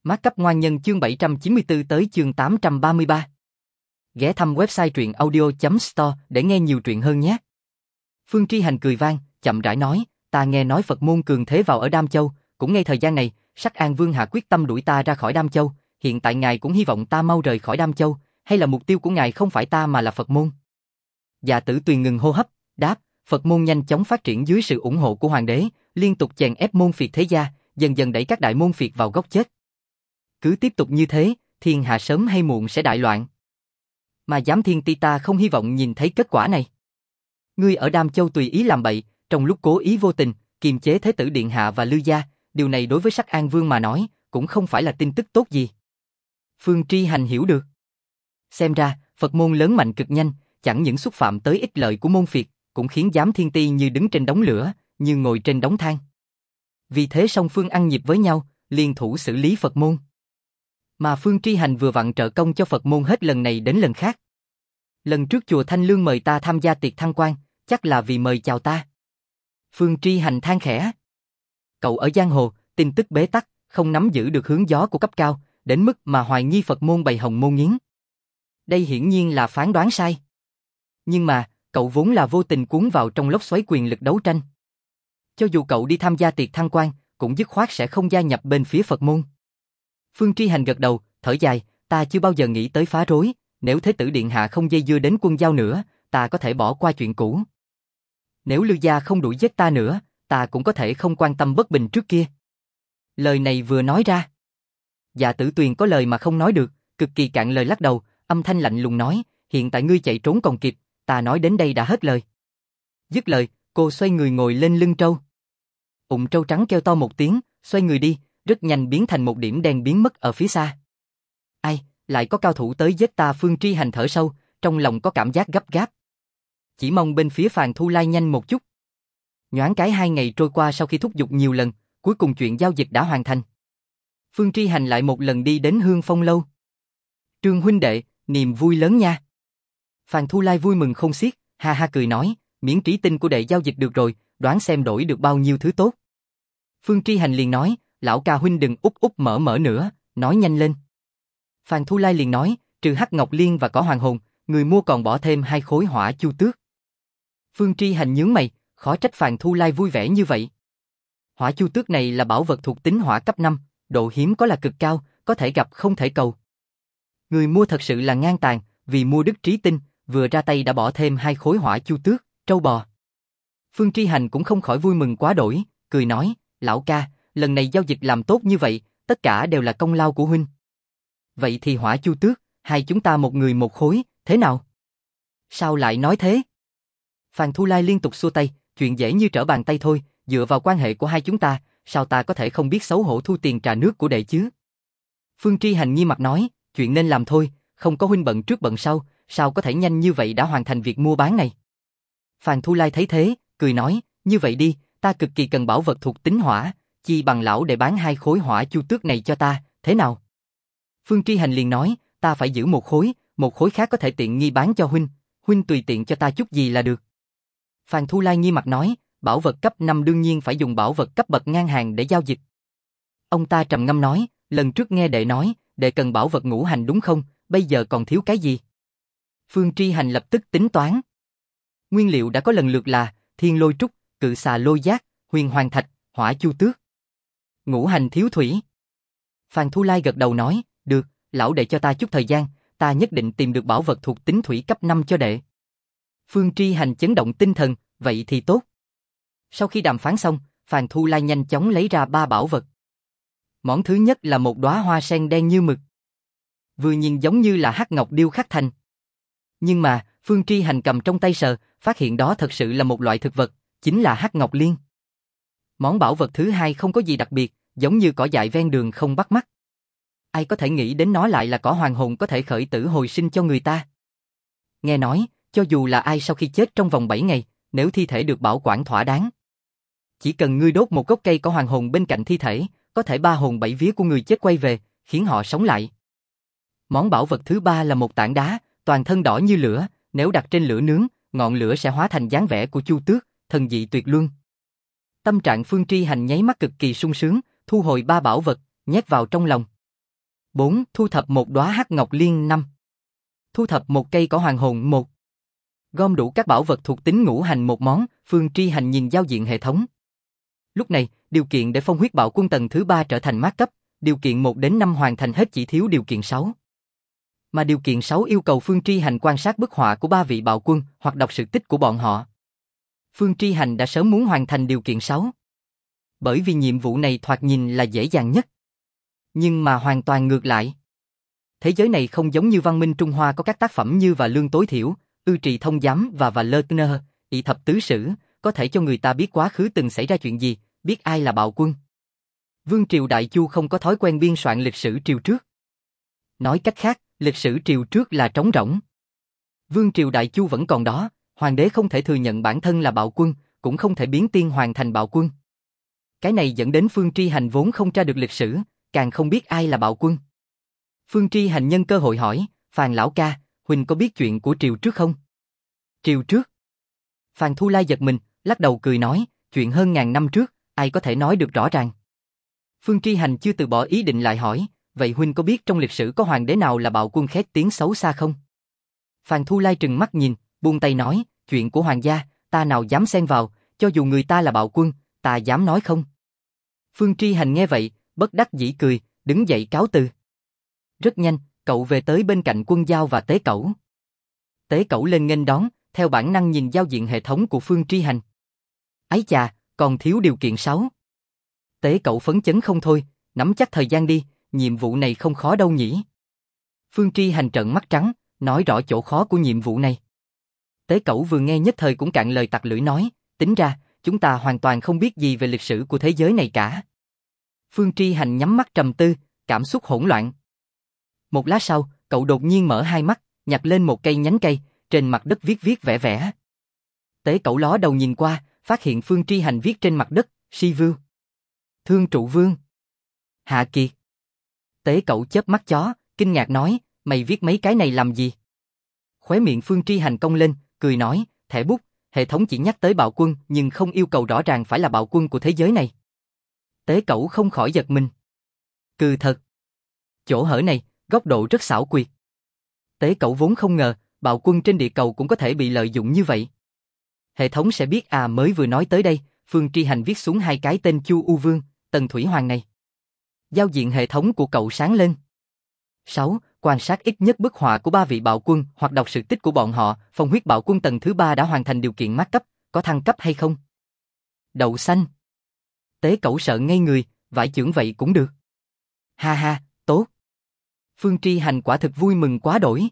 Mát cấp ngoan nhân chương 794 tới chương 833. Ghé thăm website truyệnaudio.store để nghe nhiều truyện hơn nhé. Phương Tri Hành cười vang, chậm rãi nói, ta nghe nói Phật môn cường thế vào ở Đam Châu, cũng ngay thời gian này, Sắc An Vương hạ quyết tâm đuổi ta ra khỏi Đam Châu, hiện tại ngài cũng hy vọng ta mau rời khỏi Đam Châu, hay là mục tiêu của ngài không phải ta mà là Phật môn? Dạ Tử Tuyền ngừng hô hấp, đáp, Phật môn nhanh chóng phát triển dưới sự ủng hộ của hoàng đế, liên tục chèn ép môn phiệt thế gia, dần dần đẩy các đại môn phiệt vào góc chết. Cứ tiếp tục như thế, thiên hạ sớm hay muộn sẽ đại loạn. Mà Giám Thiên Ti ta không hy vọng nhìn thấy kết quả này. Ngươi ở Đam Châu tùy ý làm bậy, trong lúc cố ý vô tình, kiềm chế Thế tử Điện Hạ và Lư Gia, điều này đối với Sắc An Vương mà nói, cũng không phải là tin tức tốt gì. Phương Tri Hành hiểu được. Xem ra, Phật môn lớn mạnh cực nhanh, chẳng những xúc phạm tới ích lợi của môn phiệt, cũng khiến Giám Thiên Ti như đứng trên đống lửa, như ngồi trên đống than. Vì thế song phương ăn nhịp với nhau, liên thủ xử lý Phật môn. Mà Phương Tri Hành vừa vặn trợ công cho Phật môn hết lần này đến lần khác. Lần trước chùa Thanh Lương mời ta tham gia tiệc thăng quan, chắc là vì mời chào ta. Phương Tri Hành than khẽ. Cậu ở giang hồ, tin tức bế tắc, không nắm giữ được hướng gió của cấp cao, đến mức mà hoài nghi Phật môn bày hồng môn yến. Đây hiển nhiên là phán đoán sai. Nhưng mà, cậu vốn là vô tình cuốn vào trong lốc xoáy quyền lực đấu tranh. Cho dù cậu đi tham gia tiệc thăng quan, cũng dứt khoát sẽ không gia nhập bên phía Phật môn. Phương Tri Hành gật đầu, thở dài, ta chưa bao giờ nghĩ tới phá rối, nếu Thế tử Điện Hạ không dây dưa đến quân giao nữa, ta có thể bỏ qua chuyện cũ. Nếu Lư Gia không đuổi giết ta nữa, ta cũng có thể không quan tâm bất bình trước kia. Lời này vừa nói ra. Dạ Tử Tuyền có lời mà không nói được, cực kỳ cạn lời lắc đầu, âm thanh lạnh lùng nói, hiện tại ngươi chạy trốn còn kịp, ta nói đến đây đã hết lời. Dứt lời, cô xoay người ngồi lên lưng trâu. Ụng trâu trắng kêu to một tiếng, xoay người đi, rất nhanh biến thành một điểm đen biến mất ở phía xa. Ai, lại có cao thủ tới giết ta? Phương Tri Hành thở sâu, trong lòng có cảm giác gấp gáp. Chỉ mong bên phía Phàn Thu Lai nhanh một chút. Nhoáng cái 2 ngày trôi qua sau khi thúc giục nhiều lần, cuối cùng chuyện giao dịch đã hoàn thành. Phương Tri Hành lại một lần đi đến Hương Phong lâu. Trương huynh đệ, niềm vui lớn nha. Phàn Thu Lai vui mừng không xiết, ha ha cười nói, miễn trĩ tinh của đệ giao dịch được rồi, đoán xem đổi được bao nhiêu thứ tốt. Phương Tri Hành liền nói, lão ca huynh đừng úp úp mở nữa, nói nhanh lên. Phàn Thu Lai liền nói, trừ Hắc Ngọc Liên và Cỏ Hoàng Hồn, người mua còn bỏ thêm 2 khối Hỏa Chu Tước. Phương Tri Hành nhướng mày, khó trách Phàn Thu Lai vui vẻ như vậy. Hỏa Chu Tước này là bảo vật thuộc tính hỏa cấp 5, độ hiếm có là cực cao, có thể gặp không thể cầu. Người mua thật sự là ngang tàn, vì mua đức trí tinh, vừa ra tay đã bỏ thêm 2 khối Hỏa Chu Tước, trâu bò. Phương Tri Hành cũng không khỏi vui mừng quá đổi, cười nói, lão ca, lần này giao dịch làm tốt như vậy, tất cả đều là công lao của huynh. Vậy thì Hỏa Chu Tước, hai chúng ta một người một khối, thế nào? Sao lại nói thế? Phàn Thu Lai liên tục xua tay, chuyện dễ như trở bàn tay thôi, dựa vào quan hệ của hai chúng ta, sao ta có thể không biết xấu hổ thu tiền trà nước của đệ chứ? Phương Tri Hành nghiêm mặt nói, chuyện nên làm thôi, không có huynh bận trước bận sau, sao có thể nhanh như vậy đã hoàn thành việc mua bán này? Phàn Thu Lai thấy thế, cười nói, như vậy đi, ta cực kỳ cần bảo vật thuộc tính hỏa, chi bằng lão để bán 2 khối Hỏa Chu Tước này cho ta, thế nào? Phương Tri Hành liền nói, ta phải giữ một khối khác có thể tiện nghi bán cho huynh tùy tiện cho ta chút gì là được. Phàn Thu Lai nghiêm mặt nói, bảo vật cấp 5 đương nhiên phải dùng bảo vật cấp bậc ngang hàng để giao dịch. Ông ta trầm ngâm nói, lần trước nghe đệ nói, đệ cần bảo vật ngũ hành đúng không, bây giờ còn thiếu cái gì? Phương Tri Hành lập tức tính toán. Nguyên liệu đã có lần lượt là Thiên Lôi Trúc, Cự Xà Lôi Giác, Huyền Hoàng Thạch, Hỏa Chu Tước. Ngũ hành thiếu thủy. Phàn Thu Lai gật đầu nói, được, lão đệ cho ta chút thời gian, ta nhất định tìm được bảo vật thuộc tính thủy cấp 5 cho đệ. Phương Tri Hành chấn động tinh thần, vậy thì tốt. Sau khi đàm phán xong, Phàn Thu Lai nhanh chóng lấy ra 3 bảo vật. Món thứ nhất là một đóa hoa sen đen như mực. Vừa nhìn giống như là hắc ngọc điêu khắc thành. Nhưng mà, Phương Tri Hành cầm trong tay sờ, phát hiện đó thật sự là một loại thực vật, chính là hắc ngọc liên. Món bảo vật thứ hai không có gì đặc biệt, giống như cỏ dại ven đường không bắt mắt. Ai có thể nghĩ đến nó lại là cỏ hoàng hồn có thể khởi tử hồi sinh cho người ta. Nghe nói, cho dù là ai sau khi chết trong vòng 7 ngày, nếu thi thể được bảo quản thỏa đáng, chỉ cần ngươi đốt một gốc cây cỏ hoàng hồn bên cạnh thi thể, có thể 3 hồn 7 vía của người chết quay về, khiến họ sống lại. Món bảo vật thứ ba là một tảng đá, toàn thân đỏ như lửa, nếu đặt trên lửa nướng, ngọn lửa sẽ hóa thành dáng vẻ của Chu Tước, thần dị tuyệt luân. Tâm trạng Phương Tri Hành nháy mắt cực kỳ sung sướng, thu hồi 3 bảo vật, nhét vào trong lòng. 4. Thu thập một đóa hắc ngọc liên. 5. Thu thập một cây cỏ hoàng hồn. 1. Gom đủ các bảo vật thuộc tính ngũ hành một món. Phương Tri Hành nhìn giao diện hệ thống. Lúc này, điều kiện để phong huyết bạo quân tầng thứ 3 trở thành mát cấp, điều kiện 1 đến 5 hoàn thành hết, chỉ thiếu điều kiện 6. Mà điều kiện 6 yêu cầu Phương Tri Hành quan sát bức họa của 3 vị bạo quân hoặc đọc sự tích của bọn họ. Phương Tri Hành đã sớm muốn hoàn thành điều kiện 6. Bởi vì nhiệm vụ này thoạt nhìn là dễ dàng nhất. Nhưng mà hoàn toàn ngược lại. Thế giới này không giống như văn minh Trung Hoa có các tác phẩm như Và Lương Tối Thiểu, Ư Trì Thông Giám và Lơ Nơ, Ị Thập Tứ Sử, có thể cho người ta biết quá khứ từng xảy ra chuyện gì, biết ai là bạo quân. Vương triều Đại Chu không có thói quen biên soạn lịch sử triều trước. Nói cách khác, lịch sử triều trước là trống rỗng. Vương triều Đại Chu vẫn còn đó, hoàng đế không thể thừa nhận bản thân là bạo quân, cũng không thể biến tiên hoàng thành bạo quân. Cái này dẫn đến Phương Tri Hành vốn không tra được lịch sử, càng không biết ai là bạo quân. Phương Tri Hành nhân cơ hội hỏi, Phàn lão ca, Huỳnh có biết chuyện của triều trước không? Triều trước? Phàn Thu Lai giật mình, lắc đầu cười nói, chuyện hơn ngàn năm trước, ai có thể nói được rõ ràng. Phương Tri Hành chưa từ bỏ ý định lại hỏi, vậy Huỳnh có biết trong lịch sử có hoàng đế nào là bạo quân khét tiếng xấu xa không? Phàn Thu Lai trừng mắt nhìn, buông tay nói, chuyện của hoàng gia, ta nào dám xen vào, cho dù người ta là bạo quân, ta dám nói không? Phương Tri Hành nghe vậy, bất đắc dĩ cười, đứng dậy cáo từ. Rất nhanh, cậu về tới bên cạnh Quân Giao và Tế Cẩu. Tế Cẩu lên nghênh đón, theo bản năng nhìn giao diện hệ thống của Phương Tri Hành. Ái chà, còn thiếu điều kiện 6. Tế Cẩu phấn chấn không thôi, nắm chắc thời gian đi, nhiệm vụ này không khó đâu nhỉ. Phương Tri Hành trợn mắt trắng, nói rõ chỗ khó của nhiệm vụ này. Tế Cẩu vừa nghe nhất thời cũng cạn lời tặc lưỡi nói, tính ra, chúng ta hoàn toàn không biết gì về lịch sử của thế giới này cả. Phương Tri Hành nhắm mắt trầm tư, cảm xúc hỗn loạn. Một lát sau, cậu đột nhiên mở hai mắt, nhặt lên một cây nhánh cây, trên mặt đất viết vẽ. Tế Cẩu ló đầu nhìn qua, phát hiện Phương Tri Hành viết trên mặt đất, Si Vưu, Thương Trụ Vương, Hạ Kiệt. Tế Cẩu chớp mắt chó, kinh ngạc nói, mày viết mấy cái này làm gì? Khóe miệng Phương Tri Hành cong lên, cười nói, thẻ bút, hệ thống chỉ nhắc tới bạo quân nhưng không yêu cầu rõ ràng phải là bạo quân của thế giới này. Tế Cẩu không khỏi giật mình. Cừ thật. Chỗ hở này, góc độ rất xảo quyệt. Tế Cẩu vốn không ngờ, bạo quân trên địa cầu cũng có thể bị lợi dụng như vậy. Hệ thống sẽ biết à, mới vừa nói tới đây, Phương Tri Hành viết xuống hai cái tên Chu U Vương, Tần Thủy Hoàng này. Giao diện hệ thống của cậu sáng lên. 6. Quan sát ít nhất bức họa của 3 vị bạo quân hoặc đọc sự tích của bọn họ, phong huyết bạo quân tầng thứ 3 đã hoàn thành điều kiện mát cấp, có thăng cấp hay không? Đậu xanh. Tế Cẩu sợ ngây người, vải chưởng vậy cũng được. Ha ha, tốt. Phương Tri Hành quả thực vui mừng quá đổi.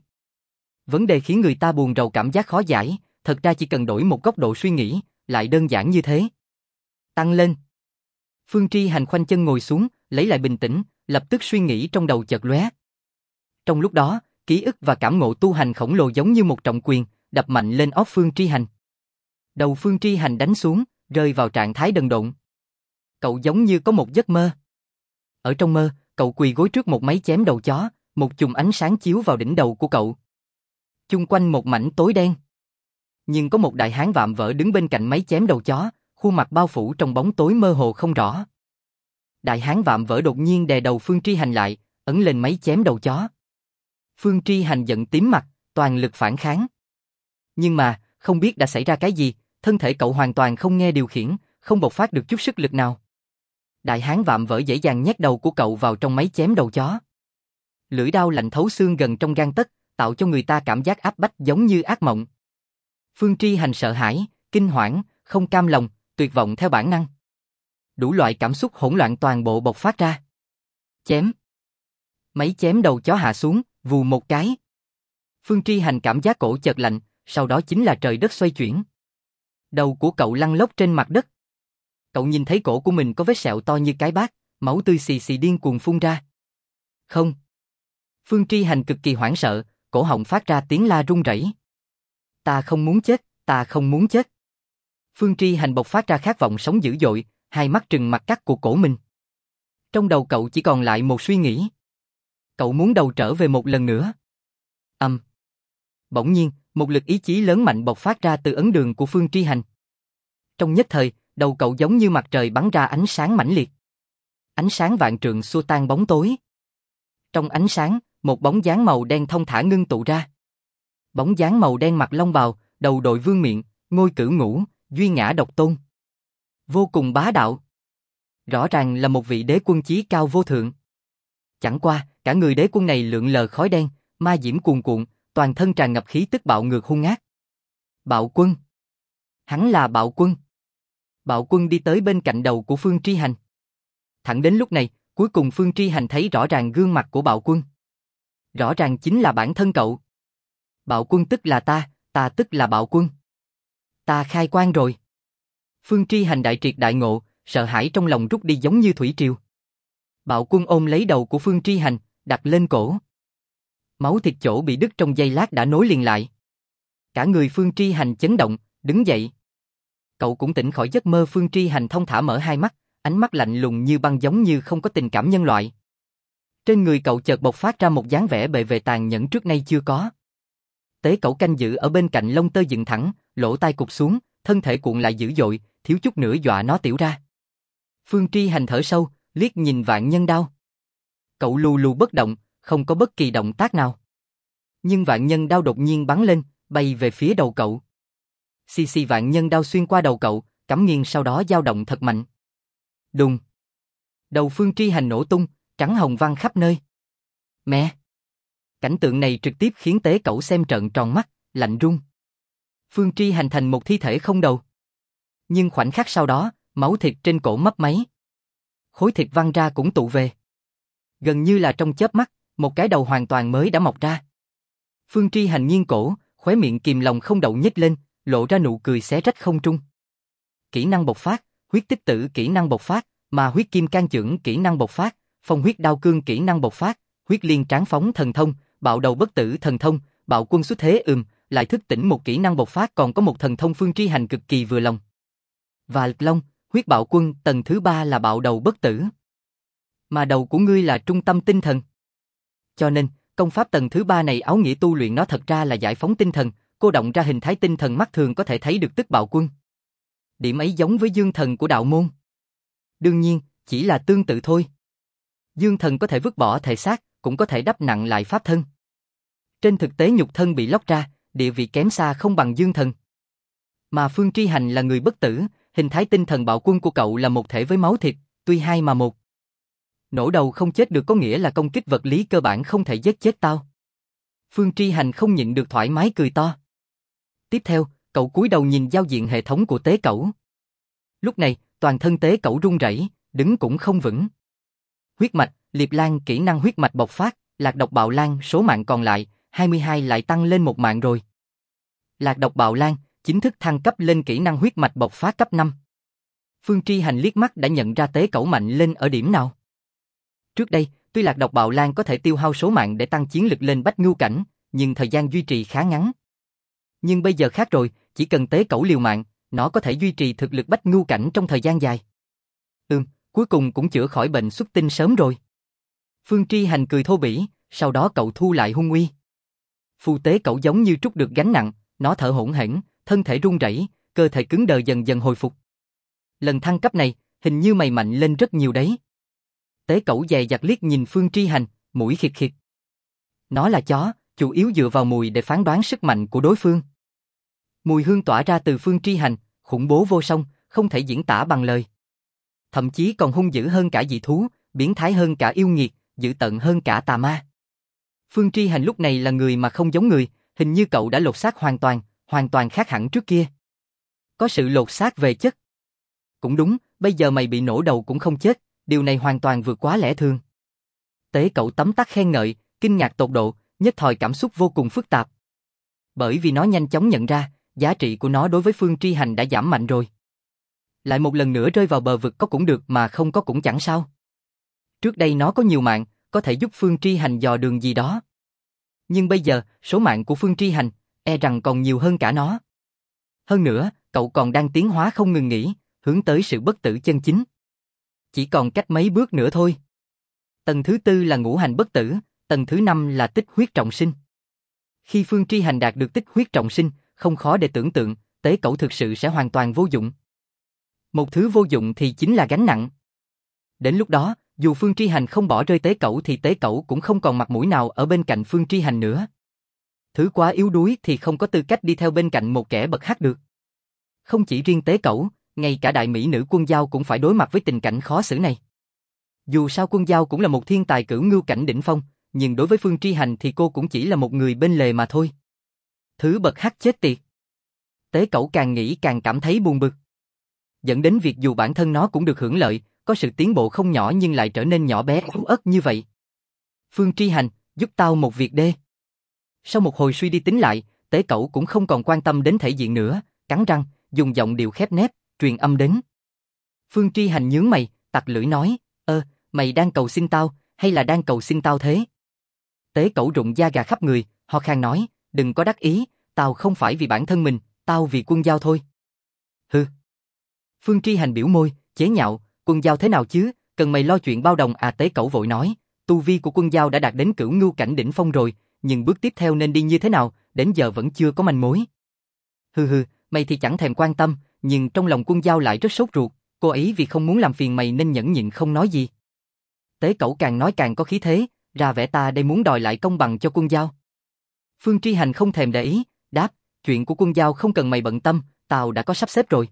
Vấn đề khiến người ta buồn rầu cảm giác khó giải, thật ra chỉ cần đổi một góc độ suy nghĩ, lại đơn giản như thế. Tăng lên. Phương Tri Hành khoanh chân ngồi xuống, lấy lại bình tĩnh, lập tức suy nghĩ trong đầu chợt lóe. Trong lúc đó, ký ức và cảm ngộ tu hành khổng lồ giống như một trọng quyền, đập mạnh lên óc Phương Tri Hành. Đầu Phương Tri Hành đánh xuống, rơi vào trạng thái đần độn. Cậu giống như có một giấc mơ. Ở trong mơ, cậu quỳ gối trước một máy chém đầu chó, một chùm ánh sáng chiếu vào đỉnh đầu của cậu. Chung quanh một mảnh tối đen. Nhưng có một đại hán vạm vỡ đứng bên cạnh máy chém đầu chó, khuôn mặt bao phủ trong bóng tối mơ hồ không rõ. Đại hán vạm vỡ đột nhiên đè đầu Phương Tri Hành lại, ấn lên máy chém đầu chó. Phương Tri Hành giận tím mặt, toàn lực phản kháng. Nhưng mà, không biết đã xảy ra cái gì, thân thể cậu hoàn toàn không nghe điều khiển, không bộc phát được chút sức lực nào. Đại hán vạm vỡ dễ dàng nhét đầu của cậu vào trong máy chém đầu chó. Lưỡi đao lạnh thấu xương gần trong gang tấc, tạo cho người ta cảm giác áp bách giống như ác mộng. Phương Tri Hành sợ hãi, kinh hoảng, không cam lòng, tuyệt vọng theo bản năng. Đủ loại cảm xúc hỗn loạn toàn bộ bộc phát ra. Chém. Máy chém đầu chó hạ xuống, vù một cái. Phương Tri Hành cảm giác cổ chợt lạnh, sau đó chính là trời đất xoay chuyển. Đầu của cậu lăn lóc trên mặt đất. Cậu nhìn thấy cổ của mình có vết sẹo to như cái bát, máu tươi xì xì điên cuồng phun ra. Không. Phương Tri Hành cực kỳ hoảng sợ, cổ họng phát ra tiếng la run rẩy. Ta không muốn chết, ta không muốn chết. Phương Tri Hành bộc phát ra khát vọng sống dữ dội, hai mắt trừng mặt cắt của cổ mình. Trong đầu cậu chỉ còn lại một suy nghĩ. Cậu muốn đầu trở về một lần nữa. Bỗng nhiên, một lực ý chí lớn mạnh bộc phát ra từ ấn đường của Phương Tri Hành. Trong nhất thời, đầu cậu giống như mặt trời bắn ra ánh sáng mãnh liệt. Ánh sáng vạn trượng xua tan bóng tối. Trong ánh sáng, một bóng dáng màu đen thong thả ngưng tụ ra. Bóng dáng màu đen mặc long bào, đầu đội vương miện, ngôi cửu ngũ, duy ngã độc tôn. Vô cùng bá đạo. Rõ ràng là một vị đế quân chí cao vô thượng. Chẳng qua, cả người đế quân này lượn lờ khói đen, ma diễm cuồn cuộn, toàn thân tràn ngập khí tức bạo ngược hung ác. Bạo Quân. Hắn là Bạo Quân. Bạo Quân đi tới bên cạnh đầu của Phương Tri Hành. Thẳng đến lúc này, cuối cùng Phương Tri Hành thấy rõ ràng gương mặt của Bạo Quân. Rõ ràng chính là bản thân cậu. Bạo Quân tức là ta tức là Bạo Quân. Ta khai quan rồi. Phương Tri Hành đại triệt đại ngộ, sợ hãi trong lòng rút đi giống như thủy triều. Bạo Quân ôm lấy đầu của Phương Tri Hành, đặt lên cổ. Máu thịt chỗ bị đứt trong giây lát đã nối liền lại. Cả người Phương Tri Hành chấn động, đứng dậy. Cậu cũng tỉnh khỏi giấc mơ. Phương Tri Hành thong thả mở hai mắt, ánh mắt lạnh lùng như băng giống như không có tình cảm nhân loại. Trên người cậu chợt bộc phát ra một dáng vẻ bệ vệ tàn nhẫn trước nay chưa có. Tế Cẩu canh giữ ở bên cạnh lông tơ dựng thẳng, lỗ tai cụp xuống, thân thể cuộn lại dữ dội, thiếu chút nữa dọa nó tiểu ra. Phương Tri Hành thở sâu, liếc nhìn Vạn Nhân Đao. Cậu lù lù bất động, không có bất kỳ động tác nào. Nhưng Vạn Nhân Đao đột nhiên bắn lên, bay về phía đầu cậu. Xì xì Vạn Nhân Đao xuyên qua đầu cậu, cắm nghiêng sau đó dao động thật mạnh. Đùng. Đầu Phương Tri Hành nổ tung, trắng hồng văng khắp nơi. Mẹ! Cảnh tượng này trực tiếp khiến Tế Cẩu xem trợn tròn mắt, lạnh run. Phương Tri Hành thành một thi thể không đầu. Nhưng khoảnh khắc sau đó, máu thịt trên cổ mấp máy. Khối thịt văng ra cũng tụ về. Gần như là trong chớp mắt, một cái đầu hoàn toàn mới đã mọc ra. Phương Tri Hành nghiêng cổ, khóe miệng kìm lòng không đậu nhếch lên, lộ ra nụ cười xé rách không trung. Kỹ năng bộc phát, huyết tích tử kỹ năng bộc phát, ma huyết kim can chưởng kỹ năng bộc phát, phong huyết đao cương kỹ năng bộc phát, huyết liên tráng phóng thần thông, bạo đầu bất tử thần thông, Bạo Quân xuất thế lại thức tỉnh một kỹ năng bộc phát, còn có một thần thông. Phương Tri Hành cực kỳ vừa lòng. Và Lực Long, huyết Bạo Quân tầng thứ 3 là bạo đầu bất tử. Mà đầu của ngươi là trung tâm tinh thần. Cho nên, công pháp tầng thứ 3 này áo nghĩa tu luyện nó thật ra là giải phóng tinh thần, cô động ra hình thái tinh thần mắt thường có thể thấy được tức Bạo Quân. Điểm ấy giống với Dương Thần của đạo môn. Đương nhiên, chỉ là tương tự thôi. Dương Thần có thể vứt bỏ thể xác, cũng có thể đắp nặng lại pháp thân. Trên thực tế nhục thân bị lóc ra, địa vị kém xa không bằng Dương Thần. Mà Phương Tri Hành là người bất tử, hình thái tinh thần Bạo Quân của cậu là một thể với máu thịt, tuy hai mà một. Nổ đầu không chết được có nghĩa là công kích vật lý cơ bản không thể giết chết tao. Phương Tri Hành không nhịn được thoải mái cười to. Tiếp theo, cậu cúi đầu nhìn giao diện hệ thống của Tế Cẩu. Lúc này, toàn thân Tế Cẩu run rẩy, đứng cũng không vững. Huyết mạch, Liệp Lan kỹ năng huyết mạch bộc phát, Lạc độc bạo lan số mạng còn lại, 22 lại tăng lên 1 mạng rồi. Lạc độc bạo lan, chính thức thăng cấp lên kỹ năng huyết mạch bộc phát cấp 5. Phương Tri Hành liếc mắt đã nhận ra Tế Cẩu mạnh lên ở điểm nào. Trước đây, tuy Lạc độc bạo lan có thể tiêu hao số mạng để tăng chiến lực lên bách ngưu cảnh, nhưng thời gian duy trì khá ngắn. Nhưng bây giờ khác rồi, chỉ cần Tế Cẩu liều mạng, nó có thể duy trì thực lực bách ngưu cảnh trong thời gian dài. Cuối cùng cũng chữa khỏi bệnh xuất tinh sớm rồi. Phương Tri Hành cười thô bỉ, sau đó cậu thu lại hung uy. Phù Tế Cẩu giống như trút được gánh nặng, nó thở hổn hển, thân thể run rẩy, cơ thể cứng đờ dần dần hồi phục. Lần thăng cấp này, hình như mày mạnh lên rất nhiều đấy. Tế Cẩu dè dặt liếc nhìn Phương Tri Hành, mũi khịt khịt. Nó là chó, chủ yếu dựa vào mùi để phán đoán sức mạnh của đối phương. Mùi hương tỏa ra từ Phương Tri Hành, khủng bố vô song, không thể diễn tả bằng lời. Thậm chí còn hung dữ hơn cả dị thú, biến thái hơn cả yêu nghiệt, dữ tợn hơn cả tà ma. Phương Tri Hành lúc này là người mà không giống người, hình như cậu đã lột xác hoàn toàn khác hẳn trước kia. Có sự lột xác về chất. Cũng đúng, bây giờ mày bị nổ đầu cũng không chết, điều này hoàn toàn vượt quá lẽ thường. Tế Cẩu tấm tắc khen ngợi, kinh ngạc tột độ, nhất thời cảm xúc vô cùng phức tạp. Bởi vì nó nhanh chóng nhận ra, giá trị của nó đối với Phương Tri Hành đã giảm mạnh rồi. Lại một lần nữa rơi vào bờ vực có cũng được mà không có cũng chẳng sao. Trước đây nó có nhiều mạng, có thể giúp Phương Tri Hành dò đường gì đó. Nhưng bây giờ, số mạng của Phương Tri Hành, e rằng còn nhiều hơn cả nó. Hơn nữa, cậu còn đang tiến hóa không ngừng nghỉ, hướng tới sự bất tử chân chính. Chỉ còn cách mấy bước nữa thôi. Tầng thứ 4 là ngũ hành bất tử, tầng thứ 5 là tích huyết trọng sinh. Khi Phương Tri Hành đạt được tích huyết trọng sinh, không khó để tưởng tượng, Tế Cẩu thực sự sẽ hoàn toàn vô dụng. Một thứ vô dụng thì chính là gánh nặng. Đến lúc đó, Dù Phương Tri Hành không bỏ rơi Tế Cẩu thì Tế Cẩu cũng không còn mặt mũi nào ở bên cạnh Phương Tri Hành nữa. Thứ quá yếu đuối thì không có tư cách đi theo bên cạnh một kẻ bậc hắc được. Không chỉ riêng Tế Cẩu, ngay cả đại mỹ nữ Quân Dao cũng phải đối mặt với tình cảnh khó xử này. Dù sao Quân Dao cũng là một thiên tài cửu ngưu cảnh đỉnh phong, nhưng đối với Phương Tri Hành thì cô cũng chỉ là một người bên lề mà thôi. Thứ bậc hắc chết tiệt. Tế Cẩu càng nghĩ càng cảm thấy buồn bực. Dẫn đến việc dù bản thân nó cũng được hưởng lợi, có sự tiến bộ không nhỏ nhưng lại trở nên nhỏ bé yếu ớt như vậy. Phương Tri Hành, giúp tao một việc đê. Sau một hồi suy đi tính lại, Tế Cẩu cũng không còn quan tâm đến thể diện nữa, cắn răng, dùng giọng điệu khép nép, truyền âm đến. Phương Tri Hành nhướng mày, tặc lưỡi nói, mày đang cầu xin tao, hay là đang cầu xin tao thế? Tế Cẩu rụng da gà khắp người, ho khan nói, đừng có đắc ý, tao không phải vì bản thân mình, tao vì Quân Dao thôi. Hừ. Phương Tri Hành biểu môi, chế nhạo, Quân Dao thế nào chứ, cần mày lo chuyện bao đồng à? Tế Cẩu vội nói, tu vi của Quân Dao đã đạt đến cửu ngưu cảnh đỉnh phong rồi, nhưng bước tiếp theo nên đi như thế nào, đến giờ vẫn chưa có manh mối. Hừ, mày thì chẳng thèm quan tâm, nhưng trong lòng Quân Dao lại rất sốt ruột, cô ấy vì không muốn làm phiền mày nên nhẫn nhịn không nói gì. Tế Cẩu càng nói càng có khí thế, ra vẻ ta đây muốn đòi lại công bằng cho Quân Dao. Phương Tri Hành không thèm để ý, đáp, chuyện của Quân Dao không cần mày bận tâm, tao đã có sắp xếp rồi.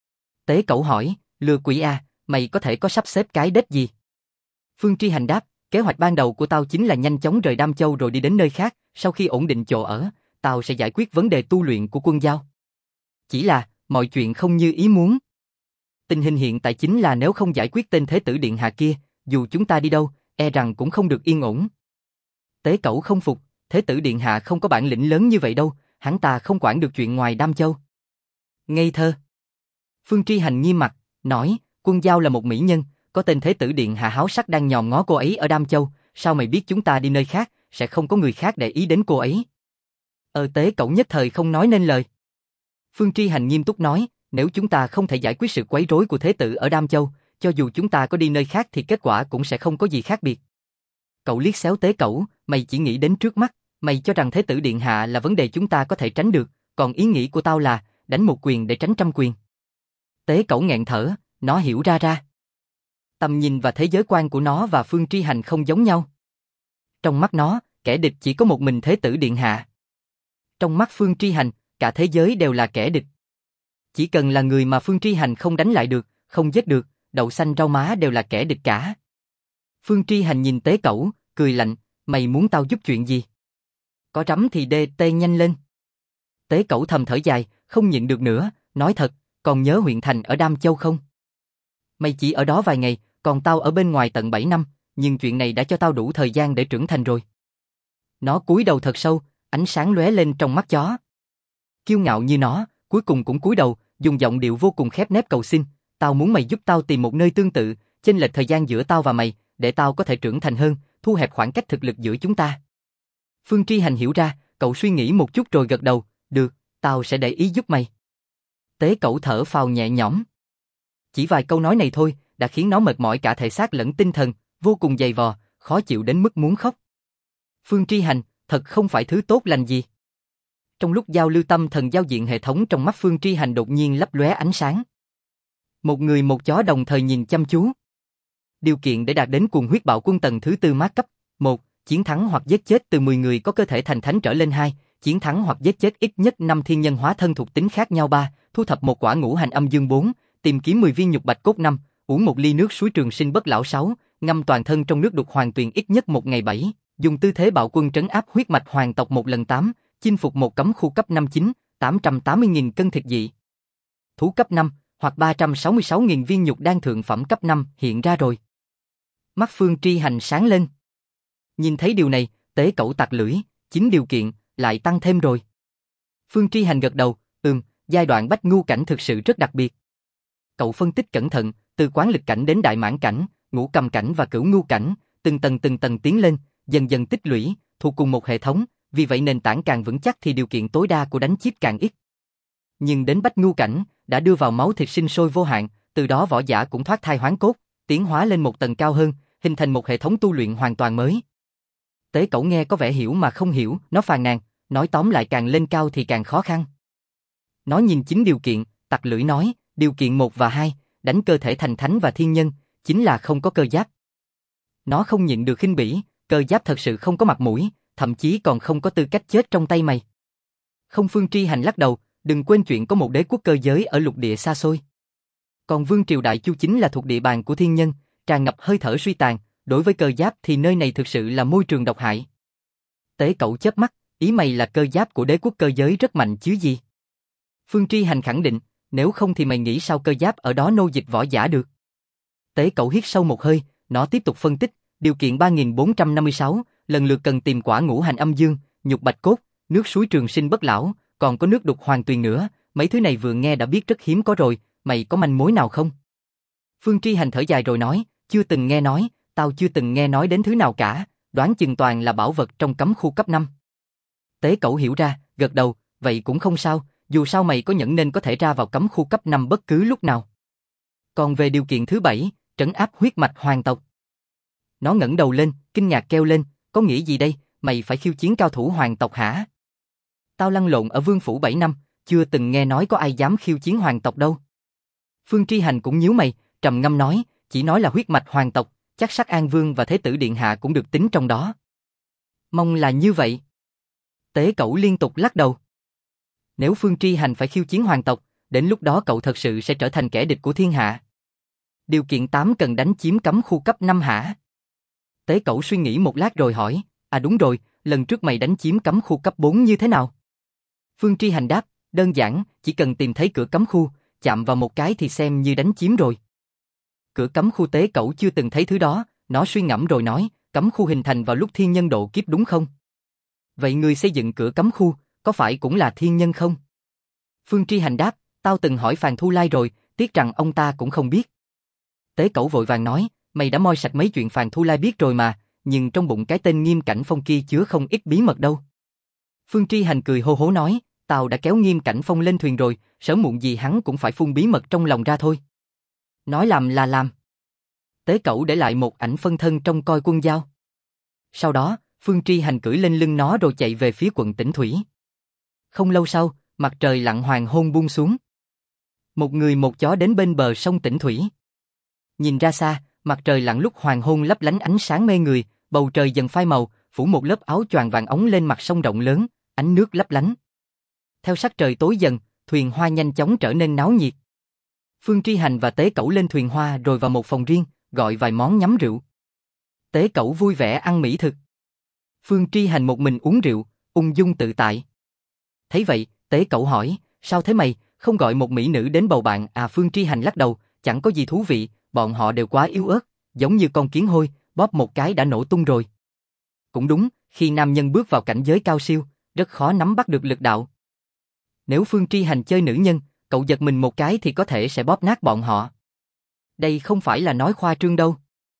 Tế Cẩu hỏi, lừa quỷ à, mày có thể có sắp xếp cái đết gì? Phương Tri Hành đáp, kế hoạch ban đầu của tao chính là nhanh chóng rời Đam Châu rồi đi đến nơi khác, sau khi ổn định chỗ ở, tao sẽ giải quyết vấn đề tu luyện của Quân Dao. Chỉ là, mọi chuyện không như ý muốn. Tình hình hiện tại chính là nếu không giải quyết tên Thế tử Điện Hạ kia, dù chúng ta đi đâu, e rằng cũng không được yên ổn. Tế Cẩu không phục, Thế tử Điện Hạ không có bản lĩnh lớn như vậy đâu, hắn ta không quản được chuyện ngoài Đam Châu. Ngây thơ. Phương Tri Hành nghiêm mặt, nói, Quân Dao là một mỹ nhân, có tên Thế tử Điện Hạ háo sắc đang nhòm ngó cô ấy ở Đam Châu, sao mày biết chúng ta đi nơi khác, sẽ không có người khác để ý đến cô ấy? Tế Cẩu nhất thời không nói nên lời. Phương Tri Hành nghiêm túc nói, nếu chúng ta không thể giải quyết sự quấy rối của Thế tử ở Đam Châu, cho dù chúng ta có đi nơi khác thì kết quả cũng sẽ không có gì khác biệt. Cậu liếc xéo Tế Cẩu, mày chỉ nghĩ đến trước mắt, mày cho rằng Thế tử Điện Hạ là vấn đề chúng ta có thể tránh được, còn ý nghĩ của tao là, đánh một quyền để tránh trăm quyền. Tế Cẩu nghẹn thở, nó hiểu ra. Tầm nhìn và thế giới quan của nó và Phương Tri Hành không giống nhau. Trong mắt nó, kẻ địch chỉ có một mình Thế tử Điện Hạ. Trong mắt Phương Tri Hành, cả thế giới đều là kẻ địch. Chỉ cần là người mà Phương Tri Hành không đánh lại được, không giết được, đậu xanh rau má đều là kẻ địch cả. Phương Tri Hành nhìn Tế Cẩu, cười lạnh, mày muốn tao giúp chuyện gì? Có rắm thì đê tê nhanh lên. Tế Cẩu thầm thở dài, không nhịn được nữa, nói thật, còn nhớ huyện thành ở Đam Châu không? Mày chỉ ở đó vài ngày, còn tao ở bên ngoài tận 7 năm, nhưng chuyện này đã cho tao đủ thời gian để trưởng thành rồi. Nó cúi đầu thật sâu, ánh sáng lóe lên trong mắt chó. Kiêu ngạo như nó, cuối cùng cũng cúi đầu, dùng giọng điệu vô cùng khép nép cầu xin, tao muốn mày giúp tao tìm một nơi tương tự, chênh lệch thời gian giữa tao và mày, để tao có thể trưởng thành hơn, thu hẹp khoảng cách thực lực giữa chúng ta. Phương Tri Hành hiểu ra, cậu suy nghĩ một chút rồi gật đầu, được, tao sẽ để ý giúp mày. Tế Cẩu thở phào nhẹ nhõm. Chỉ vài câu nói này thôi, đã khiến nó mệt mỏi cả thể xác lẫn tinh thần, vô cùng dày vò, khó chịu đến mức muốn khóc. Phương Tri Hành, thật không phải thứ tốt lành gì. Trong lúc giao lưu tâm thần giao diện hệ thống trong mắt Phương Tri Hành đột nhiên lấp lóe ánh sáng. Một người một chó đồng thời nhìn chăm chú. Điều kiện để đạt đến cuồng huyết bạo quân tầng thứ 4 mát cấp: 1. Chiến thắng hoặc giết chết từ 10 người có cơ thể thành thánh trở lên. 2. Chiến thắng hoặc giết chết ít nhất 5 thiên nhân hóa thân thuộc tính khác nhau. 3. Thu thập một quả ngũ hành âm dương. 4. Tìm kiếm 10 viên nhục bạch cốt. 5. Uống một ly nước suối trường sinh bất lão. 6. Ngâm toàn thân trong nước đục hoàng tuyền ít nhất một ngày. 7. Dùng tư thế bạo quân trấn áp huyết mạch hoàng tộc một lần. 8. Chinh phục một cấm khu cấp 5. 9. 880.000 cân thịt dị thú cấp 5 hoặc 366.000 viên nhục đan thượng phẩm cấp 5 hiện ra rồi. Mắt Phương Tri Hành sáng lên. Nhìn thấy điều này, Tế Cẩu tặc lưỡi, 9 điều kiện lại tăng thêm rồi. Phương Tri Hành gật đầu, giai đoạn bách ngu cảnh thực sự rất đặc biệt. Cậu phân tích cẩn thận, từ quán lực cảnh đến đại mãn cảnh, ngũ cầm cảnh và cửu ngu cảnh, từng tầng tiến lên, dần dần tích lũy, thuộc cùng một hệ thống, vì vậy nền tảng càng vững chắc thì điều kiện tối đa của đánh chip càng ít. Nhưng đến bách ngu cảnh, đã đưa vào máu thịt sinh sôi vô hạn, từ đó võ giả cũng thoát thai hoán cốt, tiến hóa lên một tầng cao hơn, hình thành một hệ thống tu luyện hoàn toàn mới. Tế Cẩu nghe có vẻ hiểu mà không hiểu, nó phàn nàn, nói tóm lại càng lên cao thì càng khó khăn. Nó nhìn 9 điều kiện, tặc lưỡi nói, điều kiện 1 và 2, đánh cơ thể thành thánh và thiên nhân, chính là không có cơ giáp. Nó không nhịn được khinh bỉ, cơ giáp thật sự không có mặt mũi, thậm chí còn không có tư cách chết trong tay mày. Không, Phương Tri Hành lắc đầu, đừng quên chuyện có một đế quốc cơ giới ở lục địa xa xôi. Còn Vương triều Đại Chu chính là thuộc địa bàn của thiên nhân, tràn ngập hơi thở suy tàn, đối với cơ giáp thì nơi này thực sự là môi trường độc hại. Tế Cẩu chớp mắt, ý mày là cơ giáp của đế quốc cơ giới rất mạnh chứ gì? Phương Tri Hành khẳng định, nếu không thì mày nghĩ sao cơ giáp ở đó nô dịch võ giả được? Tế Cẩu hít sâu một hơi, nó tiếp tục phân tích, điều kiện 3456, lần lượt cần tìm quả ngũ hành âm dương, nhục bạch cốt, nước suối trường sinh bất lão, còn có nước đục hoàng tuyền nữa, mấy thứ này vừa nghe đã biết rất hiếm có rồi, mày có manh mối nào không? Phương Tri Hành thở dài rồi nói, chưa từng nghe nói, tao chưa từng nghe nói đến thứ nào cả, đoán chừng toàn là bảo vật trong cấm khu cấp 5. Tế Cẩu hiểu ra, gật đầu, vậy cũng không sao, dù sao mày có nhẫn nên có thể ra vào cấm khu cấp 5 bất cứ lúc nào. Còn về điều kiện thứ 7, trấn áp huyết mạch hoàng tộc. Nó ngẩng đầu lên, kinh ngạc kêu lên, có nghĩa gì đây, mày phải khiêu chiến cao thủ hoàng tộc hả? Tao lăn lộn ở vương phủ 7 năm, chưa từng nghe nói có ai dám khiêu chiến hoàng tộc đâu. Phương Tri Hành cũng nhíu mày, trầm ngâm nói, chỉ nói là huyết mạch hoàng tộc, chắc Sắc An Vương và Thế tử Điện Hạ cũng được tính trong đó. Mong là như vậy. Tế Cẩu liên tục lắc đầu. Nếu Phương Tri Hành phải khiêu chiến hoàng tộc, đến lúc đó cậu thật sự sẽ trở thành kẻ địch của thiên hạ. Điều kiện 8 cần đánh chiếm cấm khu cấp 5 hả? Tế Cẩu suy nghĩ một lát rồi hỏi, đúng rồi, lần trước mày đánh chiếm cấm khu cấp 4 như thế nào? Phương Tri Hành đáp, đơn giản, chỉ cần tìm thấy cửa cấm khu, chạm vào một cái thì xem như đánh chiếm rồi. Cửa cấm khu. Tế Cẩu chưa từng thấy thứ đó, nó suy ngẫm rồi nói, cấm khu hình thành vào lúc thiên nhân độ kiếp đúng không? Vậy người xây dựng cửa cấm khu, có phải cũng là thiên nhân không? Phương Tri Hành đáp, tao từng hỏi Phàn Thu Lai rồi, tiếc rằng ông ta cũng không biết. Tế Cẩu vội vàng nói, mày đã moi sạch mấy chuyện Phàn Thu Lai biết rồi mà, nhưng trong bụng cái tên Nghiêm Cảnh Phong kia chứa không ít bí mật đâu. Phương Tri Hành cười hô hố nói, tao đã kéo Nghiêm Cảnh Phong lên thuyền rồi, sớm muộn gì hắn cũng phải phun bí mật trong lòng ra thôi. Nói làm là làm. Tế Cẩu để lại một ảnh phân thân trong coi quân giao. Sau đó, Phương Tri Hành cưỡi lên lưng nó rồi chạy về phía quận Tĩnh Thủy. Không lâu sau, mặt trời lặn hoàng hôn buông xuống. Một người một chó đến bên bờ sông Tĩnh Thủy. Nhìn ra xa, mặt trời lặn lúc hoàng hôn lấp lánh ánh sáng mê người, bầu trời dần phai màu, phủ một lớp áo choàng vàng óng lên mặt sông rộng lớn, ánh nước lấp lánh. Theo sắc trời tối dần, thuyền hoa nhanh chóng trở nên náo nhiệt. Phương Tri Hành và Tế Cẩu lên thuyền hoa rồi vào một phòng riêng, gọi vài món nhắm rượu. Tế Cẩu vui vẻ ăn mỹ thực. Phương Tri Hành một mình uống rượu, ung dung tự tại. Thấy vậy, Tế Cẩu hỏi, sao thế mày, không gọi một mỹ nữ đến bầu bạn? Phương Tri Hành lắc đầu, chẳng có gì thú vị, bọn họ đều quá yếu ớt, giống như con kiến hôi, bóp một cái đã nổ tung rồi. Cũng đúng, khi nam nhân bước vào cảnh giới cao siêu, rất khó nắm bắt được lực đạo. Nếu Phương Tri Hành chơi nữ nhân, cậu giật mình một cái thì có thể sẽ bóp nát bọn họ. Đây không phải là nói khoa trương đâu.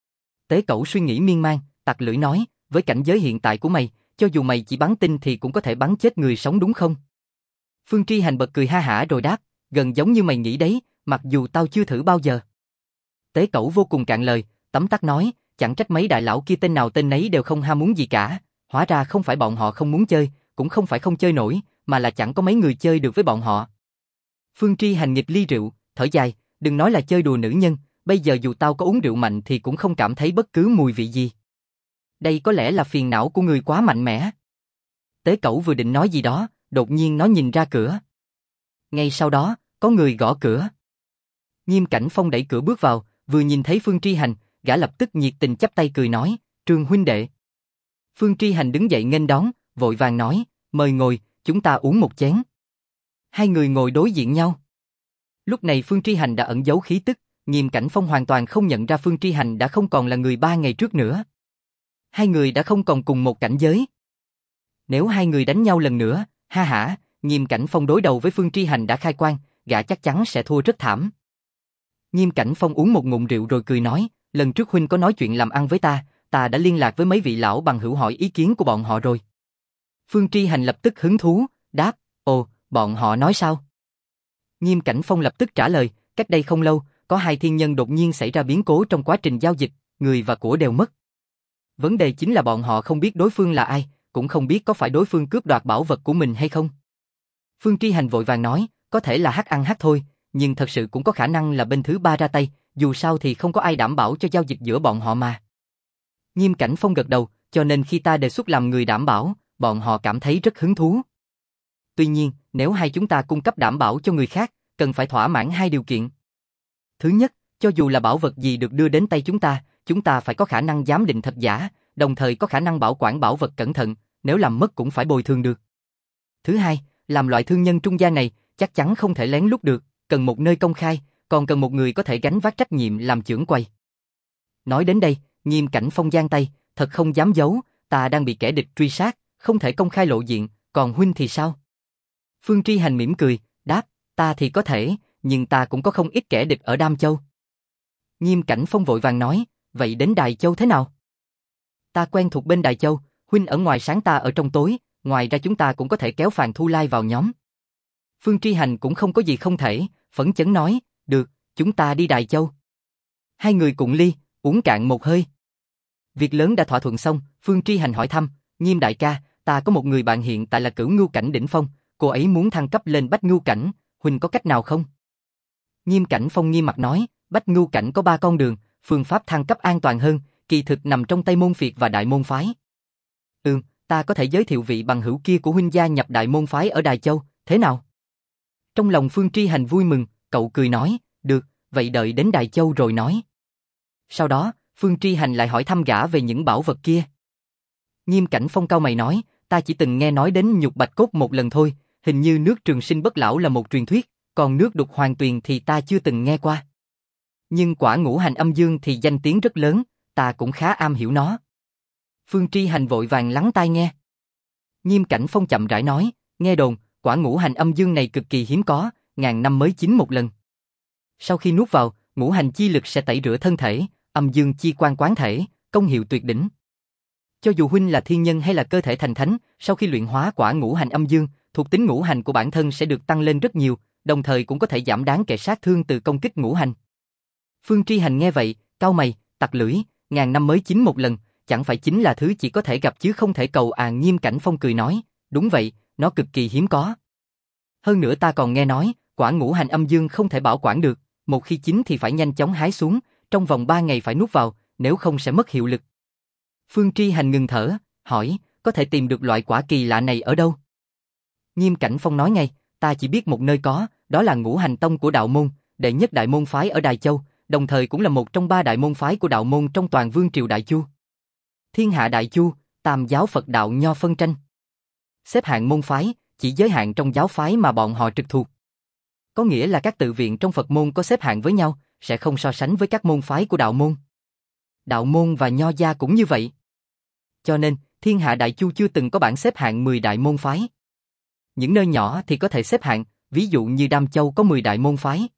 Tế Cẩu suy nghĩ miên man, tặc lưỡi nói, với cảnh giới hiện tại của mày, cho dù mày chỉ bắn tinh thì cũng có thể bắn chết người sống đúng không? Phương Tri Hành bật cười ha hả rồi đáp, gần giống như mày nghĩ đấy, mặc dù tao chưa thử bao giờ. Tế Cẩu vô cùng cạn lời, tấm tắc nói, chẳng trách mấy đại lão kia tên nào tên nấy đều không ham muốn gì cả, hóa ra không phải bọn họ không muốn chơi, cũng không phải không chơi nổi, mà là chẳng có mấy người chơi được với bọn họ. Phương Tri Hành nghịch ly rượu, thở dài, đừng nói là chơi đùa nữ nhân, bây giờ dù tao có uống rượu mạnh thì cũng không cảm thấy bất cứ mùi vị gì. Đây có lẽ là phiền não của người quá mạnh mẽ. Tế Cẩu vừa định nói gì đó, đột nhiên nó nhìn ra cửa. Ngay sau đó, có người gõ cửa. Nghiêm Cảnh Phong đẩy cửa bước vào, vừa nhìn thấy Phương Tri Hành, gã lập tức nhiệt tình chắp tay cười nói, Trương huynh đệ. Phương Tri Hành đứng dậy nghênh đón, vội vàng nói, mời ngồi, chúng ta uống một chén. Hai người ngồi đối diện nhau. Lúc này Phương Tri Hành đã ẩn giấu khí tức, Nghiêm Cảnh Phong hoàn toàn không nhận ra Phương Tri Hành đã không còn là người 3 ngày trước nữa. Hai người đã không còn cùng một cảnh giới. Nếu hai người đánh nhau lần nữa, ha hả, Nghiêm Cảnh Phong đối đầu với Phương Tri Hành đã khai quan, gã chắc chắn sẽ thua rất thảm. Nghiêm Cảnh Phong uống một ngụm rượu rồi cười nói, lần trước huynh có nói chuyện làm ăn với ta đã liên lạc với mấy vị lão bằng hữu hỏi ý kiến của bọn họ rồi. Phương Tri Hành lập tức hứng thú, đáp, ồ, bọn họ nói sao? Nghiêm Cảnh Phong lập tức trả lời, cách đây không lâu, có hai thiên nhân đột nhiên xảy ra biến cố trong quá trình giao dịch, người và của đều mất. Vấn đề chính là bọn họ không biết đối phương là ai, cũng không biết có phải đối phương cướp đoạt bảo vật của mình hay không. Phương Tri Hành vội vàng nói, có thể là hắc ăn hắc thôi, nhưng thật sự cũng có khả năng là bên thứ ba ra tay, dù sao thì không có ai đảm bảo cho giao dịch giữa bọn họ mà. Nghiêm Cảnh Phong gật đầu, cho nên khi ta đề xuất làm người đảm bảo, bọn họ cảm thấy rất hứng thú. Tuy nhiên, nếu hai chúng ta cung cấp đảm bảo cho người khác, cần phải thỏa mãn hai điều kiện. Thứ nhất, cho dù là bảo vật gì được đưa đến tay chúng ta phải có khả năng giám định thật giả, đồng thời có khả năng bảo quản bảo vật cẩn thận, nếu làm mất cũng phải bồi thường được. Thứ hai, làm loại thương nhân trung gian này, chắc chắn không thể lén lút được, cần một nơi công khai, còn cần một người có thể gánh vác trách nhiệm làm chưởng quầy. Nói đến đây, Nghiêm Cảnh Phong giang tay, thật không dám giấu, ta đang bị kẻ địch truy sát, không thể công khai lộ diện, còn huynh thì sao? Phương Tri Hành mỉm cười, đáp, ta thì có thể, nhưng ta cũng có không ít kẻ địch ở Đam Châu. Nghiêm Cảnh Phong vội vàng nói, vậy đến Đài Châu thế nào? Ta quen thuộc bên Đài Châu, huynh ở ngoài sáng ta ở trong tối, ngoài ra chúng ta cũng có thể kéo Phàn Thu Lai vào nhóm. Phương Tri Hành cũng không có gì không thể, phấn chấn nói, được, chúng ta đi Đài Châu. Hai người cùng ly, uống cạn một hơi. Việc lớn đã thỏa thuận xong, Phương Tri Hành hỏi thăm, Nghiêm đại ca, ta có một người bạn hiện tại là Cửu Ngưu Cảnh đỉnh phong, cô ấy muốn thăng cấp lên Bách Ngưu Cảnh, huynh có cách nào không? Nghiêm Cảnh Phong nghiêm mặt nói, Bách Ngưu Cảnh có 3 con đường, phương pháp thăng cấp an toàn hơn, kỳ thực nằm trong Tây Môn Phiệt và Đại Môn Phái. Ta có thể giới thiệu vị bằng hữu kia của huynh gia nhập Đại Môn Phái ở Đài Châu, thế nào? Trong lòng Phương Tri Hành vui mừng, cậu cười nói, được, vậy đợi đến Đài Châu rồi nói. Sau đó, Phương Tri Hành lại hỏi thăm gã về những bảo vật kia. Nghiêm Cảnh Phong cau mày nói, ta chỉ từng nghe nói đến nhục bạch cốt một lần thôi, hình như nước trường sinh bất lão là một truyền thuyết, còn nước đục hoàng tuyền thì ta chưa từng nghe qua. Nhưng quả ngũ hành âm dương thì danh tiếng rất lớn, ta cũng khá am hiểu nó. Phương Tri Hành vội vàng lắng tai nghe. Nghiêm Cảnh Phong chậm rãi nói, nghe đồn, quả ngũ hành âm dương này cực kỳ hiếm có, ngàn năm mới chín một lần. Sau khi nuốt vào, ngũ hành chi lực sẽ tẩy rửa thân thể, âm dương chi quan quán thể, công hiệu tuyệt đỉnh. Cho dù huynh là thiên nhân hay là cơ thể thành thánh, sau khi luyện hóa quả ngũ hành âm dương, thuộc tính ngũ hành của bản thân sẽ được tăng lên rất nhiều, đồng thời cũng có thể giảm đáng kể sát thương từ công kích ngũ hành. Phương Tri Hành nghe vậy, cau mày, tặc lưỡi, ngàn năm mới chín một lần, chẳng phải chính là thứ chỉ có thể gặp chứ không thể cầu à? Nghiêm Cảnh Phong cười nói, đúng vậy, nó cực kỳ hiếm có. Hơn nữa ta còn nghe nói, quả ngũ hành âm dương không thể bảo quản được, một khi chín thì phải nhanh chóng hái xuống, trong vòng 3 ngày phải nuốt vào, nếu không sẽ mất hiệu lực. Phương Tri Hành ngừng thở, hỏi, có thể tìm được loại quả kỳ lạ này ở đâu? Nghiêm Cảnh Phong nói ngay, ta chỉ biết một nơi có, đó là Ngũ Hành Tông của đạo môn, đệ nhất đại môn phái ở Đài Châu, đồng thời cũng là một trong 3 đại môn phái của đạo môn trong toàn vương triều Đại Chu. Thiên hạ Đại Chu, Tam giáo Phật đạo nho phân tranh. Xếp hạng môn phái, chỉ giới hạn trong giáo phái mà bọn họ trực thuộc. Có nghĩa là các tự viện trong Phật môn có xếp hạng với nhau, sẽ không so sánh với các môn phái của đạo môn. Đạo môn và nho gia cũng như vậy. Cho nên, thiên hạ Đại Chu chưa từng có bảng xếp hạng 10 đại môn phái. Những nơi nhỏ thì có thể xếp hạng, ví dụ như Đam Châu có 10 đại môn phái.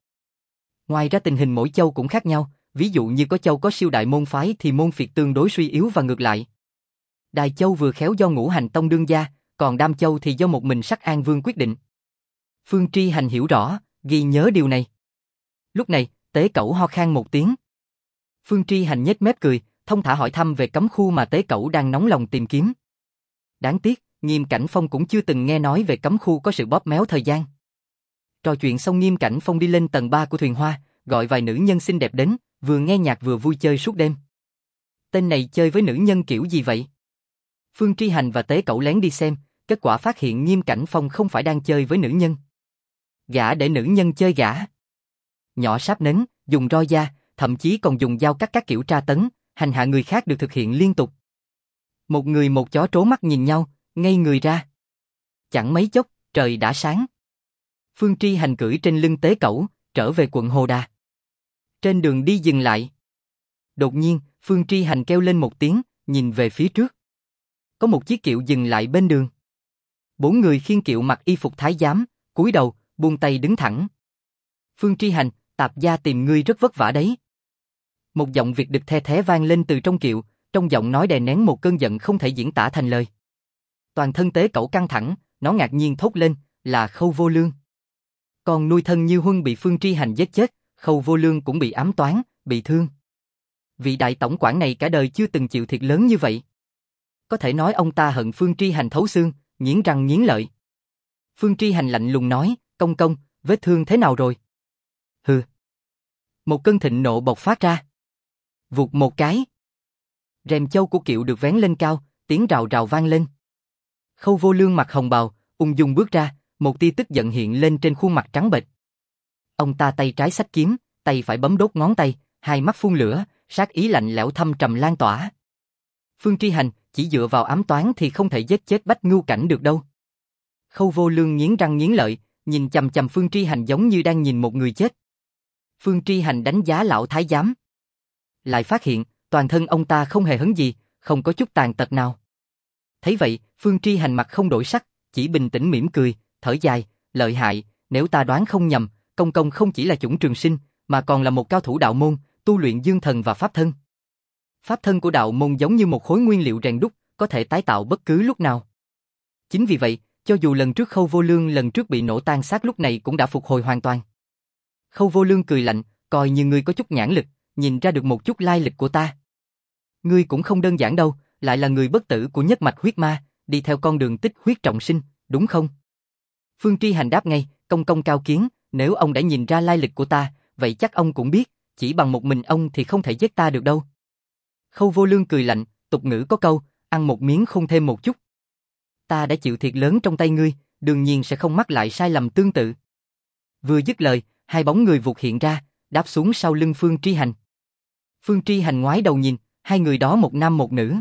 Ngoài ra tình hình mỗi châu cũng khác nhau, ví dụ như có châu có siêu đại môn phái thì môn phiệt tương đối suy yếu và ngược lại. Đài Châu vừa khéo do Ngũ Hành Tông đương gia, còn Đam Châu thì do một mình Sắc An Vương quyết định. Phương Tri Hành hiểu rõ, ghi nhớ điều này. Lúc này, Tế Cẩu ho khan một tiếng. Phương Tri Hành nhếch mép cười, thông thả hỏi thăm về cấm khu mà Tế Cẩu đang nóng lòng tìm kiếm. Đáng tiếc, Nghiêm Cảnh Phong cũng chưa từng nghe nói về cấm khu có sự bóp méo thời gian. Trò chuyện xong Nghiêm Cảnh Phong đi lên tầng 3 của thuyền hoa, gọi vài nữ nhân xinh đẹp đến, vừa nghe nhạc vừa vui chơi suốt đêm. Tên này chơi với nữ nhân kiểu gì vậy? Phương Tri Hành và Tế Cẩu lén đi xem, kết quả phát hiện Nghiêm Cảnh Phong không phải đang chơi với nữ nhân. Gã để nữ nhân chơi gã. Nhỏ sáp nến, dùng roi da, thậm chí còn dùng dao cắt các kiểu tra tấn, hành hạ người khác được thực hiện liên tục. Một người một chó trố mắt nhìn nhau, ngây người ra. Chẳng mấy chốc, trời đã sáng. Phương Tri Hành cưỡi trên lưng Tế Cẩu, trở về quận Hồ Đà. Trên đường đi dừng lại. Đột nhiên, Phương Tri Hành kêu lên một tiếng, nhìn về phía trước. Có một chiếc kiệu dừng lại bên đường. 4 người khiêng kiệu mặc y phục thái giám, cúi đầu, buông tay đứng thẳng. Phương Tri Hành, tạp gia tìm ngươi rất vất vả đấy. Một giọng Việt đực the thé vang lên từ trong kiệu, trong giọng nói đè nén một cơn giận không thể diễn tả thành lời. Toàn thân Tế Cẩu căng thẳng, nó ngạc nhiên thốt lên, là Khâu Vô Lương. Còn nuôi thân Như Huân bị Phương Tri Hành giết chết, Khâu Vô Lương cũng bị ám toán, bị thương. Vị đại tổng quản này cả đời chưa từng chịu thiệt lớn như vậy. Có thể nói ông ta hận Phương Tri Hành thấu xương, nghiến răng nghiến lợi. Phương Tri Hành lạnh lùng nói, công công, vết thương thế nào rồi? Hừ. Một cơn thịnh nộ bộc phát ra. Vụt một cái. rèm châu của kiệu được vén lên cao, tiếng rào rào vang lên. Khâu Vô Lương mặc hồng bào, ung dung bước ra, một tia tức giận hiện lên trên khuôn mặt trắng bệch. Ông ta tay trái xách kiếm, tay phải bấm đốt ngón tay, hai mắt phun lửa, sát ý lạnh lẽo thâm trầm lan tỏa. Phương Tri Hành, chỉ dựa vào ám toán thì không thể giết chết Bách Ngưu Cảnh được đâu. Khâu Vô Lương nghiến răng nghiến lợi, nhìn chằm chằm Phương Tri Hành giống như đang nhìn một người chết. Phương Tri Hành đánh giá lão thái giám. Lại phát hiện, toàn thân ông ta không hề hấn gì, không có chút tàn tật nào. Thấy vậy, Phương Tri Hành mặt không đổi sắc, chỉ bình tĩnh mỉm cười, thở dài, lợi hại, nếu ta đoán không nhầm, công công không chỉ là chủng trường sinh, mà còn là một cao thủ đạo môn, tu luyện dương thần và pháp thân. Pháp thân của đạo môn giống như một khối nguyên liệu rèn đúc, có thể tái tạo bất cứ lúc nào. Chính vì vậy, cho dù lần trước Khâu Vô Lương lần trước bị nổ tan xác lúc này cũng đã phục hồi hoàn toàn. Khâu Vô Lương cười lạnh, coi như ngươi có chút nhãn lực, nhìn ra được một chút lai lịch của ta. Ngươi cũng không đơn giản đâu, lại là người bất tử của nhất mạch huyết ma, đi theo con đường tích huyết trọng sinh, đúng không? Phương Tri Hành đáp ngay, công công cao kiến, nếu ông đã nhìn ra lai lịch của ta, vậy chắc ông cũng biết, chỉ bằng một mình ông thì không thể giết ta được đâu. Khâu Vô Lương cười lạnh, tục ngữ có câu, ăn một miếng không thêm một chút. Ta đã chịu thiệt lớn trong tay ngươi, đương nhiên sẽ không mắc lại sai lầm tương tự. Vừa dứt lời, hai bóng người vụt hiện ra, đáp xuống sau lưng Phương Tri Hành. Phương Tri Hành ngoái đầu nhìn, hai người đó một nam một nữ.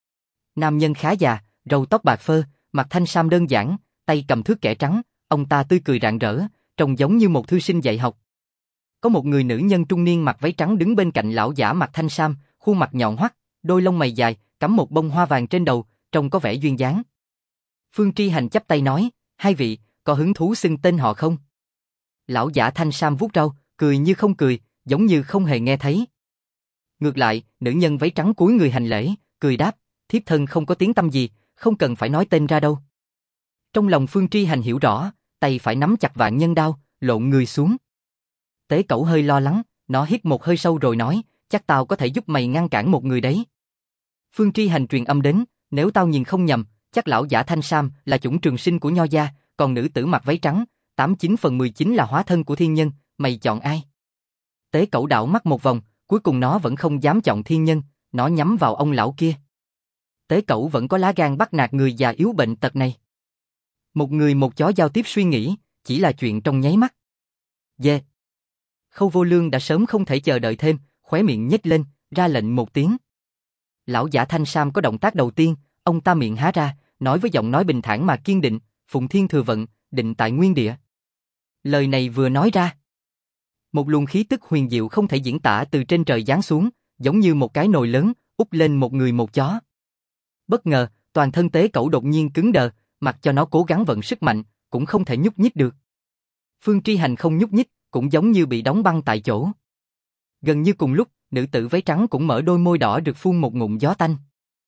Nam nhân khá già, râu tóc bạc phơ, mặc thanh sam đơn giản, tay cầm thước kẻ trắng, ông ta tươi cười rạng rỡ, trông giống như một thư sinh dạy học. Có một người nữ nhân trung niên mặc váy trắng đứng bên cạnh lão giả mặc thanh sam, khuôn mặt nhọn hoắt, đôi lông mày dài, cắm một bông hoa vàng trên đầu, trông có vẻ duyên dáng. Phương Tri Hành chắp tay nói, hai vị, có hứng thú xưng tên họ không? Lão giả thanh sam vuốt râu, cười như không cười, giống như không hề nghe thấy. Ngược lại, nữ nhân váy trắng cúi người hành lễ, cười đáp, thiếp thân không có tiếng tăm gì, không cần phải nói tên ra đâu. Trong lòng Phương Tri Hành hiểu rõ, tay phải nắm chặt vạn nhân đao, lộn người xuống. Tế Cẩu hơi lo lắng, nó hít một hơi sâu rồi nói, chắc tao có thể giúp mày ngăn cản một người đấy. Phương Tri Hành truyền âm đến, nếu tao nhìn không nhầm, chắc lão giả thanh sam là chủng trường sinh của Nho gia, còn nữ tử mặc váy trắng, 89/19 là hóa thân của thiên nhân, mày chọn ai? Tế Cẩu đảo mắt một vòng, cuối cùng nó vẫn không dám chọn thiên nhân, nó nhắm vào ông lão kia. Tế Cẩu vẫn có lá gan bắt nạt người già yếu bệnh tật này. Một người một chó giao tiếp suy nghĩ, chỉ là chuyện trong nháy mắt. Yeah. Khâu Vô Lương đã sớm không thể chờ đợi thêm, khóe miệng nhếch lên, ra lệnh một tiếng. Lão giả thanh sam có động tác đầu tiên, ông ta miệng há ra, nói với giọng nói bình thản mà kiên định, Phụng Thiên thừa vận, định tại nguyên địa. Lời này vừa nói ra, một luồng khí tức huyền diệu không thể diễn tả từ trên trời giáng xuống, giống như một cái nồi lớn, úp lên một người một chó. Bất ngờ, toàn thân Tế Cẩu đột nhiên cứng đờ, mặc cho nó cố gắng vận sức mạnh, cũng không thể nhúc nhích được. Phương Tri Hành không nhúc nhích, cũng giống như bị đóng băng tại chỗ. Gần như cùng lúc, nữ tử váy trắng cũng mở đôi môi đỏ được phun một ngụm gió tanh.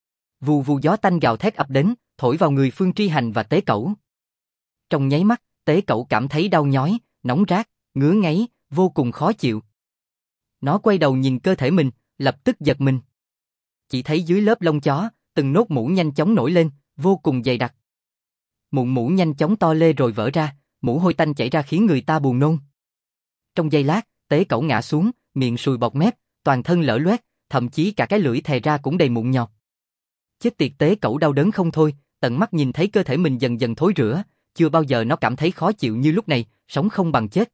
Vù vù gió tanh gào thét ập đến, thổi vào người Phương Tri Hành và Tế Cẩu. Trong nháy mắt, Tế Cẩu cảm thấy đau nhói, nóng rát, ngứa ngáy, vô cùng khó chịu. Nó quay đầu nhìn cơ thể mình, lập tức giật mình. Chỉ thấy dưới lớp lông chó, từng nốt mủ nhanh chóng nổi lên, vô cùng dày đặc. Mụn mủ nhanh chóng to lê rồi vỡ ra, mủ hôi tanh chảy ra khiến người ta buồn nôn. Trong giây lát, Tế Cẩu ngã xuống, miệng sùi bọt mép, toàn thân lở loét, thậm chí cả cái lưỡi thè ra cũng đầy mụn nhọt. Chết tiệt, Tế Cẩu đau đớn không thôi, tận mắt nhìn thấy cơ thể mình dần dần thối rữa, chưa bao giờ nó cảm thấy khó chịu như lúc này, sống không bằng chết.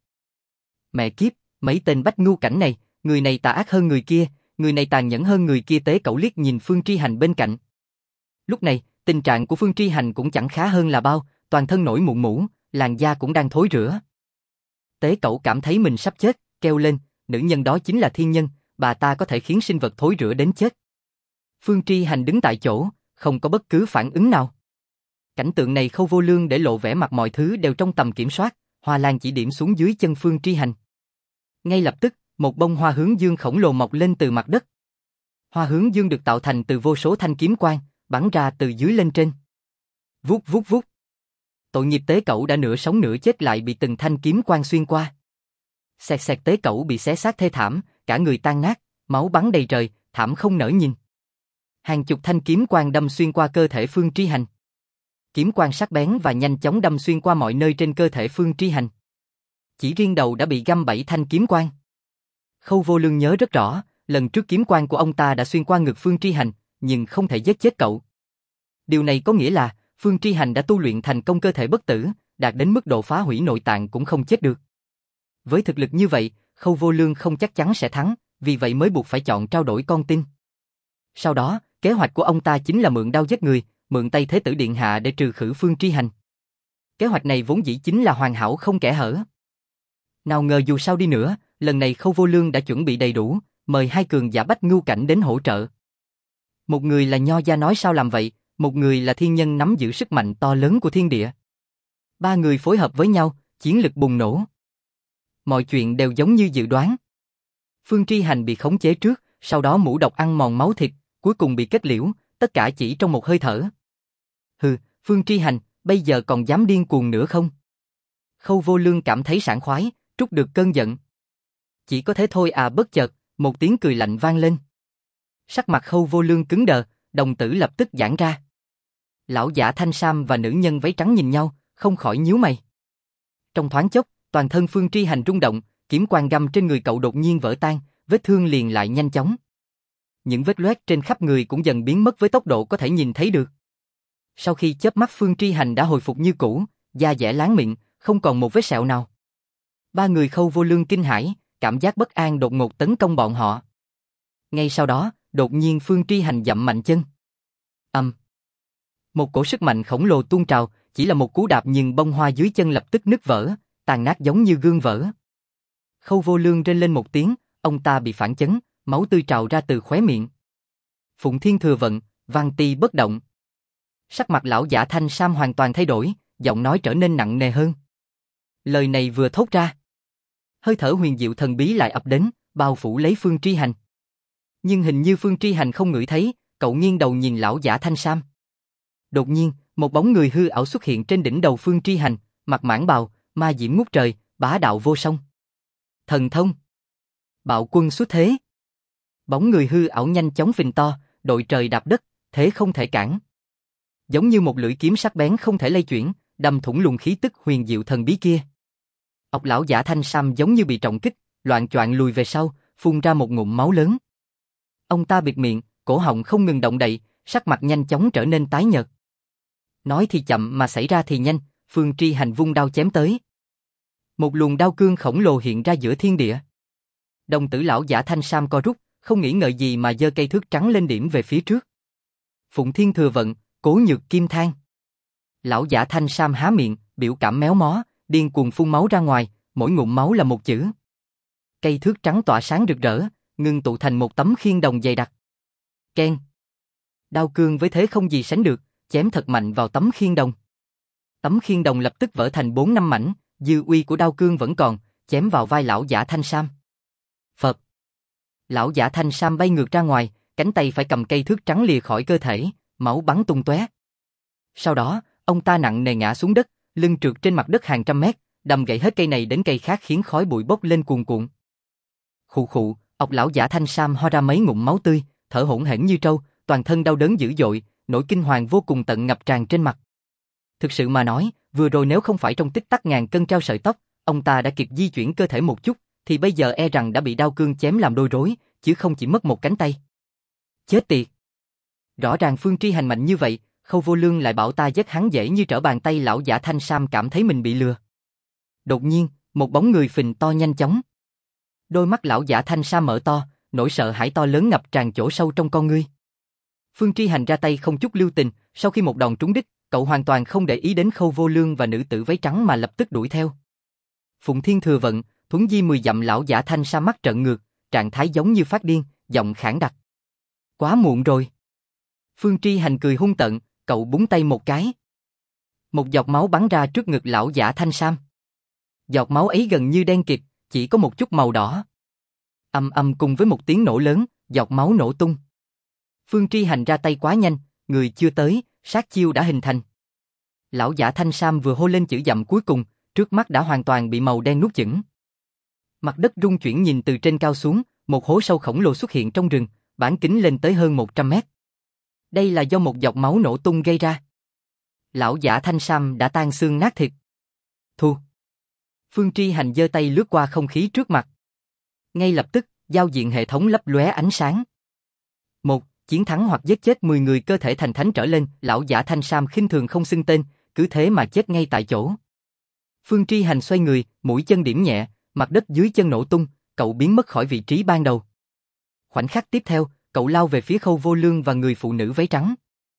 Mẹ kiếp, mấy tên Bách Ngưu Cảnh này, người này tà ác hơn người kia, người này tàn nhẫn hơn người kia. Tế Cẩu liếc nhìn Phương Tri Hành bên cạnh. Lúc này, tình trạng của Phương Tri Hành cũng chẳng khá hơn là bao, toàn thân nổi mụn mủ, làn da cũng đang thối rữa. Tế Cẩu cảm thấy mình sắp chết, kêu lên, nữ nhân đó chính là thiên nhân, bà ta có thể khiến sinh vật thối rữa đến chết. Phương Tri Hành đứng tại chỗ, không có bất cứ phản ứng nào. Cảnh tượng này Khâu Vô Lương để lộ vẻ mặt mọi thứ đều trong tầm kiểm soát, hoa lan chỉ điểm xuống dưới chân Phương Tri Hành. Ngay lập tức, một bông hoa hướng dương khổng lồ mọc lên từ mặt đất. Hoa hướng dương được tạo thành từ vô số thanh kiếm quang, bắn ra từ dưới lên trên. Vút vút vút. Tội nghiệp Tế Cẩu đã nửa sống nửa chết lại bị từng thanh kiếm quang xuyên qua. Xẹt xẹt, Tế Cẩu bị xé xác thê thảm, cả người tan nát, máu bắn đầy trời, thảm không nỡ nhìn. Hàng chục thanh kiếm quang đâm xuyên qua cơ thể Phương Tri Hành. Kiếm quang sắc bén và nhanh chóng đâm xuyên qua mọi nơi trên cơ thể Phương Tri Hành. Chỉ riêng đầu đã bị găm 7 thanh kiếm quang. Khâu Vô Lương nhớ rất rõ, lần trước kiếm quang của ông ta đã xuyên qua ngực Phương Tri Hành, nhưng không thể giết chết cậu. Điều này có nghĩa là Phương Tri Hành đã tu luyện thành công cơ thể bất tử, đạt đến mức độ phá hủy nội tạng cũng không chết được. Với thực lực như vậy, Khâu Vô Lương không chắc chắn sẽ thắng, vì vậy mới buộc phải chọn trao đổi con tin. Sau đó, kế hoạch của ông ta chính là mượn đao giết người, mượn tay Thế tử Điện Hạ để trừ khử Phương Tri Hành. Kế hoạch này vốn dĩ chính là hoàn hảo không kẽ hở. Nào ngờ dù sao đi nữa, lần này Khâu Vô Lương đã chuẩn bị đầy đủ, mời hai cường giả Bách Ngưu Cảnh đến hỗ trợ. Một người là Nho gia nói sao làm vậy, một người là thiên nhân nắm giữ sức mạnh to lớn của thiên địa. Ba người phối hợp với nhau, chiến lực bùng nổ. Mọi chuyện đều giống như dự đoán. Phương Tri Hành bị khống chế trước, sau đó mũ độc ăn mòn máu thịt, cuối cùng bị kết liễu, tất cả chỉ trong một hơi thở. Hừ, Phương Tri Hành, bây giờ còn dám điên cuồng nữa không? Khâu Vô Lương cảm thấy sảng khoái, trút được cơn giận. Chỉ có thế thôi à, bất chợt, một tiếng cười lạnh vang lên. Sắc mặt Khâu Vô Lương cứng đờ, đồng tử lập tức giãn ra. Lão giả thanh sam và nữ nhân váy trắng nhìn nhau, không khỏi nhíu mày. Trong thoáng chốc, toàn thân Phương Tri Hành rung động, kiếm quang găm trên người cậu đột nhiên vỡ tan, vết thương liền lại nhanh chóng. Những vết loét trên khắp người cũng dần biến mất với tốc độ có thể nhìn thấy được. Sau khi chớp mắt Phương Tri Hành đã hồi phục như cũ, da dẻ láng mịn, không còn một vết sẹo nào. Ba người Khâu Vô Lương kinh hãi, cảm giác bất an đột ngột tấn công bọn họ. Ngay sau đó, đột nhiên Phương Tri Hành dậm mạnh chân. Một cổ sức mạnh khổng lồ tuôn trào, chỉ là một cú đạp nhưng bông hoa dưới chân lập tức nứt vỡ, tàn nát giống như gương vỡ. Khâu Vô Lương rên lên một tiếng, ông ta bị phản chấn, máu tươi trào ra từ khóe miệng. Phụng Thiên Thừa Vận, Văn Ti bất động. Sắc mặt lão giả thanh sam hoàn toàn thay đổi, giọng nói trở nên nặng nề hơn. Lời này vừa thốt ra, hơi thở huyền diệu thần bí lại ập đến, bao phủ lấy Phương Tri Hành. Nhưng hình như Phương Tri Hành không ngửi thấy, cậu nghiêng đầu nhìn lão giả thanh sam. Đột nhiên, một bóng người hư ảo xuất hiện trên đỉnh đầu Phương Tri Hành, mặc mãng bào, ma diễm ngút trời, bá đạo vô song. Thần thông. Bạo quân xuất thế. Bóng người hư ảo nhanh chóng phình to, đội trời đạp đất, thế không thể cản. Giống như một lưỡi kiếm sắc bén không thể lay chuyển, đâm thủng luồng khí tức huyền diệu thần bí kia. Óc lão giả thanh sam giống như bị trọng kích, loạng choạng lùi về sau, phun ra một ngụm máu lớn. Ông ta bịt miệng, cổ họng không ngừng động đậy, sắc mặt nhanh chóng trở nên tái nhợt. Nói thì chậm mà xảy ra thì nhanh, Phương Tri Hành vung đao chém tới. Một luồng đao cương khổng lồ hiện ra giữa thiên địa. Đồng tử lão giả thanh sam co rút, không nghĩ ngợi gì mà giơ cây thước trắng lên điểm về phía trước. Phụng Thiên Thừa Vận, Cố Nhược Kim Thang. Lão giả thanh sam há miệng, biểu cảm méo mó, điên cuồng phun máu ra ngoài, mỗi ngụm máu là một chữ. Cây thước trắng tỏa sáng rực rỡ, ngưng tụ thành một tấm khiên đồng dày đặc. Keng. Đao cương với thế không gì sánh được, chém thật mạnh vào tấm khiên đồng. Tấm khiên đồng lập tức vỡ thành 4-5 mảnh, dư uy của đao cương vẫn còn, chém vào vai lão giả thanh sam. Phập. Lão giả thanh sam bay ngược ra ngoài, cánh tay phải cầm cây thước trắng lìa khỏi cơ thể, máu bắn tung tóe. Sau đó, ông ta nặng nề ngã xuống đất, lưng trượt trên mặt đất hàng trăm mét, đâm gãy hết cây này đến cây khác khiến khói bụi bốc lên cuồn cuộn. Khụ khụ, ọc lão giả thanh sam ho ra mấy ngụm máu tươi, thở hổn hển như trâu, toàn thân đau đớn dữ dội, nỗi kinh hoàng vô cùng tận ngập tràn trên mặt. Thực sự mà nói, vừa rồi nếu không phải trong tích tắc ngàn cân treo sợi tóc, ông ta đã kịp di chuyển cơ thể một chút, thì bây giờ e rằng đã bị đao cương chém làm đôi rối, chứ không chỉ mất một cánh tay. Chết tiệt! Rõ ràng Phương Tri Hành mạnh như vậy, Khâu Vô Lương lại bảo ta giết hắn dễ như trở bàn tay. Lão giả thanh sam cảm thấy mình bị lừa. Đột nhiên, một bóng người phình to nhanh chóng. Đôi mắt lão giả thanh sam mở to, nỗi sợ hãi to lớn ngập tràn chỗ sâu trong con ngươi. Phương Tri Hành ra tay không chút lưu tình, sau khi một đòn trúng đích, cậu hoàn toàn không để ý đến Khâu Vô Lương và nữ tử váy trắng mà lập tức đuổi theo. Phụng Thiên Thừa Vận, thuấn di 10 dặm. Lão giả thanh sam mắt trợn ngược, trạng thái giống như phát điên, giọng khản đặc. Quá muộn rồi. Phương Tri Hành cười hung tợn, cậu búng tay một cái. Một giọt máu bắn ra trước ngực lão giả thanh sam. Giọt máu ấy gần như đen kịt, chỉ có một chút màu đỏ. Ầm ầm, cùng với một tiếng nổ lớn, giọt máu nổ tung. Phương Tri Hành ra tay quá nhanh, người chưa tới, sát chiêu đã hình thành. Lão giả thanh sam vừa hô lên chữ dặm cuối cùng, trước mắt đã hoàn toàn bị màu đen nuốt chửng. Mặt đất rung chuyển, nhìn từ trên cao xuống, một hố sâu khổng lồ xuất hiện trong rừng, bán kính lên tới hơn 100 mét. Đây là do một giọt máu nổ tung gây ra. Lão giả thanh sam đã tan xương nát thịt. Thu. Phương Tri Hành giơ tay lướt qua không khí trước mặt. Ngay lập tức, giao diện hệ thống lấp lóe ánh sáng. Một, Chiến thắng hoặc giết chết 10 người cơ thể thành thánh trở lên, lão giả thanh sam khinh thường không xưng tên, cứ thế mà chết ngay tại chỗ. Phương Tri Hành xoay người, mũi chân điểm nhẹ, mặt đất dưới chân nổ tung, cậu biến mất khỏi vị trí ban đầu. Khoảnh khắc tiếp theo, cậu lao về phía Khâu Vô Lương và người phụ nữ váy trắng.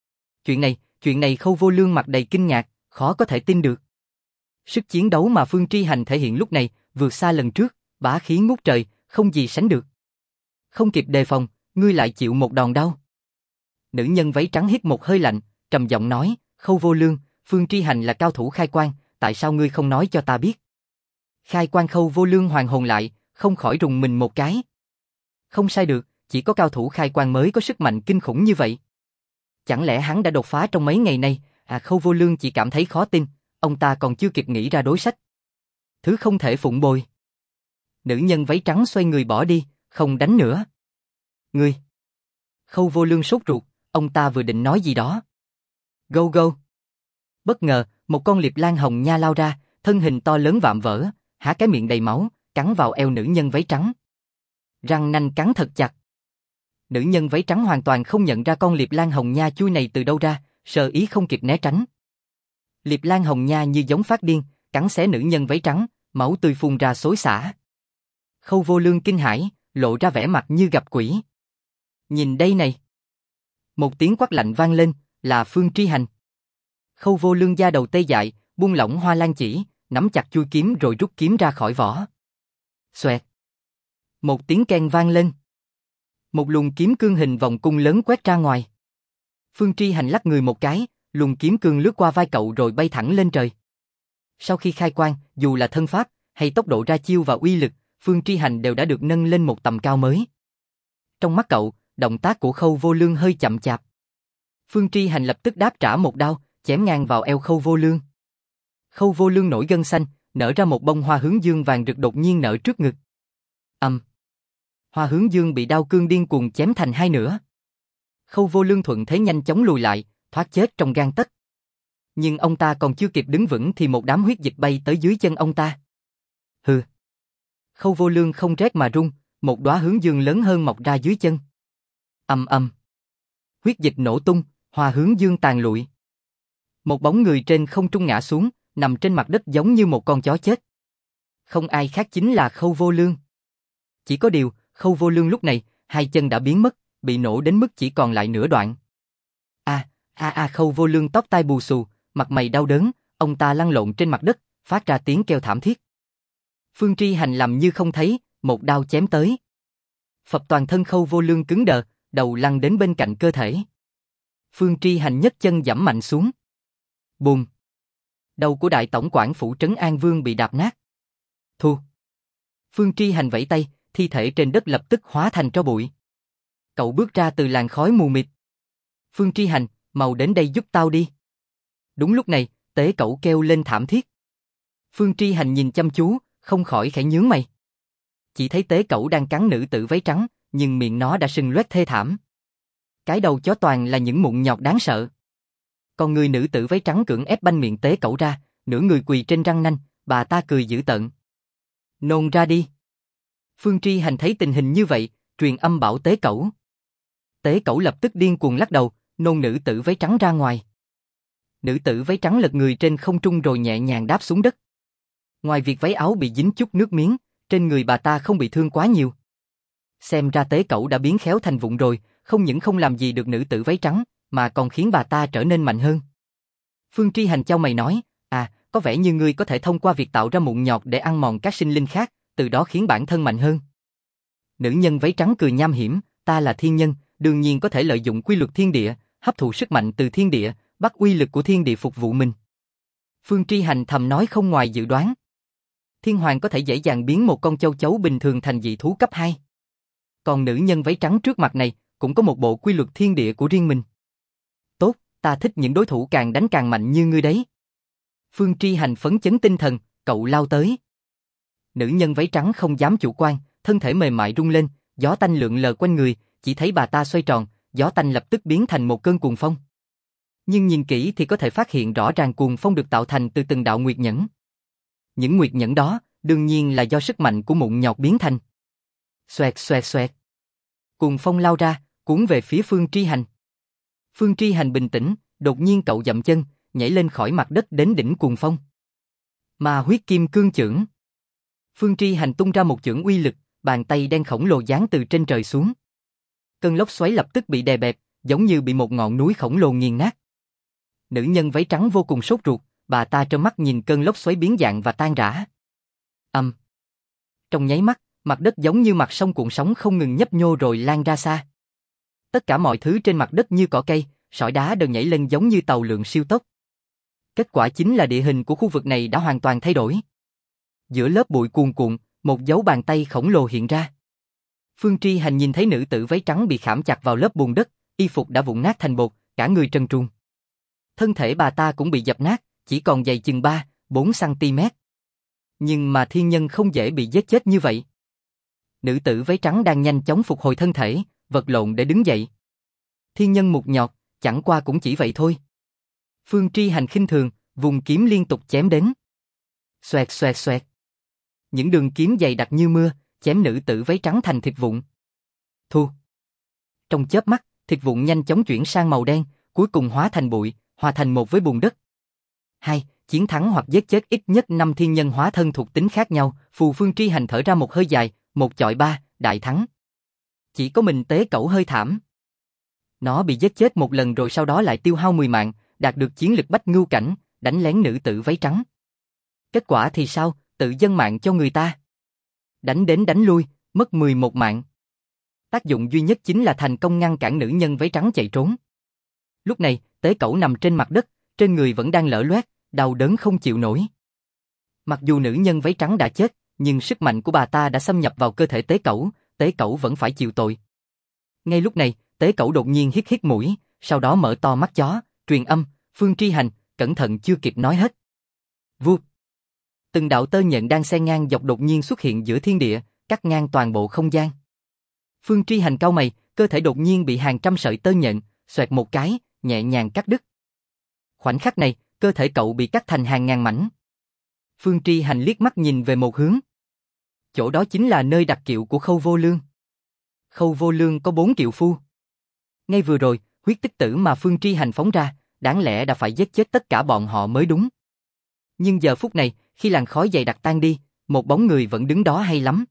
Chuyện này Khâu Vô Lương mặt đầy kinh ngạc, khó có thể tin được. Sức chiến đấu mà Phương Tri Hành thể hiện lúc này vượt xa lần trước, bá khí ngút trời, không gì sánh được. Không kịp đề phòng, ngươi lại chịu một đòn đau. Nữ nhân váy trắng hít một hơi lạnh, trầm giọng nói, Khâu Vô Lương, Phương Tri Hành là cao thủ khai quan, tại sao ngươi không nói cho ta biết? Khai quan Khâu Vô Lương hoàn hồn lại, không khỏi rùng mình một cái. Không sai được, chỉ có cao thủ khai quan mới có sức mạnh kinh khủng như vậy. Chẳng lẽ hắn đã đột phá trong mấy ngày nay? Khâu Vô Lương chỉ cảm thấy khó tin, ông ta còn chưa kịp nghĩ ra đối sách. Thứ không thể phụng bồi. Nữ nhân váy trắng xoay người bỏ đi, không đánh nữa. Ngươi! Khâu Vô Lương sốt ruột, ông ta vừa định nói gì đó. Go go! Bất ngờ, một con liệp lang hồng nha lao ra, thân hình to lớn vạm vỡ, há cái miệng đầy máu, cắn vào eo nữ nhân váy trắng. Răng nanh cắn thật chặt. Nữ nhân váy trắng hoàn toàn không nhận ra con liệp lang hồng nha chui này từ đâu ra, sơ ý không kịp né tránh. Liệp lang hồng nha như giống phát điên, cắn xé nữ nhân váy trắng, máu tươi phun ra xối xả. Khâu Vô Lương kinh hãi, lộ ra vẻ mặt như gặp quỷ. Nhìn đây này! Một tiếng quát lạnh vang lên, là Phương Tri Hành. Khâu Vô Lương da đầu tê dại, buông lỏng hoa lan chỉ, nắm chặt chuôi kiếm rồi rút kiếm ra khỏi vỏ. Xoẹt! Một tiếng keng vang lên. Một luồng kiếm cương hình vòng cung lớn quét ra ngoài. Phương Tri Hành lắc người một cái, luồng kiếm cương lướt qua vai cậu rồi bay thẳng lên trời. Sau khi khai quan, dù là thân pháp, hay tốc độ ra chiêu và uy lực, Phương Tri Hành đều đã được nâng lên một tầm cao mới. Trong mắt cậu, động tác của Khâu Vô Lương hơi chậm chạp. Phương Tri Hành lập tức đáp trả một đao, chém ngang vào eo Khâu Vô Lương. Khâu Vô Lương nổi gân xanh, nở ra một bông hoa hướng dương vàng rực đột nhiên nở trước ngực. Hoa hướng dương bị đao cương điên cuồng chém thành hai nửa. Khâu Vô Lương thuận thế nhanh chóng lùi lại, thoát chết trong gang tấc. Nhưng ông ta còn chưa kịp đứng vững thì một đám huyết dịch bay tới dưới chân ông ta. Hừ. Khâu Vô Lương không rét mà run, một đóa hướng dương lớn hơn mọc ra dưới chân. Ầm ầm. Huyết dịch nổ tung, hoa hướng dương tàn lụi. Một bóng người trên không trung ngã xuống, nằm trên mặt đất giống như một con chó chết. Không ai khác chính là Khâu Vô Lương. Chỉ có điều, Khâu Vô Lương lúc này, hai chân đã biến mất, bị nổ đến mức chỉ còn lại nửa đoạn. Khâu Vô Lương tóc tai bù xù, mặt mày đau đớn, ông ta lăn lộn trên mặt đất, phát ra tiếng kêu thảm thiết. Phương Tri Hành làm như không thấy, một đao chém tới. Phập toàn thân Khâu Vô Lương cứng đờ, đầu lăn đến bên cạnh cơ thể. Phương Tri Hành nhấc chân giẫm mạnh xuống. Bùm! Đầu của đại tổng quản phủ trấn An Vương bị đạp nát. Thu! Phương Tri Hành vẫy tay, thi thể trên đất lập tức hóa thành tro bụi. Cậu bước ra từ làn khói mù mịt. Phương Tri Hành, mau đến đây giúp tao đi. Đúng lúc này, tế cẩu kêu lên thảm thiết. Phương Tri Hành nhìn chăm chú, không khỏi khẽ nhướng mày. Chỉ thấy tế cẩu đang cắn nữ tử váy trắng, nhưng miệng nó đã sưng loét thê thảm. Cái đầu chó toàn là những mụn nhọt đáng sợ. Còn người nữ tử váy trắng cưỡng ép banh miệng tế cẩu ra, nửa người quỳ trên răng nanh, bà ta cười dữ tợn. Nôn ra đi. Phương Tri Hành thấy tình hình như vậy, truyền âm bảo tế cẩu. Tế cẩu lập tức điên cuồng lắc đầu, nôn nữ tử váy trắng ra ngoài. Nữ tử váy trắng lật người trên không trung rồi nhẹ nhàng đáp xuống đất. Ngoài việc váy áo bị dính chút nước miếng, trên người bà ta không bị thương quá nhiều. Xem ra tế cẩu đã biến khéo thành vụn rồi, không những không làm gì được nữ tử váy trắng, mà còn khiến bà ta trở nên mạnh hơn. Phương Tri Hành chau mày nói, có vẻ như ngươi có thể thông qua việc tạo ra mụn nhọt để ăn mòn các sinh linh khác, từ đó khiến bản thân mạnh hơn. Nữ nhân váy trắng cười nham hiểm, ta là thiên nhân, đương nhiên có thể lợi dụng quy luật thiên địa, hấp thụ sức mạnh từ thiên địa, bắt uy lực của thiên địa phục vụ mình. Phương Tri Hành thầm nói không ngoài dự đoán. Thiên Hoàng có thể dễ dàng biến một con châu chấu bình thường thành dị thú cấp 2. Còn nữ nhân váy trắng trước mặt này, cũng có một bộ quy luật thiên địa của riêng mình. Tốt, ta thích những đối thủ càng đánh càng mạnh như ngươi đấy. Phương Tri Hành phấn chấn tinh thần, cậu lao tới. Nữ nhân váy trắng không dám chủ quan, thân thể mềm mại rung lên, gió tanh lượn lờ quanh người, chỉ thấy bà ta xoay tròn, gió tanh lập tức biến thành một cơn cuồng phong. Nhưng nhìn kỹ thì có thể phát hiện rõ ràng cuồng phong được tạo thành từ từng đạo nguyệt nhẫn. Những nguyệt nhẫn đó, đương nhiên là do sức mạnh của mụn nhọt biến thành. Xoẹt xoẹt xoẹt. Cuồng phong lao ra, cuốn về phía Phương Tri Hành. Phương Tri Hành bình tĩnh, đột nhiên cậu dậm chân, nhảy lên khỏi mặt đất đến đỉnh cuồng phong. Ma huyết kim cương chưởng. Phương Tri Hành tung ra một chưởng uy lực, bàn tay đen khổng lồ giáng từ trên trời xuống. Cơn lốc xoáy lập tức bị đè bẹp, giống như bị một ngọn núi khổng lồ nghiền nát. Nữ nhân váy trắng vô cùng sốt ruột, bà ta trơ mắt nhìn cơn lốc xoáy biến dạng và tan rã. Trong nháy mắt, mặt đất giống như mặt sông cuộn sóng không ngừng nhấp nhô rồi lan ra xa. Tất cả mọi thứ trên mặt đất như cỏ cây, sỏi đá đều nhảy lên giống như tàu lượn siêu tốc. Kết quả chính là địa hình của khu vực này đã hoàn toàn thay đổi. Giữa lớp bụi cuồn cuộn, một dấu bàn tay khổng lồ hiện ra. Phương Tri Hành nhìn thấy nữ tử váy trắng bị khảm chặt vào lớp bùn đất, y phục đã vụn nát thành bột, cả người trần truồng. Thân thể bà ta cũng bị dập nát, chỉ còn dày chừng 3-4 cm. Nhưng mà thiên nhân không dễ bị giết chết như vậy. Nữ tử váy trắng đang nhanh chóng phục hồi thân thể, vật lộn để đứng dậy. Thiên nhân mục nhọt, chẳng qua cũng chỉ vậy thôi. Phương Tri Hành khinh thường, vùng kiếm liên tục chém đến. Xoẹt xoẹt xoẹt. Những đường kiếm dày đặc như mưa, chém nữ tử váy trắng thành thịt vụn. Thu. Trong chớp mắt, thịt vụn nhanh chóng chuyển sang màu đen, cuối cùng hóa thành bụi, hòa thành một với bùn đất. 2. Chiến thắng hoặc giết chết ít nhất 5 thiên nhân hóa thân thuộc tính khác nhau. Phương Tri Hành thở ra một hơi dài, 1 chọi 3, đại thắng. Chỉ có mình Tế Cẩu hơi thảm. Nó bị giết chết một lần rồi sau đó lại tiêu hao 10 mạng, đạt được chiến lực bách ngưu cảnh, đánh lén nữ tử váy trắng. Kết quả thì sao, tự dâng mạng cho người ta. Đánh đến đánh lui, mất 11 mạng. Tác dụng duy nhất chính là thành công ngăn cản nữ nhân váy trắng chạy trốn. Lúc này, Tế Cẩu nằm trên mặt đất, trên người vẫn đang lở loét, đau đớn không chịu nổi. Mặc dù nữ nhân váy trắng đã chết, nhưng sức mạnh của bà ta đã xâm nhập vào cơ thể Tế Cẩu vẫn phải chịu tội. Ngay lúc này, Tế Cẩu đột nhiên hít hít mũi, sau đó mở to mắt chó, truyền âm, Phương Tri Hành, cẩn thận chưa kịp nói hết. Vụt. Từng đạo tơ nhện đang xen ngang dọc đột nhiên xuất hiện giữa thiên địa, cắt ngang toàn bộ không gian. Phương Tri Hành cau mày, cơ thể đột nhiên bị hàng trăm sợi tơ nhện, xoẹt một cái, nhẹ nhàng cắt đứt. Khoảnh khắc này, cơ thể cậu bị cắt thành hàng ngàn mảnh. Phương Tri Hành liếc mắt nhìn về một hướng. Chỗ đó chính là nơi đặt kiệu của Khâu Vô Lương. Khâu Vô Lương có 4 kiệu phu. Ngay vừa rồi, huyết tích tử mà Phương Tri Hành phóng ra, đáng lẽ đã phải giết chết tất cả bọn họ mới đúng. Nhưng giờ phút này, khi làn khói dày đặc tan đi, một bóng người vẫn đứng đó hay lắm.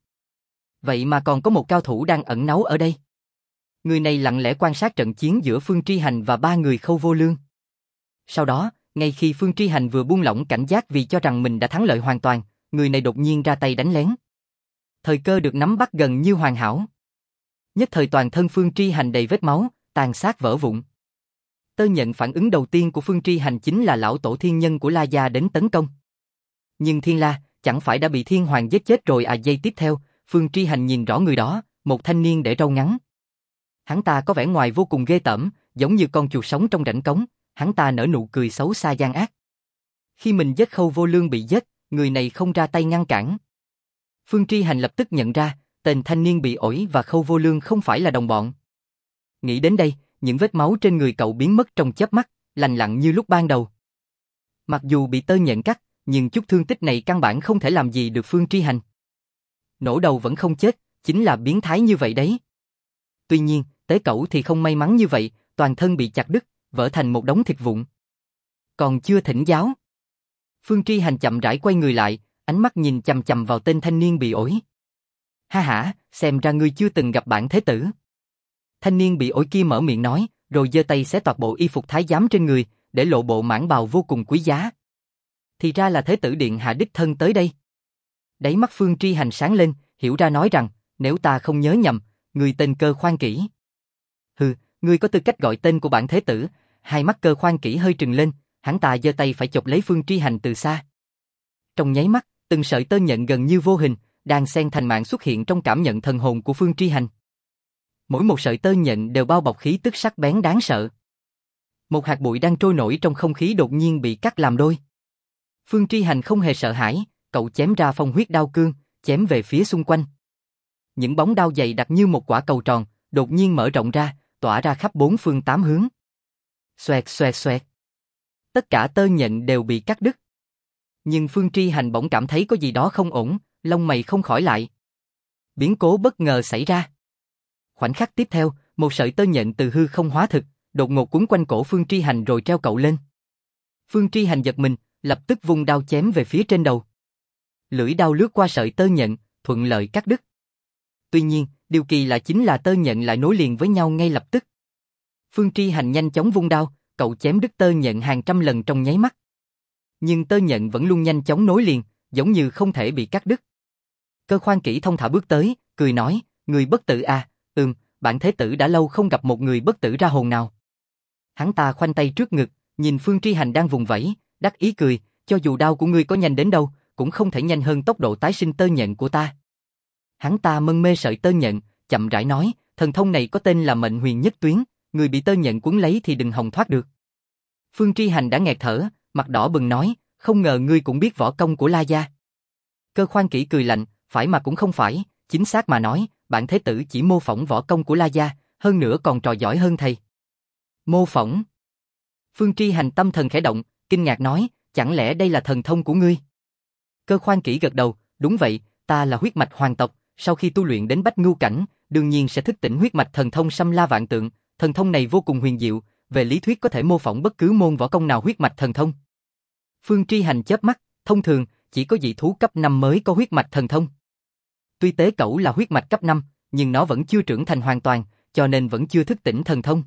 Vậy mà còn có một cao thủ đang ẩn náu ở đây. Người này lặng lẽ quan sát trận chiến giữa Phương Tri Hành và 3 người Khâu Vô Lương. Sau đó, ngay khi Phương Tri Hành vừa buông lỏng cảnh giác vì cho rằng mình đã thắng lợi hoàn toàn, người này đột nhiên ra tay đánh lén. Thời cơ được nắm bắt gần như hoàn hảo. Nhất thời toàn thân Phương Tri Hành đầy vết máu, tàn xác vỡ vụn. Tơ nhận phản ứng đầu tiên của Phương Tri Hành chính là lão tổ thiên nhân của La Gia đến tấn công. Nhưng Thiên La, chẳng phải đã bị Thiên Hoàng giết chết rồi à? Giây tiếp theo, Phương Tri Hành nhìn rõ người đó, một thanh niên để râu ngắn. Hắn ta có vẻ ngoài vô cùng ghê tởm, giống như con chuột sống trong rãnh cống, hắn ta nở nụ cười xấu xa gian ác. Khi mình giết Khâu Vô Lương bị giết, người này không ra tay ngăn cản. Phương Tri Hành lập tức nhận ra, tên thanh niên bị ổi và Khâu Vô Lương không phải là đồng bọn. Nghĩ đến đây, những vết máu trên người cậu biến mất trong chớp mắt, lành lặn như lúc ban đầu. Mặc dù bị tơ nhện cắt, nhưng chút thương tích này căn bản không thể làm gì được Phương Tri Hành. Nổ đầu vẫn không chết, chính là biến thái như vậy đấy. Tuy nhiên, Tế Cẩu thì không may mắn như vậy, toàn thân bị chặt đứt, vỡ thành một đống thịt vụn. Còn chưa thỉnh giáo. Phương Tri Hành chậm rãi quay người lại, ánh mắt nhìn chằm chằm vào tên thanh niên bị ổi. Ha hả, xem ra ngươi chưa từng gặp bản thế tử. Thanh niên bị ổi kia mở miệng nói, rồi giơ tay xé toạc bộ y phục thái giám trên người, để lộ bộ mãng bào vô cùng quý giá. Thì ra là thế tử điện hạ đích thân tới đây. Đáy mắt Phương Tri Hành sáng lên, hiểu ra nói rằng, nếu ta không nhớ nhầm, ngươi tên Cơ Khoan Kỷ. Hừ, ngươi có tư cách gọi tên của bản thế tử? Hai mắt Cơ Khoan Kỷ hơi trừng lên, hắn ta giơ tay phải chộp lấy Phương Tri Hành từ xa. Trong nháy mắt, từng sợi tơ nhện gần như vô hình, đang xen thành mạng xuất hiện trong cảm nhận thần hồn của Phương Tri Hành. Mỗi một sợi tơ nhện đều bao bọc khí tức sắc bén đáng sợ. Một hạt bụi đang trôi nổi trong không khí đột nhiên bị cắt làm đôi. Phương Tri Hành không hề sợ hãi, cậu chém ra phong huyết đao cương, chém về phía xung quanh. Những bóng đao dày đặc như một quả cầu tròn, đột nhiên mở rộng ra, tỏa ra khắp 4 phương 8 hướng. Xoẹt xoẹt xoẹt. Tất cả tơ nhện đều bị cắt đứt. Nhưng Phương Tri Hành bỗng cảm thấy có gì đó không ổn, lông mày không khỏi lại. Biến cố bất ngờ xảy ra. Khoảnh khắc tiếp theo, Một sợi tơ nhện từ hư không hóa thực, đột ngột quấn quanh cổ Phương Tri Hành rồi treo cậu lên. Phương Tri Hành giật mình, lập tức vung đao chém về phía trên đầu. Lưỡi đao lướt qua sợi tơ nhện, thuận lợi cắt đứt. Tuy nhiên, điều kỳ lạ chính là tơ nhện lại nối liền với nhau ngay lập tức. Phương Tri Hành nhanh chóng vung đao, cậu chém đứt tơ nhện hàng trăm lần trong nháy mắt. Nhưng tơ nhện vẫn luôn nhanh chóng nối liền, giống như không thể bị cắt đứt. Cơ Khoan Kỷ thông thả bước tới, cười nói, người bất tử à, bản thế tử đã lâu không gặp một người bất tử ra hồn nào. Hắn ta khoanh tay trước ngực, nhìn Phương Tri Hành đang vùng vẫy, đắc ý cười, cho dù đao của ngươi có nhanh đến đâu, cũng không thể nhanh hơn tốc độ tái sinh tơ nhện của ta. Hắn ta mân mê sợi tơ nhện, chậm rãi nói, thần thông này có tên là Mệnh Huyền Nhất Tuyến, người bị tơ nhện cuốn lấy thì đừng hòng thoát được. Phương Tri Hành đã nghẹt thở, mặt đỏ bừng nói, không ngờ ngươi cũng biết võ công của La gia. Cơ Khoan Kỷ cười lạnh, phải mà cũng không phải, chính xác mà nói, bản thế tử chỉ mô phỏng võ công của La gia, hơn nữa còn trò giỏi hơn thầy. Mô phỏng? Phương Tri Hành tâm thần khẽ động, kinh ngạc nói, chẳng lẽ đây là thần thông của ngươi? Cơ Khoan Kỷ gật đầu, đúng vậy, ta là huyết mạch hoàng tộc, sau khi tu luyện đến Bách Ngưu cảnh, đương nhiên sẽ thức tỉnh huyết mạch thần thông Xâm La Vạn Tượng, thần thông này vô cùng huyền diệu, về lý thuyết có thể mô phỏng bất cứ môn võ công nào huyết mạch thần thông. Phương Tri Hành chớp mắt, thông thường, chỉ có dị thú cấp 5 mới có huyết mạch thần thông. Tuy tế cẩu là huyết mạch cấp 5, nhưng nó vẫn chưa trưởng thành hoàn toàn, cho nên vẫn chưa thức tỉnh thần thông.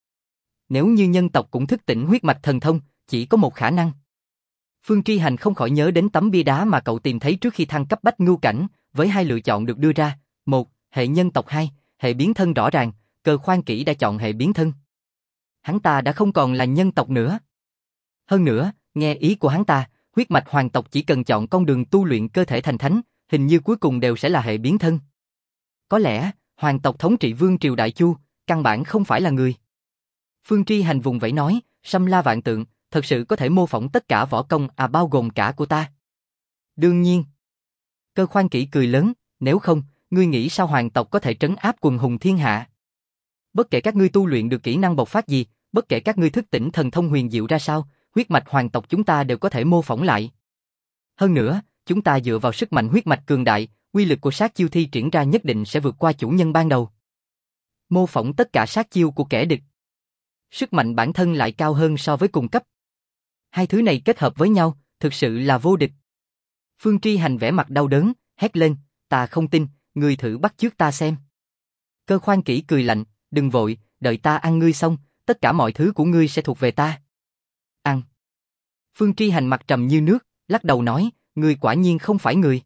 Nếu như nhân tộc cũng thức tỉnh huyết mạch thần thông, chỉ có một khả năng. Phương Tri Hành không khỏi nhớ đến tấm bia đá mà cậu tìm thấy trước khi thăng cấp Bách Ngưu cảnh, với hai lựa chọn được đưa ra, một, hệ nhân tộc, hai, hệ biến thân rõ ràng, Cơ Khoan Kỷ đã chọn hệ biến thân. Hắn ta đã không còn là nhân tộc nữa. Hơn nữa, nghe ý của hắn ta, huyết mạch hoàng tộc chỉ cần chọn con đường tu luyện cơ thể thành thánh, hình như cuối cùng đều sẽ là hệ biến thân. Có lẽ, hoàng tộc thống trị vương triều Đại Chu, căn bản không phải là người. Phương Tri Hành vùng vẫy nói, Xâm La Vạn Tượng, thật sự có thể mô phỏng tất cả võ công bao gồm cả của ta. Đương nhiên. Cơ Khoan Kỷ cười lớn, nếu không, ngươi nghĩ sao hoàng tộc có thể trấn áp quần hùng thiên hạ? Bất kể các ngươi tu luyện được kỹ năng bộc phát gì, bất kể các ngươi thức tỉnh thần thông huyền diệu ra sao, huyết mạch hoàng tộc chúng ta đều có thể mô phỏng lại. Hơn nữa, chúng ta dựa vào sức mạnh huyết mạch cường đại, quy lực của sát chiêu thi triển ra nhất định sẽ vượt qua chủ nhân ban đầu. Mô phỏng tất cả sát chiêu của kẻ địch. Sức mạnh bản thân lại cao hơn so với cùng cấp. Hai thứ này kết hợp với nhau, thực sự là vô địch. Phương Tri Hành vẻ mặt đau đớn, hét lên, ta không tin, ngươi thử bắt chước ta xem. Cơ Khoan Kỷ cười lạnh, đừng vội, đợi ta ăn ngươi xong, tất cả mọi thứ của ngươi sẽ thuộc về ta. Ăn. Phương Tri Hành mặt trầm như nước, lắc đầu nói, ngươi quả nhiên không phải người.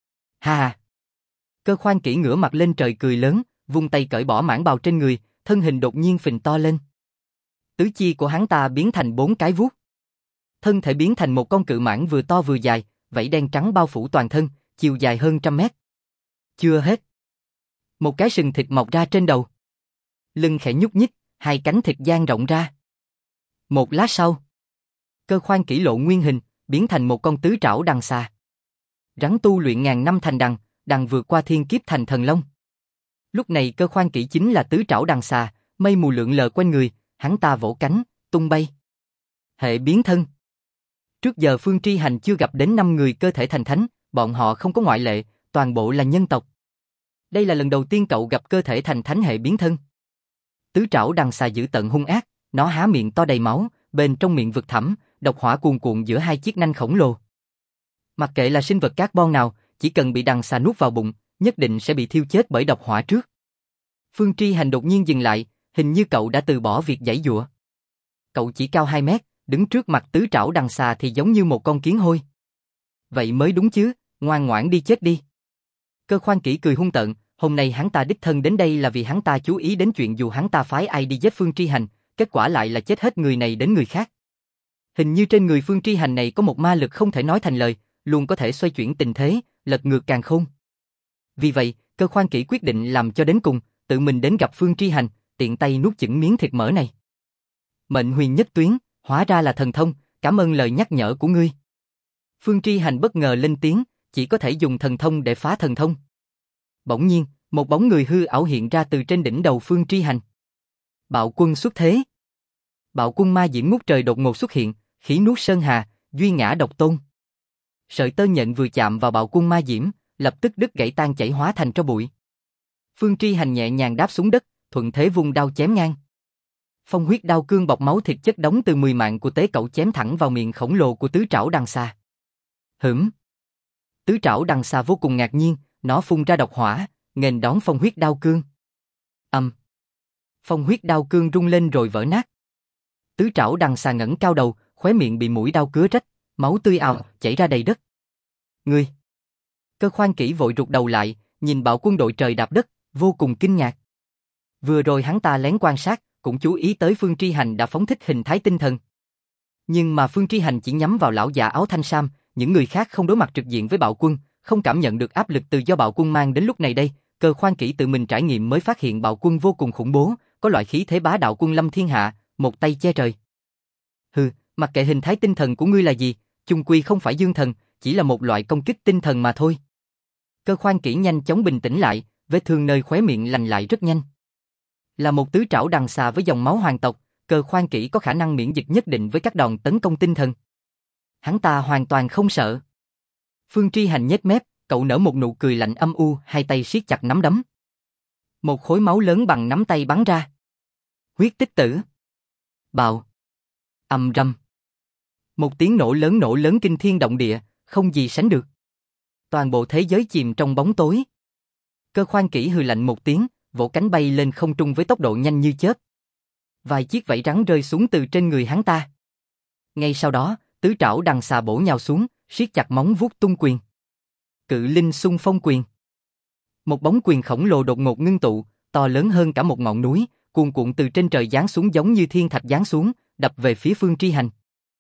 Ha. Cơ Khoan Kỷ ngửa mặt lên trời cười lớn, vung tay cởi bỏ mãng bào trên người, thân hình đột nhiên phình to lên. Tứ chi của hắn ta biến thành 4 cái vuốt. Thân thể biến thành một con cự mãng vừa to vừa dài, vảy đen trắng bao phủ toàn thân, chiều dài hơn 100 mét. Chưa hết. Một cái sừng thịt mọc ra trên đầu. Lưng khẽ nhúc nhích, hai cánh thịt dang rộng ra. Một lát sau, Cơ Khoan Kỷ lộ nguyên hình, biến thành một con tứ trảo đằng xà. Rắn tu luyện ngàn năm thành đằng, đằng vượt qua thiên kiếp thành thần long. Lúc này Cơ Khoan Kỷ chính là tứ trảo đằng xà, mây mù lượn lờ quanh người, hắn ta vỗ cánh, tung bay. Hệ biến thân. Trước giờ Phương Tri Hành chưa gặp đến 5 người cơ thể thành thánh, bọn họ không có ngoại lệ, toàn bộ là nhân tộc. Đây là lần đầu tiên cậu gặp cơ thể thành thánh hệ biến thân. Tứ trảo đằng xà dữ tợn hung ác, nó há miệng to đầy máu, bên trong miệng vực thẳm, độc hỏa cuồn cuộn giữa hai chiếc nanh khổng lồ. Mặc kệ là sinh vật carbon nào, chỉ cần bị đằng xà nuốt vào bụng, nhất định sẽ bị thiêu chết bởi độc hỏa trước. Phương Tri Hành đột nhiên dừng lại, hình như cậu đã từ bỏ việc giãy giụa. Cậu chỉ cao 2 mét, đứng trước mặt tứ trảo đằng xà thì giống như một con kiến hôi. Vậy mới đúng chứ, ngoan ngoãn đi chết đi. Cơ Khoan Kỷ cười hung tợn, hôm nay hắn ta đích thân đến đây là vì hắn ta chú ý đến chuyện dù hắn ta phái ai đi giết Phương Tri Hành, kết quả lại là chết hết người này đến người khác. Hình như trên người Phương Tri Hành này có một ma lực không thể nói thành lời, luôn có thể xoay chuyển tình thế, lật ngược càn khôn. Vì vậy, Cơ Khoan Kỷ quyết định làm cho đến cùng, tự mình đến gặp Phương Tri Hành, tiện tay nuốt chửng miếng thịt mỡ này. Mệnh Huyền Nhất Tuyến, hóa ra là thần thông, cảm ơn lời nhắc nhở của ngươi. Phương Tri Hành bất ngờ lên tiếng, chỉ có thể dùng thần thông để phá thần thông. Bỗng nhiên, một bóng người hư ảo hiện ra từ trên đỉnh đầu Phương Tri Hành. Bạo quân xuất thế. Bạo quân ma diễm ngút trời đột ngột xuất hiện, khí nuốt sơn hà, duy ngã độc tôn. Sợi tơ nhện vừa chạm vào bạo quân ma diễm, lập tức đứt gãy tan chảy hóa thành tro bụi. Phương Tri Hành nhẹ nhàng đáp xuống đất, thuận thế vung đao chém ngang. Phong huyết đao cương bọc máu thịt chất đóng từ 10 mạng của tế cẩu chém thẳng vào miệng khổng lồ của tứ trảo đằng xà. Hửm. Tứ trảo đằng xà vô cùng ngạc nhiên, nó phun ra độc hỏa, nghênh đón phong huyết đao cương. Phong huyết đao cương rung lên rồi vỡ nát. Tứ trảo đằng xà ngẩng cao đầu, khóe miệng bị mũi đao cứa rách, máu tươi ào chảy ra đầy đất. Ngươi! Cơ Khoan Kỷ vội rụt đầu lại, nhìn Bạo Quân đội trời đạp đất, vô cùng kinh ngạc. Vừa rồi hắn ta lén quan sát, cũng chú ý tới Phương Tri Hành đã phóng thích hình thái tinh thần. Nhưng mà Phương Tri Hành chỉ nhắm vào lão già áo thanh sam, những người khác không đối mặt trực diện với Bạo Quân, không cảm nhận được áp lực từ do Bạo Quân mang đến. Lúc này đây, Cơ Khoan Kỷ tự mình trải nghiệm mới phát hiện Bạo Quân vô cùng khủng bố, có loại khí thế bá đạo quân lâm thiên hạ, một tay che trời. Hừ, mặc kệ hình thái tinh thần của ngươi là gì, chung quy không phải dương thần, chỉ là một loại công kích tinh thần mà thôi. Cơ Khoan Kỷ nhanh chóng bình tĩnh lại, vết thương nơi khóe miệng lành lại rất nhanh. Là một tứ trảo đằng xà với dòng máu hoàng tộc, Cơ Khoan Kỷ có khả năng miễn dịch nhất định với các đòn tấn công tinh thần. Hắn ta hoàn toàn không sợ. Phương Tri Hành nhếch mép, cậu nở một nụ cười lạnh âm u, hai tay siết chặt nắm đấm. Một khối máu lớn bằng nắm tay bắn ra. Huyết tích tử. Bạo. Ầm rầm. Một tiếng nổ lớn kinh thiên động địa, không gì sánh được. Toàn bộ thế giới chìm trong bóng tối. Cơ Khoan Kỷ hừ lạnh một tiếng, vỗ cánh bay lên không trung với tốc độ nhanh như chớp. Vài chiếc vảy rắn rơi xuống từ trên người hắn ta. Ngay sau đó, tứ trảo đằng xà bổ nhào xuống, siết chặt móng vuốt tung quyền. Cự linh xung phong quyền. Một bóng quyền khổng lồ đột ngột ngưng tụ, to lớn hơn cả một ngọn núi, cuồn cuộn từ trên trời giáng xuống giống như thiên thạch giáng xuống, đập về phía Phương Tri Hành.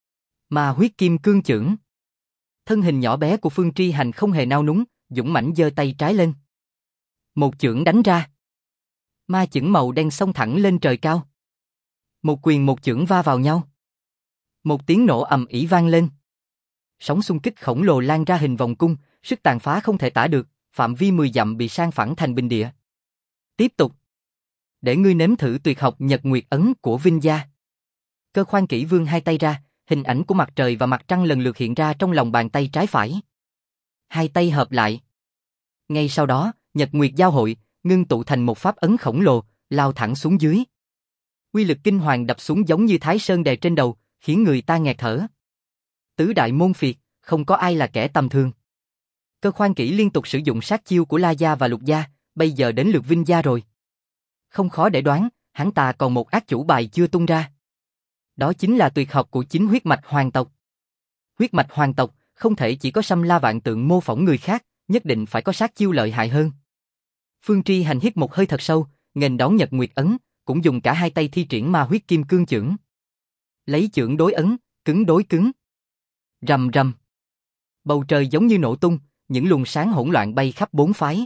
Ma huyết kim cương chưởng. Thân hình nhỏ bé của Phương Tri Hành không hề nao núng, dũng mãnh giơ tay trái lên. Một chưởng đánh ra. Ma chưởng màu đen xông thẳng lên trời cao. Một quyền một chưởng va vào nhau. Một tiếng nổ ầm ĩ vang lên. Sóng xung kích khổng lồ lan ra hình vòng cung, sức tàn phá không thể tả được, phạm vi 10 dặm bị san phẳng thành bình địa. Tiếp tục. Để ngươi nếm thử tuyệt học Nhật Nguyệt Ấn của Vinh gia. Cơ Khoan Kỷ vươn hai tay ra, hình ảnh của mặt trời và mặt trăng lần lượt hiện ra trong lòng bàn tay trái phải. Hai tay hợp lại. Ngay sau đó, Nhật Nguyệt giao hội, ngưng tụ thành một pháp ấn khổng lồ, lao thẳng xuống dưới. Uy lực kinh hoàng đập xuống giống như Thái Sơn đè trên đầu, khiến người ta nghẹt thở. Tứ đại môn phiệt, không có ai là kẻ tầm thường. Cơ Khoan Kỷ liên tục sử dụng sát chiêu của La gia và Lục gia, bây giờ đến lượt Vinh gia rồi. Không khó để đoán, hắn ta còn một ác chủ bài chưa tung ra. Đó chính là tuyệt học của chính huyết mạch hoàng tộc. Huyết mạch hoàng tộc không thể chỉ có xâm la vạn tượng mô phỏng người khác, nhất định phải có sát chiêu lợi hại hơn. Phương Tri Hành hít một hơi thật sâu, nghênh đón Nhật Nguyệt Ấn, cũng dùng cả hai tay thi triển ma huyết kim cương chưởng. Lấy chưởng đối ấn, cứng đối cứng. Rầm rầm. Bầu trời giống như nổ tung, những luồng sáng hỗn loạn bay khắp bốn phái.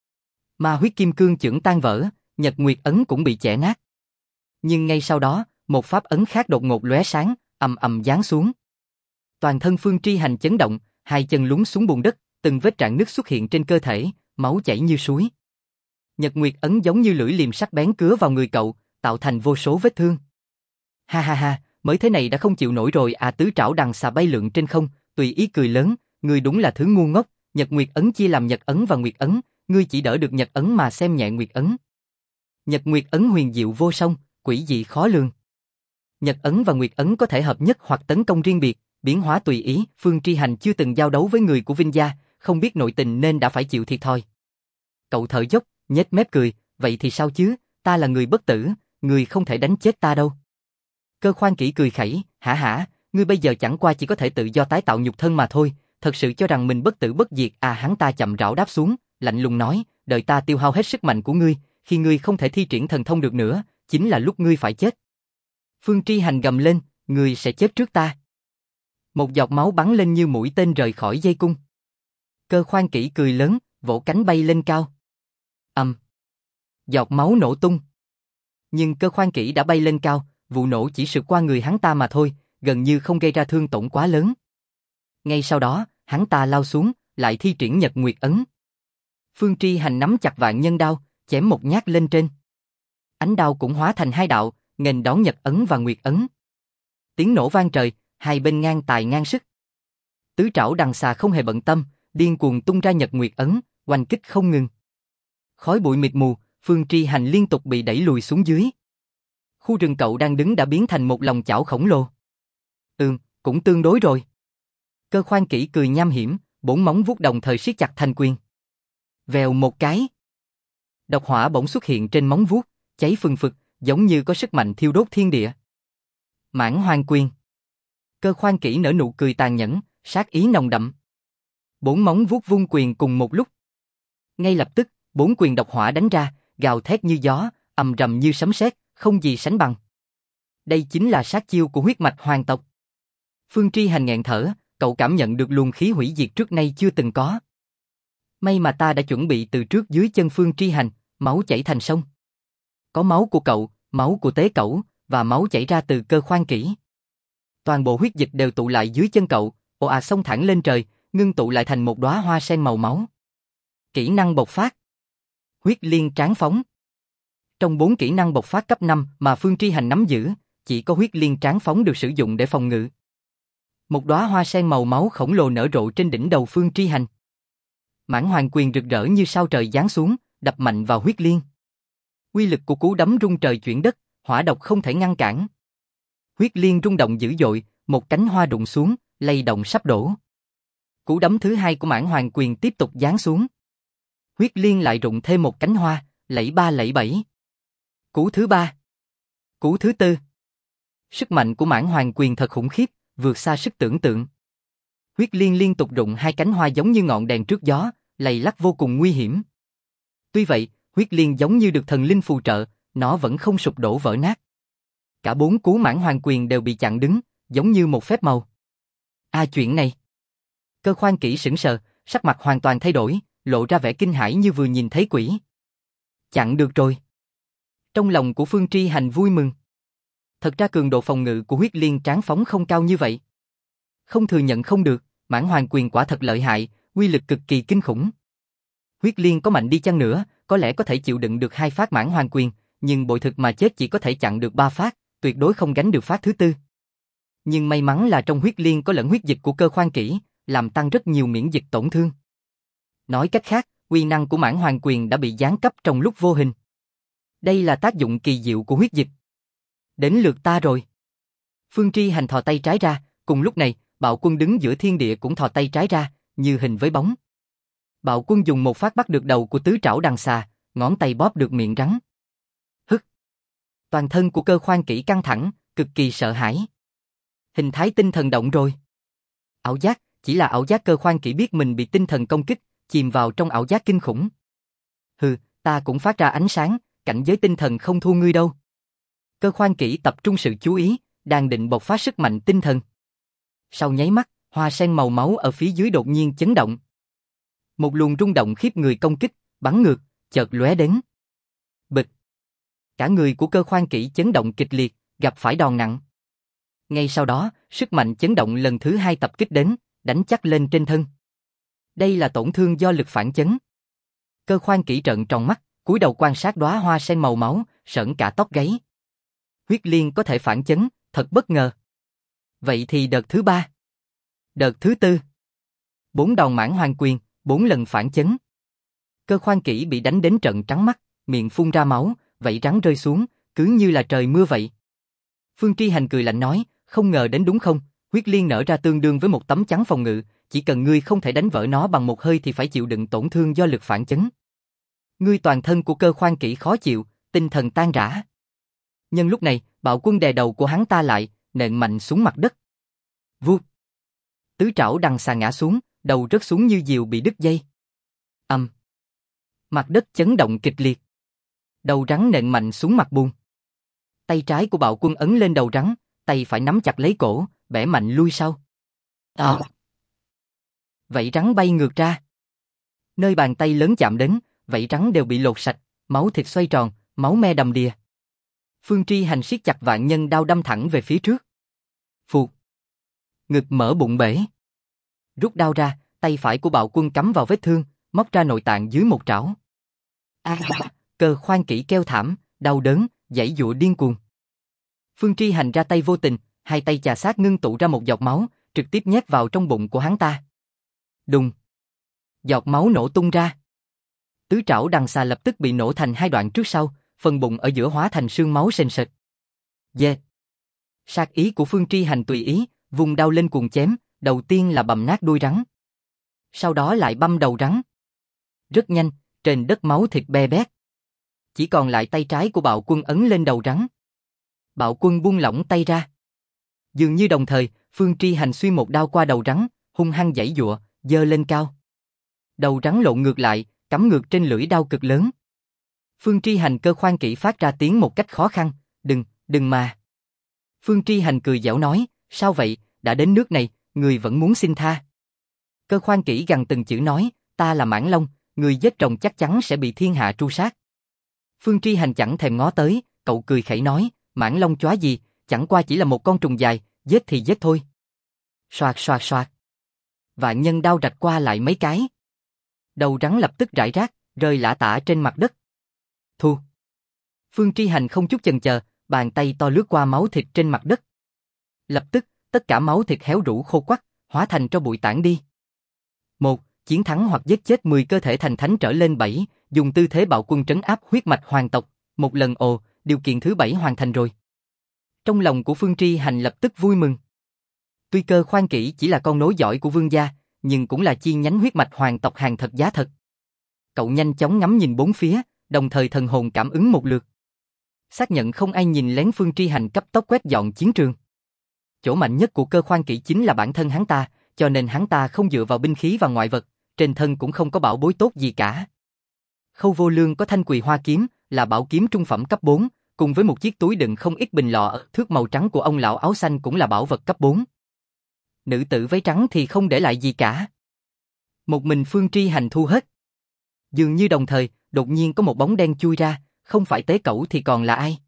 Ma huyết kim cương chưởng tan vỡ, Nhật Nguyệt Ấn cũng bị chẻ nát. Nhưng ngay sau đó, một pháp ấn khác đột ngột lóe sáng, ầm ầm giáng xuống. Toàn thân Phương Tri Hành chấn động, hai chân lún xuống bùn đất, từng vết rạn nứt xuất hiện trên cơ thể, máu chảy như suối. Nhật Nguyệt Ấn giống như lưỡi liềm sắc bén cứa vào người cậu, tạo thành vô số vết thương. Ha ha ha, mới thế này đã không chịu nổi rồi à. Tứ trảo đằng xà bay lượn trên không, tùy ý cười lớn, ngươi đúng là thứ ngu ngốc. Nhật Nguyệt Ấn chia làm Nhật Ấn và Nguyệt Ấn, ngươi chỉ đỡ được Nhật Ấn mà xem nhẹ Nguyệt Ấn. Nhật Nguyệt Ấn huyền diệu vô song, quỷ dị khó lường. Nhật Ấn và Nguyệt Ấn có thể hợp nhất hoặc tấn công riêng biệt, biến hóa tùy ý. Phương Tri Hành chưa từng giao đấu với người của Vinh gia, không biết nội tình nên đã phải chịu thiệt thòi. Cậu thở dốc, nhếch mép cười, vậy thì sao chứ, ta là người bất tử, người không thể đánh chết ta đâu. Cơ Khoan Kỷ cười khẩy, hả, ngươi bây giờ chẳng qua chỉ có thể tự do tái tạo nhục thân mà thôi, thật sự cho rằng mình bất tử bất diệt à. Hắn ta chậm rãi đáp xuống, lạnh lùng nói, đợi ta tiêu hao hết sức mạnh của ngươi, khi ngươi không thể thi triển thần thông được nữa, chính là lúc ngươi phải chết. Phương Tri Hành gầm lên, ngươi sẽ chết trước ta. Một giọt máu bắn lên như mũi tên rời khỏi dây cung. Cơ Khoan Kỷ cười lớn, vỗ cánh bay lên cao. Giọt máu nổ tung. Nhưng Cơ Khoan Kỷ đã bay lên cao, vụ nổ chỉ sượt qua người hắn ta mà thôi, gần như không gây ra thương tổn quá lớn. Ngay sau đó, hắn ta lao xuống, lại thi triển Nhật Nguyệt Ấn. Phương Tri Hành nắm chặt vạn nhân đao, chém một nhát lên trên. Ánh đao cũng hóa thành hai đạo, nghênh đón Nhật Ấn và Nguyệt Ấn. Tiếng nổ vang trời, hai bên ngang tài ngang sức. Tứ trảo đằng xà không hề bận tâm, điên cuồng tung ra Nhật Nguyệt Ấn, oanh kích không ngừng. Khói bụi mịt mù, Phương Tri Hành liên tục bị đẩy lùi xuống dưới. Khu rừng cậu đang đứng đã biến thành một lòng chảo khổng lồ. Cũng tương đối rồi. Cơ Khoan Kỷ cười nham hiểm, bốn móng vuốt đồng thời siết chặt thành quyền. Vèo một cái. Độc hỏa bỗng xuất hiện trên móng vuốt, cháy phừng phực, giống như có sức mạnh thiêu đốt thiên địa. Mãn Hoang Quyền. Cơ Khoan Kỷ nở nụ cười tàn nhẫn, sát ý nồng đậm. Bốn móng vuốt vung quyền cùng một lúc. Ngay lập tức, bốn quyền độc hỏa đánh ra, gào thét như gió, ầm rầm như sấm sét, không gì sánh bằng. Đây chính là sát chiêu của huyết mạch hoàng tộc. Phương Tri Hành nghẹn thở, cậu cảm nhận được luồng khí hủy diệt trước nay chưa từng có. May mà ta đã chuẩn bị từ trước dưới chân Phương Tri Hành, máu chảy thành sông. Có máu của cậu, máu của tế cẩu, và máu chảy ra từ Cơ Khoan Kỷ. Toàn bộ huyết dịch đều tụ lại dưới chân cậu, ồ ạt xông thẳng lên trời, ngưng tụ lại thành một đóa hoa sen màu máu. Kỹ năng bộc phát. Huyết liên tráng phóng. Trong 4 kỹ năng bộc phát cấp 5 mà Phương Tri Hành nắm giữ, chỉ có huyết liên tráng phóng được sử dụng để phòng ngự. Một đóa hoa sen màu máu khổng lồ nở rộ trên đỉnh đầu Phương Tri Hành. Mãn Hoàng Quyền rực rỡ như sao trời giáng xuống, đập mạnh vào huyết liên. Uy lực của cú đấm rung trời chuyển đất, hỏa độc không thể ngăn cản. Huyết liên rung động dữ dội, một cánh hoa đụng xuống, lay động sắp đổ. Cú đấm thứ hai của Mãn Hoàng Quyền tiếp tục giáng xuống. Huyết liên lại rụng thêm một cánh hoa, lẫy ba lẫy bẫy. Cú thứ ba. Cú thứ tư. Sức mạnh của Mãn Hoàng Quyền thật khủng khiếp, vượt xa sức tưởng tượng. Huyết liên liên tục rụng hai cánh hoa giống như ngọn đèn trước gió, lay lắc vô cùng nguy hiểm. Tuy vậy, huyết liên giống như được thần linh phù trợ, nó vẫn không sụp đổ vỡ nát. Cả 4 cú Mãn Hoàng Quyền đều bị chặn đứng, giống như một phép màu. Chuyện này. Cơ Khoan Kỷ sững sờ, sắc mặt hoàn toàn thay đổi, lộ ra vẻ kinh hãi như vừa nhìn thấy quỷ. Chặn được rồi. Trong lòng của Phương Tri Hành vui mừng. Thật ra cường độ phòng ngự của huyết liên tráng phóng không cao như vậy. Không thừa nhận không được, Mãn Hoàng Quyền quả thật lợi hại, uy lực cực kỳ kinh khủng. Huyết liên có mạnh đi chăng nữa, có lẽ có thể chịu đựng được 2 phát Mãn Hoàng Quyền, nhưng bội thực mà chết chỉ có thể chặn được 3 phát, tuyệt đối không gánh được phát thứ 4. Nhưng may mắn là trong huyết liên có lẫn huyết dịch của Cơ Khoan Kỷ, làm tăng rất nhiều miễn dịch tổn thương. Nói cách khác, uy năng của Mãn Hoàng Quyền đã bị giáng cấp trong lúc vô hình. Đây là tác dụng kỳ diệu của huyết dịch. Đến lượt ta rồi. Phương Tri Hành thò tay trái ra, cùng lúc này, Bạo Quân đứng giữa thiên địa cũng thò tay trái ra, như hình với bóng. Bạo Quân dùng một phát bắt được đầu của tứ trảo đằng xà, ngón tay bóp được miệng rắn. Hức. Toàn thân của Cơ Khoan Kỷ căng thẳng, cực kỳ sợ hãi. Hình thái tinh thần động rồi. Ảo giác, chỉ là ảo giác. Cơ Khoan Kỷ biết mình bị tinh thần công kích, chìm vào trong ảo giác kinh khủng. Ta cũng phát ra ánh sáng, cảnh giới tinh thần không thua ngươi đâu. Cơ Khoan Kỷ tập trung sự chú ý, đang định bộc phát sức mạnh tinh thần. Sau nháy mắt, hoa sen màu máu ở phía dưới đột nhiên chấn động. Một luồng rung động khiếp người công kích, bắn ngược, chợt lóe đến. Bịch. Cả người của Cơ Khoan Kỷ chấn động kịch liệt, gặp phải đòn nặng. Ngay sau đó, sức mạnh chấn động lần thứ 2 tập kích đến, đánh chắc lên trên thân. Đây là tổn thương do lực phản chấn. Cơ Khoan Kỷ trợn tròn mắt, cúi đầu quan sát đóa hoa sen màu máu, sởn cả tóc gáy. Huyết liên có thể phản chấn, thật bất ngờ. Vậy thì đợt thứ 3. Đợt thứ 4. 4 đòn Mãn Hoàng Quyền, 4 lần phản chấn. Cơ Khoan Kỷ bị đánh đến trận trắng mắt, miệng phun ra máu, vảy rắn rơi xuống, cứ như là trời mưa vậy. Phương Tri Hành cười lạnh nói, không ngờ đến đúng không? Huyết liên nở ra tương đương với một tấm chắn phòng ngự, chỉ cần ngươi không thể đánh vỡ nó bằng một hơi thì phải chịu đựng tổn thương do lực phản chấn. Ngươi toàn thân của Cơ Khoan Kỷ khó chịu, tinh thần tan rã. Nhân lúc này, Bạo Quân đè đầu của hắn ta lại, nện mạnh xuống mặt đất. Vụt. Tứ trảo đằng xà ngã xuống, đầu rớt xuống như diều bị đứt dây. Mặt đất chấn động kịch liệt. Đầu rắn nện mạnh xuống mặt bùn. Tay trái của Bạo Quân ấn lên đầu rắn, tay phải nắm chặt lấy cổ, bẻ mạnh lui sau. Vảy rắn bay ngược ra. Nơi bàn tay lớn chạm đến, vảy rắn đều bị lột sạch, máu thịt xoay tròn, máu me đầm đìa. Phương Tri Hành siết chặt vạn nhân đao đâm thẳng về phía trước. Phụt. Ngực mở bụng bể. Rút đao ra, tay phải của Bạo Quân cắm vào vết thương, móc ra nội tạng dưới một trảo. Cơ Khoan Kỷ kêu thảm, đau đớn, giãy giụa điên cuồng. Phương Tri Hành ra tay vô tình, hai tay chà sát ngưng tụ ra một giọt máu, trực tiếp nhét vào trong bụng của hắn ta. Đùng. Giọt máu nổ tung ra. Tứ trảo đằng xà lập tức bị nổ thành hai đoạn trước sau, phần bụng ở giữa hóa thành sương máu sền sệt. Dê! Sát ý của Phương Tri Hành tùy ý, vùng đao lên cuồng chém, đầu tiên là bầm nát đuôi rắn. Sau đó lại băm đầu rắn. Rất nhanh, trên đất máu thịt be bét. Chỉ còn lại tay trái của Bạo Quân ấn lên đầu rắn. Bạo Quân buông lỏng tay ra. Dường như đồng thời, Phương Tri Hành xuyên một đao qua đầu rắn, hung hăng giãy giụa, giơ lên cao. Đầu rắn lộn ngược lại, cắm ngược trên lưỡi đao cực lớn. Phương Tri Hành cơ khoan kỹ phát ra tiếng một cách khó khăn, đừng mà. Phương Tri Hành cười giễu nói, sao vậy, đã đến nước này, người vẫn muốn xin tha. Cơ khoan kỹ gằn từng chữ nói, ta là Mãn Long, người giết rồng chắc chắn sẽ bị thiên hạ tru sát. Phương Tri Hành chẳng thèm ngó tới, cậu cười khẩy nói, Mãn Long chóa gì, chẳng qua chỉ là một con trùng dài, giết thì giết thôi. Soạt soạt soạt. Vạn nhân đao rạch qua lại mấy cái. Đầu rắn lập tức rải rác, rơi lả tả trên mặt đất. Thu. Phương Tri Hành không chút chần chờ, bàn tay to lướt qua máu thịt trên mặt đất. Lập tức, tất cả máu thịt héo rũ khô quắt, hóa thành tro bụi tản đi. 1. Chiến thắng hoặc giết chết 10 cơ thể thành thánh trở lên 7, dùng tư thế Bạo Quân trấn áp huyết mạch hoàng tộc, một lần ồ, điều kiện thứ 7 hoàn thành rồi. Trong lòng của Phương Tri Hành lập tức vui mừng. Tuy Cơ khoan kỹ chỉ là con nối dõi của vương gia, nhưng cũng là chi nhánh huyết mạch hoàng tộc hàng thật giá thật. Cậu nhanh chóng ngắm nhìn bốn phía, đồng thời thần hồn cảm ứng một lượt. Xác nhận không ai nhìn lén, Phương Tri Hành cấp tốc quét dọn chiến trường. Chỗ mạnh nhất của Cơ khoan kỹ chính là bản thân hắn ta, cho nên hắn ta không dựa vào binh khí và ngoại vật, trên thân cũng không có bảo bối tốt gì cả. Khâu Vô Lương có thanh Quỳ Hoa kiếm, là bảo kiếm trung phẩm cấp 4, cùng với một chiếc túi đựng không ít bình lọ thước màu trắng của ông lão áo xanh cũng là bảo vật cấp 4. Nữ tử váy trắng thì không để lại gì cả. Một mình Phương Tri Hành thu hết. Dường như đồng thời, đột nhiên có một bóng đen chui ra, không phải Tế Cẩu thì còn là ai?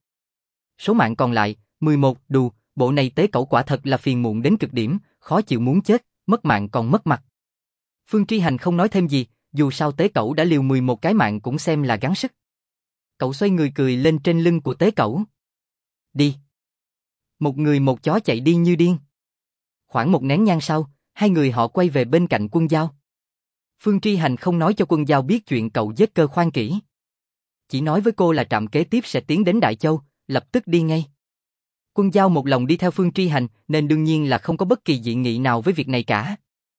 Số mạng còn lại, 11, đù, bộ này Tế Cẩu quả thật là phiền muộn đến cực điểm, khó chịu muốn chết, mất mạng còn mất mặt. Phương Tri Hành không nói thêm gì, dù sao Tế Cẩu đã liều 11 cái mạng cũng xem là gắng sức. Cậu xoay người cười lên trên lưng của Tế Cẩu. Đi. Một người một chó chạy đi như điên. Khoảng một nén nhang sau, hai người họ quay về bên cạnh Quân Giao. Phương Tri Hành không nói cho Quân Giao biết chuyện cậu giết Cơ khoan kỹ. Chỉ nói với cô là trạm kế tiếp sẽ tiến đến Đại Châu, lập tức đi ngay. Quân Giao một lòng đi theo Phương Tri Hành nên đương nhiên là không có bất kỳ dị nghị nào với việc này cả.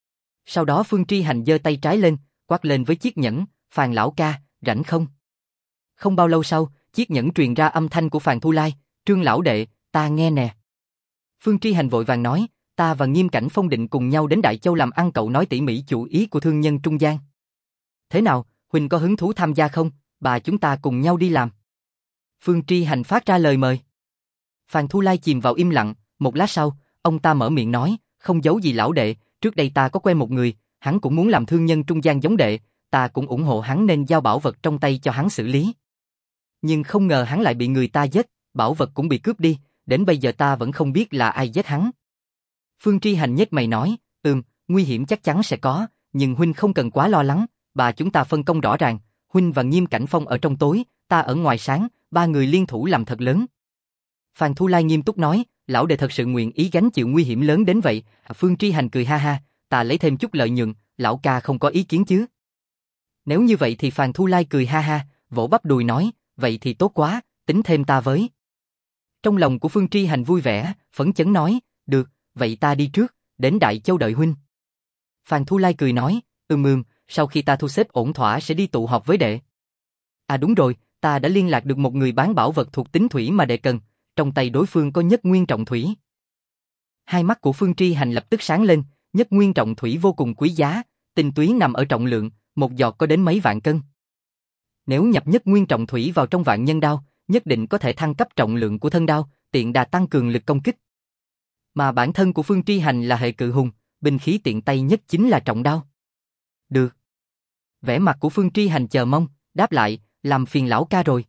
Sau đó Phương Tri Hành giơ tay trái lên, quát lên với chiếc nhẫn, Phàn lão ca, rảnh không? Không bao lâu sau, chiếc nhẫn truyền ra âm thanh của Phàn Thu Lai, Trương lão đệ, ta nghe nè. Phương Tri Hành vội vàng nói, ta và Nghiêm Cảnh Phong định cùng nhau đến Đại Châu làm ăn, cậu nói tỉ mỉ chủ ý của thương nhân trung gian. Thế nào, huynh có hứng thú tham gia không, bà chúng ta cùng nhau đi làm. Phương Tri Hành phát ra lời mời. Phàn Thu Lai chìm vào im lặng, một lát sau, ông ta mở miệng nói, không giấu gì lão đệ, trước đây ta có quen một người, hắn cũng muốn làm thương nhân trung gian giống đệ, ta cũng ủng hộ hắn nên giao bảo vật trong tay cho hắn xử lý. Nhưng không ngờ hắn lại bị người ta giết, bảo vật cũng bị cướp đi, đến bây giờ ta vẫn không biết là ai giết hắn. Phương Tri Hành nhếch mày nói, nguy hiểm chắc chắn sẽ có, nhưng huynh không cần quá lo lắng, bà chúng ta phân công rõ ràng, huynh và Nghiêm Cảnh Phong ở trong tối, ta ở ngoài sáng, ba người liên thủ làm thật lớn. Phàn Thu Lai nghiêm túc nói, lão đệ thật sự nguyện ý gánh chịu nguy hiểm lớn đến vậy. Phương Tri Hành cười ha ha, ta lấy thêm chút lợi nhuận, lão ca không có ý kiến chứ? Nếu như vậy thì Phàn Thu Lai cười ha ha, vỗ bắp đùi nói, vậy thì tốt quá, tính thêm ta với. Trong lòng của Phương Tri Hành vui vẻ, phấn chấn nói, được, vậy ta đi trước, đến Đại Châu đợi huynh. Phàn Thu Lai cười nói, sau khi ta thu xếp ổn thỏa sẽ đi tụ họp với đệ. À đúng rồi, ta đã liên lạc được một người bán bảo vật thuộc tính thủy mà đệ cần, trong tay đối phương có nhất nguyên trọng thủy. Hai mắt của Phương Tri Hành lập tức sáng lên, nhất nguyên trọng thủy vô cùng quý giá, tinh túy nằm ở trọng lượng, một giọt có đến mấy vạn cân. Nếu nhập nhất nguyên trọng thủy vào trong vạn nhân đao, nhất định có thể thăng cấp trọng lượng của thân đao, tiện đà tăng cường lực công kích. Mà bản thân của Phương Tri Hành là hệ cự hùng, binh khí tiện tay nhất chính là trọng đao. Được. Vẻ mặt của Phương Tri Hành chờ mong, đáp lại, làm phiền lão ca rồi.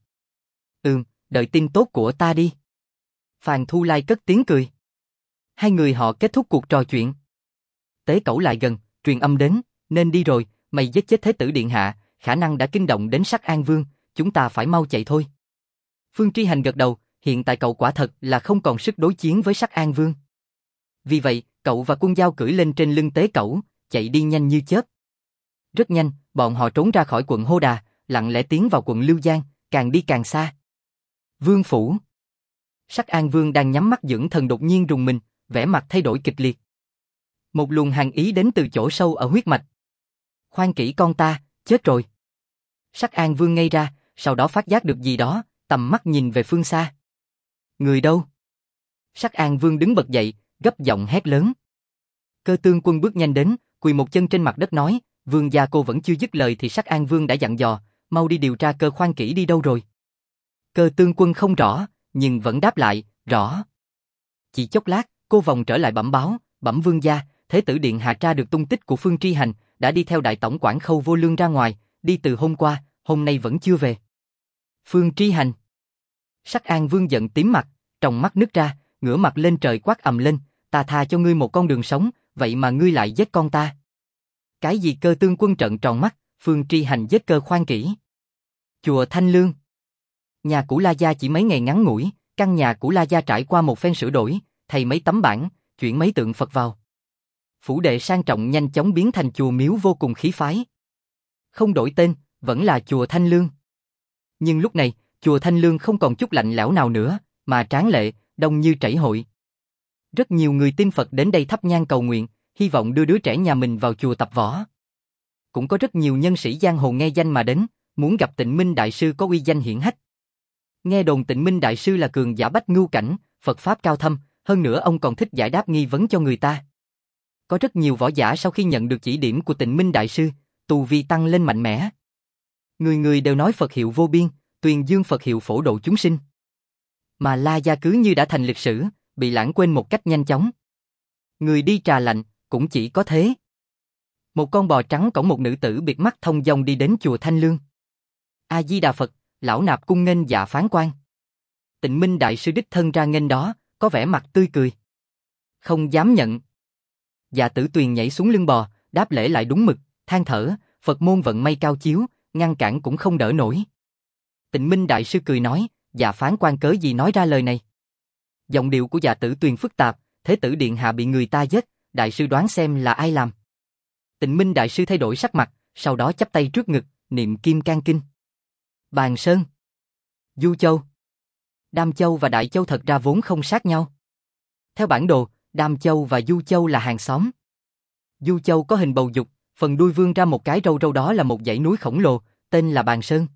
Đợi tin tốt của ta đi. Phàn Thu Lai cất tiếng cười. Hai người họ kết thúc cuộc trò chuyện. Tế Cẩu lại gần, truyền âm đến, nên đi rồi, mày giết chết Thế tử điện hạ, khả năng đã kinh động đến Sắc An Vương, chúng ta phải mau chạy thôi. Phương Tri Hành gật đầu, hiện tại cậu quả thật là không còn sức đối chiến với Sắc An Vương. Vì vậy, cậu và Quân Giao cưỡi lên trên lưng Tế Cẩu, chạy đi nhanh như chớp. Rất nhanh, bọn họ trốn ra khỏi quận Hô Đà, lặng lẽ tiến vào quận Lưu Giang, càng đi càng xa. Vương phủ. Sắc An Vương đang nhắm mắt dưỡng thần đột nhiên rùng mình, vẻ mặt thay đổi kịch liệt. Một luồng hàn ý đến từ chỗ sâu ở huyết mạch. Khoan kỹ con ta, chết rồi. Sắc An Vương ngây ra, sau đó phát giác được gì đó, tầm mắt nhìn về phương xa. Người đâu? Sắc An Vương đứng bật dậy, gấp giọng hét lớn. Cơ Tương Quân bước nhanh đến, quỳ một chân trên mặt đất nói, Vương gia cô vẫn chưa dứt lời thì Sắc An Vương đã dặn dò, mau đi điều tra Cơ Khoan kỹ đi đâu rồi. Cơ Tương Quân không rõ, nhưng vẫn đáp lại, rõ. Chỉ chốc lát, cô vòng trở lại bẩm báo, bẩm Vương gia, Thế tử điện hạ tra được tung tích của Phương Tri Hành, đã đi theo đại tổng quản Khâu Vô Lương ra ngoài, đi từ hôm qua, hôm nay vẫn chưa về. Phương Tri Hành. Sắc An Vương giận tím mặt, tròng mắt nứt ra, ngửa mặt lên trời quát ầm lên, ta tha cho ngươi một con đường sống, vậy mà ngươi lại giết con ta. Cái gì? Cơ Tương Quân trợn tròn mắt, Phương Tri Hành giết Cơ Khoan kỹ. Chùa Thanh Lương. Nhà của La Gia chỉ mấy ngày ngắn ngủi, căn nhà của La Gia trải qua một phen sửa đổi, thay mấy tấm bảng, chuyển mấy tượng Phật vào. Phủ đệ sang trọng nhanh chóng biến thành chùa miếu vô cùng khí phái. Không đổi tên, vẫn là chùa Thanh Lương. Nhưng lúc này, chùa Thanh Lương không còn chút lạnh lẽo nào nữa, mà tráng lệ, đông như chảy hội. Rất nhiều người tin Phật đến đây thắp nhang cầu nguyện, hy vọng đưa đứa trẻ nhà mình vào chùa tập võ. Cũng có rất nhiều nhân sĩ giang hồ nghe danh mà đến, muốn gặp Tịnh Minh Đại Sư có uy danh hiển hách. Nghe đồn Tịnh Minh Đại Sư là cường giả bách ngưu cảnh, Phật Pháp cao thâm, hơn nữa ông còn thích giải đáp nghi vấn cho người ta. Có rất nhiều võ giả sau khi nhận được chỉ điểm của Tịnh Minh Đại Sư, tu vi tăng lên mạnh mẽ. Người người đều nói Phật hiệu vô biên, tuyên dương Phật hiệu phổ độ chúng sinh. Mà La Gia cứ như đã thành lịch sử, bị lãng quên một cách nhanh chóng. Người đi trà lạnh, cũng chỉ có thế. Một con bò trắng cõng một nữ tử biệt mắt thông dong đi đến chùa Thanh Lương. A Di Đà Phật, lão nạp cung nghênh dạ phán quan. Tịnh Minh Đại Sư đích thân ra nghênh đó, có vẻ mặt tươi cười. Không dám nhận. Dạ Tử Tuyền nhảy xuống lưng bò, đáp lễ lại đúng mực, than thở, Phật môn vận may cao chiếu, ngăn cản cũng không đỡ nổi. Tịnh Minh Đại Sư cười nói, dạ phán quan cớ gì nói ra lời này. Giọng điệu của Dạ Tử Tuyền phức tạp, Thế tử điện hạ bị người ta giết, Đại Sư đoán xem là ai làm. Tịnh Minh Đại Sư thay đổi sắc mặt, sau đó chắp tay trước ngực, niệm Kim Cang Kinh. Bàn Sơn, Du Châu, Đam Châu và Đại Châu thật ra vốn không sát nhau. Theo bản đồ, Đam Châu và Du Châu là hàng xóm. Du Châu có hình bầu dục, phần đuôi vươn ra một cái râu râu, đó là một dãy núi khổng lồ, tên là Bàn Sơn.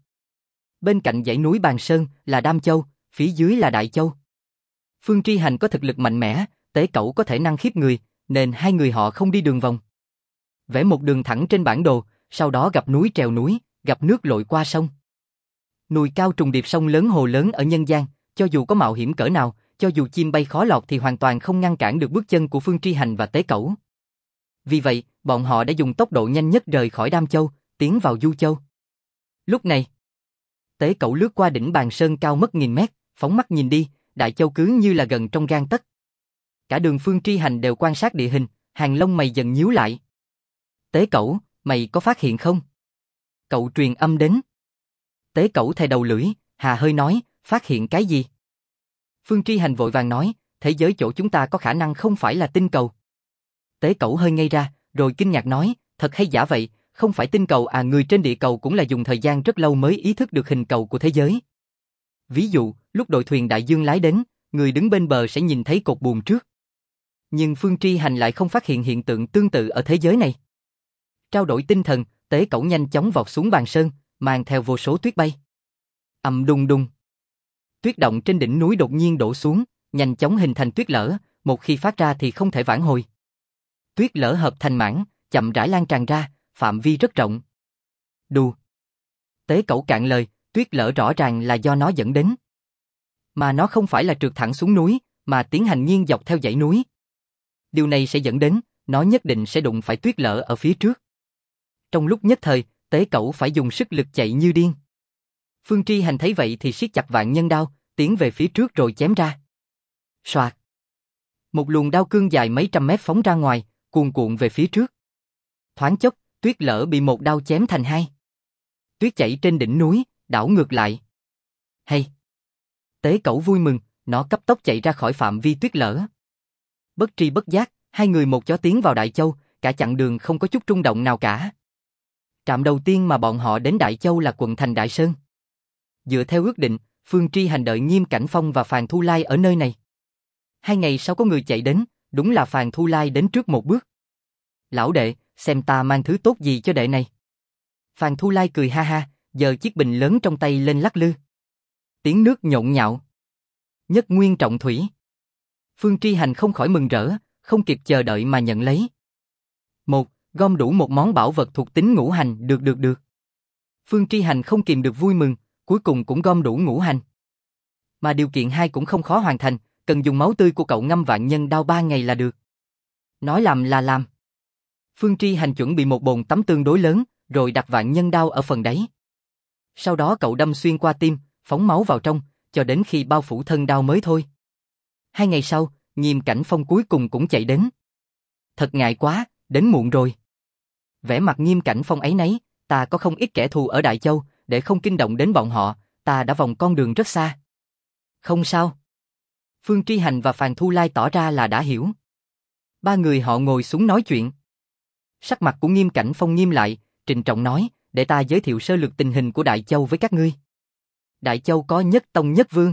Bên cạnh dãy núi Bàn Sơn là Đam Châu, phía dưới là Đại Châu. Phương Tri Hành có thực lực mạnh mẽ, Tế Cẩu có thể năng khiếp người, nên hai người họ không đi đường vòng. Vẽ một đường thẳng trên bản đồ, sau đó gặp núi trèo núi, gặp nước lội qua sông. Núi cao trùng điệp, sông lớn hồ lớn ở nhân gian, cho dù có mạo hiểm cỡ nào, cho dù chim bay khó lọt thì hoàn toàn không ngăn cản được bước chân của Phương Tri Hành và Tế Cẩu. Vì vậy, bọn họ đã dùng tốc độ nhanh nhất rời khỏi Đam Châu, tiến vào Du Châu. Lúc này, Tế Cẩu lướt qua đỉnh Bàn Sơn cao mất nghìn mét, phóng mắt nhìn đi, Đại Châu cứ như là gần trong gang tấc. Cả đường Phương Tri Hành đều quan sát địa hình, hàng lông mày dần nhíu lại. Tế Cẩu, mày có phát hiện không? Cậu truyền âm đến. Tế Cẩu thè đầu lưỡi, hà hơi nói, phát hiện cái gì? Phương Tri Hành vội vàng nói, thế giới chỗ chúng ta có khả năng không phải là tinh cầu. Tế Cẩu hơi ngây ra, rồi kinh ngạc nói, thật hay giả vậy, không phải tinh cầu à? Người trên địa cầu cũng là dùng thời gian rất lâu mới ý thức được hình cầu của thế giới. Ví dụ, lúc đội thuyền đại dương lái đến, người đứng bên bờ sẽ nhìn thấy cột buồm trước. Nhưng Phương Tri Hành lại không phát hiện hiện tượng tương tự ở thế giới này. Trao đổi tinh thần, Tế Cẩu nhanh chóng vọt xuống Bàn Sơn, mang theo vô số tuyết bay. Ầm đùng đùng. Tuyết động trên đỉnh núi đột nhiên đổ xuống, nhanh chóng hình thành tuyết lở, một khi phát ra thì không thể vãn hồi. Tuyết lở hợp thành mảng, chậm rãi lan tràn ra, phạm vi rất rộng. Đù. Tế Cẩu cạn lời, tuyết lở rõ ràng là do nó dẫn đến. Mà nó không phải là trượt thẳng xuống núi, mà tiến hành nghiêng dọc theo dãy núi. Điều này sẽ dẫn đến, nó nhất định sẽ đụng phải tuyết lở ở phía trước. Trong lúc nhất thời, Tế Cẩu phải dùng sức lực chạy như điên. Phương Tri Hành thấy vậy thì siết chặt vạn nhân đao, tiến về phía trước rồi chém ra. Soạt. Một luồng đao cương dài mấy trăm mét phóng ra ngoài, cuồn cuộn về phía trước. Thoáng chốc, tuyết lở bị một đao chém thành hai. Tuyết chảy trên đỉnh núi, đảo ngược lại. Hay! Tế Cẩu vui mừng, nó cấp tốc chạy ra khỏi phạm vi tuyết lở. Bất tri bất giác, hai người một chó tiến vào Đại Châu, cả chặng đường không có chút rung động nào cả. Trạm đầu tiên mà bọn họ đến Đại Châu là quận thành Đại Sơn. Dựa theo ước định, Phương Tri Hành đợi Nghiêm Cảnh Phong và Phàn Thu Lai ở nơi này. 2 ngày sau có người chạy đến, đúng là Phàn Thu Lai đến trước một bước. Lão đệ, xem ta mang thứ tốt gì cho đệ này. Phàn Thu Lai cười ha ha, giơ chiếc bình lớn trong tay lên lắc lư. Tiếng nước nhộn nhạo. Nhất nguyên trọng thủy. Phương Tri Hành không khỏi mừng rỡ, không kịp chờ đợi mà nhận lấy. Gom đủ một món bảo vật thuộc tính ngũ hành, được. Phương Tri Hành không kìm được vui mừng, cuối cùng cũng gom đủ ngũ hành. Mà điều kiện 2 cũng không khó hoàn thành, cần dùng máu tươi của cậu ngâm vạn nhân đao 3 ngày là được. Nói làm là làm. Phương Tri Hành chuẩn bị một bồn tắm tương đối lớn, rồi đặt vạn nhân đao ở phần đáy. Sau đó cậu đâm xuyên qua tim, phóng máu vào trong, cho đến khi bao phủ thân đao mới thôi. 2 ngày sau, Nghiêm Cảnh Phong cuối cùng cũng chạy đến. Thật ngại quá, đến muộn rồi. Vẻ mặt Nghiêm Cảnh Phong áy náy, ta có không ít kẻ thù ở Đại Châu, để không kinh động đến bọn họ, ta đã vòng con đường rất xa. Không sao. Phương Tri Hành và Phàn Thu Lai tỏ ra là đã hiểu. 3 người họ ngồi xuống nói chuyện. Sắc mặt của Nghiêm Cảnh Phong nghiêm lại, trịnh trọng nói, để ta giới thiệu sơ lược tình hình của Đại Châu với các ngươi. Đại Châu có Nhất Tông Nhất Vương.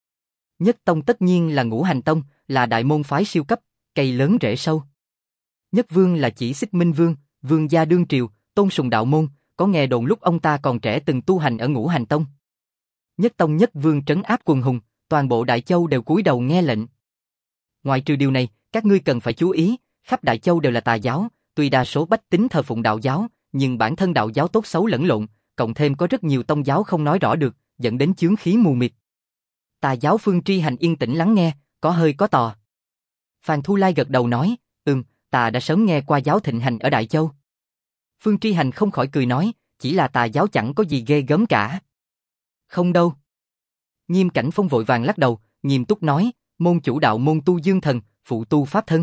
Nhất Tông tất nhiên là Ngũ Hành Tông, là đại môn phái siêu cấp, cây lớn rễ sâu. Nhất Vương là chỉ Xích Minh Vương, vương gia đương triều, tôn sùng đạo môn, có nghe đồn lúc ông ta còn trẻ từng tu hành ở Ngũ Hành Tông. Nhất Tông Nhất Vương trấn áp quần hùng, toàn bộ Đại Châu đều cúi đầu nghe lệnh. Ngoại trừ điều này, các ngươi cần phải chú ý, khắp Đại Châu đều là tà giáo, tuy đa số bách tính thờ phụng đạo giáo, nhưng bản thân đạo giáo tốt xấu lẫn lộn, cộng thêm có rất nhiều tông giáo không nói rõ được, dẫn đến chướng khí mù mịt. Tà giáo Phương Tri Hành yên tĩnh lắng nghe, có hơi có tò. Phàn Thu Lai gật đầu nói, ta đã sớm nghe qua giáo thịnh hành ở Đại Châu. Phương Tri Hành không khỏi cười nói, chỉ là tà giáo chẳng có gì ghê gớm cả. Không đâu. Nghiêm Cảnh Phong vội vàng lắc đầu, nghiêm túc nói, môn chủ đạo môn tu dương thần, phụ tu pháp thân.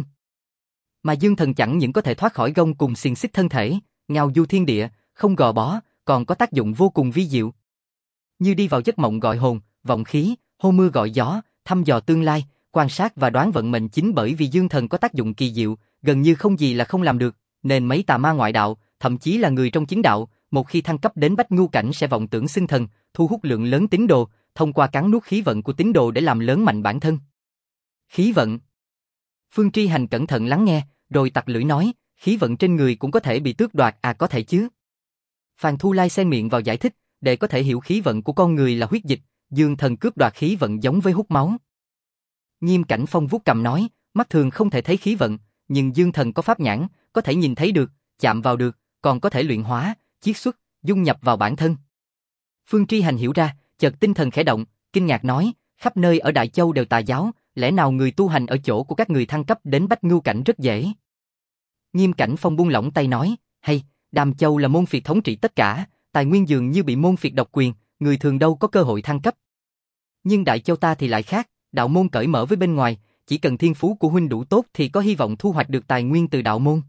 Mà dương thần chẳng những có thể thoát khỏi gông cùng xiềng xích thân thể, ngao du thiên địa, không gò bó, còn có tác dụng vô cùng vi diệu. Như đi vào giấc mộng gọi hồn, vọng khí, hô mưa gọi gió, thăm dò tương lai, quan sát và đoán vận mệnh. Chính bởi vì dương thần có tác dụng kỳ diệu, gần như không gì là không làm được, nên mấy tà ma ngoại đạo, thậm chí là người trong chính đạo, một khi thăng cấp đến bách ngu cảnh sẽ vọng tưởng xưng thần, thu hút lượng lớn tín đồ, thông qua cắn nuốt khí vận của tín đồ để làm lớn mạnh bản thân. Khí vận. Phương Tri Hành cẩn thận lắng nghe, rồi tặc lưỡi nói, khí vận trên người cũng có thể bị tước đoạt, có thể chứ. Phàn Thu Lai xen miệng vào giải thích, để có thể hiểu khí vận của con người là huyết dịch, dương thần cướp đoạt khí vận giống với hút máu. Nghiêm Cảnh Phong vuốt cằm nói, mắt thường không thể thấy khí vận, nhưng dương thần có pháp nhãn, có thể nhìn thấy được, chạm vào được, còn có thể luyện hóa, chiết xuất, dung nhập vào bản thân. Phương Tri Hành hiểu ra, chợt tinh thần khẽ động, kinh ngạc nói, khắp nơi ở Đại Châu đều tà giáo, lẽ nào người tu hành ở chỗ của các người thăng cấp đến bách ngưu cảnh rất dễ? Nghiêm Cảnh Phong buông lỏng tay nói, hay, Đàm Châu là môn phiệt thống trị tất cả, tài nguyên dường như bị môn phiệt độc quyền, người thường đâu có cơ hội thăng cấp. Nhưng Đại Châu ta thì lại khác, đạo môn cởi mở với bên ngoài, chỉ cần thiên phú của huynh đủ tốt thì có hy vọng thu hoạch được tài nguyên từ đạo môn.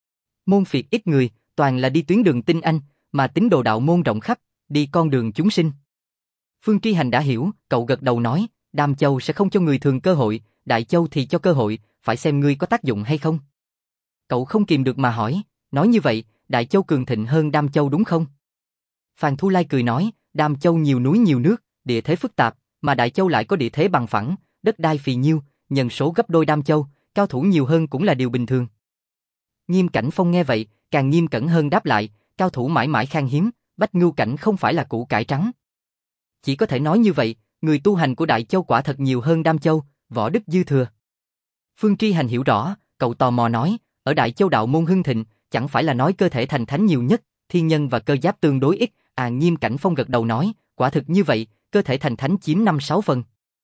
Môn phiệt ít người, toàn là đi tuyến đường tinh anh, mà tín đồ đạo môn rộng khắp, đi con đường chúng sinh. Phương Tri Hành đã hiểu, cậu gật đầu nói, Đàm Châu sẽ không cho người thường cơ hội, Đại Châu thì cho cơ hội, phải xem ngươi có tác dụng hay không. Cậu không kìm được mà hỏi, nói như vậy, Đại Châu cường thịnh hơn Đàm Châu đúng không? Phàn Thu Lai cười nói, Đàm Châu nhiều núi nhiều nước, địa thế phức tạp, mà Đại Châu lại có địa thế bằng phẳng, đất đai phì nhiêu, nhân số gấp đôi Đàm Châu, cao thủ nhiều hơn cũng là điều bình thường. Nghiêm Cảnh Phong nghe vậy, càng nghiêm cẩn hơn đáp lại, cao thủ mãi mãi khan hiếm, bách ngưu cảnh không phải là củ cải trắng. Chỉ có thể nói như vậy, người tu hành của Đại Châu quả thật nhiều hơn Đàm Châu, võ đức dư thừa. Phương Tri Hành hiểu rõ, cậu tò mò nói, ở Đại Châu đạo môn hưng thịnh, chẳng phải là nói cơ thể thành thánh nhiều nhất, thiên nhân và cơ giáp tương đối ít, Nghiêm Cảnh Phong gật đầu nói, quả thực như vậy, cơ thể thành thánh chiếm 5-6 phần.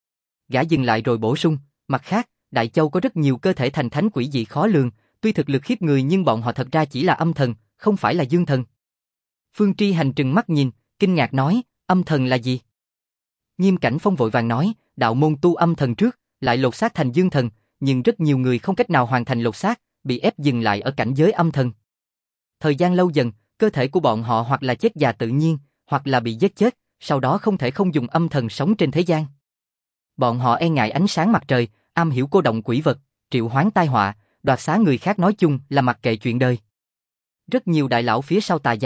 Gã dừng lại rồi bổ sung, mặt khác, Đại Châu có rất nhiều cơ thể thành thánh quỷ dị khó lường, tuy thực lực khiếp người nhưng bọn họ thật ra chỉ là âm thần, không phải là dương thần. Phương Tri Hành trừng mắt nhìn, kinh ngạc nói, âm thần là gì? Nghiêm Cảnh Phong vội vàng nói, đạo môn tu âm thần trước, lại lột xác thành dương thần, nhưng rất nhiều người không cách nào hoàn thành lột xác, bị ép dừng lại ở cảnh giới âm thần. Thời gian lâu dần, cơ thể của bọn họ hoặc là chết già tự nhiên, hoặc là bị giết chết, sau đó không thể không dùng âm thần sống trên thế gian. Bọn họ e ngại ánh sáng mặt trời, am hiểu cô động quỷ vật, triệu hoán tai họa, đoạt xá người khác, nói chung là mặc kệ chuyện đời. Rất nhiều đại lão phía sau tà giáo,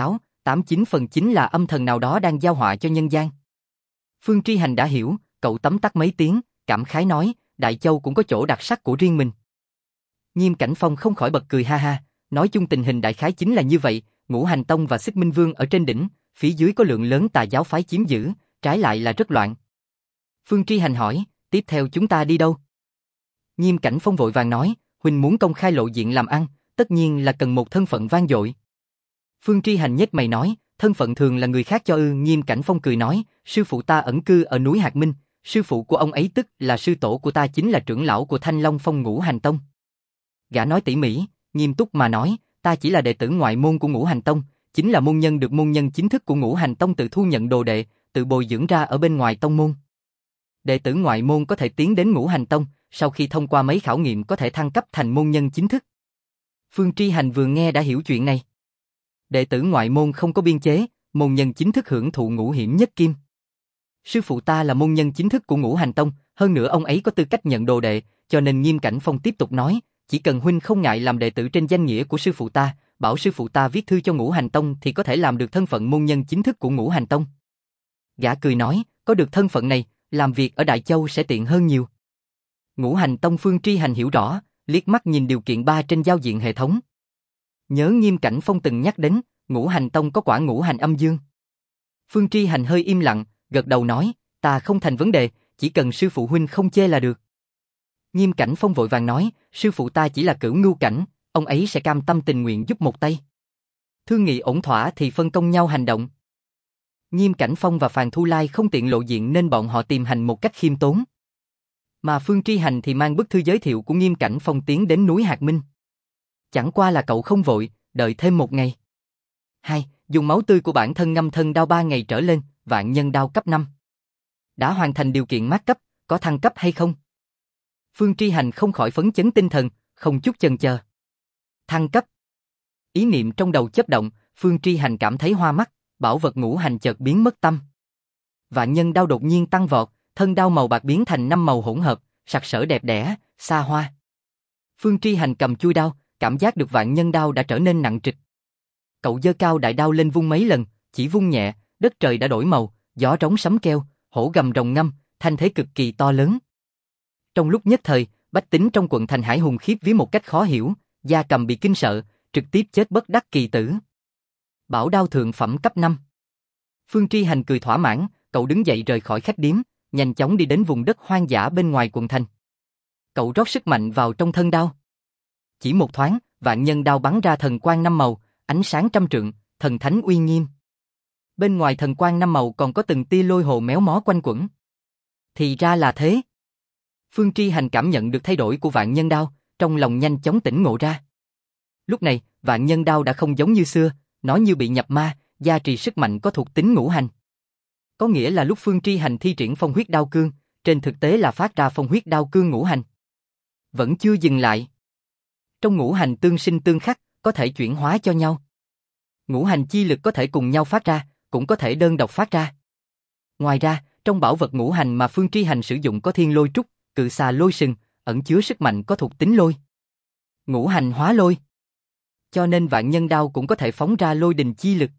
89% là âm thần nào đó đang giao họa cho nhân gian. Phương Tri Hành đã hiểu, cậu tấm tắc mấy tiếng, cảm khái nói, Đại Châu cũng có chỗ đặc sắc của riêng mình. Nghiêm Cảnh Phong không khỏi bật cười ha ha, nói chung tình hình đại khái chính là như vậy, Ngũ Hành Tông và Xích Minh Vương ở trên đỉnh, phía dưới có lượng lớn tà giáo phái chiếm giữ, trái lại là rất loạn. Phương Tri Hành hỏi, tiếp theo chúng ta đi đâu? Nghiêm Cảnh Phong vội vàng nói, huynh muốn công khai lộ diện làm ăn, tất nhiên là cần một thân phận vang dội. Phương Tri Hành nhếch mày nói, thân phận thường là người khác cho ư? Nghiêm Cảnh Phong cười nói, sư phụ ta ẩn cư ở núi Hạc Minh, sư phụ của ông ấy tức là sư tổ của ta chính là trưởng lão của Thanh Long Phong Ngũ Hành Tông. Gã nói tỉ mỉ, nghiêm túc mà nói, ta chỉ là đệ tử ngoại môn của Ngũ Hành Tông, chính là môn nhân được môn nhân chính thức của Ngũ Hành Tông tự thu nhận đồ đệ, tự bồi dưỡng ra ở bên ngoài tông môn. Đệ tử ngoại môn có thể tiến đến Ngũ Hành Tông, sau khi thông qua mấy khảo nghiệm có thể thăng cấp thành môn nhân chính thức. Phương Tri Hành vừa nghe đã hiểu chuyện này. Đệ tử ngoại môn không có biên chế, môn nhân chính thức hưởng thụ ngũ hiểm nhất kim. Sư phụ ta là môn nhân chính thức của Ngũ Hành Tông, hơn nữa ông ấy có tư cách nhận đồ đệ, cho nên Nghiêm Cảnh Phong tiếp tục nói, chỉ cần huynh không ngại làm đệ tử trên danh nghĩa của sư phụ ta, bảo sư phụ ta viết thư cho Ngũ Hành Tông thì có thể làm được thân phận môn nhân chính thức của Ngũ Hành Tông. Gã cười nói, có được thân phận này, làm việc ở Đại Châu sẽ tiện hơn nhiều. Ngũ Hành Tông Phương Tri Hành hiểu rõ, liếc mắt nhìn điều kiện 3 trên giao diện hệ thống. Nhớ Nghiêm Cảnh Phong từng nhắc đến, Ngũ Hành Tông có quả ngũ hành âm dương. Phương Tri Hành hơi im lặng, gật đầu nói, ta không thành vấn đề, chỉ cần sư phụ huynh không chê là được. Nghiêm Cảnh Phong vội vàng nói, sư phụ ta chỉ là Cửu Ngưu cảnh, ông ấy sẽ cam tâm tình nguyện giúp một tay. Thương nghị ổn thỏa thì phân công nhau hành động. Nghiêm Cảnh Phong và Phàn Thu Lai không tiện lộ diện nên bọn họ tìm hành một cách khiêm tốn. Mà Phương Tri Hành thì mang bức thư giới thiệu của Nghiêm Cảnh Phong tiến đến núi Hạc Minh. Chẳng qua là cậu không vội, đợi thêm một ngày. 2. Dùng máu tươi của bản thân ngâm thân đao 3 ngày trở lên, vạn nhân đao cấp 5. Đã hoàn thành điều kiện mát cấp, có thăng cấp hay không? Phương Tri Hành không khỏi phấn chấn tinh thần, không chút chần chờ. Thăng cấp. Ý niệm trong đầu chớp động, Phương Tri Hành cảm thấy hoa mắt, bảo vật ngũ hành chợt biến mất tâm. Vạn nhân đao đột nhiên tăng vọt, thân đao màu bạc biến thành 5 màu hỗn hợp, sặc sỡ đẹp đẽ, xa hoa. Phương Tri Hành cầm chuôi đao, cảm giác được vạn nhân đao đã trở nên nặng trịch. Cậu giơ cao đại đao lên vung mấy lần, chỉ vung nhẹ, đất trời đã đổi màu, gió trống sấm keo, hổ gầm rồng ngâm, thanh thế cực kỳ to lớn. Trong lúc nhất thời, bách tính trong quận thành Hải hùng khiếp vía một cách khó hiểu, gia cầm bị kinh sợ, trực tiếp chết bất đắc kỳ tử. Bảo đao thượng phẩm cấp 5. Phương Tri Hành cười thỏa mãn, cậu đứng dậy rời khỏi khách điếm, nhanh chóng đi đến vùng đất hoang dã bên ngoài quận thành. Cậu rót sức mạnh vào trong thân đao. Chỉ một thoáng, vạn nhân đao bắn ra thần quang 5 màu, ánh sáng trăm trượng, thần thánh uy nghiêm. Bên ngoài thần quang 5 màu còn có từng tia lôi hồ méo mó quanh quẩn. Thì ra là thế. Phương Tri Hành cảm nhận được thay đổi của vạn nhân đao, trong lòng nhanh chóng tỉnh ngộ ra. Lúc này, vạn nhân đao đã không giống như xưa, nó như bị nhập ma, gia trì sức mạnh có thuộc tính ngũ hành. Có nghĩa là lúc Phương Tri Hành thi triển phong huyết đao cương, trên thực tế là phát ra phong huyết đao cương ngũ hành. Vẫn chưa dừng lại. Trong ngũ hành tương sinh tương khắc, có thể chuyển hóa cho nhau. Ngũ hành chi lực có thể cùng nhau phát ra, cũng có thể đơn độc phát ra. Ngoài ra, trong bảo vật ngũ hành mà Phương Tri Hành sử dụng có thiên lôi trúc, cự xà lôi sừng, ẩn chứa sức mạnh có thuộc tính lôi. Ngũ hành hóa lôi. Cho nên vạn nhân đao cũng có thể phóng ra lôi đình chi lực.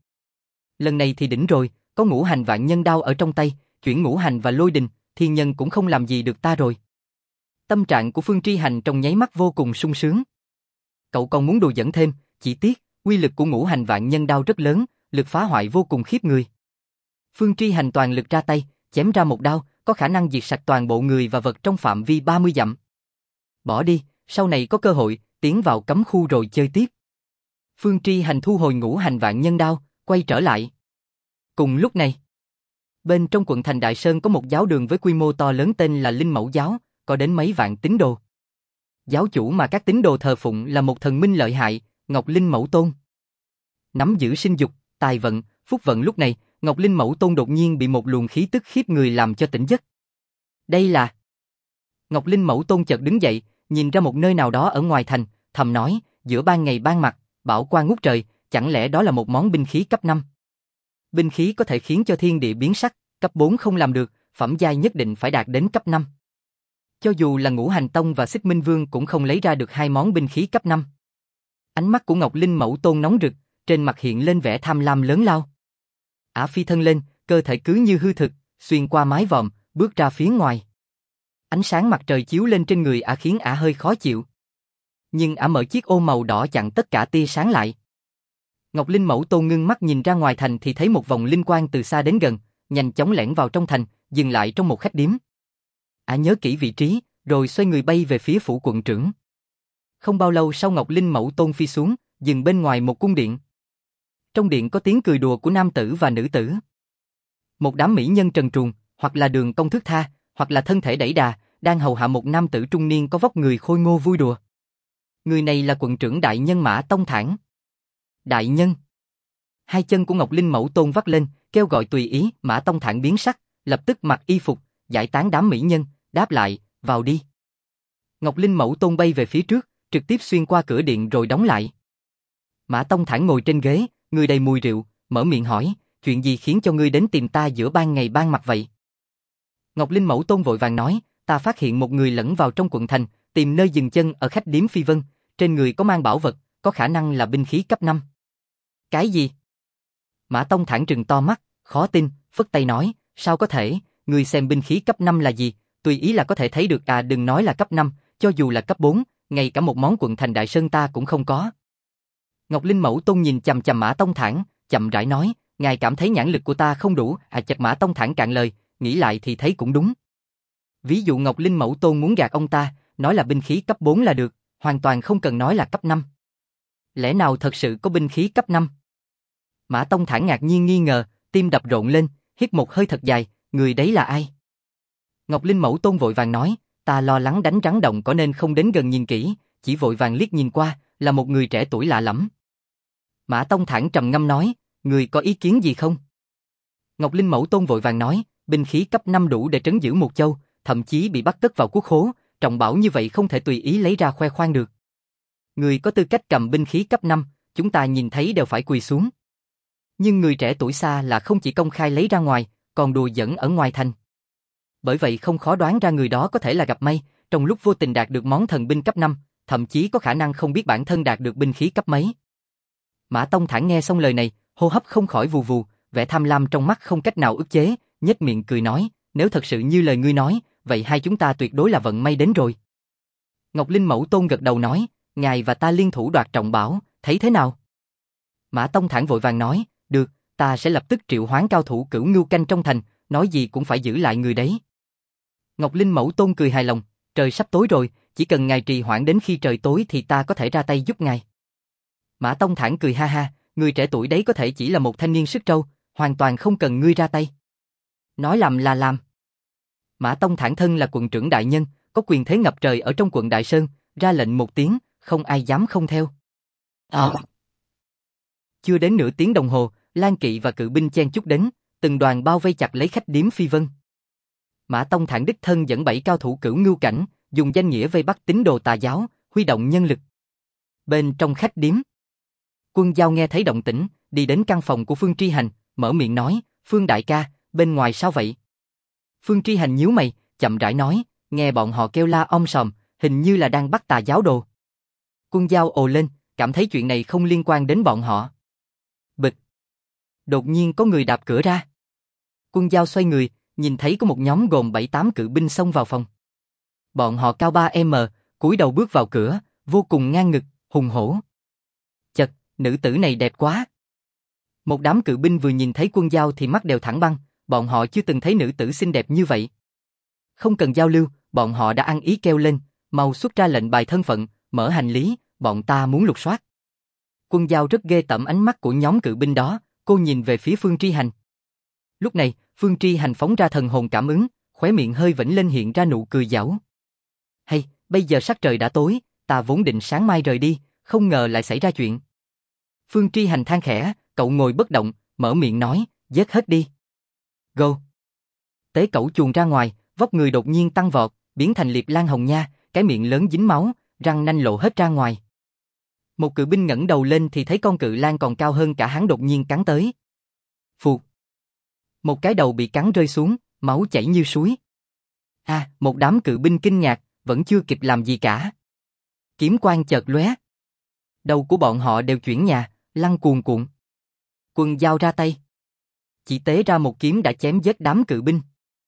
Lần này thì đỉnh rồi, có ngũ hành vạn nhân đao ở trong tay, chuyển ngũ hành và lôi đình, thiên nhân cũng không làm gì được ta rồi. Tâm trạng của Phương Tri Hành trong nháy mắt vô cùng sung sướng. Cậu còn muốn đùa dẫn thêm, chỉ tiếc, uy lực của ngũ hành vạn nhân đao rất lớn, lực phá hoại vô cùng khiếp người. Phương Tri Hành toàn lực ra tay, chém ra một đao, có khả năng diệt sạch toàn bộ người và vật trong phạm vi 30 dặm. Bỏ đi, sau này có cơ hội, tiến vào cấm khu rồi chơi tiếp. Phương Tri Hành thu hồi ngũ hành vạn nhân đao, quay trở lại. Cùng lúc này, bên trong quận thành Đại Sơn có một giáo đường với quy mô to lớn tên là Linh Mẫu Giáo, có đến mấy vạn tín đồ. Giáo chủ mà các tín đồ thờ phụng là một thần minh lợi hại, Ngọc Linh Mẫu Tôn. Nắm giữ sinh dục, tài vận, phúc vận. Lúc này, Ngọc Linh Mẫu Tôn đột nhiên bị một luồng khí tức khiếp người làm cho tỉnh giấc. Đây là... Ngọc Linh Mẫu Tôn chợt đứng dậy, nhìn ra một nơi nào đó ở ngoài thành, thầm nói, giữa ban ngày ban mặt, bảo quang ngút trời, chẳng lẽ đó là một món binh khí cấp 5? Binh khí có thể khiến cho thiên địa biến sắc, cấp 4 không làm được, phẩm giai nhất định phải đạt đến cấp 5. Cho dù là Ngũ Hành Tông và Xích Minh Vương cũng không lấy ra được hai món binh khí cấp 5. Ánh mắt của Ngọc Linh Mẫu Tôn nóng rực, trên mặt hiện lên vẻ tham lam lớn lao. Ả phi thân lên, cơ thể cứ như hư thực, xuyên qua mái vòm, bước ra phía ngoài. Ánh sáng mặt trời chiếu lên trên người Ả khiến Ả hơi khó chịu. Nhưng Ả mở chiếc ô màu đỏ chặn tất cả tia sáng lại. Ngọc Linh Mẫu Tôn ngưng mắt nhìn ra ngoài thành thì thấy một vòng linh quang từ xa đến gần, nhanh chóng lẻn vào trong thành, dừng lại trong một khách điếm. Ả nhớ kỹ vị trí, rồi xoay người bay về phía phủ quận trưởng. Không bao lâu sau Ngọc Linh Mẫu Tôn phi xuống, dừng bên ngoài một cung điện. Trong điện có tiếng cười đùa của nam tử và nữ tử. Một đám mỹ nhân trần truồng, hoặc là đường cong thướt tha, hoặc là thân thể đẩy đà, đang hầu hạ một nam tử trung niên có vóc người khôi ngô vui đùa. Người này là quận trưởng đại nhân Mã Tông Thản. Đại nhân. Hai chân của Ngọc Linh Mẫu Tôn vắt lên, kêu gọi tùy ý. Mã Tông Thản biến sắc, lập tức mặc y phục, giải tán đám mỹ nhân, đáp lại, vào đi. Ngọc Linh Mẫu Tôn bay về phía trước, trực tiếp xuyên qua cửa điện rồi đóng lại. Mã Tông Thản ngồi trên ghế, người đầy mùi rượu, mở miệng hỏi, chuyện gì khiến cho ngươi đến tìm ta giữa ban ngày ban mặt vậy? Ngọc Linh Mẫu Tôn vội vàng nói, ta phát hiện một người lẫn vào trong quận thành, tìm nơi dừng chân ở khách điếm Phi Vân, trên người có mang bảo vật, có khả năng là binh khí cấp 5. Cái gì? Mã Tông Thản trừng to mắt, khó tin, phất tay nói, sao có thể, ngươi xem binh khí cấp 5 là gì, tùy ý là có thể thấy được à, đừng nói là cấp 5, cho dù là cấp 4, ngay cả một món quận thành Đại Sơn ta cũng không có. Ngọc Linh Mẫu Tôn nhìn chằm chằm Mã Tông Thản, chậm rãi nói, ngài cảm thấy nhãn lực của ta không đủ, chợt Mã Tông Thản cạn lời, nghĩ lại thì thấy cũng đúng. Ví dụ Ngọc Linh Mẫu Tôn muốn gạt ông ta, nói là binh khí cấp 4 là được, hoàn toàn không cần nói là cấp 5. Lẽ nào thật sự có binh khí cấp 5? Mã Tông Thản ngạc nhiên nghi ngờ, tim đập rộn lên, hít một hơi thật dài, người đấy là ai? Ngọc Linh Mẫu Tôn vội vàng nói, ta lo lắng đánh rắn động cỏ nên không đến gần nhìn kỹ, chỉ vội vàng liếc nhìn qua, là một người trẻ tuổi lạ lẫm. Mã Tông Thản trầm ngâm nói, người có ý kiến gì không? Ngọc Linh Mẫu Tôn vội vàng nói, binh khí cấp 5 đủ để trấn giữ một châu, thậm chí bị bắt cất vào quốc khố, trọng bảo như vậy không thể tùy ý lấy ra khoe khoang được. Người có tư cách cầm binh khí cấp 5, chúng ta nhìn thấy đều phải quỳ xuống. Nhưng người trẻ tuổi xa là không chỉ công khai lấy ra ngoài, còn đùa giỡn ở ngoài thành. Bởi vậy không khó đoán ra người đó có thể là gặp may, trong lúc vô tình đạt được món thần binh cấp 5, thậm chí có khả năng không biết bản thân đạt được binh khí cấp mấy. Mã Tông Thản nghe xong lời này, hô hấp không khỏi vù vù, vẻ tham lam trong mắt không cách nào ức chế, nhếch miệng cười nói, nếu thật sự như lời ngươi nói, vậy hai chúng ta tuyệt đối là vận may đến rồi. Ngọc Linh Mẫu Tôn gật đầu nói, ngài và ta liên thủ đoạt trọng bảo, thấy thế nào? Mã Tông Thản vội vàng nói, được, ta sẽ lập tức triệu hoán cao thủ Cửu Ngưu Canh trong thành, nói gì cũng phải giữ lại người đấy. Ngọc Linh Mẫu Tôn cười hài lòng, trời sắp tối rồi, chỉ cần ngài trì hoãn đến khi trời tối thì ta có thể ra tay giúp ngài. Mã Tông Thản cười ha ha, người trẻ tuổi đấy có thể chỉ là một thanh niên sức trâu, hoàn toàn không cần ngươi ra tay. Nói làm là làm. Mã Tông Thản thân là quận trưởng đại nhân, có quyền thế ngập trời ở trong quận Đại Sơn, ra lệnh một tiếng, không ai dám không theo. Chưa đến nửa tiếng đồng hồ, Lan Kỵ và cự binh chen chúc đến, từng đoàn bao vây chặt lấy khách điếm Phi Vân. Mã Tông Thản đích thân dẫn 7 cao thủ Cửu Ngưu Cảnh, dùng danh nghĩa vây bắt tín đồ tà giáo, huy động nhân lực. Bên trong khách điếm, Quân Giao nghe thấy động tĩnh, đi đến căn phòng của Phương Tri Hành, mở miệng nói, Phương đại ca, bên ngoài sao vậy? Phương Tri Hành nhíu mày, chậm rãi nói, nghe bọn họ kêu la om sòm, hình như là đang bắt tà giáo đồ. Quân Giao ồ lên, cảm thấy chuyện này không liên quan đến bọn họ. Bịch. Đột nhiên có người đạp cửa ra. Quân Giao xoay người, nhìn thấy có một nhóm gồm 7-8 cự binh xông vào phòng. Bọn họ cao 3m, cúi đầu bước vào cửa, vô cùng ngang ngực, hùng hổ. Chật, nữ tử này đẹp quá. Một đám cự binh vừa nhìn thấy Quân Giao thì mắt đều thẳng băng, bọn họ chưa từng thấy nữ tử xinh đẹp như vậy. Không cần giao lưu, bọn họ đã ăn ý kêu lên, mau xuất ra lệnh bài thân phận, mở hành lý, bọn ta muốn lục soát. Quân Giao rất ghê tởm ánh mắt của nhóm cự binh đó, cô nhìn về phía Phương Tri Hành. Lúc này, Phương Tri Hành phóng ra thần hồn cảm ứng, khóe miệng hơi vểnh lên hiện ra nụ cười giảo. Hay, bây giờ sắc trời đã tối, ta vốn định sáng mai rời đi, không ngờ lại xảy ra chuyện. Phương Tri Hành than khẽ, cậu ngồi bất động, mở miệng nói, giết hết đi. Go. Tế Cẩu chuồn ra ngoài, vóc người đột nhiên tăng vọt, biến thành Liệp Lan Hồng Nha, cái miệng lớn dính máu, răng nanh lộ hết ra ngoài. Một cự binh ngẩng đầu lên thì thấy con cự lang còn cao hơn cả hắn đột nhiên cắn tới. Phụt. Một cái đầu bị cắn rơi xuống, máu chảy như suối. Một đám cự binh kinh ngạc, vẫn chưa kịp làm gì cả. Kiếm quang chợt lóe. Đầu của bọn họ đều chuyển nhà, lăn cuồn cuộn. Quân Dao ra tay. Chỉ tế ra một kiếm đã chém giết đám cự binh.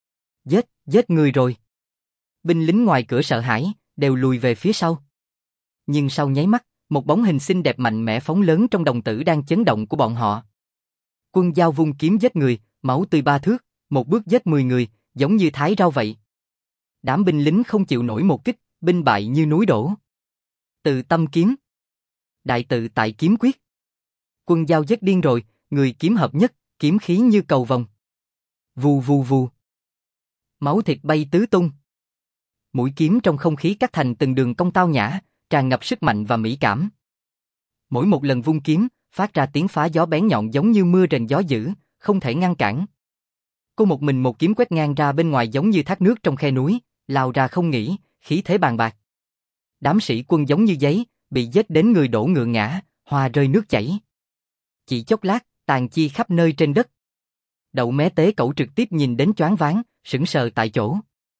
Giết người rồi. Binh lính ngoài cửa sợ hãi, đều lùi về phía sau. Nhưng sau nháy mắt, một bóng hình xinh đẹp mạnh mẽ phóng lớn trong đồng tử đang chấn động của bọn họ. Quân Dao vung kiếm giết người, máu tươi 3 thước, một bước giết 10 người, giống như thái rau vậy. Đám binh lính không chịu nổi một kích, binh bại như núi đổ. Từ tâm kiếm. Đại tự tại kiếm quyết. Quân Dao giết điên rồi, người kiếm hợp nhất, kiếm khí như cầu vồng. Vù vù vù. Máu thịt bay tứ tung. Mũi kiếm trong không khí cắt thành từng đường cong tao nhã, tràn ngập sức mạnh và mỹ cảm. Mỗi một lần vung kiếm, phát ra tiếng phá gió bén nhọn giống như mưa rền gió dữ, không thể ngăn cản. Cô một mình một kiếm quét ngang ra bên ngoài giống như thác nước trong khe núi, lao ra không nghỉ, khí thế bàn bạc. Đám sĩ quân giống như giấy, bị giết đến người đổ ngựa ngã, hoa rơi nước chảy. Chỉ chốc lát, tàn chi khắp nơi trên đất. Đậu mé tế cẩu trực tiếp nhìn đến choáng váng, sững sờ tại chỗ.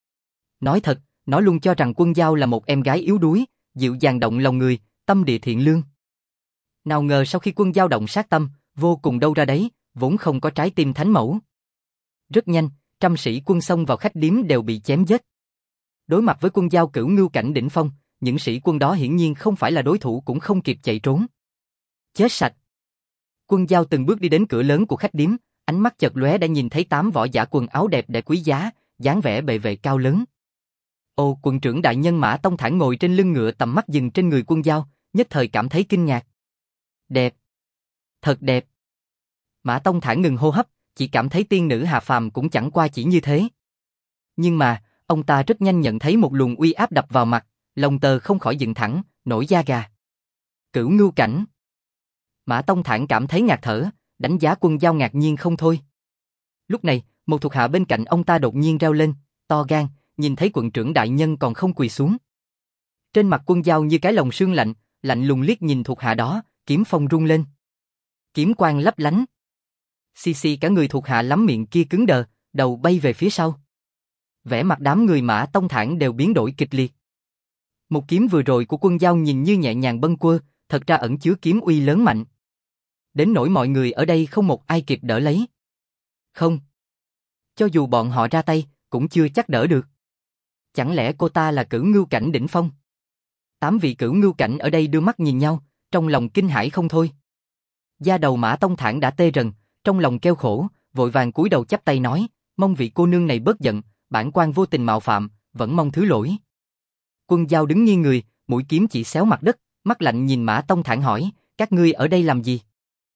Nói thật, nó luôn cho rằng Quân Dao là một em gái yếu đuối, dịu dàng động lòng người, tâm địa thiện lương. Nào ngờ sau khi Quân Dao động sát tâm, vô cùng đâu ra đấy, vốn không có trái tim thánh mẫu. Rất nhanh, trăm sĩ quân xông vào khách điếm đều bị chém giết. Đối mặt với Quân Dao cửu ngưu cảnh đỉnh phong, những sĩ quân đó hiển nhiên không phải là đối thủ cũng không kịp chạy trốn. Chết sạch. Quân Dao từng bước đi đến cửa lớn của khách điếm, ánh mắt chợt lóe đã nhìn thấy 8 võ giả quần áo đẹp đẽ quý giá, dáng vẻ bệ vệ cao lớn. Ô, quận trưởng đại nhân Mã Tông Thản ngồi trên lưng ngựa, tầm mắt dừng trên người Quân Dao, nhất thời cảm thấy kinh ngạc. Đẹp. Thật đẹp. Mã Tông Thản ngừng hô hấp, chỉ cảm thấy tiên nữ hạ phàm cũng chẳng qua chỉ như thế. Nhưng mà, ông ta rất nhanh nhận thấy một luồng uy áp đập vào mặt, lông tơ không khỏi dựng thẳng, nổi da gà. Cửu ngưu cảnh. Mã Tông Thản cảm thấy ngạt thở, đánh giá Quân Dao ngạc nhiên không thôi. Lúc này, một thuộc hạ bên cạnh ông ta đột nhiên reo lên, to gan, nhìn thấy quận trưởng đại nhân còn không quỳ xuống. Trên mặt Quân Dao như cái lồng sương lạnh, lạnh lùng liếc nhìn thuộc hạ đó, kiếm phong rung lên. Kiếm quang lấp lánh. Xì xì cả người thuộc hạ lắm miệng kia cứng đờ, đầu bay về phía sau. Vẻ mặt đám người Mã Tông Thản đều biến đổi kịch liệt. Một kiếm vừa rồi của Quân Dao nhìn như nhẹ nhàng bâng quơ, thật ra ẩn chứa kiếm uy lớn mạnh. Đến nỗi mọi người ở đây không một ai kịp đỡ lấy. Không. Cho dù bọn họ ra tay, cũng chưa chắc đỡ được. Chẳng lẽ cô ta là cửu ngưu cảnh đỉnh phong? 8 vị cửu ngưu cảnh ở đây đưa mắt nhìn nhau, trong lòng kinh hãi không thôi. Da đầu Mã Tông Thản đã tê rần, trong lòng kêu khổ, vội vàng cúi đầu chắp tay nói, mong vị cô nương này bớt giận, bản quan vô tình mạo phạm, vẫn mong thứ lỗi. Quân Dao đứng nghiêng người, mũi kiếm chỉ xéo mặt đất, mắt lạnh nhìn Mã Tông Thản hỏi, các ngươi ở đây làm gì?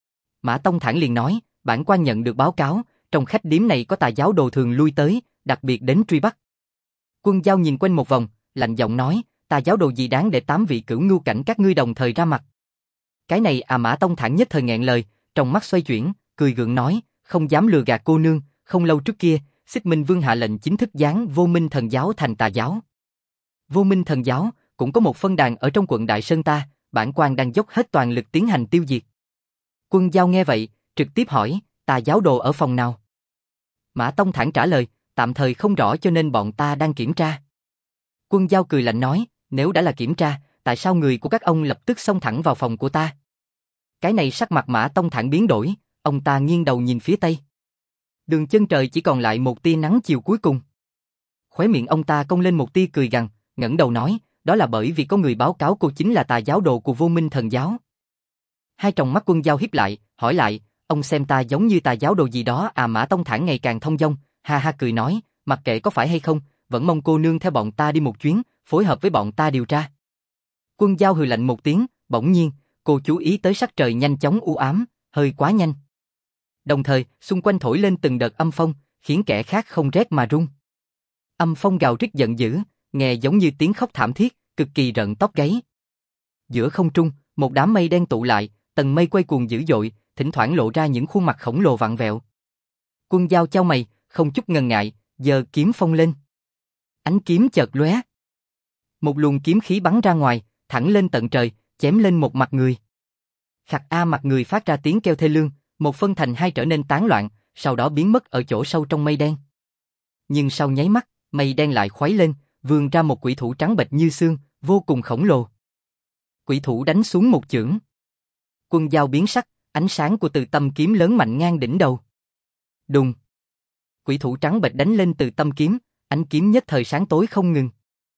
Mã Tông Thản liền nói, bản quan nhận được báo cáo, trong khách điếm này có tà giáo đồ thường lui tới, đặc biệt đến truy bắt. Quân Dao nhìn quanh một vòng, lạnh giọng nói, tà giáo đồ gì đáng để 8 vị cửu ngưu cảnh các ngươi đồng thời ra mặt. Cái này à? Mã Tông Thản nhất thời nghẹn lời, trong mắt xoay chuyển, cười gượng nói, không dám lừa gạt cô nương, không lâu trước kia, Xích Minh Vương hạ lệnh chính thức giáng Vô Minh Thần giáo thành tà giáo. Vô Minh Thần giáo cũng có một phân đàn ở trong quận Đại Sơn ta, bản quan đang dốc hết toàn lực tiến hành tiêu diệt. Quân Dao nghe vậy, trực tiếp hỏi, tà giáo đồ ở phòng nào? Mã Tông Thản trả lời, tạm thời không rõ cho nên bọn ta đang kiểm tra. Quân Dao cười lạnh nói, nếu đã là kiểm tra, tại sao người của các ông lập tức xông thẳng vào phòng của ta? Cái này sắc mặt Mã Tông Thản biến đổi, ông ta nghiêng đầu nhìn phía tây. Đường chân trời chỉ còn lại một tia nắng chiều cuối cùng. Khóe miệng ông ta cong lên một tia cười gằn, ngẩng đầu nói, đó là bởi vì có người báo cáo cô chính là tà giáo đồ của Vô Minh Thần giáo. Hai tròng mắt Quân Dao híp lại, hỏi lại, ông xem ta giống như tà giáo đồ gì đó à? Mã Tông Thản ngày càng thông dong, ha ha cười nói, mặc kệ có phải hay không, vẫn mong cô nương theo bọn ta đi một chuyến, phối hợp với bọn ta điều tra. Quân Dao hừ lạnh một tiếng, bỗng nhiên, cô chú ý tới sắc trời nhanh chóng u ám, hơi quá nhanh. Đồng thời, xung quanh thổi lên từng đợt âm phong, khiến kẻ khác không rét mà run. Âm phong gào rít giận dữ, nghe giống như tiếng khóc thảm thiết, cực kỳ rợn tóc gáy. Giữa không trung, một đám mây đen tụ lại, tầng mây quay cuồng dữ dội, thỉnh thoảng lộ ra những khuôn mặt khổng lồ vặn vẹo. Quân Dao chau mày, không chút ngần ngại, giơ kiếm phong lên. Ánh kiếm chợt lóe. Một luồng kiếm khí bắn ra ngoài, thẳng lên tận trời, chém lên một mặt người. Khặt a, mặt người phát ra tiếng kêu thê lương, một phân thành hai trở nên tán loạn, sau đó biến mất ở chỗ sâu trong mây đen. Nhưng sau nháy mắt, mây đen lại khuấy lên, vươn ra một quỷ thủ trắng bệch như xương, vô cùng khổng lồ. Quỷ thủ đánh xuống một chưởng. Quân Dao biến sắc, ánh sáng của Từ Tâm kiếm lớn mạnh ngang đỉnh đầu. Đùng. Quỷ thủ trắng bệch đánh lên Từ Tâm kiếm, ánh kiếm nhất thời sáng tối không ngừng.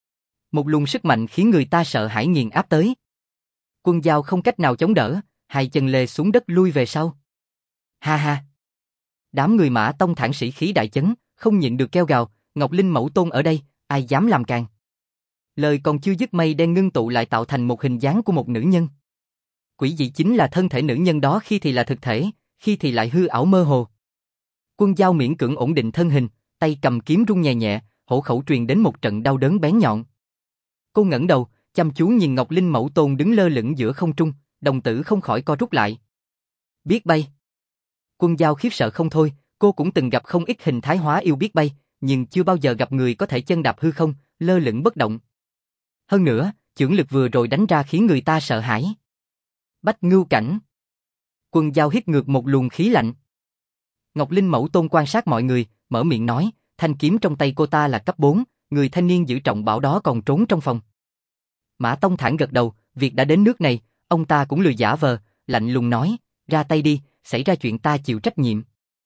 Một luồng sức mạnh khiến người ta sợ hãi nghiền áp tới. Quân Dao không cách nào chống đỡ, hai chân lê xuống đất lui về sau. Ha ha. Đám người Mã Tông Thản sĩ khí đại chấn, không nhịn được kêu gào, Ngọc Linh Mẫu Tôn ở đây, ai dám làm càn. Lời còn chưa dứt, mây đen ngưng tụ lại tạo thành một hình dáng của một nữ nhân. Quỷ dị chính là thân thể nữ nhân đó khi thì là thực thể, khi thì lại hư ảo mơ hồ. Quân Dao miễn cưỡng ổn định thân hình, tay cầm kiếm rung nhẹ nhẹ, hổ khẩu truyền đến một trận đau đớn bén nhọn. Cô ngẩng đầu, chăm chú nhìn Ngọc Linh Mẫu Tôn đứng lơ lửng giữa không trung, đồng tử không khỏi co rút lại. Biết bay. Quân Dao khiếp sợ không thôi, cô cũng từng gặp không ít hình thái hóa yêu biết bay, nhưng chưa bao giờ gặp người có thể chân đạp hư không, lơ lửng bất động. Hơn nữa, chưởng lực vừa rồi đánh ra khiến người ta sợ hãi. Bách Ngưu Cảnh. Quân Dao hít ngược một luồng khí lạnh. Ngọc Linh Mẫu Tôn quan sát mọi người, mở miệng nói, thanh kiếm trong tay cô ta là cấp 4, người thanh niên giữ trọng bảo đó còn trốn trong phòng. Mã Tông Thản gật đầu, việc đã đến nước này, ông ta cũng lười giả vờ, lạnh lùng nói, ra tay đi, xảy ra chuyện ta chịu trách nhiệm.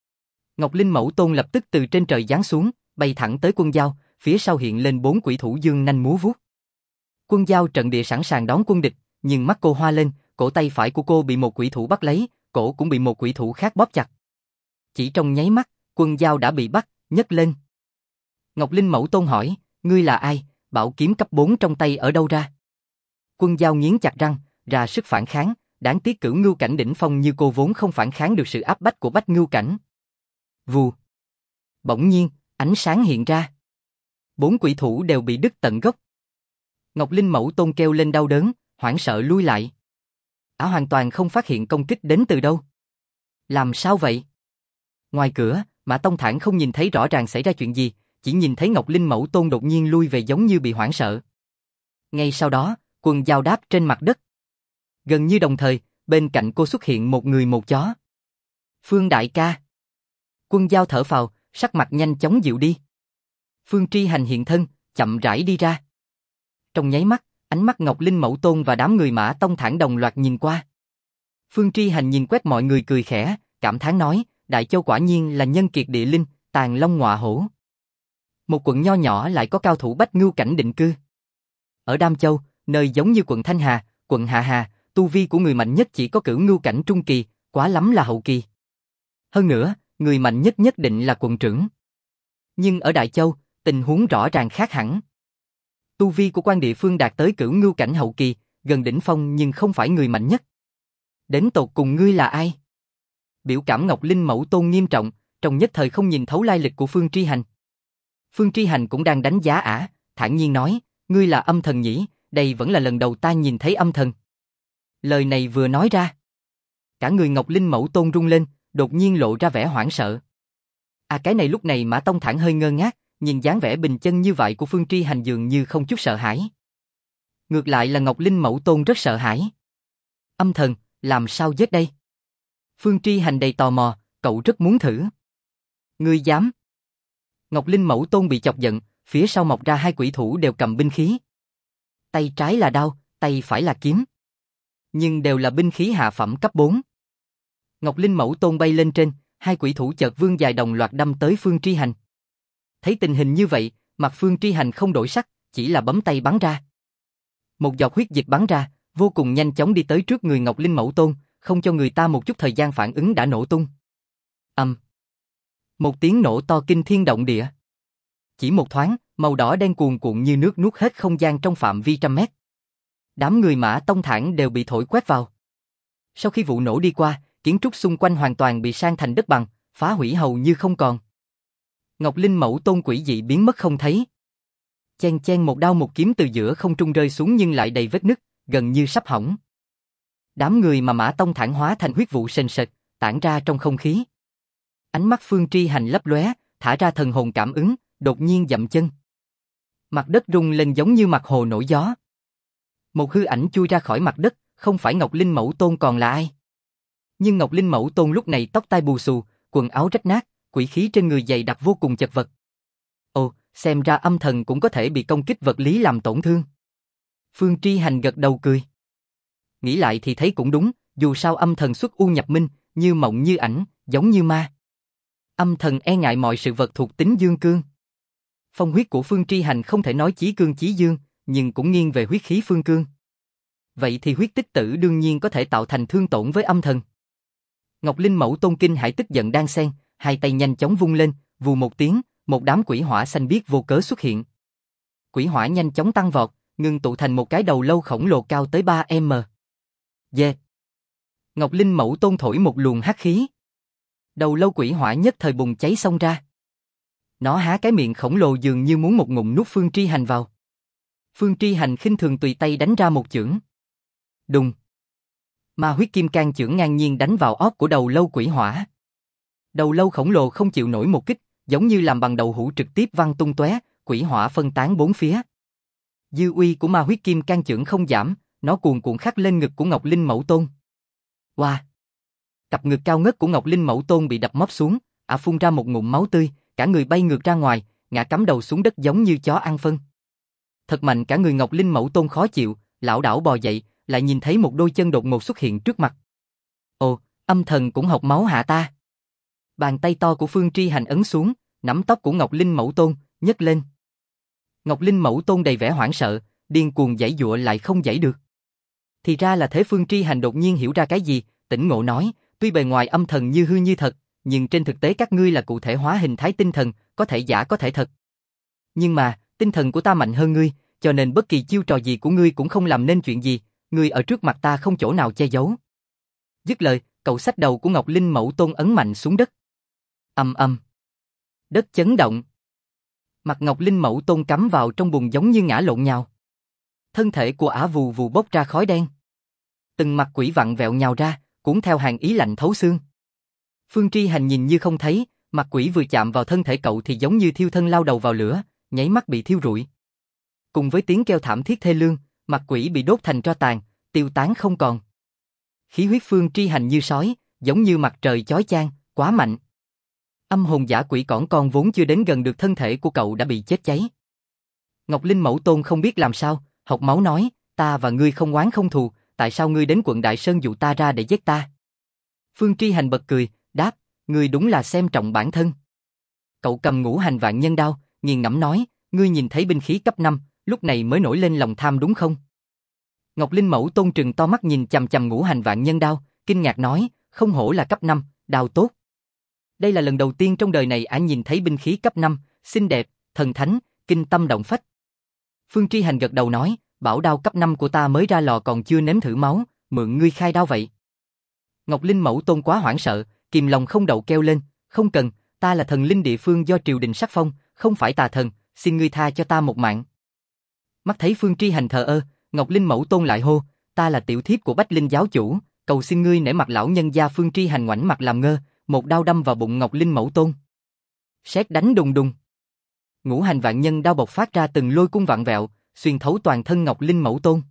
Ngọc Linh Mẫu Tôn lập tức từ trên trời giáng xuống, bay thẳng tới Quân Dao, phía sau hiện lên 4 quỷ thủ dương nanh múa vuốt. Quân Dao trận địa sẵn sàng đón quân địch, nhưng mắt cô hoa lên, cổ tay phải của cô bị một quỷ thủ bắt lấy, cổ cũng bị một quỷ thủ khác bóp chặt. Chỉ trong nháy mắt, Quân Dao đã bị bắt, nhấc lên. Ngọc Linh Mẫu Tôn hỏi, ngươi là ai, bảo kiếm cấp 4 trong tay ở đâu ra? Quân Dao nghiến chặt răng, ra sức phản kháng, đáng tiếc Cửu Ngưu Cảnh đỉnh phong như cô vốn không phản kháng được sự áp bách của Bách Ngưu Cảnh. Vù. Bỗng nhiên, ánh sáng hiện ra. 4 quỷ thủ đều bị đứt tận gốc. Ngọc Linh Mẫu Tôn kêu lên đau đớn, hoảng sợ lui lại. Ả hoàn toàn không phát hiện công kích đến từ đâu. Làm sao vậy? Ngoài cửa, Mã Tông Thản không nhìn thấy rõ ràng xảy ra chuyện gì, chỉ nhìn thấy Ngọc Linh Mẫu Tôn đột nhiên lui về giống như bị hoảng sợ. Ngay sau đó, Quân Dao đáp trên mặt đất. Gần như đồng thời, bên cạnh cô xuất hiện một người một chó. Phương đại ca. Quân Dao thở phào, sắc mặt nhanh chóng dịu đi. Phương Tri Hành hiện thân, chậm rãi đi ra. Trong nháy mắt, ánh mắt Ngọc Linh Mẫu Tôn và đám người Mã Tông Thản đồng loạt nhìn qua. Phương Tri Hành nhìn quét mọi người cười khẽ, cảm thán nói, Đại Châu quả nhiên là nhân kiệt địa linh, tàn long ngọa hổ. Một quận nho nhỏ lại có cao thủ Bách Ngưu Cảnh định cư. Ở Đam Châu, nơi giống như quận Thanh Hà, quận Hạ Hà, tu vi của người mạnh nhất chỉ có Cửu Ngưu Cảnh trung kỳ, quá lắm là hậu kỳ. Hơn nữa, người mạnh nhất nhất định là quận trưởng. Nhưng ở Đại Châu, tình huống rõ ràng khác hẳn. Tu vi của quan địa phương đạt tới Cửu Ngưu Cảnh hậu kỳ, gần đỉnh phong nhưng không phải người mạnh nhất. Đến tột cùng ngươi là ai? Biểu cảm Ngọc Linh Mẫu Tôn nghiêm trọng, trong nhất thời không nhìn thấu lai lịch của Phương Tri Hành. Phương Tri Hành cũng đang đánh giá Ả, thản nhiên nói, ngươi là âm thần nhỉ, đây vẫn là lần đầu ta nhìn thấy âm thần. Lời này vừa nói ra, cả người Ngọc Linh Mẫu Tôn rung lên, đột nhiên lộ ra vẻ hoảng sợ. À, cái này lúc này Mã Tông Thản hơi ngơ ngác, nhìn dáng vẻ bình chân như vậy của Phương Tri Hành dường như không chút sợ hãi. Ngược lại là Ngọc Linh Mẫu Tôn rất sợ hãi. Âm thần, làm sao giết đây? Phương Tri Hành đầy tò mò, cậu rất muốn thử. Ngươi dám? Ngọc Linh Mẫu Tôn bị chọc giận, phía sau mọc ra 2 quỷ thủ đều cầm binh khí. Tay trái là đao, tay phải là kiếm. Nhưng đều là binh khí hạ phẩm cấp 4. Ngọc Linh Mẫu Tôn bay lên trên, 2 quỷ thủ chợt vươn dài đồng loạt đâm tới Phương Tri Hành. Thấy tình hình như vậy, mặt Phương Tri Hành không đổi sắc, chỉ là bấm tay bắn ra. Một giọt huyết dịch bắn ra, vô cùng nhanh chóng đi tới trước người Ngọc Linh Mẫu Tôn, không cho người ta một chút thời gian phản ứng đã nổ tung. Một tiếng nổ to kinh thiên động địa. Chỉ một thoáng, màu đỏ đen cuồn cuộn như nước nuốt hết không gian trong phạm vi trăm mét. Đám người Mã Tông Thản đều bị thổi quét vào. Sau khi vụ nổ đi qua, kiến trúc xung quanh hoàn toàn bị san thành đất bằng, phá hủy hầu như không còn. Ngọc Linh Mẫu Tôn quỷ dị biến mất không thấy. Chen chen một đao một kiếm từ giữa không trung rơi xuống nhưng lại đầy vết nứt, gần như sắp hỏng. Đám người mà Mã Tông Thản hóa thành huyết vụ sền sệt, tản ra trong không khí. Ánh mắt Phương Tri Hành lấp lóe, thả ra thần hồn cảm ứng, đột nhiên dậm chân. Mặt đất rung lên giống như mặt hồ nổi gió. Một hư ảnh chui ra khỏi mặt đất, không phải Ngọc Linh Mẫu Tôn còn là ai? Nhưng Ngọc Linh Mẫu Tôn lúc này tóc tai bù xù, quần áo rách nát, quỷ khí trên người dày đặc vô cùng chật vật. Ồ, xem ra âm thần cũng có thể bị công kích vật lý làm tổn thương. Phương Tri Hành gật đầu cười. Nghĩ lại thì thấy cũng đúng, dù sao âm thần xuất u nhập minh, như mộng như ảnh, giống như ma. Âm thần e ngại mọi sự vật thuộc tính dương cương. Phong huyết của Phương Tri Hành không thể nói chí cương chí dương, nhưng cũng nghiêng về huyết khí phương cương. Vậy thì huyết tích tử đương nhiên có thể tạo thành thương tổn với âm thần. Ngọc Linh Mẫu Tôn kinh hãi tức giận đan xen, hai tay nhanh chóng vung lên, vù một tiếng, một đám quỷ hỏa xanh biếc vô cớ xuất hiện. Quỷ hỏa nhanh chóng tăng vọt, ngưng tụ thành một cái đầu lâu khổng lồ cao tới 3m. Yeah. Ngọc Linh Mẫu Tôn thổi một luồng hắc khí. Đầu lâu quỷ hỏa nhất thời bùng cháy xông ra. Nó há cái miệng khổng lồ dường như muốn một ngụm nuốt Phương Tri Hành vào. Phương Tri Hành khinh thường tùy tay đánh ra một chưởng. Đùng. Ma huyết kim cang chưởng ngang nhiên đánh vào ót của đầu lâu quỷ hỏa. Đầu lâu khổng lồ không chịu nổi một kích, giống như làm bằng đậu hũ trực tiếp văng tung tóe, quỷ hỏa phân tán bốn phía. Dư uy của ma huyết kim cang chưởng không giảm, nó cuồn cuộn khắc lên ngực của Ngọc Linh Mẫu Tôn. Wow! Cặp ngực cao ngất của Ngọc Linh Mẫu Tôn bị đập móp xuống, phun ra một ngụm máu tươi, cả người bay ngược ra ngoài, ngã cắm đầu xuống đất giống như chó ăn phân. Thật mạnh, cả người Ngọc Linh Mẫu Tôn khó chịu, lảo đảo bò dậy, lại nhìn thấy một đôi chân đột ngột xuất hiện trước mặt. Ồ, âm thần cũng học máu hả ta? Bàn tay to của Phương Tri Hành ấn xuống, nắm tóc của Ngọc Linh Mẫu Tôn, nhấc lên. Ngọc Linh Mẫu Tôn đầy vẻ hoảng sợ, điên cuồng giãy giụa lại không giãy được. Thì ra là thế. Phương Tri Hành đột nhiên hiểu ra cái gì, tỉnh ngộ nói, tuy bề ngoài âm thần như hư như thật, nhưng trên thực tế các ngươi là cụ thể hóa hình thái tinh thần, có thể giả có thể thật. Nhưng mà, tinh thần của ta mạnh hơn ngươi, cho nên bất kỳ chiêu trò gì của ngươi cũng không làm nên chuyện gì, ngươi ở trước mặt ta không chỗ nào che giấu. Dứt lời, cậu xách đầu của Ngọc Linh Mẫu Tôn ấn mạnh xuống đất. Ầm ầm. Đất chấn động. Mặt Ngọc Linh Mẫu Tôn cắm vào trong bùn giống như ngã lộn nhào. Thân thể của ả vù vù bốc ra khói đen. Từng mặt quỷ vặn vẹo nhào ra, cuốn theo hàn ý lạnh thấu xương. Phương Tri Hành nhìn như không thấy, mặt quỷ vừa chạm vào thân thể cậu thì giống như thiêu thân lao đầu vào lửa, nháy mắt bị thiêu rụi. Cùng với tiếng kêu thảm thiết thê lương, mặt quỷ bị đốt thành tro tàn, tiêu tán không còn. Khí huyết Phương Tri Hành như sói, giống như mặt trời chói chang, quá mạnh. Âm hồn dã quỷ cỏn con vốn chưa đến gần được thân thể của cậu đã bị chết cháy. Ngọc Linh Mẫu Tôn không biết làm sao, học máu nói, ta và ngươi không oán không thù, tại sao ngươi đến quận Đại Sơn dụ ta ra để giết ta? Phương Tri Hành bật cười, đáp, ngươi đúng là xem trọng bản thân. Cậu cầm Ngũ Hành Vạn Nhân Đao, nghiền ngẫm nói, ngươi nhìn thấy binh khí cấp 5, lúc này mới nổi lên lòng tham đúng không? Ngọc Linh Mẫu Tôn trừng to mắt nhìn chằm chằm Ngũ Hành Vạn Nhân Đao, kinh ngạc nói, không hổ là cấp 5, đao tốt. Đây là lần đầu tiên trong đời này ả nhìn thấy binh khí cấp 5, xinh đẹp, thần thánh, kinh tâm động phách. Phương Tri Hành gật đầu nói, bảo đao cấp 5 của ta mới ra lò còn chưa nếm thử máu, mượn ngươi khai đao vậy. Ngọc Linh Mẫu Tôn quá hoảng sợ, kìm lòng không đậu kêu lên, không cần, ta là thần linh địa phương do triều đình sắc phong, không phải tà thần, xin ngươi tha cho ta một mạng. Mắt thấy Phương Tri Hành thờ ơ, Ngọc Linh Mẫu Tôn lại hô, ta là tiểu thiếp của Bách Linh giáo chủ, cầu xin ngươi nể mặt lão nhân gia. Phương Tri Hành ngoảnh mặt làm ngơ, một đao đâm vào bụng Ngọc Linh Mẫu Tôn. Sét đánh đùng đùng. Ngũ Hành Vạn Nhân Đao bộc phát ra từng lôi cung vạn vẹo, xuyên thấu toàn thân Ngọc Linh Mẫu Tôn.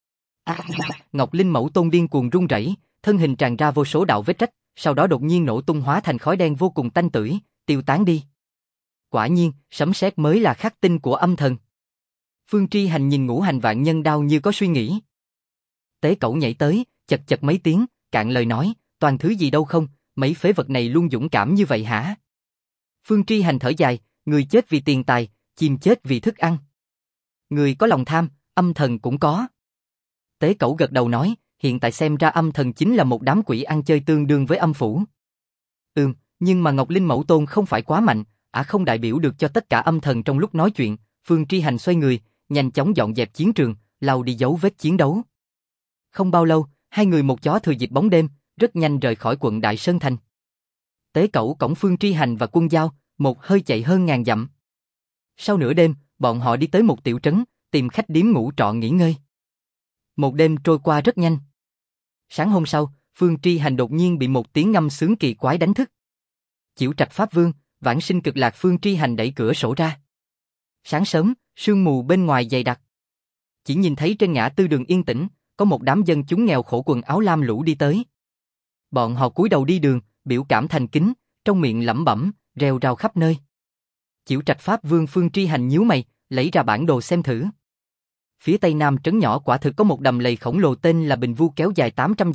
Ngọc Linh Mẫu Tôn điên cuồng run rẩy, thân hình tràn ra vô số đạo vết rách, sau đó đột nhiên nổ tung hóa thành khói đen vô cùng tanh tưởi, tiêu tán đi. Quả nhiên, sấm sét mới là khắc tinh của âm thần. Phương Tri Hành nhìn Ngũ Hành Vạn Nhân Đao như có suy nghĩ. Tế Cẩu nhảy tới, chật chật mấy tiếng, cạn lời nói, toàn thứ gì đâu không, mấy phế vật này luôn dũng cảm như vậy hả? Phương Tri Hành thở dài, người chết vì tiền tài, chim chết vì thức ăn. Người có lòng tham, âm thần cũng có. Tế Cẩu gật đầu nói, hiện tại xem ra âm thần chính là một đám quỷ ăn chơi tương đương với âm phủ. Nhưng mà Ngọc Linh Mẫu Tôn không phải quá mạnh, không đại biểu được cho tất cả âm thần. Trong lúc nói chuyện, Phương Tri Hành xoay người, nhanh chóng dọn dẹp chiến trường, lau đi dấu vết chiến đấu. Không bao lâu, hai người một chó thừa dịp bóng đêm, rất nhanh rời khỏi quận Đại Sơn Thành. Tế Cẩu cõng Phương Tri Hành và Quân Dao, một hơi chạy hơn ngàn dặm. Sau nửa đêm, bọn họ đi tới một tiểu trấn, tìm khách điếm ngủ trọ nghỉ ngơi. Một đêm trôi qua rất nhanh. Sáng hôm sau, Phương Tri Hành đột nhiên bị một tiếng ngâm sướng kỳ quái đánh thức. Chiểu Trạch Pháp Vương, Vãng Sinh Cực Lạc. Phương Tri Hành đẩy cửa sổ ra. Sáng sớm, sương mù bên ngoài dày đặc. Chỉ nhìn thấy trên ngã tư đường yên tĩnh, có một đám dân chúng nghèo khổ quần áo lam lũ đi tới. Bọn họ cúi đầu đi đường, biểu cảm thành kính, trong miệng lẩm bẩm, reo rao khắp nơi. Chiểu Trạch Pháp Vương Phương Tri Hành nhíu mày, lấy ra bản đồ xem thử. Phía tây nam trấn nhỏ quả thực có một đầm lầy khổng lồ tên là Bình Vu kéo dài 800 dặm,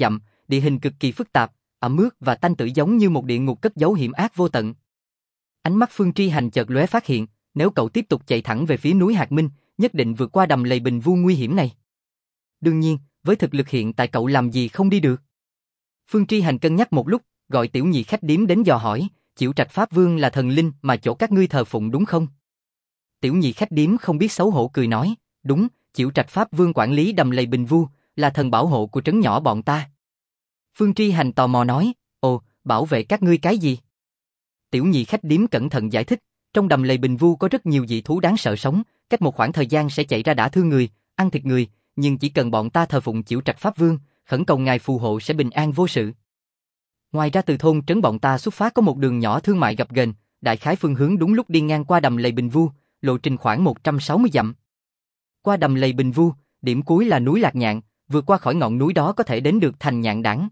địa hình cực kỳ phức tạp, ẩm ướt và tanh tưởi giống như một địa ngục cất giấu hiểm ác vô tận. Ánh mắt Phương Tri Hành chợt lóe phát hiện, nếu cậu tiếp tục chạy thẳng về phía núi Hạt Minh, nhất định vượt qua đầm lầy bình vu nguy hiểm này. Đương nhiên, với thực lực hiện tại cậu làm gì không đi được. Phương Tri Hành cân nhắc một lúc, gọi Tiểu Nhị khách điếm đến dò hỏi, Chiểu Trạch Pháp Vương là thần linh mà chỗ các ngươi thờ phụng đúng không? Tiểu Nhị khách điếm không biết xấu hổ cười nói, đúng, Chiểu Trạch Pháp Vương quản lý đầm lầy bình vu, là thần bảo hộ của trấn nhỏ bọn ta. Phương Tri Hành tò mò nói, ồ, bảo vệ các ngươi cái gì? Tiểu Nhị khách điếm cẩn thận giải thích, trong đầm lầy bình vu có rất nhiều dị thú đáng sợ sống, cách một khoảng thời gian sẽ chạy ra đả thương người, ăn thịt người, nhưng chỉ cần bọn ta thờ phụng Chiểu Trạch Pháp Vương, khẩn cầu ngài phù hộ sẽ bình an vô sự. Ngoài ra từ thôn trấn bọn ta xuất phát có một đường nhỏ thương mại gập ghềnh, đại khái phương hướng đúng lúc đi ngang qua đầm lầy bình vu, lộ trình khoảng 160 dặm. Qua đầm lầy bình vu, điểm cuối là núi Lạc Nhạn, vượt qua khỏi ngọn núi đó có thể đến được thành Nhạn Đảng.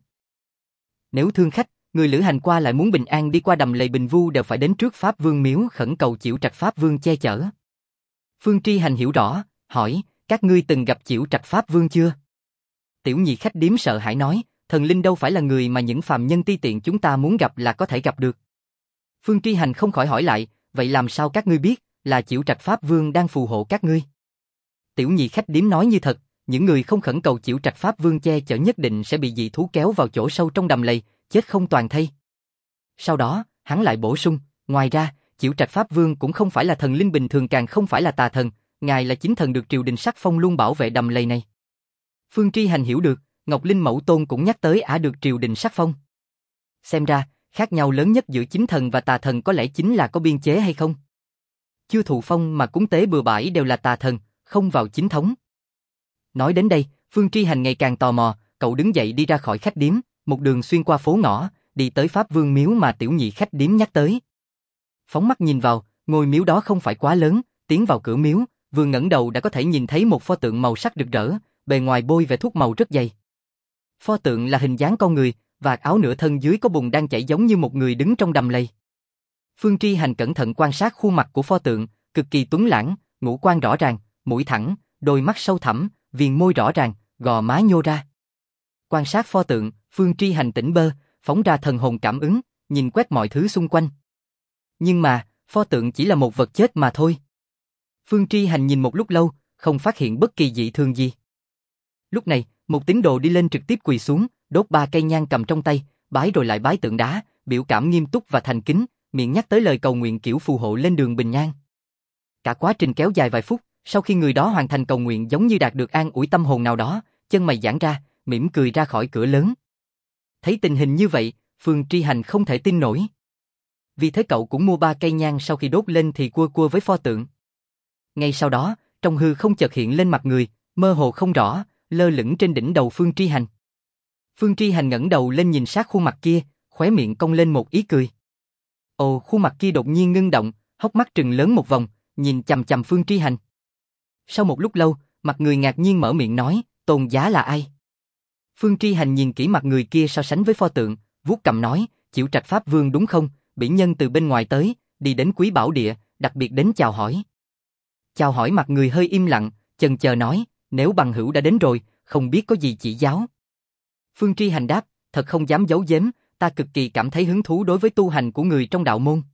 Nếu thương khách, người lữ hành qua lại muốn bình an đi qua đầm lầy bình vu đều phải đến trước Pháp Vương miếu khẩn cầu Chiểu Trạch Pháp Vương che chở. Phương Tri Hành hiểu rõ, hỏi, các ngươi từng gặp Chiểu Trạch Pháp Vương chưa? Tiểu Nhị khách điếm sợ hãi nói, thần linh đâu phải là người mà những phàm nhân ti tiện chúng ta muốn gặp là có thể gặp được. Phương Tri Hành không khỏi hỏi lại, vậy làm sao các ngươi biết là Chiểu Trạch Pháp Vương đang phù hộ các ngươi? Tiểu Nhị khách điếm nói như thật, những người không khẩn cầu Chiểu Trạch Pháp Vương che chở nhất định sẽ bị dị thú kéo vào chỗ sâu trong đầm lầy, chết không toàn thây. Sau đó, hắn lại bổ sung, ngoài ra, Chiểu Trạch Pháp Vương cũng không phải là thần linh bình thường, càng không phải là tà thần, ngài là chính thần được triều đình sắc phong luôn bảo vệ đầm lầy này. Phương Tri Hành hiểu được, Ngọc Linh Mẫu Tôn cũng nhắc tới được triều đình sắc phong. Xem ra, khác nhau lớn nhất giữa chính thần và tà thần có lẽ chính là có biên chế hay không. Chưa thụ phong mà cúng tế bừa bãi đều là tà thần, không vào chính thống. Nói đến đây, Phương Tri Hành ngày càng tò mò, cậu đứng dậy đi ra khỏi khách điếm, một đường xuyên qua phố ngõ, đi tới Pháp Vương miếu mà Tiểu Nhị khách điếm nhắc tới. Phóng mắt nhìn vào, ngôi miếu đó không phải quá lớn, tiến vào cửa miếu, vừa ngẩng đầu đã có thể nhìn thấy một pho tượng màu sắc rực rỡ, bề ngoài bôi vẽ thuốc màu rất dày. Pho tượng là hình dáng con người, vạt áo nửa thân dưới có bùn đang chảy giống như một người đứng trong đầm lầy. Phương Tri Hành cẩn thận quan sát khuôn mặt của pho tượng, cực kỳ tuấn lãng, ngũ quan rõ ràng, mũi thẳng, đôi mắt sâu thẳm, viền môi rõ ràng, gò má nhô ra. Quan sát pho tượng, Phương Tri Hành tỉnh bơ, phóng ra thần hồn cảm ứng, nhìn quét mọi thứ xung quanh. Nhưng mà, pho tượng chỉ là một vật chết mà thôi. Phương Tri Hành nhìn một lúc lâu, không phát hiện bất kỳ dị thường gì. Lúc này, một tín đồ đi lên trực tiếp quỳ xuống, đốt 3 cây nhang cầm trong tay, bái rồi lại bái tượng đá, biểu cảm nghiêm túc và thành kính, miệng nhắc tới lời cầu nguyện kiểu phù hộ lên đường bình an. Cả quá trình kéo dài vài phút, sau khi người đó hoàn thành cầu nguyện giống như đạt được an ủi tâm hồn nào đó, chân mày giãn ra, mỉm cười ra khỏi cửa lớn. Thấy tình hình như vậy, Phương Tri Hành không thể tin nổi. Vì thế cậu cũng mua 3 cây nhang, sau khi đốt lên thì cua với pho tượng. Ngay sau đó, trong hư không chợt hiện lên mặt người, mơ hồ không rõ, lơ lửng trên đỉnh đầu Phương Tri Hành. Phương Tri Hành ngẩng đầu lên nhìn sát khuôn mặt kia, khóe miệng cong lên một ý cười. Ồ, khuôn mặt kia đột nhiên ngưng động, hốc mắt trừng lớn một vòng, nhìn chằm chằm Phương Tri Hành. Sau một lúc lâu, mặt người ngạc nhiên mở miệng nói, tôn giá là ai? Phương Tri Hành nhìn kỹ mặt người kia so sánh với pho tượng, vuốt cằm nói, Chiểu Trạch Pháp Vương đúng không? Bỉ nhân từ bên ngoài tới, đi đến Quý Bảo Địa, đặc biệt đến chào hỏi. Chào hỏi mặt người hơi im lặng, chần chờ nói, nếu bằng hữu đã đến rồi, không biết có gì chỉ giáo. Phương Tri Hành đáp, thật không dám giấu giếm, ta cực kỳ cảm thấy hứng thú đối với tu hành của người trong đạo môn.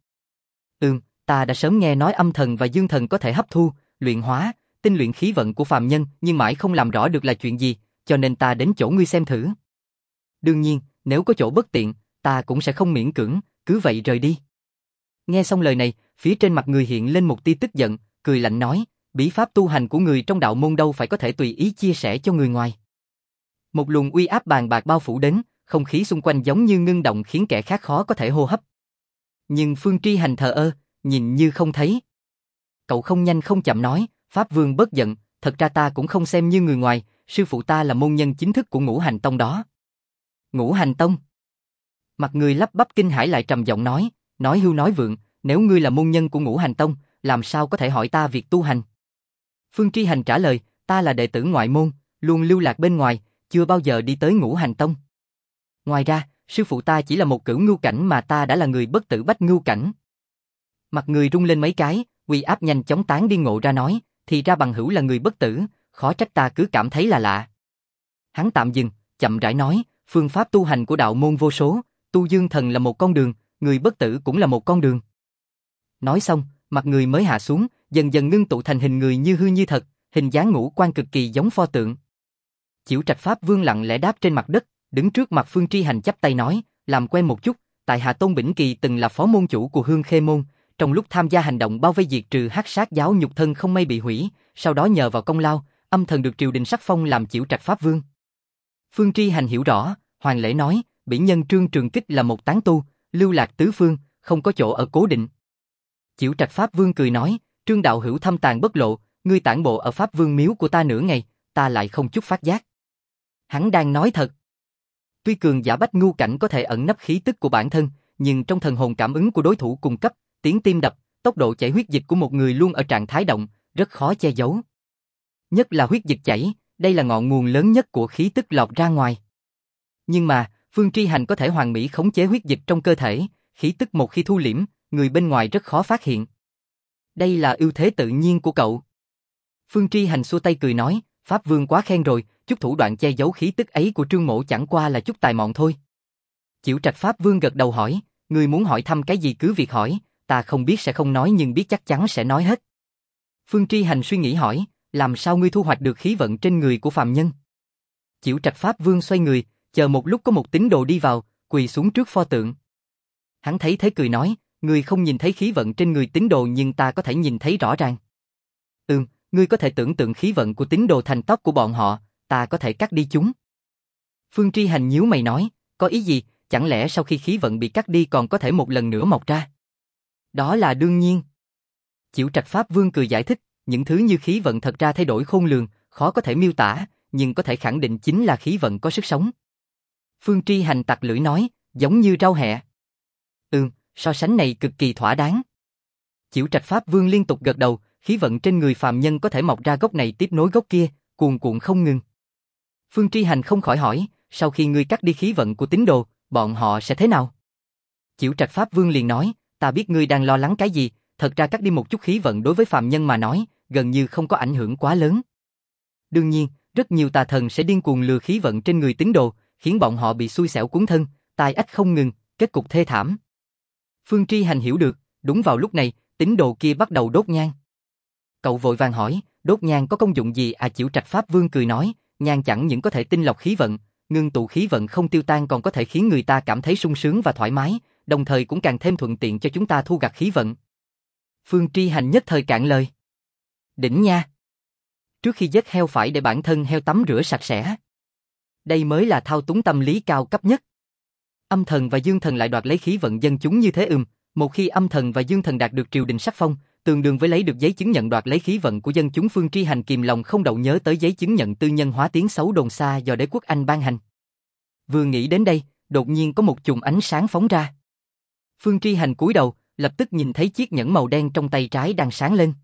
Ta đã sớm nghe nói âm thần và dương thần có thể hấp thu, luyện hóa, tinh luyện khí vận của phàm nhân, nhưng mãi không làm rõ được là chuyện gì, cho nên ta đến chỗ ngươi xem thử. Đương nhiên, nếu có chỗ bất tiện, ta cũng sẽ không miễn cưỡng, cứ vậy rời đi. Nghe xong lời này, phía trên mặt người hiện lên một tia tức giận, cười lạnh nói, bí pháp tu hành của người trong đạo môn đâu phải có thể tùy ý chia sẻ cho người ngoài. Một luồng uy áp bàng bạc bao phủ đến, không khí xung quanh giống như ngưng động khiến kẻ khác khó có thể hô hấp. Nhưng Phương Tri Hành thờ ơ, nhìn như không thấy. Cậu không nhanh không chậm nói, Pháp Vương bớt giận, thật ra ta cũng không xem như người ngoài, sư phụ ta là môn nhân chính thức của Ngũ Hành Tông đó. Ngũ Hành Tông? Mặt người lắp bắp kinh hãi lại trầm giọng nói hưu nói vượng, nếu ngươi là môn nhân của Ngũ Hành Tông, làm sao có thể hỏi ta việc tu hành? Phương Tri Hành trả lời, ta là đệ tử ngoại môn, luôn lưu lạc bên ngoài, chưa bao giờ đi tới Ngũ Hành Tông. Ngoài ra, sư phụ ta chỉ là một cửu ngưu cảnh mà ta đã là người bất tử bách ngưu cảnh. Mặt người rung lên mấy cái, uy áp nhanh chóng tán đi, ngộ ra nói, thì ra bằng hữu là người bất tử, khó trách ta cứ cảm thấy là lạ. Hắn tạm dừng, chậm rãi nói, phương pháp tu hành của đạo môn vô số, tu dương thần là một con đường, người bất tử cũng là một con đường. Nói xong, mặt người mới hạ xuống, dần dần ngưng tụ thành hình người như hư như thật, hình dáng ngũ quan cực kỳ giống pho tượng. Chiểu Trạch Pháp Vương lặng lẽ đáp trên mặt đất, đứng trước mặt Phương Tri Hành chắp tay nói, làm quen một chút, tại hạ Tôn Bỉnh Kỳ từng là phó môn chủ của Hương Khê môn, trong lúc tham gia hành động bao vây diệt trừ Hắc Sát giáo nhục thân không may bị hủy, sau đó nhờ vào công lao, âm thầm được triều đình sắc phong làm Chiểu Trạch Pháp Vương. Phương Tri Hành hiểu rõ, Hoàng lễ nói, bỉ nhân Trương Trường Kích là một tán tu, lưu lạc tứ phương, không có chỗ ở cố định. Chiểu Trạch Pháp Vương cười nói, Trương đạo hữu thâm tàng bất lộ, ngươi tản bộ ở Pháp Vương miếu của ta nửa ngày, ta lại không chút phát giác. Hắn đang nói thật. Tuy cường giả bách ngu cảnh có thể ẩn nấp khí tức của bản thân, nhưng trong thần hồn cảm ứng của đối thủ cung cấp, tiếng tim đập, tốc độ chảy huyết dịch của một người luôn ở trạng thái động, rất khó che giấu. Nhất là huyết dịch chảy, đây là ngọn nguồn lớn nhất của khí tức lọt ra ngoài. Nhưng mà, Phương Tri Hành có thể hoàn mỹ khống chế huyết dịch trong cơ thể, khí tức một khi thu liễm, người bên ngoài rất khó phát hiện. Đây là ưu thế tự nhiên của cậu. Phương Tri Hành xua tay cười nói, Pháp Vương quá khen rồi, chút thủ đoạn che giấu khí tức ấy của Trương Mỗ chẳng qua là chút tài mọn thôi. Chiểu Trạch Pháp Vương gật đầu hỏi, ngươi muốn hỏi thăm cái gì cứ việc hỏi, ta không biết sẽ không nói nhưng biết chắc chắn sẽ nói hết. Phương Tri Hành suy nghĩ hỏi, làm sao ngươi thu hoạch được khí vận trên người của phàm nhân? Chiểu Trạch Pháp Vương xoay người, chờ một lúc có một tín đồ đi vào, quỳ xuống trước pho tượng. Hắn thấy thế cười nói, ngươi không nhìn thấy khí vận trên người tín đồ nhưng ta có thể nhìn thấy rõ ràng. Ngươi có thể tưởng tượng khí vận của tín đồ thành tóc của bọn họ, ta có thể cắt đi chúng. Phương Tri Hành nhíu mày nói, có ý gì, chẳng lẽ sau khi khí vận bị cắt đi còn có thể một lần nữa mọc ra? Đó là đương nhiên. Chiểu Trạch Pháp Vương cười giải thích, những thứ như khí vận thật ra thay đổi khôn lường, khó có thể miêu tả, nhưng có thể khẳng định chính là khí vận có sức sống. Phương Tri Hành tặc lưỡi nói, giống như rau hẹ. So sánh này cực kỳ thỏa đáng. Chiểu Trạch Pháp Vương liên tục gật đầu, khí vận trên người phàm nhân có thể mọc ra gốc này tiếp nối gốc kia, cuồn cuộn không ngừng. Phương Tri Hành không khỏi hỏi, sau khi ngươi cắt đi khí vận của tín đồ, bọn họ sẽ thế nào? Chiểu Trạch Pháp Vương liền nói, ta biết ngươi đang lo lắng cái gì, thật ra cắt đi một chút khí vận đối với phàm nhân mà nói, gần như không có ảnh hưởng quá lớn. Đương nhiên, rất nhiều tà thần sẽ điên cuồng lừa khí vận trên người tín đồ, khiến bọn họ bị xui xẻo cuốn thân, tai ách không ngừng, kết cục thê thảm. Phương Tri Hành hiểu được, đúng vào lúc này, tín đồ kia bắt đầu đốt nhang. Cậu vội vàng hỏi, đốt nhang có công dụng gì? Chiểu Trạch Pháp Vương cười nói, nhang chẳng những có thể tinh lọc khí vận, ngưng tụ khí vận không tiêu tan còn có thể khiến người ta cảm thấy sung sướng và thoải mái, đồng thời cũng càng thêm thuận tiện cho chúng ta thu gặt khí vận. Phương Tri Hành nhất thời cạn lời. Đỉnh nha! Trước khi giết heo phải để bản thân heo tắm rửa sạch sẽ. Đây mới là thao túng tâm lý cao cấp nhất. Âm thần và dương thần lại đoạt lấy khí vận dân chúng như thế một khi âm thần và dương thần đạt được triều đình sắc phong, tương đương với lấy được giấy chứng nhận đoạt lấy khí vận của dân chúng. Phương Tri Hành kìm lòng không đậu nhớ tới giấy chứng nhận tư nhân hóa tiếng xấu đồn xa do đế quốc Anh ban hành. Vừa nghĩ đến đây, đột nhiên có một chùm ánh sáng phóng ra. Phương Tri Hành cúi đầu, lập tức nhìn thấy chiếc nhẫn màu đen trong tay trái đang sáng lên.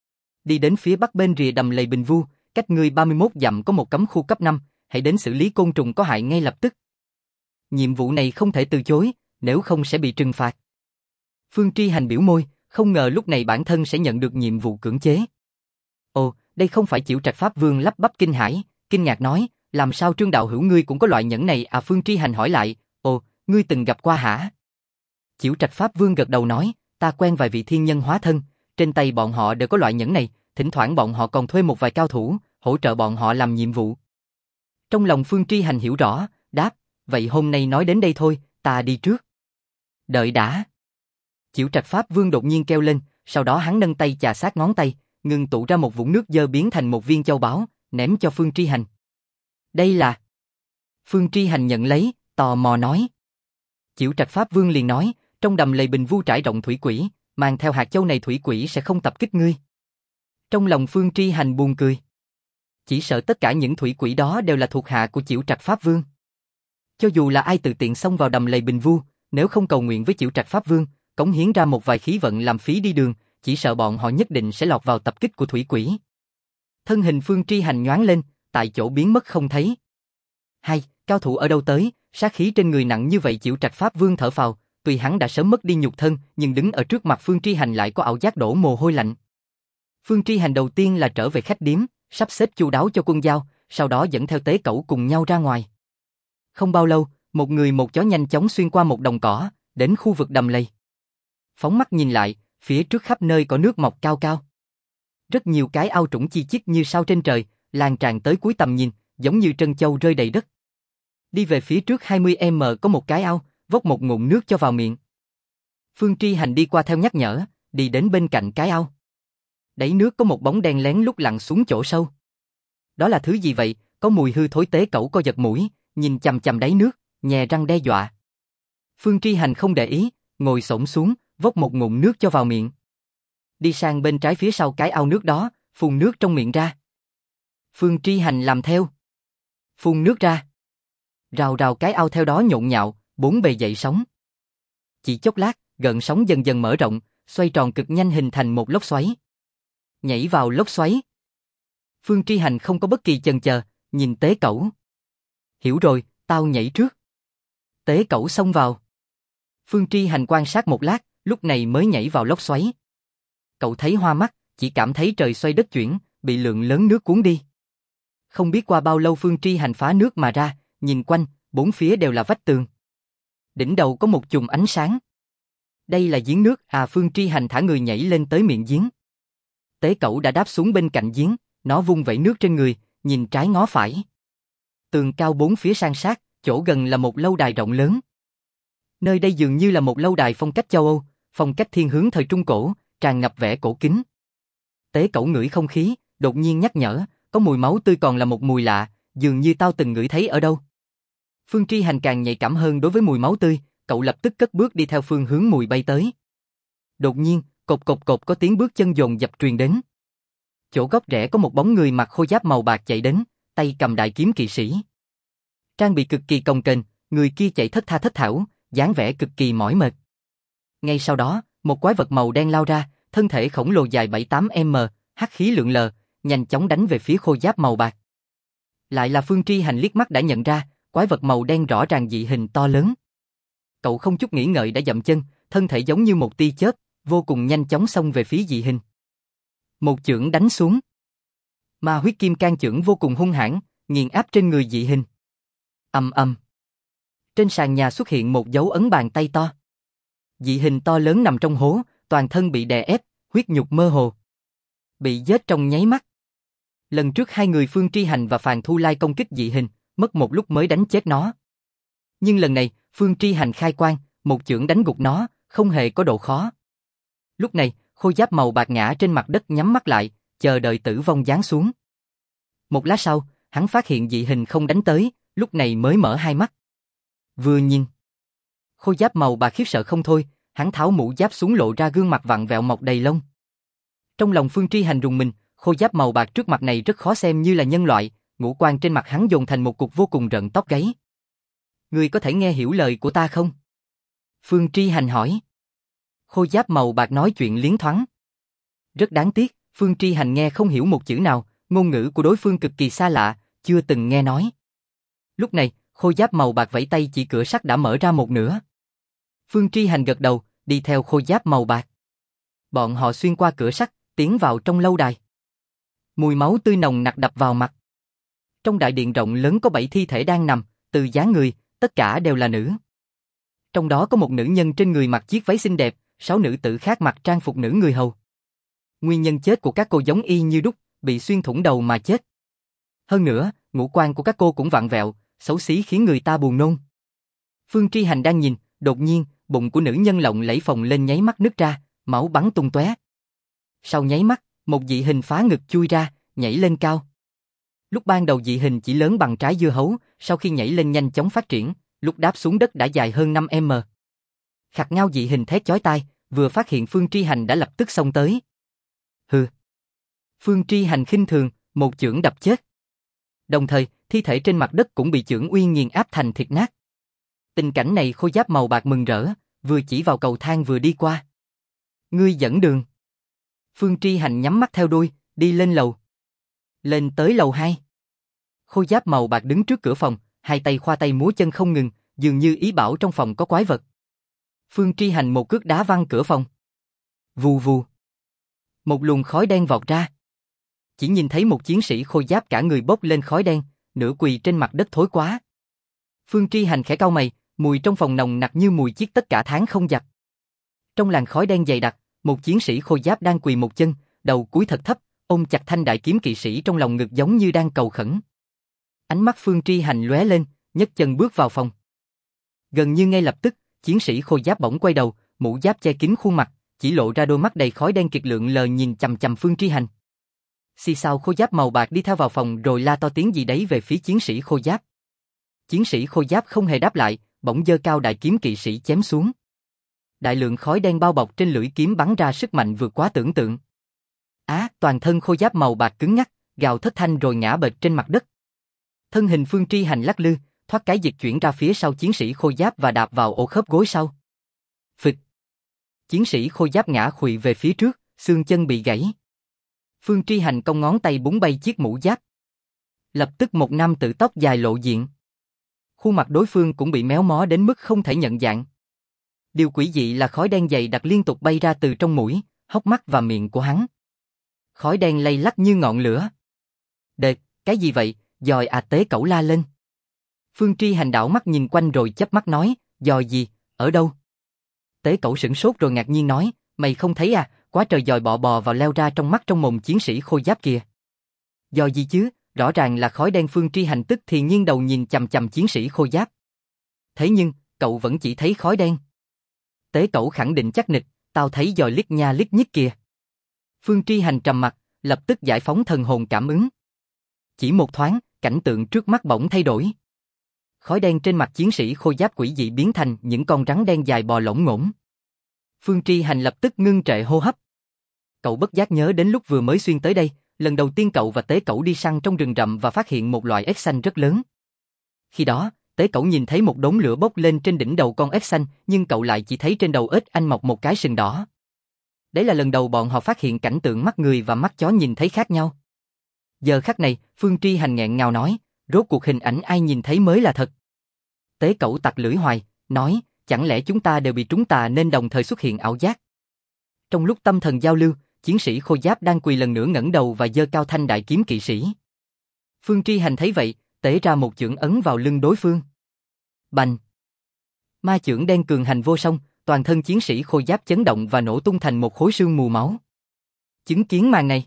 Đi đến phía bắc bên rìa đầm lầy Bình Vu, cách ngươi 31 dặm có một cấm khu cấp 5, hãy đến xử lý côn trùng có hại ngay lập tức. Nhiệm vụ này không thể từ chối, nếu không sẽ bị trừng phạt. Phương Tri Hành biểu môi, không ngờ lúc này bản thân sẽ nhận được nhiệm vụ cưỡng chế. Ồ, đây không phải Chiểu Trạch Pháp Vương lắp bắp kinh hãi, kinh ngạc nói, làm sao Trương đạo hữu ngươi cũng có loại nhẫn này? Phương Tri Hành hỏi lại, ồ, ngươi từng gặp qua hả? Chiểu Trạch Pháp Vương gật đầu nói, ta quen vài vị thiên nhân hóa thân, trên tay bọn họ đều có loại nhẫn này, thỉnh thoảng bọn họ còn thuê một vài cao thủ, hỗ trợ bọn họ làm nhiệm vụ. Trong lòng Phương Tri Hành hiểu rõ, đáp, vậy hôm nay nói đến đây thôi, ta đi trước. Đợi đã. Chiểu Trạch Pháp Vương đột nhiên kêu lên, sau đó hắn nâng tay chà sát ngón tay, ngưng tụ ra một vũng nước dơ biến thành một viên châu báu, ném cho Phương Tri Hành. Đây là... Phương Tri Hành nhận lấy, tò mò nói. Chiểu Trạch Pháp Vương liền nói, trong đầm lầy Bình Vu trải rộng thủy quỷ, mang theo hạt châu này thủy quỷ sẽ không tập kích ngươi. Trong lòng Phương Tri Hành buồn cười. Chỉ sợ tất cả những thủy quỷ đó đều là thuộc hạ của Chiểu Trạch Pháp Vương. Cho dù là ai tự tiện xông vào đầm lầy Bình Vu, nếu không cầu nguyện với Chiểu Trạch Pháp Vương, cống hiến ra một vài khí vận làm phí đi đường, chỉ sợ bọn họ nhất định sẽ lọt vào tập kích của thủy quỷ. Thân hình Phương Tri Hành nhoáng lên, tại chỗ biến mất không thấy. Hay, cao thủ ở đâu tới, sát khí trên người nặng như vậy? Chiểu Trạch Pháp Vương thở phào, tuy hắn đã sớm mất đi nhục thân, nhưng đứng ở trước mặt Phương Tri Hành lại có ảo giác đổ mồ hôi lạnh. Phương Tri Hành đầu tiên là trở về khách điếm, sắp xếp chu đáo cho quân giao, sau đó dẫn theo tế cẩu cùng nhau ra ngoài. Không bao lâu, một người một chó nhanh chóng xuyên qua một đồng cỏ, đến khu vực đầm lầy. Phóng mắt nhìn lại, phía trước khắp nơi có nước mọc cao cao. Rất nhiều cái ao trũng chi chít như sao trên trời, lan tràn tới cuối tầm nhìn, giống như trân châu rơi đầy đất. Đi về phía trước 20m có một cái ao, vốc một ngụm nước cho vào miệng. Phương Tri Hành đi qua theo nhắc nhở, đi đến bên cạnh cái ao. Đáy nước có một bóng đen lén lút lặn xuống chỗ sâu. Đó là thứ gì vậy? Có mùi hư thối. Tế Cẩu co giật mũi, nhìn chằm chằm đáy nước, nhè răng đe dọa. Phương Tri Hành không để ý, ngồi xổm xuống, vốc một ngụm nước cho vào miệng. Đi sang bên trái phía sau cái ao nước đó, phun nước trong miệng ra. Phương Tri Hành làm theo. Phun nước ra. Rào rào cái ao theo đó nhộn nhạo, bốn bề dậy sóng. Chỉ chốc lát, gợn sóng dần dần mở rộng, xoay tròn cực nhanh hình thành một lốc xoáy. Nhảy vào lốc xoáy. Phương Tri Hành không có bất kỳ chần chờ, nhìn Tế Cẩu. Hiểu rồi, tao nhảy trước. Tế Cẩu xông vào. Phương Tri Hành quan sát một lát, lúc này mới nhảy vào lốc xoáy. Cậu thấy hoa mắt, chỉ cảm thấy trời xoay đất chuyển, bị lượng lớn nước cuốn đi. Không biết qua bao lâu Phương Tri Hành phá nước mà ra, nhìn quanh, bốn phía đều là vách tường. Đỉnh đầu có một chùm ánh sáng. Đây là giếng nước, Phương Tri Hành thả người nhảy lên tới miệng giếng. Tế Cẩu đã đáp xuống bên cạnh giếng, nó vung vẩy nước trên người, nhìn trái ngó phải. Tường cao bốn phía san sát, chỗ gần là một lâu đài rộng lớn. Nơi đây dường như là một lâu đài phong cách châu Âu, phong cách thiên hướng thời Trung Cổ, tràn ngập vẻ cổ kính. Tế Cẩu ngửi không khí, đột nhiên nhắc nhở, có mùi máu tươi còn là một mùi lạ, dường như tao từng ngửi thấy ở đâu. Phương Tri Hành càng nhạy cảm hơn đối với mùi máu tươi, cậu lập tức cất bước đi theo phương hướng mùi bay tới. Đột nhiên, cộp cộp cộp có tiếng bước chân dồn dập truyền đến. Chỗ góc rẽ có một bóng người mặc khôi giáp màu bạc chạy đến, tay cầm đại kiếm kỵ sĩ. Trang bị cực kỳ cồng kềnh, người kia chạy thất tha thất thểu, dáng vẻ cực kỳ mỏi mệt. Ngay sau đó, một quái vật màu đen lao ra, thân thể khổng lồ dài 7-8m, hắc khí lượn lờ, nhanh chóng đánh về phía khôi giáp màu bạc. Lại là Phương Tri Hành liếc mắt đã nhận ra, quái vật màu đen rõ ràng dị hình to lớn. Cậu không chút nghĩ ngợi đã dậm chân, thân thể giống như một tia chớp, vô cùng nhanh chóng xông về phía dị hình. Một chưởng đánh xuống. Ma huyết kim can chưởng vô cùng hung hãn, nghiền áp trên người dị hình. Ầm ầm. Trên sàn nhà xuất hiện một dấu ấn bàn tay to. Dị hình to lớn nằm trong hố, toàn thân bị đè ép, huyết nhục mơ hồ. Bị giết trong nháy mắt. Lần trước hai người Phương Tri Hành và Phàn Thu Lai công kích dị hình, mất một lúc mới đánh chết nó. Nhưng lần này, Phương Tri Hành khai quang, một chưởng đánh gục nó, không hề có độ khó. Lúc này, khôi giáp màu bạc ngã trên mặt đất nhắm mắt lại, chờ đợi tử vong giáng xuống. Một lát sau, hắn phát hiện dị hình không đánh tới, lúc này mới mở hai mắt. Vừa nhìn, khôi giáp màu bạc khiếp sợ không thôi, hắn tháo mũ giáp xuống lộ ra gương mặt vặn vẹo mọc đầy lông. Trong lòng Phương Tri Hành rùng mình, khôi giáp màu bạc trước mặt này rất khó xem như là nhân loại, ngũ quan trên mặt hắn dồn thành một cục vô cùng rợn tóc gáy. Ngươi có thể nghe hiểu lời của ta không? Phương Tri Hành hỏi. Khôi giáp màu bạc nói chuyện liến thoáng. Rất đáng tiếc, Phương Tri Hành nghe không hiểu một chữ nào, ngôn ngữ của đối phương cực kỳ xa lạ, chưa từng nghe nói. Lúc này, khôi giáp màu bạc vẫy tay chỉ cửa sắt đã mở ra một nửa. Phương Tri Hành gật đầu, đi theo khôi giáp màu bạc. Bọn họ xuyên qua cửa sắt, tiến vào trong lâu đài. Mùi máu tươi nồng nặc đập vào mặt. Trong đại điện rộng lớn có 7 thi thể đang nằm, từ dáng người, tất cả đều là nữ. Trong đó có một nữ nhân trên người mặc chiếc váy xinh đẹp, 6 nữ tử khác mặc trang phục nữ người hầu. Nguyên nhân chết của các cô giống y như đúc, bị xuyên thủng đầu mà chết. Hơn nữa, ngũ quan của các cô cũng vặn vẹo, xấu xí khiến người ta buồn nôn. Phương Tri Hành đang nhìn, đột nhiên, bụng của nữ nhân lộng lẫy phồng lên nháy mắt nứt ra, máu bắn tung tóe. Sau nháy mắt, một dị hình phá ngực chui ra, nhảy lên cao. Lúc ban đầu dị hình chỉ lớn bằng trái dưa hấu, sau khi nhảy lên nhanh chóng phát triển, lúc đáp xuống đất đã dài hơn 5m. Khạc ngao dị hình thét chói tai, vừa phát hiện Phương Tri Hành đã lập tức xông tới. Hừ. Phương Tri Hành khinh thường, một chưởng đập chết. Đồng thời, thi thể trên mặt đất cũng bị chưởng uy nghiền áp thành thịt nát. Tình cảnh này khôi giáp màu bạc mừng rỡ, vừa chỉ vào cầu thang vừa đi qua. Ngươi dẫn đường. Phương Tri Hành nhắm mắt theo đuôi, đi lên lầu. Lên tới lầu 2. Khôi giáp màu bạc đứng trước cửa phòng, hai tay khoa tay múa chân không ngừng, dường như ý bảo trong phòng có quái vật. Phương Tri Hành một cước đá văng cửa phòng. Vù vù. Một luồng khói đen vọt ra. Chỉ nhìn thấy một chiến sĩ khôi giáp cả người bốc lên khói đen, nửa quỳ trên mặt đất thối quá. Phương Tri Hành khẽ cau mày, mùi trong phòng nồng nặc như mùi chiết tất cả tháng không giặt. Trong làn khói đen dày đặc, một chiến sĩ khôi giáp đang quỳ một chân, đầu cúi thật thấp, ôm chặt thanh đại kiếm kỵ sĩ trong lòng ngực giống như đang cầu khẩn. Ánh mắt Phương Tri Hành lóe lên, nhấc chân bước vào phòng. Gần như ngay lập tức, chiến sĩ khôi giáp bỗng quay đầu, mũ giáp che kín khuôn mặt, chỉ lộ ra đôi mắt đầy khói đen kiệt lượn lờ nhìn chằm chằm Phương Tri Hành. Xì xào khôi giáp màu bạc đi theo vào phòng rồi la to tiếng gì đấy về phía chiến sĩ khôi giáp. Chiến sĩ khôi giáp không hề đáp lại, bỗng giơ cao đại kiếm kỵ sĩ chém xuống. Đại lượng khói đen bao bọc trên lưỡi kiếm bắn ra sức mạnh vượt quá tưởng tượng. Toàn thân khôi giáp màu bạc cứng ngắc, gào thét thanh rồi ngã bệt trên mặt đất. Thân hình Phương Tri Hành lắc lư, thoát cái dịch chuyển ra phía sau chiến sĩ khôi giáp và đạp vào ổ khớp gối sau. Phịch. Chiến sĩ khôi giáp ngã khuỵu về phía trước, xương chân bị gãy. Phương Tri Hành cong ngón tay búng bay chiếc mũ giáp. Lập tức một nam tử tóc dài lộ diện. Khuôn mặt đối phương cũng bị méo mó đến mức không thể nhận dạng. Điều quỷ dị là khói đen dày đặc liên tục bay ra từ trong mũi, hốc mắt và miệng của hắn. Khói đen lay lắc như ngọn lửa. Đệt, cái gì vậy? Giòi Tế Cẩu la lên. Phương Tri Hành đảo mắt nhìn quanh rồi chớp mắt nói, giòi gì, ở đâu? Tế Cẩu sửng sốt rồi ngạc nhiên nói, mày không thấy à, quá trời giòi bò bò vào leo ra trong mắt trong mồm chiến sĩ khôi giáp kìa. Giòi gì chứ, rõ ràng là khói đen. Phương Tri Hành tức thì nghiêng đầu nhìn chằm chằm chiến sĩ khôi giáp. Thế nhưng, cậu vẫn chỉ thấy khói đen. Tế Cẩu khẳng định chắc nịch, tao thấy giòi lít nha lít nhít kìa. Phương Tri Hành trầm mặt, lập tức giải phóng thần hồn cảm ứng. Chỉ một thoáng, cảnh tượng trước mắt bỗng thay đổi. Khói đen trên mặt chiến sĩ khôi giáp quỷ dị biến thành những con rắn đen dài bò lổn ngổn. Phương Tri Hành lập tức ngưng trệ hô hấp. Cậu bất giác nhớ đến lúc vừa mới xuyên tới đây, lần đầu tiên cậu và Tế Cẩu đi săn trong rừng rậm và phát hiện một loại ếch xanh rất lớn. Khi đó, Tế Cẩu nhìn thấy một đống lửa bốc lên trên đỉnh đầu con ếch xanh, nhưng cậu lại chỉ thấy trên đầu ếch anh mọc một cái sừng đỏ. Đấy là lần đầu bọn họ phát hiện cảnh tượng mắt người và mắt chó nhìn thấy khác nhau. Giờ khắc này, Phương Tri Hành nghẹn ngào nói, rốt cuộc hình ảnh ai nhìn thấy mới là thật. Tế Cẩu tặc lưỡi hoài, nói, chẳng lẽ chúng ta đều bị trúng tà nên đồng thời xuất hiện ảo giác. Trong lúc tâm thần giao lưu, chiến sĩ khôi giáp đang quỳ lần nữa ngẩng đầu và giơ cao thanh đại kiếm kỵ sĩ. Phương Tri Hành thấy vậy, tể ra một chưởng ấn vào lưng đối phương. Bành! Ma chưởng đen cường hành vô song, toàn thân chiến sĩ khôi giáp chấn động và nổ tung thành một khối sương mù máu. Chứng kiến màn này,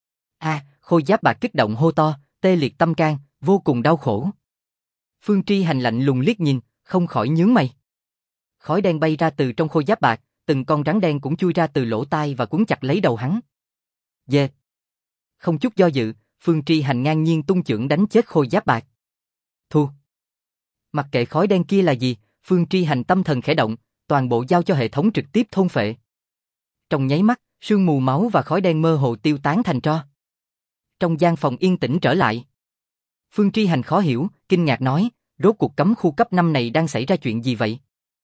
khôi giáp bạc kích động hô to, tê liệt tâm can, vô cùng đau khổ. Phương Tri Hành lạnh lùng liếc nhìn, không khỏi nhướng mày. Khói đen bay ra từ trong khôi giáp bạc, từng con rắn đen cũng chui ra từ lỗ tai và quấn chặt lấy đầu hắn. Dệt! Không chút do dự, Phương Tri Hành ngang nhiên tung chưởng đánh chết khôi giáp bạc. Thua! Mặc kệ khói đen kia là gì, Phương Tri Hành tâm thần khẽ động, toàn bộ giao cho hệ thống trực tiếp thôn phệ. Trong nháy mắt, sương mù máu và khói đen mơ hồ tiêu tán thành tro. Trong gian phòng yên tĩnh trở lại. Phương Tri Hành khó hiểu, kinh ngạc nói, rốt cuộc cấm khu cấp 5 này đang xảy ra chuyện gì vậy?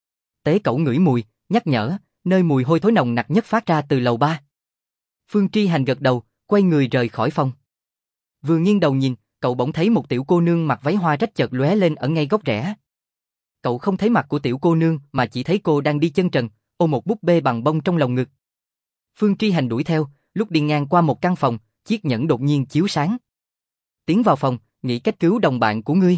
Tế Cẩu ngửi mùi, nhắc nhở, nơi mùi hôi thối nồng nặc nhất phát ra từ lầu 3. Phương Tri Hành gật đầu, quay người rời khỏi phòng. Vừa nghiêng đầu nhìn, cậu bỗng thấy một tiểu cô nương mặc váy hoa rách chợt lóe lên ở ngay góc rẽ. Cậu không thấy mặt của tiểu cô nương mà chỉ thấy cô đang đi chân trần, ôm một búp bê bằng bông trong lòng ngực. Phương Tri Hành đuổi theo, lúc đi ngang qua một căn phòng, chiếc nhẫn đột nhiên chiếu sáng. Tiến vào phòng, nghĩ cách cứu đồng bạn của ngươi.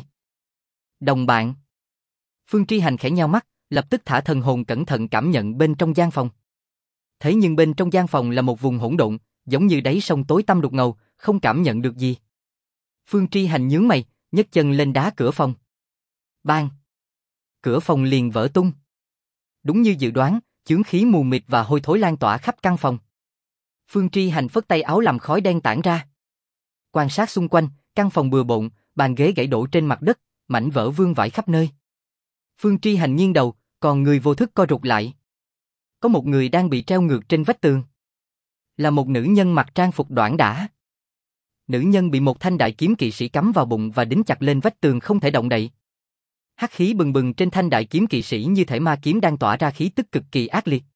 Đồng bạn? Phương Tri Hành khẽ nheo mắt, lập tức thả thần hồn cẩn thận cảm nhận bên trong gian phòng. Thế nhưng bên trong gian phòng là một vùng hỗn độn, giống như đáy sông tối tăm đục ngầu, không cảm nhận được gì. Phương Tri Hành nhướng mày, nhấc chân lên đá cửa phòng. Bang! Cửa phòng liền vỡ tung. Đúng như dự đoán, chướng khí mù mịt và hôi thối lan tỏa khắp căn phòng. Phương Tri Hành phất tay áo làm khói đen tản ra. Quan sát xung quanh, căn phòng bừa bộn, bàn ghế gãy đổ trên mặt đất, mảnh vỡ vương vãi khắp nơi. Phương Tri Hành nghiêng đầu, còn người vô thức co rụt lại. Có một người đang bị treo ngược trên vách tường. Là một nữ nhân mặc trang phục đoản đả. Nữ nhân bị một thanh đại kiếm kỵ sĩ cắm vào bụng và đính chặt lên vách tường không thể động đậy. Hắc khí bừng bừng trên thanh đại kiếm kỵ sĩ như thể ma kiếm đang tỏa ra khí tức cực kỳ ác liệt.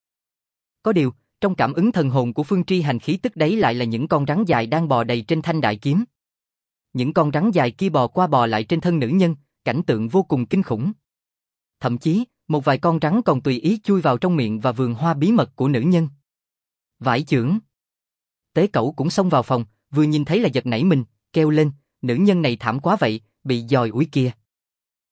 Có điều, trong cảm ứng thần hồn của Phương Tri Hành khí tức đấy lại là những con rắn dài đang bò đầy trên thanh đại kiếm. Những con rắn dài kia bò qua bò lại trên thân nữ nhân, cảnh tượng vô cùng kinh khủng. Thậm chí, một vài con rắn còn tùy ý chui vào trong miệng và vườn hoa bí mật của nữ nhân. Vãi chưởng! Tế Cẩu cũng xông vào phòng, vừa nhìn thấy là giật nảy mình, kêu lên, nữ nhân này thảm quá vậy, bị giòi ủi kìa.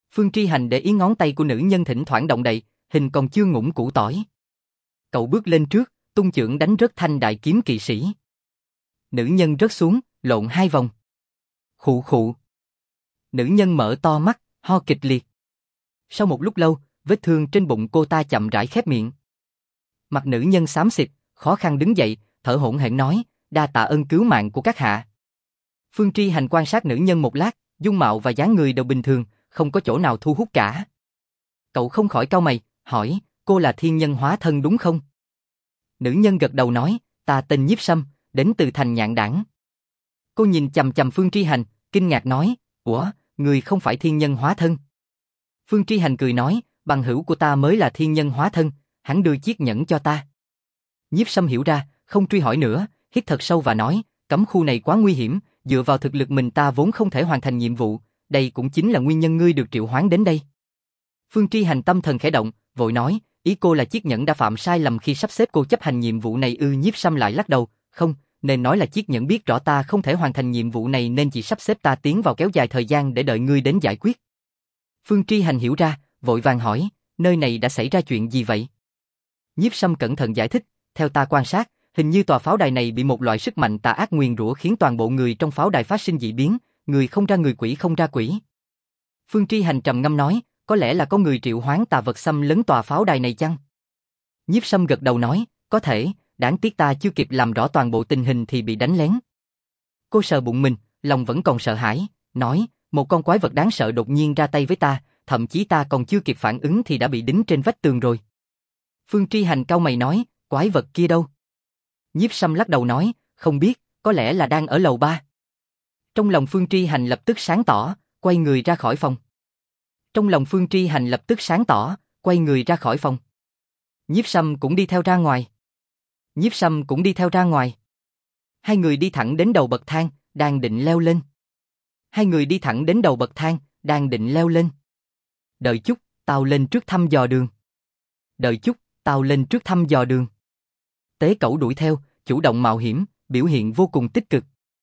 Phương Tri Hành để ý ngón tay của nữ nhân thỉnh thoảng động đậy, hình còn chưa ngủm củ tỏi. Cậu bước lên trước, tung chưởng đánh rớt thanh đại kiếm kỵ sĩ. Nữ nhân rớt xuống, lộn 2 vòng. Khụ khụ. Nữ nhân mở to mắt, ho kịch liệt. Sau một lúc lâu, vết thương trên bụng cô ta chậm rãi khép miệng. Mặt nữ nhân xám xịt, khó khăn đứng dậy, thở hổn hển nói, đa tạ ơn cứu mạng của các hạ. Phương Tri Hành quan sát nữ nhân một lát, dung mạo và dáng người đều bình thường, không có chỗ nào thu hút cả. Cậu không khỏi cau mày, hỏi, cô là thiên nhân hóa thân đúng không? Nữ nhân gật đầu nói, ta tên Nhiếp Sâm, đến từ thành Nhạn Đảng. Cô nhìn chằm chằm Phương Tri Hành, kinh ngạc nói, ủa, người không phải thiên nhân hóa thân. Phương Tri Hành cười nói, bằng hữu của ta mới là thiên nhân hóa thân, hắn đưa chiếc nhẫn cho ta. Nhiếp Sâm hiểu ra, không truy hỏi nữa, hít thật sâu và nói, cấm khu này quá nguy hiểm, dựa vào thực lực mình ta vốn không thể hoàn thành nhiệm vụ, đây cũng chính là nguyên nhân ngươi được triệu hoán đến đây. Phương Tri Hành tâm thần khẽ động, vội nói, ý cô là chiếc nhẫn đã phạm sai lầm khi sắp xếp cô chấp hành nhiệm vụ này ư? Nhiếp Sâm lại lắc đầu, không, nên nói là chiếc nhẫn biết rõ ta không thể hoàn thành nhiệm vụ này nên chỉ sắp xếp ta tiến vào kéo dài thời gian để đợi ngươi đến giải quyết. Phương Tri Hành hiểu ra, vội vàng hỏi, nơi này đã xảy ra chuyện gì vậy? Nhiếp Sâm cẩn thận giải thích, theo ta quan sát, hình như tòa pháo đài này bị một loại sức mạnh tà ác nguyền rủa khiến toàn bộ người trong pháo đài phát sinh dị biến, người không ra người quỷ không ra quỷ. Phương Tri Hành trầm ngâm nói, có lẽ là có người triệu hoán tà vật xâm lấn tòa pháo đài này chăng? Nhiếp Sâm gật đầu nói, có thể, đáng tiếc ta chưa kịp làm rõ toàn bộ tình hình thì bị đánh lén. Cô sờ bụng mình, lòng vẫn còn sợ hãi, nói, một con quái vật đáng sợ đột nhiên ra tay với ta, thậm chí ta còn chưa kịp phản ứng thì đã bị đính trên vách tường rồi. Phương Tri Hành cau mày nói, quái vật kia đâu? Nhiếp Sâm lắc đầu nói, không biết, có lẽ là đang ở lầu 3. Trong lòng Phương Tri Hành lập tức sáng tỏ, quay người ra khỏi phòng. Nhiếp Sâm cũng đi theo ra ngoài. Hai người đi thẳng đến đầu bậc thang, đang định leo lên. Đợi chút, tao lên trước thăm dò đường. Tế Cẩu đuổi theo, chủ động mạo hiểm, biểu hiện vô cùng tích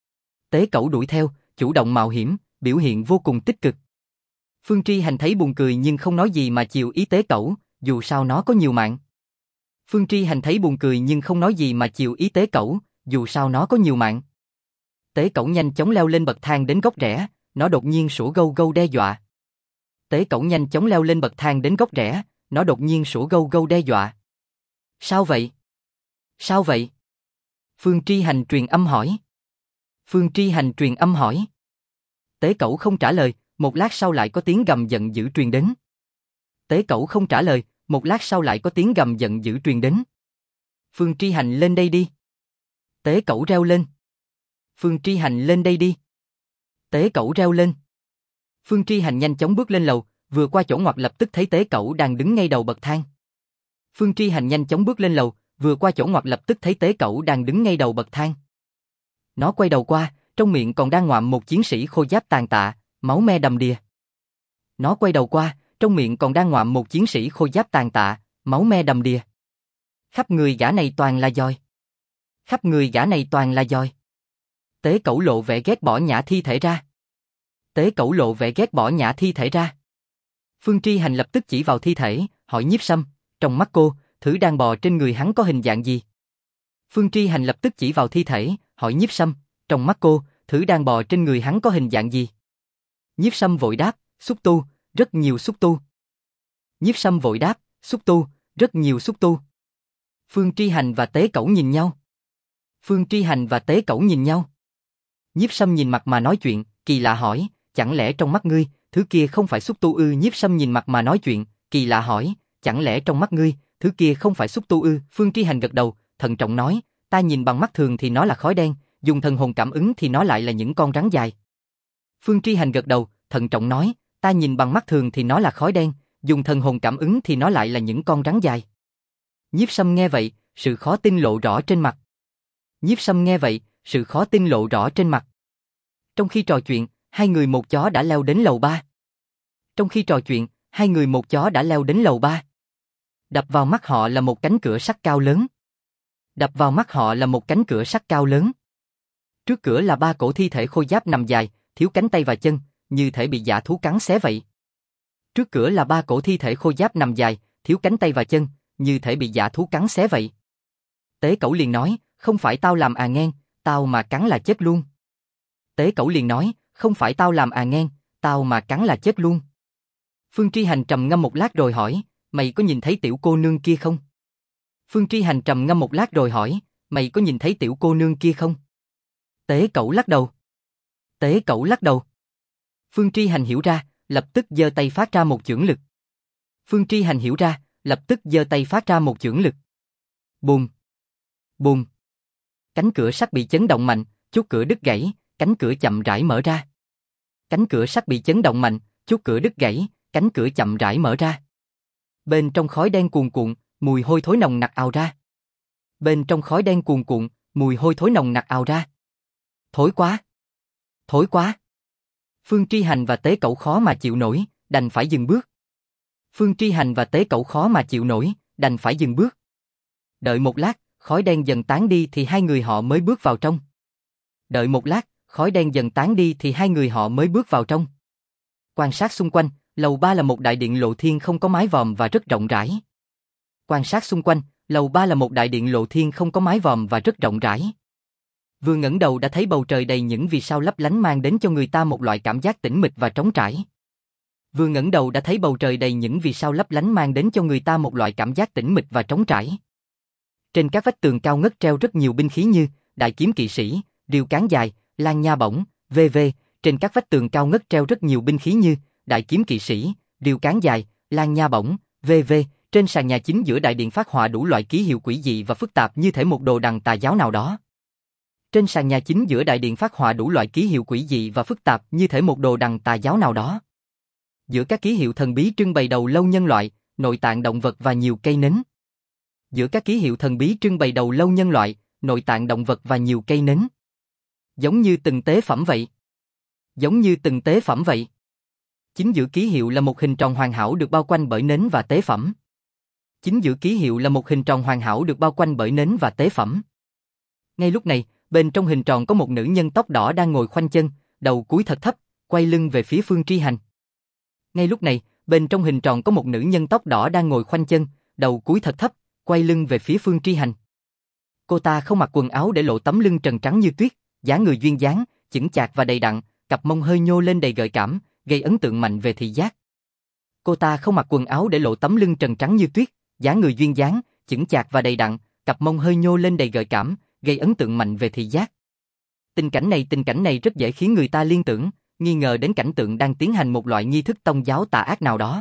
cực. Phương Tri Hành thấy buồn cười nhưng không nói gì mà chiều ý Tế Cẩu, dù sao nó có nhiều mạng. Tế Cẩu nhanh chóng leo lên bậc thang đến góc rẽ, nó đột nhiên sủa gâu gâu đe dọa. Sao vậy? Phương Tri Hành truyền âm hỏi. Tế Cẩu không trả lời, một lát sau lại có tiếng gầm giận dữ truyền đến. Phương Tri Hành lên đây đi. Tế Cẩu reo lên. Phương Tri Hành nhanh chóng bước lên lầu, vừa qua chỗ ngoặt lập tức thấy Tế Cẩu đang đứng ngay đầu bậc thang. Nó quay đầu qua, trong miệng còn đang ngoạm một chiến sĩ khôi giáp tàn tạ, máu me đầm đìa. Khắp người gã này toàn là giòi. Tế Cẩu lộ vẻ ghét bỏ nhả thi thể ra. Phương Tri Hành lập tức chỉ vào thi thể, hỏi Nhiếp Sâm, trong mắt cô, thử đang bò trên người hắn có hình dạng gì? Nhiếp Sâm vội đáp, xúc tu, rất nhiều xúc tu. Phương Tri Hành và Tế Cẩu nhìn nhau. Nhiếp Sâm nhìn mặt mà nói chuyện, kỳ lạ hỏi, chẳng lẽ trong mắt ngươi, thứ kia không phải xúc tu ư? Phương Tri Hành gật đầu, thận trọng nói, ta nhìn bằng mắt thường thì nó là khói đen, dùng thần hồn cảm ứng thì nó lại là những con rắn dài. Nhiếp Sâm nghe vậy, sự khó tin lộ rõ trên mặt. Trong khi trò chuyện, hai người một chó đã leo đến lầu 3. Đập vào mắt họ là một cánh cửa sắt cao lớn. Trước cửa là 3 cổ thi thể khôi giáp nằm dài, thiếu cánh tay và chân, như thể bị dã thú cắn xé vậy. Trước cửa là 3 cổ thi thể khô giáp nằm dài, thiếu cánh tay và chân, như thể bị dã thú cắn xé vậy. Tế Cẩu liền nói, không phải tao làm à nghen, tao mà cắn là chết luôn. Tế Cẩu liền nói, không phải tao làm à nghen, tao mà cắn là chết luôn. Phương Tri Hành trầm ngâm một lát rồi hỏi, mày có nhìn thấy tiểu cô nương kia không? Phương Tri Hành trầm ngâm một lát rồi hỏi, mày có nhìn thấy tiểu cô nương kia không? Tế Cẩu lắc đầu. Tế Cẩu lắc đầu. Phương Tri Hành hiểu ra, lập tức giơ tay phát ra một chưởng lực. Phương Tri Hành hiểu ra, lập tức giơ tay phát ra một chưởng lực. Bùm. Bùm. Cánh cửa sắt bị chấn động mạnh, chốt cửa đứt gãy, cánh cửa chậm rãi mở ra. Cánh cửa sắt bị chấn động mạnh, chốt cửa đứt gãy, cánh cửa chậm rãi mở ra. Bên trong khói đen cuồn cuộn, mùi hôi thối nồng nặc ào ra. Bên trong khói đen cuồn cuộn, mùi hôi thối nồng nặc ào ra. Thối quá! Thối quá! Phương Tri Hành và Tế Cẩu khó mà chịu nổi, đành phải dừng bước. Phương Tri Hành và Tế Cẩu khó mà chịu nổi, đành phải dừng bước. Đợi một lát, khói đen dần tán đi thì hai người họ mới bước vào trong. Đợi một lát, khói đen dần tán đi thì hai người họ mới bước vào trong. Quan sát xung quanh, lầu 3 là một đại điện lộ thiên không có mái vòm và rất rộng rãi. Quan sát xung quanh, lầu 3 là một đại điện lộ thiên không có mái vòm và rất rộng rãi. Vừa ngẩng đầu đã thấy bầu trời đầy những vì sao lấp lánh mang đến cho người ta một loại cảm giác tĩnh mịch và trống trải. Vừa ngẩng đầu đã thấy bầu trời đầy những vì sao lấp lánh mang đến cho người ta một loại cảm giác tĩnh mịch và trống trải. Trên các vách tường cao ngất treo rất nhiều binh khí như đại kiếm kỵ sĩ, rìu cán dài, lan nha bổng, v.v. Trên các vách tường cao ngất treo rất nhiều binh khí như đại kiếm kỵ sĩ, rìu cán dài, lan nha bổng, v.v. Trên sàn nhà chính giữa đại điện phát họa đủ loại ký hiệu quỷ dị và phức tạp như thể một đồ đằng tà giáo nào đó. Trên sàn nhà chính giữa đại điện phát họa đủ loại ký hiệu quỷ dị và phức tạp như thể một đồ đằng tà giáo nào đó. Giữa các ký hiệu thần bí trưng bày đầu lâu nhân loại, nội tạng động vật và nhiều cây nến. Giữa các ký hiệu thần bí trưng bày đầu lâu nhân loại, nội tạng động vật và nhiều cây nến. Giống như từng tế phẩm vậy. Giống như từng tế phẩm vậy. Chính giữa ký hiệu là một hình tròn hoàn hảo được bao quanh bởi nến và tế phẩm. Chính giữa ký hiệu là một hình tròn hoàn hảo được bao quanh bởi nến và tế phẩm. Ngay lúc này, bên trong hình tròn có một nữ nhân tóc đỏ đang ngồi khoanh chân, đầu cúi thật thấp, quay lưng về phía Phương Tri Hành. Ngay lúc này, bên trong hình tròn có một nữ nhân tóc đỏ đang ngồi khoanh chân, đầu cúi thật thấp, quay lưng về phía Phương Tri Hành. Cô ta không mặc quần áo để lộ tấm lưng trần trắng như tuyết, dáng người duyên dáng, chững chạc và đầy đặn, cặp mông hơi nhô lên đầy gợi cảm, gây ấn tượng mạnh về thị giác. Cô ta không mặc quần áo để lộ tấm lưng trần trắng như tuyết, dáng người duyên dáng, chững chạc và đầy đặn, cặp mông hơi nhô lên đầy gợi cảm, gây ấn tượng mạnh về thị giác. Tình cảnh này rất dễ khiến người ta liên tưởng, nghi ngờ đến cảnh tượng đang tiến hành một loại nghi thức tông giáo tà ác nào đó.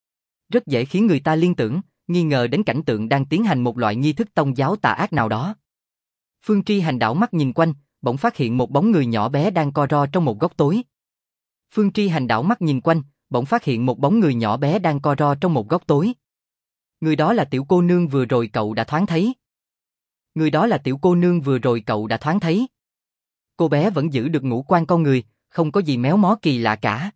Rất dễ khiến người ta liên tưởng, nghi ngờ đến cảnh tượng đang tiến hành một loại nghi thức tông giáo tà ác nào đó. Phương Tri Hành đảo mắt nhìn quanh, bỗng phát hiện một bóng người nhỏ bé đang co ro trong một góc tối. Phương Tri Hành đảo mắt nhìn quanh, bỗng phát hiện một bóng người nhỏ bé đang co ro trong một góc tối. Người đó là tiểu cô nương vừa rồi cậu đã thoáng thấy. Người đó là tiểu cô nương vừa rồi cậu đã thoáng thấy. Cô bé vẫn giữ được ngũ quan con người, không có gì méo mó kỳ lạ cả.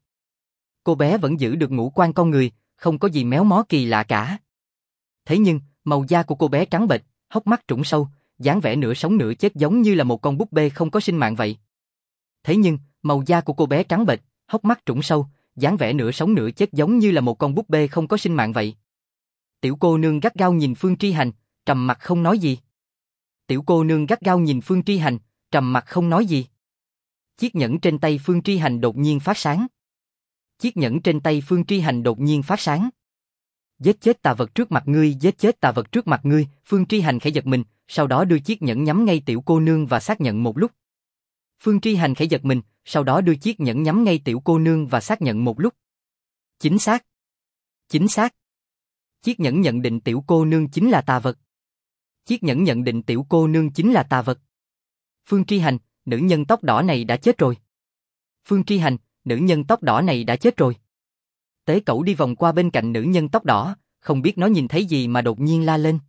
Cô bé vẫn giữ được ngũ quan con người, không có gì méo mó kỳ lạ cả. Thế nhưng, màu da của cô bé trắng bệch, hốc mắt trũng sâu, dáng vẻ nửa sống nửa chết giống như là một con búp bê không có sinh mạng vậy. Thế nhưng, màu da của cô bé trắng bệch, hốc mắt trũng sâu, dáng vẻ nửa sống nửa chết giống như là một con búp bê không có sinh mạng vậy. Tiểu cô nương gắt gao nhìn Phương Tri Hành, trầm mặc không nói gì. Tiểu cô nương gắt gao nhìn Phương Tri Hành, trầm mặc không nói gì. Chiếc nhẫn trên tay Phương Tri Hành đột nhiên phát sáng. Chiếc nhẫn trên tay Phương Tri Hành đột nhiên phát sáng. Giết chết tà vật trước mặt ngươi, giết chết tà vật trước mặt ngươi. Phương Tri Hành khẽ giật mình, sau đó đưa chiếc nhẫn nhắm ngay tiểu cô nương và xác nhận một lúc. Phương Tri Hành khẽ giật mình, sau đó đưa chiếc nhẫn nhắm ngay tiểu cô nương và xác nhận một lúc. Chính xác. Chính xác. Chiếc nhẫn nhận định tiểu cô nương chính là tà vật. Chiếc nhẫn nhận định tiểu cô nương chính là tà vật. Phương Tri Hành, nữ nhân tóc đỏ này đã chết rồi. Phương Tri Hành, nữ nhân tóc đỏ này đã chết rồi. Tế Cẩu đi vòng qua bên cạnh nữ nhân tóc đỏ, không biết nó nhìn thấy gì mà đột nhiên la lên.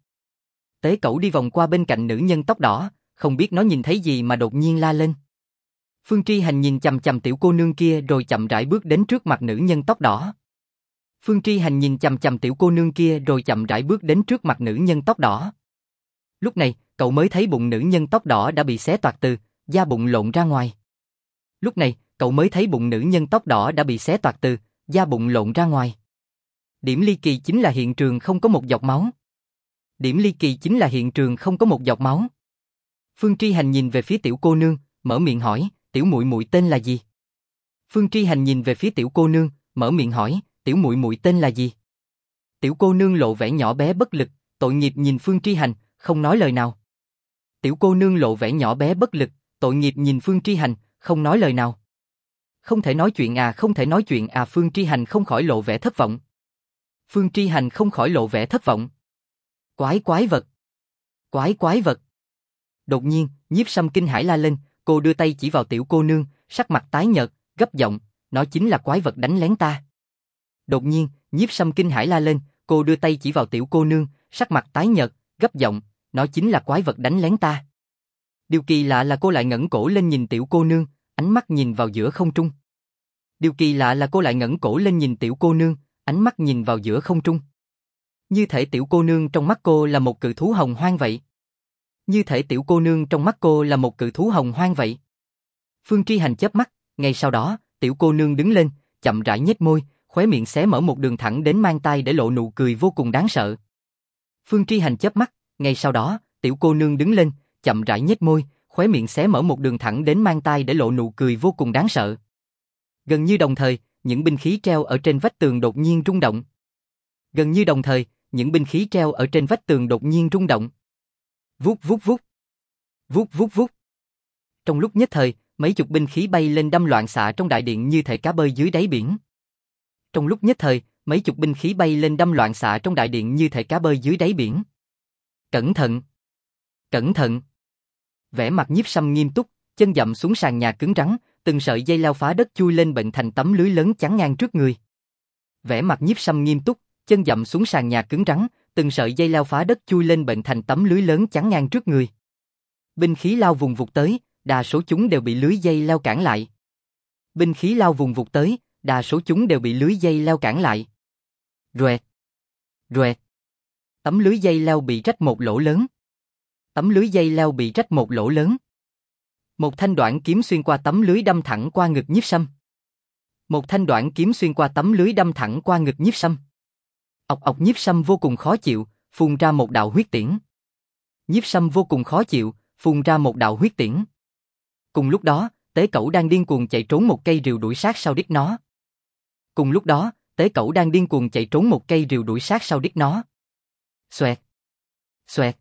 Tế Cẩu đi vòng qua bên cạnh nữ nhân tóc đỏ, không biết nó nhìn thấy gì mà đột nhiên la lên. Phương Tri Hành nhìn chằm chằm tiểu cô nương kia rồi chậm rãi bước đến trước mặt nữ nhân tóc đỏ. Phương Tri Hành nhìn chằm chằm tiểu cô nương kia rồi chậm rãi bước đến trước mặt nữ nhân tóc đỏ. Lúc này, cậu mới thấy bụng nữ nhân tóc đỏ đã bị xé toạc từ, da bụng lộn ra ngoài. Lúc này, cậu mới thấy bụng nữ nhân tóc đỏ đã bị xé toạc từ, da bụng lộn ra ngoài. Điểm ly kỳ chính là hiện trường không có một giọt máu. Điểm ly kỳ chính là hiện trường không có một giọt máu. Phương Tri Hành nhìn về phía tiểu cô nương, mở miệng hỏi, tiểu muội muội tên là gì? Phương Tri Hành nhìn về phía tiểu cô nương, mở miệng hỏi, tiểu muội muội tên là gì? Tiểu cô nương lộ vẻ nhỏ bé bất lực, tội nghiệp nhìn Phương Tri Hành, không nói lời nào. Tiểu cô nương lộ vẻ nhỏ bé bất lực, tội nghiệp nhìn Phương Tri Hành, không nói lời nào. Không thể nói chuyện à, không thể nói chuyện à, Phương Tri Hành không khỏi lộ vẻ thất vọng. Phương Tri Hành không khỏi lộ vẻ thất vọng. Quái vật. Quái vật. Đột nhiên, Nhiếp Sâm kinh hãi la lên, cô đưa tay chỉ vào tiểu cô nương, sắc mặt tái nhợt, gấp giọng, nó chính là quái vật đánh lén ta. Đột nhiên, Nhiếp Sâm kinh hãi la lên, cô đưa tay chỉ vào tiểu cô nương, sắc mặt tái nhợt, gấp giọng, nó chính là quái vật đánh lén ta. Điều kỳ lạ là cô lại ngẩng cổ lên nhìn tiểu cô nương, ánh mắt nhìn vào giữa không trung. Điều kỳ lạ là cô lại ngẩng cổ lên nhìn tiểu cô nương, ánh mắt nhìn vào giữa không trung. Như thể tiểu cô nương trong mắt cô là một cự thú hồng hoang vậy. Như thể tiểu cô nương trong mắt cô là một cự thú hồng hoang vậy. Phương Tri Hành chớp mắt, ngay sau đó, tiểu cô nương đứng lên, chậm rãi nhếch môi, khóe miệng xé mở một đường thẳng đến mang tai để lộ nụ cười vô cùng đáng sợ. Phương Tri Hành chớp mắt, ngay sau đó, tiểu cô nương đứng lên, chậm rãi nhếch môi, khóe miệng xé mở một đường thẳng đến mang tai để lộ nụ cười vô cùng đáng sợ. Gần như đồng thời, những binh khí treo ở trên vách tường đột nhiên rung động. Gần như đồng thời, những binh khí treo ở trên vách tường đột nhiên rung động. Vút vút vút. Vút vút vút. Trong lúc nhất thời, mấy chục binh khí bay lên đâm loạn xạ trong đại điện như thể cá bơi dưới đáy biển. Trong lúc nhất thời, mấy chục binh khí bay lên đâm loạn xạ trong đại điện như thể cá bơi dưới đáy biển. Cẩn thận! Cẩn thận! Vẻ mặt Nhiếp Sâm nghiêm túc, chân dậm xuống sàn nhà cứng rắn, từng sợi dây leo phá đất chui lên bệnh thành tấm lưới lớn chắn ngang trước người. Vẻ mặt Nhiếp Sâm nghiêm túc, chân dậm xuống sàn nhà cứng rắn, từng sợi dây leo phá đất chui lên bệnh thành tấm lưới lớn chắn ngang trước người. Binh khí lao vùng vụt tới, đa số chúng đều bị lưới dây leo cản lại. Binh khí lao vùng vụt tới, đa số chúng đều bị lưới dây leo cản lại. Roẹt, roẹt. Tấm lưới dây leo bị rách một lỗ lớn. Tấm lưới dây leo bị rách một lỗ lớn. Một thanh đoạn kiếm xuyên qua tấm lưới đâm thẳng qua ngực Nhiếp Sâm. Một thanh đoạn kiếm xuyên qua tấm lưới đâm thẳng qua ngực Nhiếp Sâm. Ọc ọc, Nhiếp Sâm vô cùng khó chịu, phun ra một đạo huyết tiễn. Nhiếp Sâm vô cùng khó chịu, phun ra một đạo huyết tiễn. Cùng lúc đó, Tế Cẩu đang điên cuồng chạy trốn một cây rìu đuổi sát sau đít nó. Cùng lúc đó, Tế Cẩu đang điên cuồng chạy trốn một cây rìu đuổi sát sau đít nó. Xoẹt, xoẹt.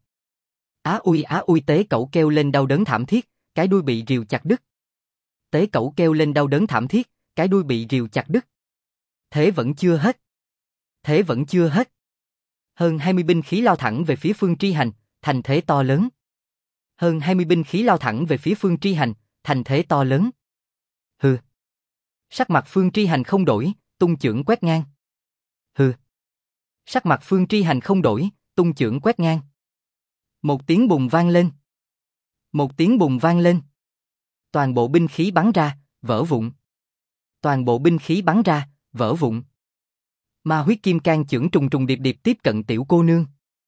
Á ui, Tế Cẩu kêu lên đau đớn thảm thiết, cái đuôi bị rìu chặt đứt. Tế Cẩu kêu lên đau đớn thảm thiết, cái đuôi bị rìu chặt đứt. Thế vẫn chưa hết. Thế vẫn chưa hết. Hơn 20 binh khí lao thẳng về phía Phương Tri Hành, thành thế to lớn. Hơn 20 binh khí lao thẳng về phía Phương Tri Hành, thành thế to lớn. Hừ. Sắc mặt Phương Tri Hành không đổi, tung chưởng quét ngang. Hừ. Sắc mặt Phương Tri Hành không đổi, tung chưởng quét ngang. Một tiếng bùng vang lên. Một tiếng bùng vang lên. Toàn bộ binh khí bắn ra, vỡ vụn. Toàn bộ binh khí bắn ra, vỡ vụn. Ma huyết kim cang chưởng trùng trùng điệp điệp tiếp cận tiểu cô nương.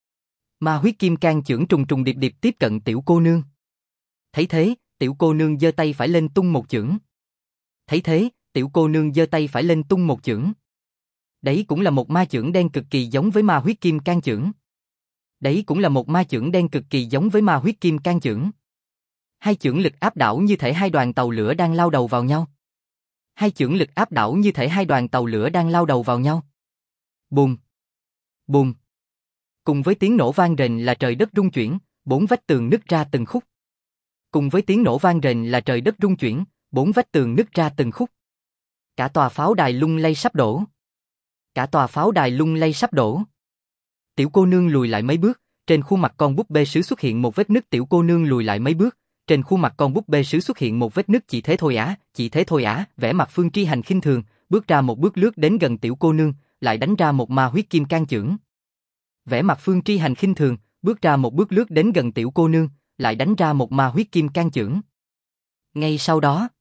Ma huyết kim cang chưởng trùng trùng điệp điệp tiếp cận tiểu cô nương. Thấy thế, tiểu cô nương giơ tay phải lên tung một chưởng. Thấy thế, tiểu cô nương giơ tay phải lên tung một chưởng. Đấy cũng là một ma chưởng đen cực kỳ giống với ma huyết kim cang chưởng. Đấy cũng là một ma chưởng đen cực kỳ giống với ma huyết kim cang chưởng. Hai chưởng lực áp đảo như thể hai đoàn tàu lửa đang lao đầu vào nhau. Hai chưởng lực áp đảo như thể hai đoàn tàu lửa đang lao đầu vào nhau. Bùm, bùm. Cùng với tiếng nổ vang rền là trời đất rung chuyển, bốn vách tường nứt ra từng khúc. Cùng với tiếng nổ vang rền là trời đất rung chuyển, bốn vách tường nứt ra từng khúc. Cả tòa pháo đài lung lay sắp đổ. Cả tòa pháo đài lung lay sắp đổ. Tiểu cô nương lùi lại mấy bước, trên khuôn mặt con búp bê sứ xuất hiện một vết nứt. Tiểu cô nương lùi lại mấy bước, trên khuôn mặt con búp bê sứ xuất hiện một vết nứt. Chỉ thế thôi á, chỉ thế thôi á. Vẻ mặt Phương Tri Hành khinh thường, bước ra một bước lướt đến gần tiểu cô nương, lại đánh ra một ma huyết kim cang chưởng. Vẻ mặt Phương Tri Hành khinh thường, bước ra một bước lướt đến gần tiểu cô nương, lại đánh ra một ma huyết kim cang chưởng. Ngay sau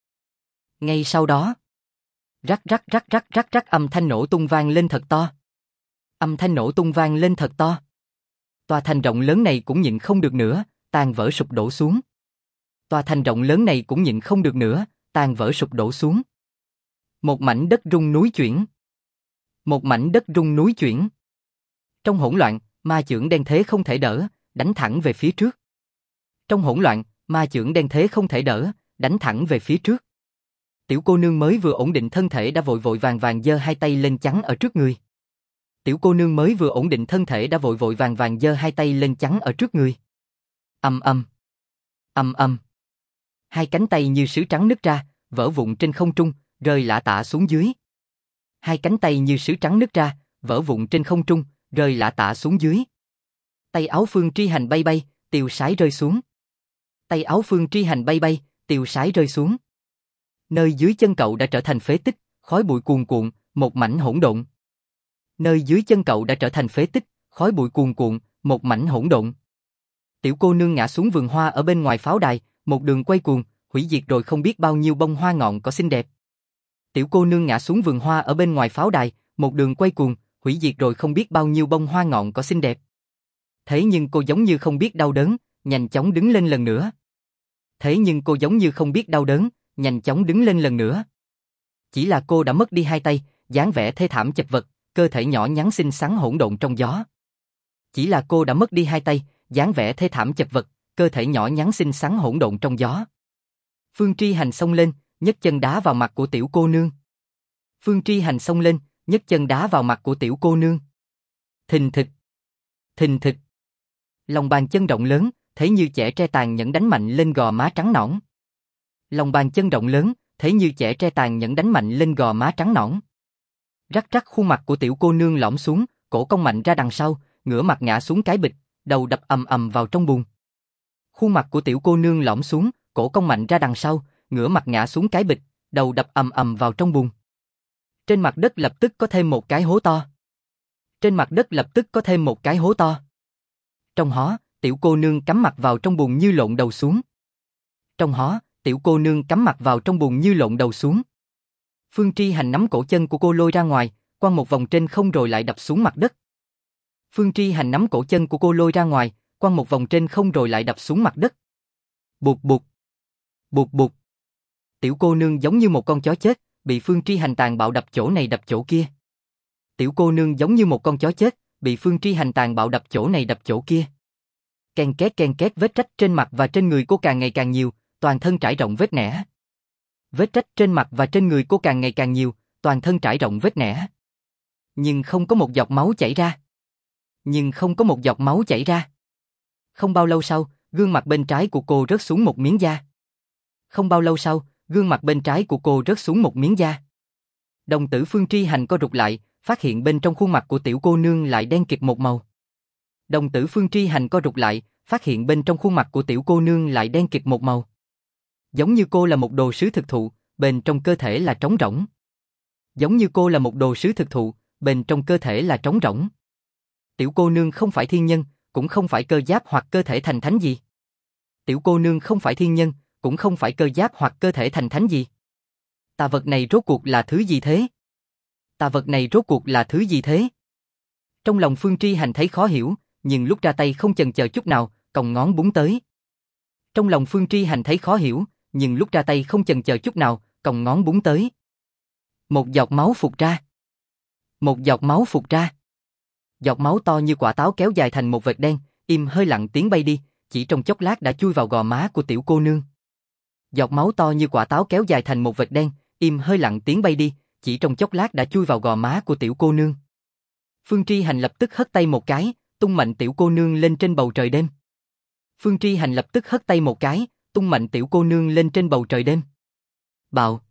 đó, rắc rắc rắc rắc rắc rắc, âm thanh nổ tung vang lên thật to. Âm thanh nổ tung vang lên thật to. Tòa thành rộng lớn này cũng nhịn không được nữa, tan vỡ sụp đổ xuống. Tòa thành rộng lớn này cũng nhịn không được nữa, tan vỡ sụp đổ xuống. Một mảnh đất rung núi chuyển. Một mảnh đất rung núi chuyển. Trong hỗn loạn, ma chưởng đen thế không thể đỡ, đánh thẳng về phía trước. Trong hỗn loạn, ma chưởng đen thế không thể đỡ, đánh thẳng về phía trước. Tiểu cô nương mới vừa ổn định thân thể đã vội vội vàng vàng giơ hai tay lên chắn ở trước người. Tiểu cô nương mới vừa ổn định thân thể đã vội vội vàng vàng giơ hai tay lên chắn ở trước người. Ầm ầm, ầm ầm. Hai cánh tay như sứ trắng nứt ra, vỡ vụn trên không trung, rơi lả tả xuống dưới. Hai cánh tay như sứ trắng nứt ra, vỡ vụn trên không trung, rơi lả tả xuống dưới. Tay áo Phương Tri Hành bay bay, tiêu sái rơi xuống. Tay áo Phương Tri Hành bay bay, tiêu sái rơi xuống. Nơi dưới chân cậu đã trở thành phế tích, khói bụi cuồn cuộn, một mảnh hỗn độn. Nơi dưới chân cậu đã trở thành phế tích, khói bụi cuồn cuộn, một mảnh hỗn độn. Tiểu cô nương ngã xuống vườn hoa ở bên ngoài pháo đài, một đường quay cuồng, hủy diệt rồi không biết bao nhiêu bông hoa ngọn cỏ xinh đẹp. Tiểu cô nương ngã xuống vườn hoa ở bên ngoài pháo đài, một đường quay cuồng, hủy diệt rồi không biết bao nhiêu bông hoa ngọn cỏ xinh đẹp. Thế nhưng cô giống như không biết đau đớn, nhanh chóng đứng lên lần nữa. Thế nhưng cô giống như không biết đau đớn, nhanh chóng đứng lên lần nữa. Chỉ là cô đã mất đi hai tay, dáng vẻ thê thảm chật vật, cơ thể nhỏ nhắn xinh xắn hỗn độn trong gió. Chỉ là cô đã mất đi hai tay, dáng vẻ thê thảm chật vật, cơ thể nhỏ nhắn xinh xắn hỗn độn trong gió. Phương Tri Hành xông lên, nhấc chân đá vào mặt của tiểu cô nương. Phương Tri Hành xông lên, nhấc chân đá vào mặt của tiểu cô nương. Thình thịch, thình thịch. Lòng bàn chân rộng lớn, thế như chẻ tre tàn nhẫn đánh mạnh lên gò má trắng nõn. Lòng bàn chân rộng lớn, thế như chẻ tre tàn nhẫn đánh mạnh lên gò má trắng nõn. Rắc rắc khuôn mặt của tiểu cô nương lõm xuống, cổ cong mạnh ra đằng sau, ngửa mặt ngã xuống cái bịch, đầu đập ầm ầm vào trong bùn. Khuôn mặt của tiểu cô nương lõm xuống, cổ cong mạnh ra đằng sau, ngửa mặt ngã xuống cái bịch, đầu đập ầm ầm vào trong bùn. Trên mặt đất lập tức có thêm một cái hố to. Trên mặt đất lập tức có thêm một cái hố to. Trong hố, tiểu cô nương cắm mặt vào trong bùn như lộn đầu xuống. Trong hố, tiểu cô nương cắm mặt vào trong bùn như lộn đầu xuống. Phương Tri Hành nắm cổ chân của cô lôi ra ngoài, quăng một vòng trên không rồi lại đập xuống mặt đất. Phương Tri Hành nắm cổ chân của cô lôi ra ngoài, quăng một vòng trên không rồi lại đập xuống mặt đất. Bụt bụt, bụt bụt. Tiểu cô nương giống như một con chó chết, bị Phương Tri Hành tàn bạo đập chỗ này đập chỗ kia. Tiểu cô nương giống như một con chó chết, bị Phương Tri Hành tàn bạo đập chỗ này đập chỗ kia. Ken két vết rách trên mặt và trên người cô càng ngày càng nhiều, toàn thân trải rộng vết nẻ. Vết rách trên mặt và trên người cô càng ngày càng nhiều, toàn thân trải rộng vết nẻ. Nhưng không có một giọt máu chảy ra. Nhưng không có một giọt máu chảy ra. Không bao lâu sau, gương mặt bên trái của cô rớt xuống một miếng da. Không bao lâu sau, gương mặt bên trái của cô rớt xuống một miếng da. Đồng tử Phương Tri Hành co rụt lại, phát hiện bên trong khuôn mặt của tiểu cô nương lại đen kịt một màu. Đồng tử Phương Tri Hành co rụt lại, phát hiện bên trong khuôn mặt của tiểu cô nương lại đen kịt một màu. Giống như cô là một đồ sứ thực thụ, bên trong cơ thể là trống rỗng. Giống như cô là một đồ sứ thực thụ, bên trong cơ thể là trống rỗng. Tiểu cô nương không phải thiên nhân, cũng không phải cơ giáp hoặc cơ thể thành thánh gì. Tiểu cô nương không phải thiên nhân, cũng không phải cơ giáp hoặc cơ thể thành thánh gì. Tà vật này rốt cuộc là thứ gì thế? Tà vật này rốt cuộc là thứ gì thế? Trong lòng Phương Tri Hành thấy khó hiểu, nhưng lúc ra tay không chần chờ chút nào, còng ngón búng tới. Trong lòng Phương Tri Hành thấy khó hiểu, nhưng lúc ra tay không chần chờ chút nào, còng ngón búng tới. Một giọt máu phụt ra. Một giọt máu phụt ra. Giọt máu to như quả táo kéo dài thành một vệt đen, im hơi lặng tiếng bay đi, chỉ trong chốc lát đã chui vào gò má của tiểu cô nương. Giọt máu to như quả táo kéo dài thành một vệt đen, im hơi lặng tiếng bay đi, chỉ trong chốc lát đã chui vào gò má của tiểu cô nương. Phương Tri Hành lập tức hất tay một cái, tung mạnh tiểu cô nương lên trên bầu trời đêm. Phương Tri Hành lập tức hất tay một cái, tung mạnh tiểu cô nương lên trên bầu trời đêm. Bạo!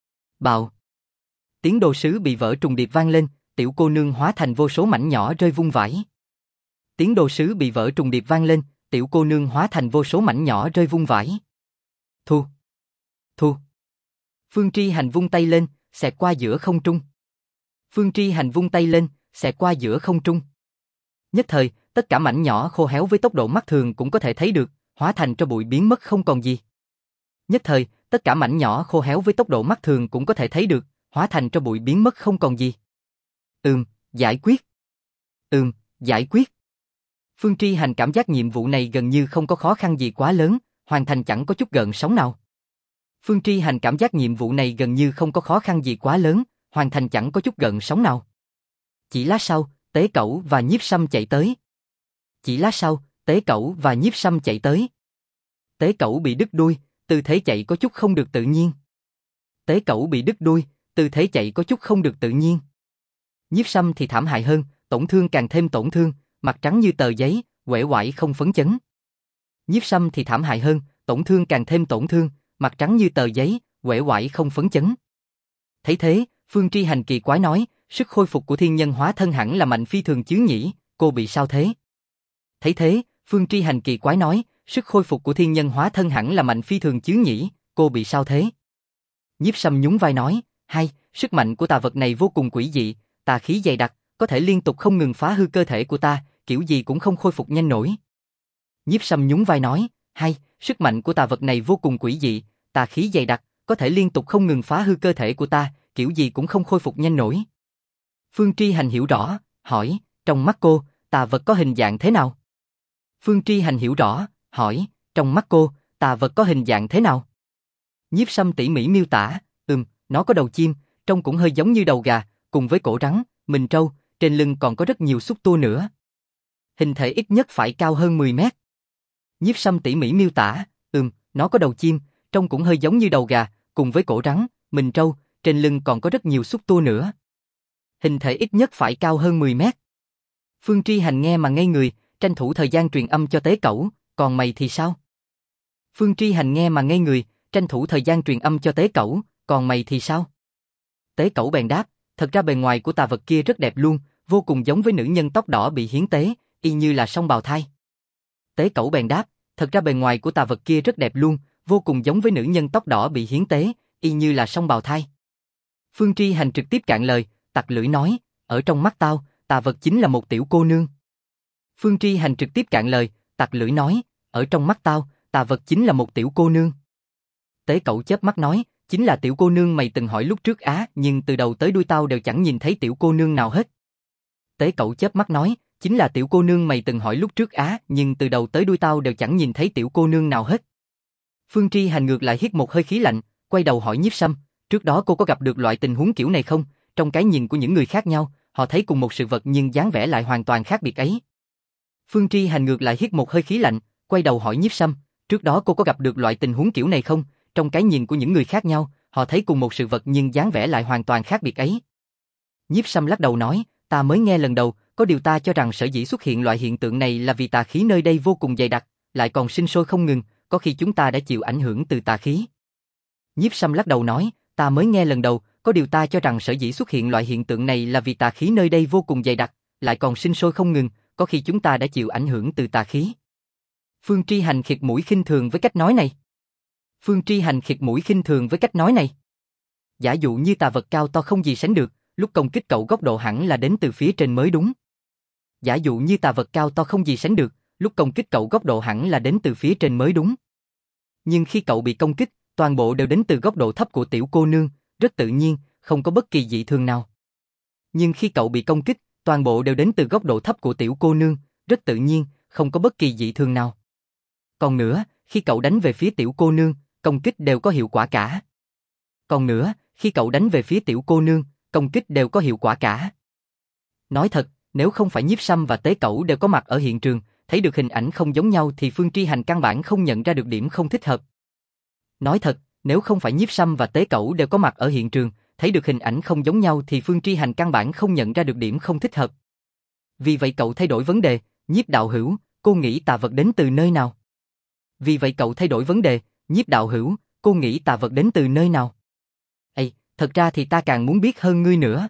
Bạo! Tiếng đồ sứ bị vỡ trùng điệp vang lên, tiểu cô nương hóa thành vô số mảnh nhỏ rơi vung vãi. Tiếng đồ sứ bị vỡ trùng điệp vang lên, tiểu cô nương hóa thành vô số mảnh nhỏ rơi vung vãi. Thu! Thu! Phương Tri Hành vung tay lên, xẹt qua giữa không trung. Phương Tri Hành vung tay lên, xẹt qua giữa không trung. Nhất thời, tất cả mảnh nhỏ khô héo với tốc độ mắt thường cũng có thể thấy được, hóa thành tro bụi biến mất không còn gì. Nhất thời, tất cả mảnh nhỏ khô héo với tốc độ mắt thường cũng có thể thấy được, hóa thành tro bụi biến mất không còn gì. Giải quyết. Giải quyết. Phương Tri Hành cảm giác nhiệm vụ này gần như không có khó khăn gì quá lớn, hoàn thành chẳng có chút gợn sóng nào. Phương Tri Hành cảm giác nhiệm vụ này gần như không có khó khăn gì quá lớn, hoàn thành chẳng có chút gợn sóng nào. Chỉ lát sau, Tế Cẩu và Nhiếp Sâm chạy tới. Chỉ lát sau, Tế Cẩu và Nhiếp Sâm chạy tới. Tế Cẩu bị đứt đuôi, tư thế chạy có chút không được tự nhiên. Tế Cẩu bị đứt đuôi, tư thế chạy có chút không được tự nhiên. Nhiếp Sâm thì thảm hại hơn, tổn thương càng thêm tổn thương, mặt trắng như tờ giấy, uể oải không phấn chấn. Nhiếp Sâm thì thảm hại hơn, tổn thương càng thêm tổn thương, mặt trắng như tờ giấy, uể oải không phấn chấn. Thấy thế, Phương Tri Hành kỳ quái nói, sức khôi phục của thiên nhân hóa thân hẳn là mạnh phi thường chứ nhỉ, cô bị sao thế? Thấy thế, Phương Tri Hành kỳ quái nói, sức khôi phục của thiên nhân hóa thân hẳn là mạnh phi thường chứ nhỉ, cô bị sao thế? Nhiếp Sâm nhún vai nói, hay, sức mạnh của tà vật này vô cùng quỷ dị, tà khí dày đặc, có thể liên tục không ngừng phá hư cơ thể của ta, kiểu gì cũng không khôi phục nhanh nổi. Nhiếp Sâm nhún vai nói, hay, sức mạnh của tà vật này vô cùng quỷ dị, tà khí dày đặc, có thể liên tục không ngừng phá hư cơ thể của ta, kiểu gì cũng không khôi phục nhanh nổi. Phương Tri Hành hiểu rõ, hỏi, trong mắt cô, tà vật có hình dạng thế nào? Phương Tri Hành hiểu rõ, hỏi, trong mắt cô, tà vật có hình dạng thế nào? Nhiếp Sâm tỉ mỉ miêu tả, nó có đầu chim, trông cũng hơi giống như đầu gà, cùng với cổ rắn, mình trâu, trên lưng còn có rất nhiều xúc tua nữa. Hình thể ít nhất phải cao hơn 10 mét. Nhiếp Sâm tỉ mỉ miêu tả, nó có đầu chim, trông cũng hơi giống như đầu gà, cùng với cổ rắn, mình trâu, trên lưng còn có rất nhiều xúc tua nữa. Hình thể ít nhất phải cao hơn 10 mét. Phương Tri Hành nghe mà ngây người, tranh thủ thời gian truyền âm cho Tế Cẩu, còn mày thì sao? Phương Tri Hành nghe mà ngây người, tranh thủ thời gian truyền âm cho Tế Cẩu, còn mày thì sao? Tế Cẩu bèn đáp, thật ra bề ngoài của tà vật kia rất đẹp luôn, vô cùng giống với nữ nhân tóc đỏ bị hiến tế, y như là song bào thai. Tế Cẩu bèn đáp, thật ra bề ngoài của tà vật kia rất đẹp luôn, vô cùng giống với nữ nhân tóc đỏ bị hiến tế, y như là song bào thai. Phương Tri Hành trực tiếp cạn lời, tặc lưỡi nói, ở trong mắt tao, tà vật chính là một tiểu cô nương. Phương Tri Hành trực tiếp cạn lời, tặc lưỡi nói, ở trong mắt tao, tà vật chính là một tiểu cô nương. Tế Cẩu chớp mắt nói, chính là tiểu cô nương mày từng hỏi lúc trước á, nhưng từ đầu tới đuôi tao đều chẳng nhìn thấy tiểu cô nương nào hết. Tế Cẩu chớp mắt nói, chính là tiểu cô nương mày từng hỏi lúc trước á, nhưng từ đầu tới đuôi tao đều chẳng nhìn thấy tiểu cô nương nào hết. Phương Tri Hành ngược lại hít một hơi khí lạnh, quay đầu hỏi Nhiếp Sâm, trước đó cô có gặp được loại tình huống kiểu này không? Trong cái nhìn của những người khác nhau, họ thấy cùng một sự vật nhưng dáng vẻ lại hoàn toàn khác biệt ấy. Phương Tri Hành ngược lại hít một hơi khí lạnh, quay đầu hỏi Nhiếp Sâm, trước đó cô có gặp được loại tình huống kiểu này không? Trong cái nhìn của những người khác nhau, họ thấy cùng một sự vật nhưng dáng vẻ lại hoàn toàn khác biệt ấy. Nhiếp Sâm lắc đầu nói, ta mới nghe lần đầu, có điều ta cho rằng sở dĩ xuất hiện loại hiện tượng này là vì tà khí nơi đây vô cùng dày đặc, lại còn sinh sôi không ngừng, có khi chúng ta đã chịu ảnh hưởng từ tà khí. Nhiếp Sâm lắc đầu nói, ta mới nghe lần đầu, có điều ta cho rằng sở dĩ xuất hiện loại hiện tượng này là vì tà khí nơi đây vô cùng dày đặc, lại còn sinh sôi không ngừng, có khi chúng ta đã chịu ảnh hưởng từ tà khí. Phương Tri Hành khịt mũi khinh thường với cách nói này. Phương Tri Hành khịt mũi khinh thường với cách nói này. Giả dụ như tà vật cao to không gì sánh được, lúc công kích cậu góc độ hẳn là đến từ phía trên mới đúng. Giả dụ như tà vật cao to không gì sánh được, lúc công kích cậu góc độ hẳn là đến từ phía trên mới đúng. Nhưng khi cậu bị công kích, toàn bộ đều đến từ góc độ thấp của tiểu cô nương, rất tự nhiên, không có bất kỳ dị thường nào. Nhưng khi cậu bị công kích, toàn bộ đều đến từ góc độ thấp của tiểu cô nương, rất tự nhiên, không có bất kỳ dị thường nào. Còn nữa, khi cậu đánh về phía tiểu cô nương, công kích đều có hiệu quả cả. Còn nữa, khi cậu đánh về phía tiểu cô nương, công kích đều có hiệu quả cả. Nói thật, nếu không phải Nhiếp Sâm và Tế Cẩu đều có mặt ở hiện trường, thấy được hình ảnh không giống nhau thì Phương Tri Hành căn bản không nhận ra được điểm không thích hợp. Nói thật, nếu không phải Nhiếp Sâm và Tế Cẩu đều có mặt ở hiện trường, thấy được hình ảnh không giống nhau thì Phương Tri Hành căn bản không nhận ra được điểm không thích hợp. Vì vậy cậu thay đổi vấn đề, Nhiếp đạo hữu, cô nghĩ tà vật đến từ nơi nào? Vì vậy cậu thay đổi vấn đề, Nhiếp đạo hữu, cô nghĩ tà vật đến từ nơi nào? Thật ra thì ta càng muốn biết hơn ngươi nữa.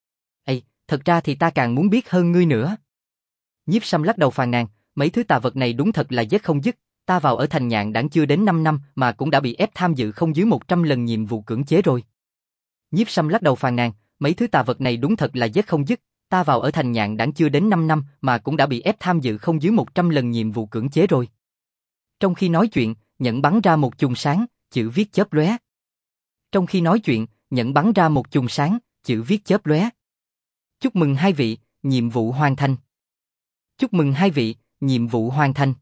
Thật ra thì ta càng muốn biết hơn ngươi nữa. Nhiếp Sâm lắc đầu phàn nàn, mấy thứ tà vật này đúng thật là giết không dứt, ta vào ở thành Nhạn Đảng chưa đến 5 năm mà cũng đã bị ép tham dự không dưới 100 lần nhiệm vụ cưỡng chế rồi. Nhiếp Sâm lắc đầu phàn nàn, mấy thứ tà vật này đúng thật là giết không dứt, ta vào ở thành Nhạn Đảng chưa đến 5 năm mà cũng đã bị ép tham dự không dưới 100 lần nhiệm vụ cưỡng chế rồi. Trong khi nói chuyện, nhẫn bắn ra một chùm sáng, chữ viết chớp lóe. Trong khi nói chuyện, nhẫn bắn ra một chùm sáng, chữ viết chớp lóe. Chúc mừng hai vị, nhiệm vụ hoàn thành. Chúc mừng hai vị, nhiệm vụ hoàn thành.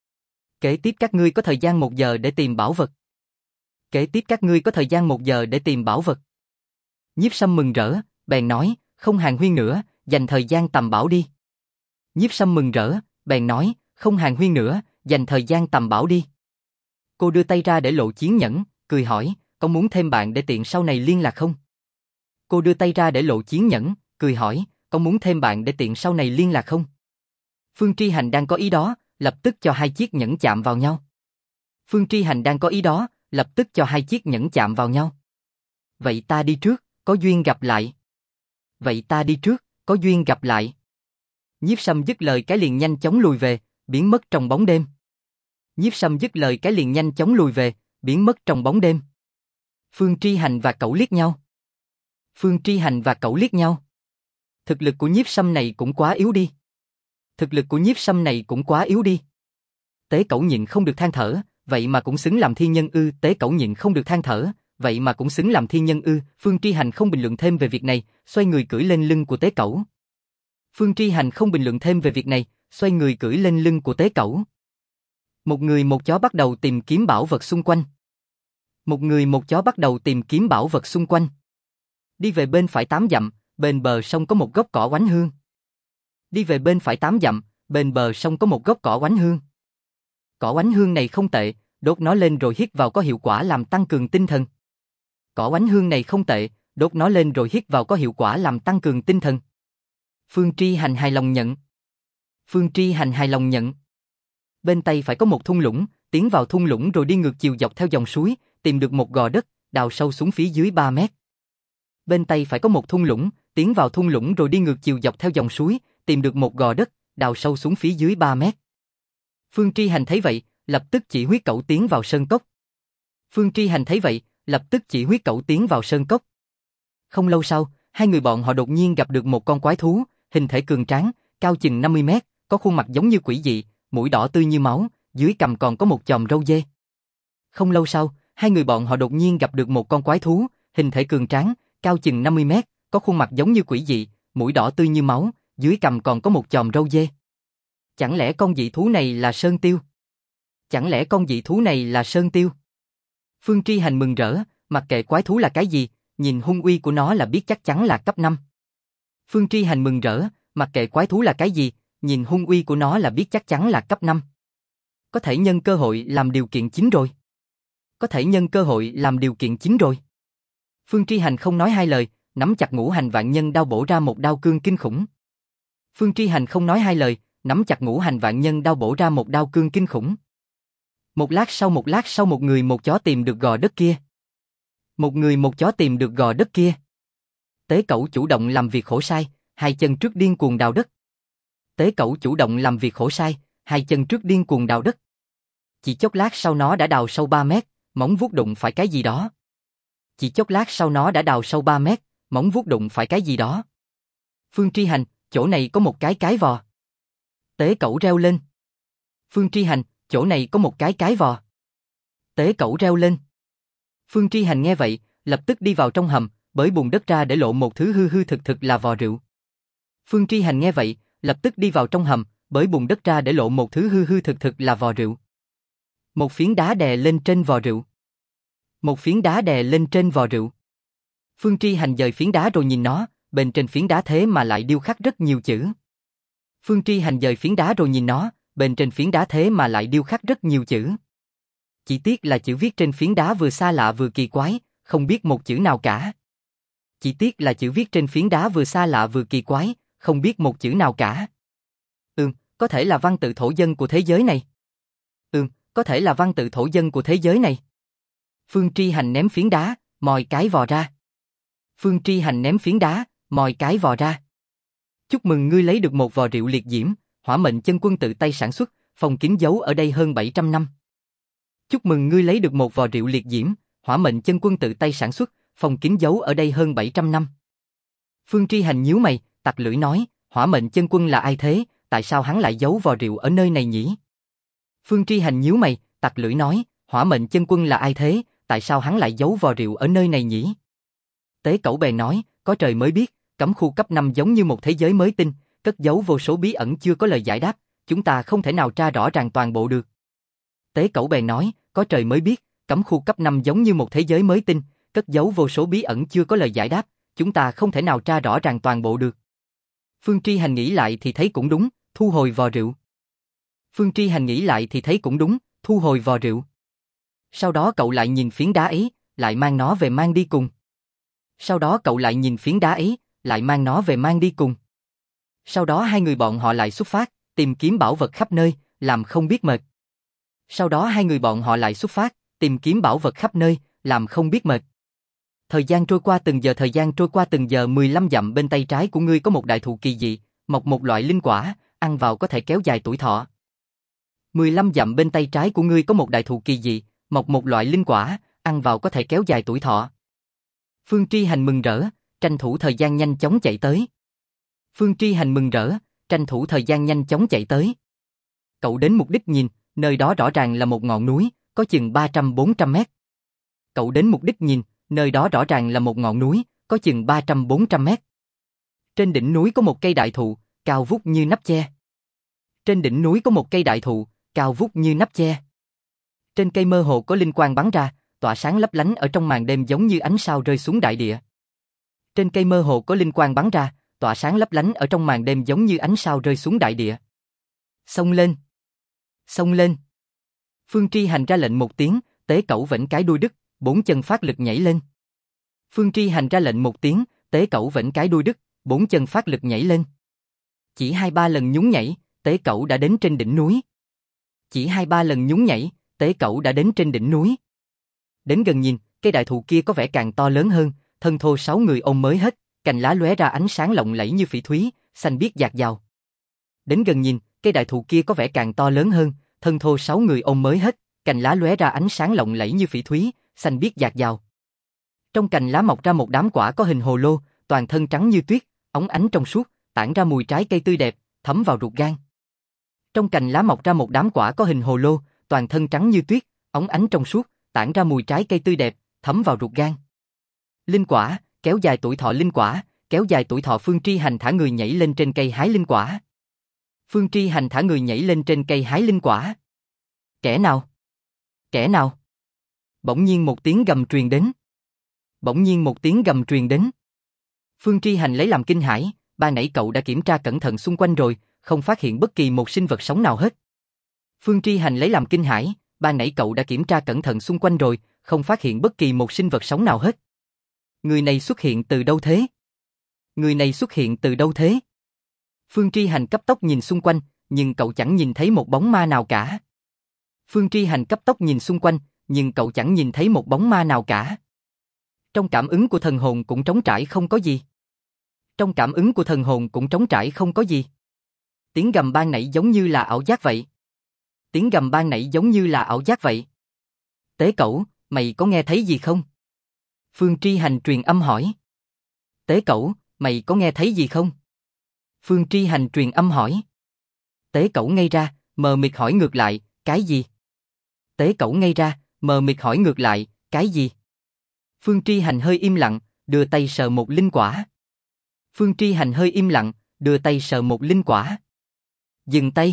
Kế tiếp các ngươi có thời gian 1 giờ để tìm bảo vật. Kế tiếp các ngươi có thời gian 1 giờ để tìm bảo vật. Nhiếp Sâm mừng rỡ, bèn nói, không hàn huyên nữa, dành thời gian tầm bảo đi. Nhiếp Sâm mừng rỡ, bèn nói, không hàn huyên nữa, dành thời gian tầm bảo đi. Cô đưa tay ra để lộ chiến nhẫn, cười hỏi, có muốn thêm bạn để tiện sau này liên lạc không? Cô đưa tay ra để lộ chiến nhẫn, cười hỏi, có muốn thêm bạn để tiện sau này liên lạc không? Phương Tri Hành đang có ý đó, lập tức cho hai chiếc nhẫn chạm vào nhau. Phương Tri Hành đang có ý đó, lập tức cho hai chiếc nhẫn chạm vào nhau. Vậy ta đi trước, có duyên gặp lại. Vậy ta đi trước, có duyên gặp lại. Nhiếp Sâm dứt lời cái liền nhanh chóng lùi về, biến mất trong bóng đêm. Nhiếp Sâm dứt lời cái liền nhanh chóng lùi về, biến mất trong bóng đêm. Phương Tri Hành và cậu liếc nhau. Phương Tri Hành và cậu liếc nhau. Thực lực của Nhiếp Sâm này cũng quá yếu đi. Thực lực của Nhiếp Sâm này cũng quá yếu đi. Tế Cẩu nhịn không được than thở, vậy mà cũng xứng làm thiên nhân ư? Tế Cẩu nhịn không được than thở, vậy mà cũng xứng làm thiên nhân ư? Phương Tri Hành không bình luận thêm về việc này, xoay người cưỡi lên lưng của Tế Cẩu. Phương Tri Hành không bình luận thêm về việc này, xoay người cưỡi lên lưng của Tế Cẩu. Một người một chó bắt đầu tìm kiếm bảo vật xung quanh. Một người một chó bắt đầu tìm kiếm bảo vật xung quanh. Đi về bên phải 8 dặm, bên bờ sông có một gốc cỏ oánh hương. Đi về bên phải 8 dặm, bên bờ sông có một gốc cỏ oánh hương. Cỏ oánh hương này không tệ, đốt nó lên rồi hít vào có hiệu quả làm tăng cường tinh thần. Cỏ oánh hương này không tệ, đốt nó lên rồi hít vào có hiệu quả làm tăng cường tinh thần. Phương Tri Hành hài lòng nhận. Phương Tri Hành hài lòng nhận. Bên tay phải có một thung lũng, tiến vào thung lũng rồi đi ngược chiều dọc theo dòng suối, tìm được một gò đất, đào sâu xuống phía dưới 3 mét. Bên tay phải có một thung lũng, tiến vào thung lũng rồi đi ngược chiều dọc theo dòng suối, tìm được một gò đất, đào sâu xuống phía dưới 3 mét. Phương Tri Hành thấy vậy, lập tức chỉ huy cậu tiến vào sơn cốc. Phương Tri Hành thấy vậy, lập tức chỉ huy cậu tiến vào sơn cốc. Không lâu sau, hai người bọn họ đột nhiên gặp được một con quái thú, hình thể cường tráng, cao chừng 50 mét, có khuôn mặt giống như quỷ dị, mũi đỏ tươi như máu, dưới cằm còn có một chòm râu dê. Không lâu sau, hai người bọn họ đột nhiên gặp được một con quái thú, hình thể cường tráng, cao chừng 50 mét, có khuôn mặt giống như quỷ dị, mũi đỏ tươi như máu, dưới cằm còn có một chòm râu dê. Chẳng lẽ con dị thú này là Sơn Tiêu? Chẳng lẽ con dị thú này là Sơn Tiêu? Phương Tri Hành mừng rỡ, mặc kệ quái thú là cái gì, nhìn hung uy của nó là biết chắc chắn là cấp 5. Phương Tri Hành mừng rỡ, mặc kệ quái thú là cái gì, nhìn hung uy của nó là biết chắc chắn là cấp 5. Có thể nhân cơ hội làm điều kiện chính rồi. Có thể nhân cơ hội làm điều kiện chính rồi. Phương Tri Hành không nói hai lời, nắm chặt Ngũ Hành Vạn Nhân đao bổ ra một đao cương kinh khủng. Phương Tri Hành không nói hai lời, nắm chặt Ngũ Hành Vạn Nhân đao bổ ra một đao cương kinh khủng. Một lát sau một người một chó tìm được gò đất kia. Một người một chó tìm được gò đất kia. Tế Cẩu chủ động làm việc khổ sai, hai chân trước điên cuồng đào đất. Tế Cẩu chủ động làm việc khổ sai, hai chân trước điên cuồng đào đất. Chỉ chốc lát sau nó đã đào sâu 3 mét, móng vuốt đụng phải cái gì đó. Chỉ chốc lát sau nó đã đào sâu 3 mét, móng vuốt đụng phải cái gì đó. Phương Tri Hành, chỗ này có một cái vò. Tế Cẩu reo lên. Phương Tri Hành, chỗ này có một cái vò. Tế Cẩu reo lên. Phương Tri Hành nghe vậy, lập tức đi vào trong hầm, bới bùn đất ra để lộ một thứ hư hư thực thực là vò rượu. Phương Tri Hành nghe vậy, lập tức đi vào trong hầm, bới bùn đất ra để lộ một thứ hư hư thực thực là vò rượu. Một phiến đá đè lên trên vò rượu. Một phiến đá đè lên trên vò rượu. Phương Tri Hành dời phiến đá rồi nhìn nó, bên trên phiến đá thế mà lại điêu khắc rất nhiều chữ. Phương Tri Hành dời phiến đá rồi nhìn nó, bên trên phiến đá thế mà lại điêu khắc rất nhiều chữ. Chỉ tiếc là chữ viết trên phiến đá vừa xa lạ vừa kỳ quái, không biết một chữ nào cả. Chỉ tiếc là chữ viết trên phiến đá vừa xa lạ vừa kỳ quái, không biết một chữ nào cả. Có thể là văn tự thổ dân của thế giới này. Có thể là văn tự thổ dân của thế giới này. Phương Tri Hành ném phiến đá, moi cái vò ra. Phương Tri Hành ném phiến đá, moi cái vò ra. Chúc mừng ngươi lấy được một vò rượu liệt diễm, Hỏa Mệnh Chân Quân tự tay sản xuất, phong kín giấu ở đây hơn 700 năm. Chúc mừng ngươi lấy được một vò rượu liệt diễm, Hỏa Mệnh Chân Quân tự tay sản xuất, phong kín giấu ở đây hơn 700 năm. Phương Tri Hành nhíu mày, tặc lưỡi nói, Hỏa Mệnh Chân Quân là ai thế, tại sao hắn lại giấu vò rượu ở nơi này nhỉ? Phương Tri Hành nhíu mày, tặc lưỡi nói, Hỏa Mệnh Chân Quân là ai thế, tại sao hắn lại giấu vò rượu ở nơi này nhỉ? Tế Cẩu bèn nói, có trời mới biết, cấm khu cấp 5 giống như một thế giới mới tinh, cất giấu vô số bí ẩn chưa có lời giải đáp, chúng ta không thể nào tra rõ ràng toàn bộ được. Tế Cẩu bèn nói, có trời mới biết, cấm khu cấp 5 giống như một thế giới mới tinh, cất giấu vô số bí ẩn chưa có lời giải đáp, chúng ta không thể nào tra rõ ràng toàn bộ được. Phương Tri Hành nghĩ lại thì thấy cũng đúng, thu hồi vò rượu. Phương Tri Hành nghĩ lại thì thấy cũng đúng, thu hồi vò rượu. Sau đó cậu lại nhìn phiến đá ấy, lại mang nó về mang đi cùng. Sau đó cậu lại nhìn phiến đá ấy, lại mang nó về mang đi cùng. Sau đó hai người bọn họ lại xuất phát, tìm kiếm bảo vật khắp nơi, làm không biết mệt. Sau đó hai người bọn họ lại xuất phát, tìm kiếm bảo vật khắp nơi, làm không biết mệt. Thời gian trôi qua từng giờ, thời gian trôi qua từng giờ. 15 dặm bên tay trái của ngươi có một đại thụ kỳ dị, mọc một loại linh quả, ăn vào có thể kéo dài tuổi thọ. 15 dặm bên tay trái của ngươi có một đại thụ kỳ dị, mọc một loại linh quả, ăn vào có thể kéo dài tuổi thọ. Phương Tri Hành mừng rỡ, tranh thủ thời gian nhanh chóng chạy tới. Phương Tri Hành mừng rỡ, tranh thủ thời gian nhanh chóng chạy tới. Cậu đến mục đích nhìn, nơi đó rõ ràng là một ngọn núi, có chừng 300-400 mét. Cậu đến mục đích nhìn, nơi đó rõ ràng là một ngọn núi, có chừng 300-400 mét. Trên đỉnh núi có một cây đại thụ, cao vút như nắp che. Trên đỉnh núi có một cây đại thụ, cao vút như nắp che. Trên cây mơ hồ có linh quang bắn ra, tỏa sáng lấp lánh ở trong màn đêm giống như ánh sao rơi xuống đại địa. Trên cây mơ hồ có linh quang bắn ra, tỏa sáng lấp lánh ở trong màn đêm giống như ánh sao rơi xuống đại địa. Xông lên! Xông lên! Phương Tri Hành ra lệnh một tiếng, tế cẩu vểnh cái đuôi đứt, 4 chân phát lực nhảy lên. Phương Tri Hành ra lệnh một tiếng, tế cẩu vểnh cái đuôi đứt, 4 chân phát lực nhảy lên. Chỉ 2-3 lần nhún nhảy, tế cẩu đã đến trên đỉnh núi. Chỉ 2-3 lần nhún nhảy, tế cẩu đã đến trên đỉnh núi. Đến gần nhìn, cây đại thụ kia có vẻ càng to lớn hơn, thân thô 6 người ôm mới hết, cành lá lóe ra ánh sáng lộng lẫy như phỉ thúy, xanh biếc dạt dào. Đến gần nhìn, cây đại thụ kia có vẻ càng to lớn hơn, thân thô 6 người ôm mới hết, cành lá lóe ra ánh sáng lộng lẫy như phỉ thúy, xanh biếc dạt dào. Trong cành lá mọc ra một đám quả có hình hồ lô, toàn thân trắng như tuyết, óng ánh trong suốt, tản ra mùi trái cây tươi đẹp, thấm vào ruột gan. Trong cành lá mọc ra một đám quả có hình hồ lô, toàn thân trắng như tuyết, óng ánh trong suốt, tản ra mùi trái cây tươi đẹp, thấm vào ruột gan. Linh quả, kéo dài tuổi thọ linh quả, kéo dài tuổi thọ. Phương Tri Hành thả người nhảy lên trên cây hái linh quả. Phương Tri Hành thả người nhảy lên trên cây hái linh quả. Kẻ nào? Kẻ nào? Bỗng nhiên một tiếng gầm truyền đến. Bỗng nhiên một tiếng gầm truyền đến. Phương Tri Hành lấy làm kinh hãi, ban nãy cậu đã kiểm tra cẩn thận xung quanh rồi, không phát hiện bất kỳ một sinh vật sống nào hết. Phương Tri Hành lấy làm kinh hãi, ban nãy cậu đã kiểm tra cẩn thận xung quanh rồi, không phát hiện bất kỳ một sinh vật sống nào hết. Người này xuất hiện từ đâu thế? Người này xuất hiện từ đâu thế? Phương Tri Hành cấp tốc nhìn xung quanh, nhưng cậu chẳng nhìn thấy một bóng ma nào cả. Phương Tri Hành cấp tốc nhìn xung quanh, nhưng cậu chẳng nhìn thấy một bóng ma nào cả. Trong cảm ứng của thần hồn cũng trống trải không có gì. Trong cảm ứng của thần hồn cũng trống trải không có gì. Tiếng gầm ban nãy giống như là ảo giác vậy. Tiếng gầm ban nãy giống như là ảo giác vậy. Tế Cẩu, mày có nghe thấy gì không? Phương Tri Hành truyền âm hỏi. Tế Cẩu, mày có nghe thấy gì không? Phương Tri Hành truyền âm hỏi. Tế Cẩu ngây ra, mờ mịt hỏi ngược lại, cái gì? Tế Cẩu ngây ra, mờ mịt hỏi ngược lại, cái gì? Phương Tri Hành hơi im lặng, đưa tay sờ một linh quả. Phương Tri Hành hơi im lặng, đưa tay sờ một linh quả. Dừng tay!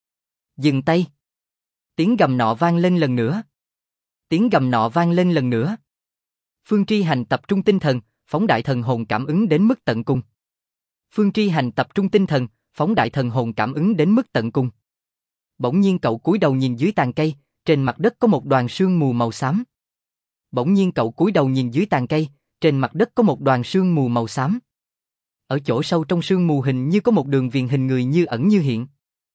Dừng tay! Tiếng gầm nọ vang lên lần nữa. Tiếng gầm nọ vang lên lần nữa. Phương Tri Hành tập trung tinh thần, phóng đại thần hồn cảm ứng đến mức tận cùng. Phương Tri Hành tập trung tinh thần, phóng đại thần hồn cảm ứng đến mức tận cùng. Bỗng nhiên cậu cúi đầu nhìn dưới tàn cây, trên mặt đất có một đoàn sương mù màu xám. Bỗng nhiên cậu cúi đầu nhìn dưới tàn cây, trên mặt đất có một đoàn sương mù màu xám. Ở chỗ sâu trong sương mù hình như có một đường viền hình người như ẩn như hiện.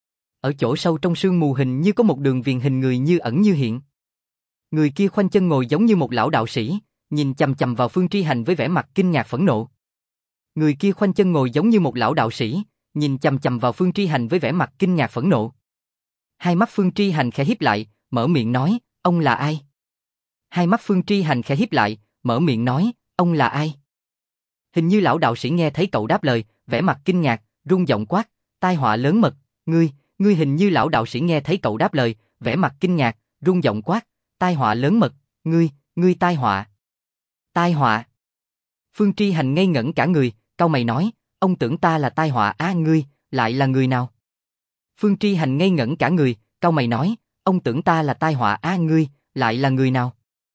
Ở chỗ sâu trong sương mù hình như có một đường viền hình người như ẩn như hiện. Người kia khoanh chân ngồi giống như một lão đạo sĩ, nhìn chằm chằm vào Phương Tri Hành với vẻ mặt kinh ngạc phẫn nộ. Người kia khoanh chân ngồi giống như một lão đạo sĩ, nhìn chằm chằm vào Phương Tri Hành với vẻ mặt kinh ngạc phẫn nộ. Hai mắt Phương Tri Hành khẽ híp lại, mở miệng nói, ông là ai? Hai mắt Phương Tri Hành khẽ híp lại, mở miệng nói, ông là ai? Hình như lão đạo sĩ nghe thấy cậu đáp lời, vẻ mặt kinh ngạc, run giọng quát, tai họa lớn mật, ngươi hình như lão đạo sĩ nghe thấy cậu đáp lời, vẻ mặt kinh ngạc, run giọng quát, tai họa lớn mật, ngươi tai họa. Tai họa. Phương Tri Hành ngây ngẩn cả người, cau mày nói, ông tưởng ta là tai họa á, ngươi, lại là người nào? Phương Tri Hành ngây ngẩn cả người, cau mày nói, ông tưởng ta là tai họa á, ngươi, lại là người nào?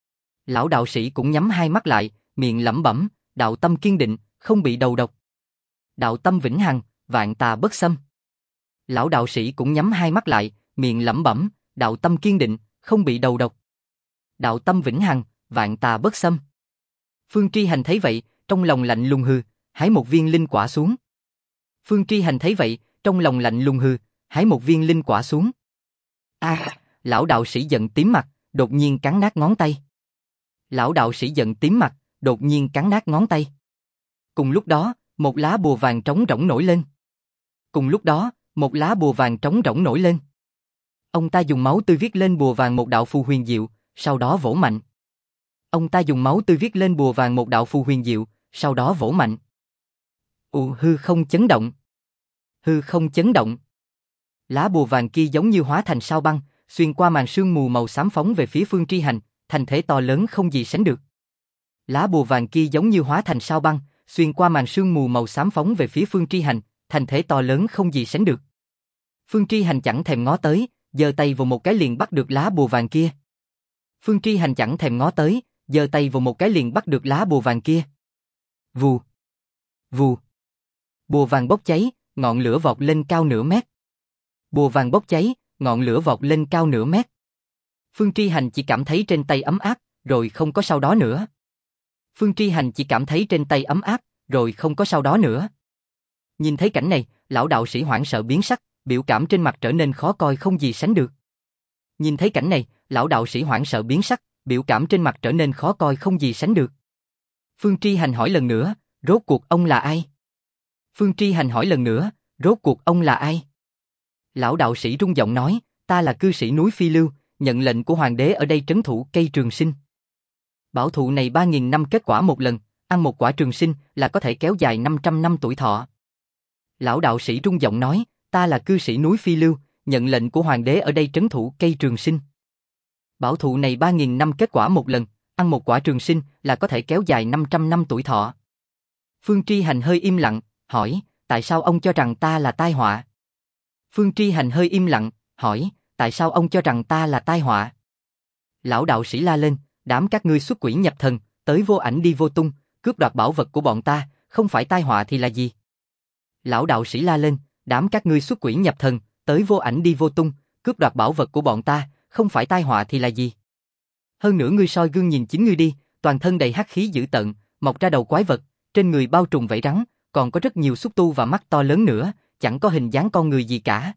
Lão đạo sĩ cũng nhắm hai mắt lại, miệng lẩm bẩm, đạo tâm kiên định, không bị đầu độc. Đạo tâm vĩnh hằng, vạn tà bất xâm. Lão đạo sĩ cũng nhắm hai mắt lại, miệng lẩm bẩm, đạo tâm kiên định, không bị đầu độc. Đạo tâm vĩnh hằng, vạn tà bất xâm. Phương Tri Hành thấy vậy, trong lòng lạnh lùng hừ, hái một viên linh quả xuống. Phương Tri Hành thấy vậy, trong lòng lạnh lùng hừ, hái một viên linh quả xuống. Lão đạo sĩ giận tím mặt, đột nhiên cắn nát ngón tay. Lão đạo sĩ giận tím mặt, đột nhiên cắn nát ngón tay. Cùng lúc đó, một lá bùa vàng trống rỗng nổi lên. Cùng lúc đó, một lá bùa vàng trống rỗng nổi lên. Ông ta dùng máu tươi viết lên bùa vàng một đạo phù huyền diệu, sau đó vỗ mạnh. Ông ta dùng máu tươi viết lên bùa vàng một đạo phù huyền diệu, sau đó vỗ mạnh. Hư không chấn động. Hư không chấn động. Lá bùa vàng kia giống như hóa thành sao băng, xuyên qua màn sương mù màu xám phóng về phía Phương Tri Hành, thành thể to lớn không gì sánh được. Lá bùa vàng kia giống như hóa thành sao băng, xuyên qua màn sương mù màu xám phóng về phía Phương Tri Hành, thành thể to lớn không gì sánh được. Phương Tri Hành chẳng thèm ngó tới, giơ tay vào một cái liền bắt được lá bùa vàng kia. Phương Tri Hành chẳng thèm ngó tới, giơ tay vào một cái liền bắt được lá bùa vàng kia. Vù, vù. Bùa vàng bốc cháy, ngọn lửa vọt lên cao nửa mét. Bùa vàng bốc cháy, ngọn lửa vọt lên cao nửa mét. Phương Tri Hành chỉ cảm thấy trên tay ấm áp, rồi không có sau đó nữa. Phương Tri Hành chỉ cảm thấy trên tay ấm áp, rồi không có sau đó nữa. Nhìn thấy cảnh này, lão đạo sĩ hoảng sợ biến sắc, biểu cảm trên mặt trở nên khó coi không gì sánh được. Nhìn thấy cảnh này, lão đạo sĩ hoảng sợ biến sắc, biểu cảm trên mặt trở nên khó coi không gì sánh được. Phương Tri Hành hỏi lần nữa, rốt cuộc ông là ai? Phương Tri Hành hỏi lần nữa, rốt cuộc ông là ai? Lão đạo sĩ rung giọng nói, ta là cư sĩ núi Phi Lưu, nhận lệnh của hoàng đế ở đây trấn thủ cây trường sinh. Bảo thụ này 3.000 năm kết quả một lần, ăn một quả trường sinh là có thể kéo dài 500 năm tuổi thọ. Lão đạo sĩ rung giọng nói, ta là cư sĩ núi Phi Lưu, nhận lệnh của hoàng đế ở đây trấn thủ cây trường sinh. Bảo thụ này 3.000 năm kết quả một lần, ăn một quả trường sinh là có thể kéo dài 500 năm tuổi thọ. Phương Tri Hành hơi im lặng, hỏi, tại sao ông cho rằng ta là tai họa? Phương Tri Hành hơi im lặng, hỏi, tại sao ông cho rằng ta là tai họa? Lão đạo sĩ la lên, đám các ngươi xuất quỷ nhập thần, tới vô ảnh đi vô tung, cướp đoạt bảo vật của bọn ta, không phải tai họa thì là gì? Lão đạo sĩ la lên, đám các ngươi xuất quỷ nhập thần, tới vô ảnh đi vô tung, cướp đoạt bảo vật của bọn ta, không phải tai họa thì là gì? Hơn nữa ngươi soi gương nhìn chính ngươi đi, toàn thân đầy hắc khí dữ tợn, mọc ra đầu quái vật, trên người bao trùm vảy rắn, còn có rất nhiều xúc tu và mắt to lớn nữa, chẳng có hình dáng con người gì cả.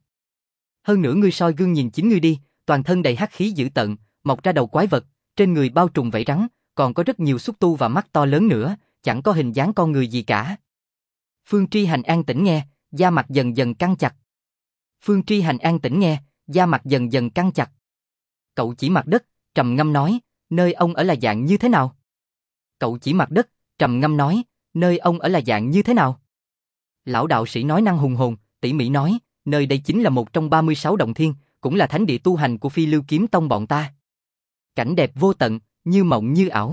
Hơn nữa ngươi soi gương nhìn chính ngươi đi, toàn thân đầy hắc khí dữ tợn, mọc ra đầu quái vật, trên người bao trùm vảy rắn, còn có rất nhiều xúc tu và mắt to lớn nữa, chẳng có hình dáng con người gì cả. Phương Tri Hành an tĩnh nghe, da mặt dần dần căng chặt. Phương Tri Hành an tĩnh nghe, da mặt dần dần căng chặt. Cậu chỉ mặt đất, trầm ngâm nói, nơi ông ở là dạng như thế nào? Cậu chỉ mặt đất, trầm ngâm nói, nơi ông ở là dạng như thế nào? Lão đạo sĩ nói năng hùng hồn, tỉ mỉ nói, nơi đây chính là một trong 36 động thiên, cũng là thánh địa tu hành của Phi Lưu Kiếm Tông bọn ta. Cảnh đẹp vô tận, như mộng như ảo.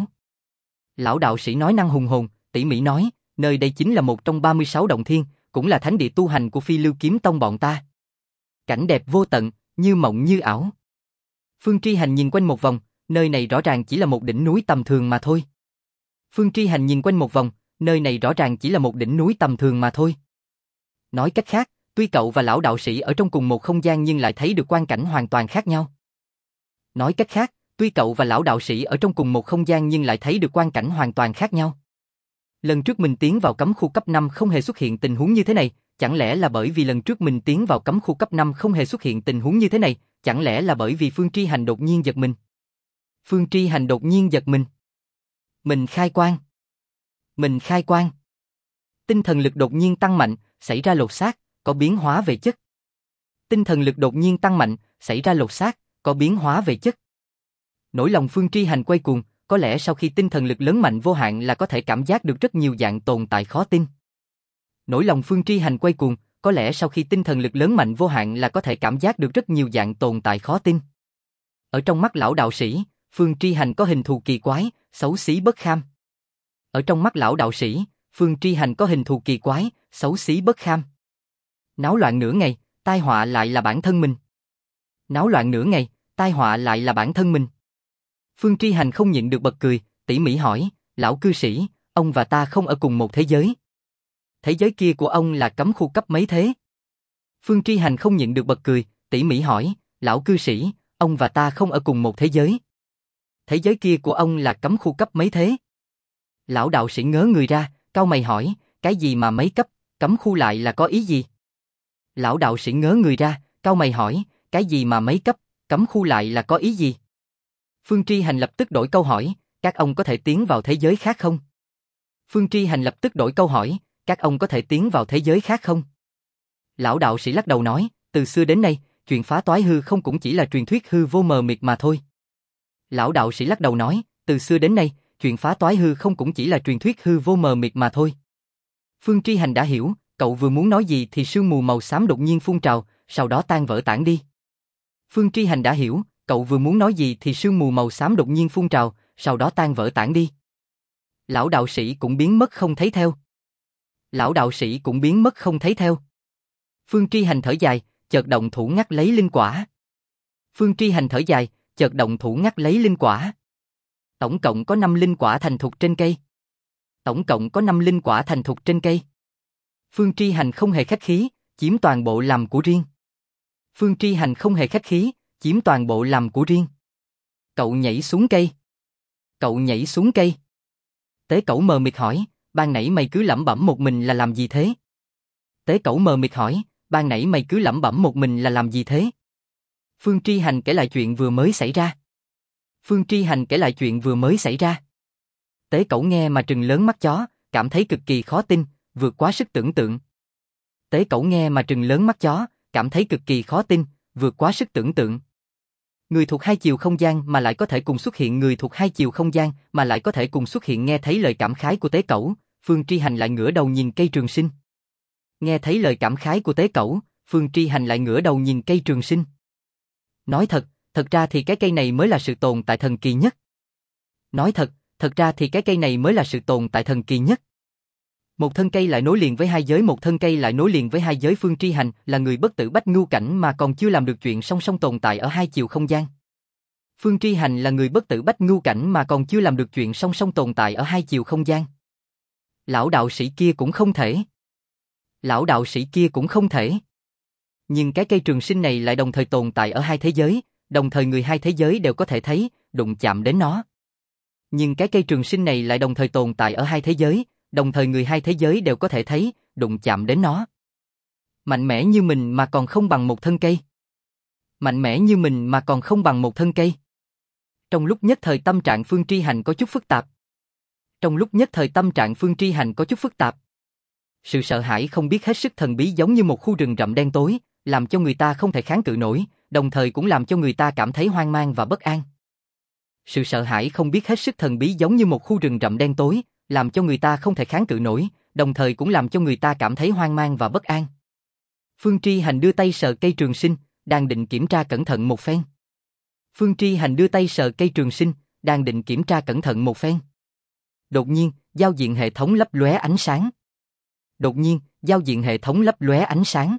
Lão đạo sĩ nói năng hùng hồn, tỉ mỉ nói, nơi đây chính là một trong 36 động thiên, cũng là thánh địa tu hành của Phi Lưu Kiếm Tông bọn ta. Cảnh đẹp vô tận, như mộng như ảo. Phương Tri Hành nhìn quanh một vòng, nơi này rõ ràng chỉ là một đỉnh núi tầm thường mà thôi. Phương Tri Hành nhìn quanh một vòng, nơi này rõ ràng chỉ là một đỉnh núi tầm thường mà thôi. Nói cách khác, tuy cậu và lão đạo sĩ ở trong cùng một không gian nhưng lại thấy được quang cảnh hoàn toàn khác nhau. Nói cách khác, tuy cậu và lão đạo sĩ ở trong cùng một không gian nhưng lại thấy được quang cảnh hoàn toàn khác nhau. Lần trước mình tiến vào cấm khu cấp 5 không hề xuất hiện tình huống như thế này, chẳng lẽ là bởi vì lần trước mình tiến vào cấm khu cấp 5 không hề xuất hiện tình huống như thế này, chẳng lẽ là bởi vì Phương Tri Hành đột nhiên giật mình. Phương Tri Hành đột nhiên giật mình. Mình khai quang. Mình khai quang. Tinh thần lực đột nhiên tăng mạnh, xảy ra lột xác, có biến hóa về chất. Tinh thần lực đột nhiên tăng mạnh, xảy ra lột xác, có biến hóa về chất. Nỗi lòng Phương Tri Hành quay cuồng, có lẽ sau khi tinh thần lực lớn mạnh vô hạn là có thể cảm giác được rất nhiều dạng tồn tại khó tin. Nỗi lòng Phương Tri Hành quay cuồng, có lẽ sau khi tinh thần lực lớn mạnh vô hạn là có thể cảm giác được rất nhiều dạng tồn tại khó tin. Ở trong mắt lão đạo sĩ, Phương Tri Hành có hình thù kỳ quái, xấu xí bất kham. Ở trong mắt lão đạo sĩ, Phương Tri Hành có hình thù kỳ quái, xấu xí bất kham. Náo loạn nửa ngày, tai họa lại là bản thân mình. Náo loạn nửa ngày, tai họa lại là bản thân mình. Phương Tri Hành không nhịn được bật cười, tỉ mỉ hỏi, lão cư sĩ, ông và ta không ở cùng một thế giới. thế giới kia của ông là cấm khu cấp mấy thế? Phương Tri Hành không nhịn được bật cười, tỉ mỉ hỏi, lão cư sĩ, ông và ta không ở cùng một thế giới. Thế giới kia của ông là cấm khu cấp mấy thế? Lão đạo sĩ ngớ người ra, cau mày hỏi, cái gì mà mấy cấp, cấm khu lại là có ý gì? Lão đạo sĩ ngớ người ra, cau mày hỏi, cái gì mà mấy cấp, cấm khu lại là có ý gì? Phương Tri Hành lập tức đổi câu hỏi, các ông có thể tiến vào thế giới khác không? Phương Tri Hành lập tức đổi câu hỏi, các ông có thể tiến vào thế giới khác không? Lão đạo sĩ lắc đầu nói, từ xưa đến nay, chuyện phá toái hư không cũng chỉ là truyền thuyết hư vô mờ mịt mà thôi. Lão đạo sĩ lắc đầu nói, từ xưa đến nay, chuyện phá toái hư không cũng chỉ là truyền thuyết hư vô mờ mịt mà thôi. Phương Tri Hành đã hiểu, cậu vừa muốn nói gì thì sương mù màu xám đột nhiên phun trào, sau đó tan vỡ tản đi. Phương Tri Hành đã hiểu, cậu vừa muốn nói gì thì sương mù màu xám đột nhiên phun trào, sau đó tan vỡ tản đi. Lão đạo sĩ cũng biến mất không thấy theo. Lão đạo sĩ cũng biến mất không thấy theo. Phương Tri Hành thở dài, chợt động thủ ngắt lấy linh quả. Phương Tri Hành thở dài, chợt động thủ ngắt lấy linh quả. Tổng cộng có 5 linh quả thành thục trên cây. Tổng cộng có 5 linh quả thành thục trên cây. Phương Tri Hành không hề khách khí, chiếm toàn bộ làm của riêng. Phương Tri Hành không hề khách khí, chiếm toàn bộ làm của riêng. Cậu nhảy xuống cây. Cậu nhảy xuống cây. Tế Cẩu mờ mịt hỏi, ban nãy mày cứ lẩm bẩm một mình là làm gì thế? Tế Cẩu mờ mịt hỏi, ban nãy mày cứ lẩm bẩm một mình là làm gì thế? Phương Tri Hành kể lại chuyện vừa mới xảy ra. Phương Tri Hành kể lại chuyện vừa mới xảy ra. Tế Cẩu nghe mà trừng lớn mắt chó, cảm thấy cực kỳ khó tin, vượt quá sức tưởng tượng. Tế Cẩu nghe mà trừng lớn mắt chó, cảm thấy cực kỳ khó tin, vượt quá sức tưởng tượng. Người thuộc hai chiều không gian mà lại có thể cùng xuất hiện, người thuộc hai chiều không gian mà lại có thể cùng xuất hiện. Nghe thấy lời cảm khái của Tế Cẩu, Phương Tri Hành lại ngửa đầu nhìn cây trường sinh. Nghe thấy lời cảm khái của Tế Cẩu, Phương Tri Hành lại ngửa đầu nhìn cây trường sinh. Nói thật ra thì cái cây này mới là sự tồn tại thần kỳ nhất. Nói thật ra thì cái cây này mới là sự tồn tại thần kỳ nhất. Một thân cây lại nối liền với hai giới, một thân cây lại nối liền với hai giới. Phương Tri Hành là người bất tử bách ngưu cảnh mà còn chưa làm được chuyện song song tồn tại ở hai chiều không gian. Phương Tri Hành là người bất tử bách ngưu cảnh mà còn chưa làm được chuyện song song tồn tại ở hai chiều không gian. Lão đạo sĩ kia cũng không thể. Lão đạo sĩ kia cũng không thể. Nhưng cái cây trường sinh này lại đồng thời tồn tại ở hai thế giới, đồng thời người hai thế giới đều có thể thấy, đụng chạm đến nó. Nhưng cái cây trường sinh này lại đồng thời tồn tại ở hai thế giới, đồng thời người hai thế giới đều có thể thấy, đụng chạm đến nó. Mạnh mẽ như mình mà còn không bằng một thân cây. Mạnh mẽ như mình mà còn không bằng một thân cây. Trong lúc nhất thời tâm trạng Phương Tri Hành có chút phức tạp. Trong lúc nhất thời tâm trạng Phương Tri Hành có chút phức tạp. Sự sợ hãi không biết hết sức thần bí giống như một khu rừng rậm đen tối, làm cho người ta không thể kháng cự nổi, đồng thời cũng làm cho người ta cảm thấy hoang mang và bất an. Sự sợ hãi không biết hết sức thần bí giống như một khu rừng rậm đen tối, làm cho người ta không thể kháng cự nổi, đồng thời cũng làm cho người ta cảm thấy hoang mang và bất an. Phương Tri Hành đưa tay sờ cây trường sinh, đang định kiểm tra cẩn thận một phen. Phương Tri Hành đưa tay sờ cây trường sinh, đang định kiểm tra cẩn thận một phen. Đột nhiên, giao diện hệ thống lấp lóe ánh sáng. Đột nhiên, giao diện hệ thống lấp lóe ánh sáng.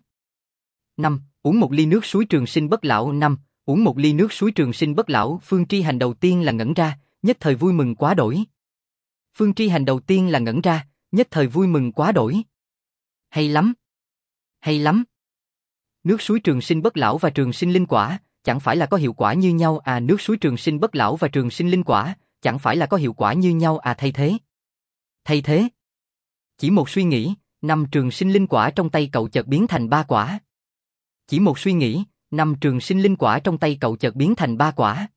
5. Uống một ly nước suối trường sinh bất lão. 5. Uống một ly nước suối trường sinh bất lão. Phương Tri Hành đầu tiên là ngẩn ra, nhất thời vui mừng quá đổi. Phương Tri Hành đầu tiên là ngẩn ra, nhất thời vui mừng quá đổi. Hay lắm! Hay lắm! Nước suối trường sinh bất lão và trường sinh linh quả, chẳng phải là có hiệu quả như nhau à? Nước suối trường sinh bất lão và trường sinh linh quả, chẳng phải là có hiệu quả như nhau à? Thay thế. Thay thế. Chỉ một suy nghĩ, 5 trường sinh linh quả trong tay cậu chợt biến thành 3 quả. Chỉ một suy nghĩ, 5 trường sinh linh quả trong tay cậu chợt biến thành 3 quả.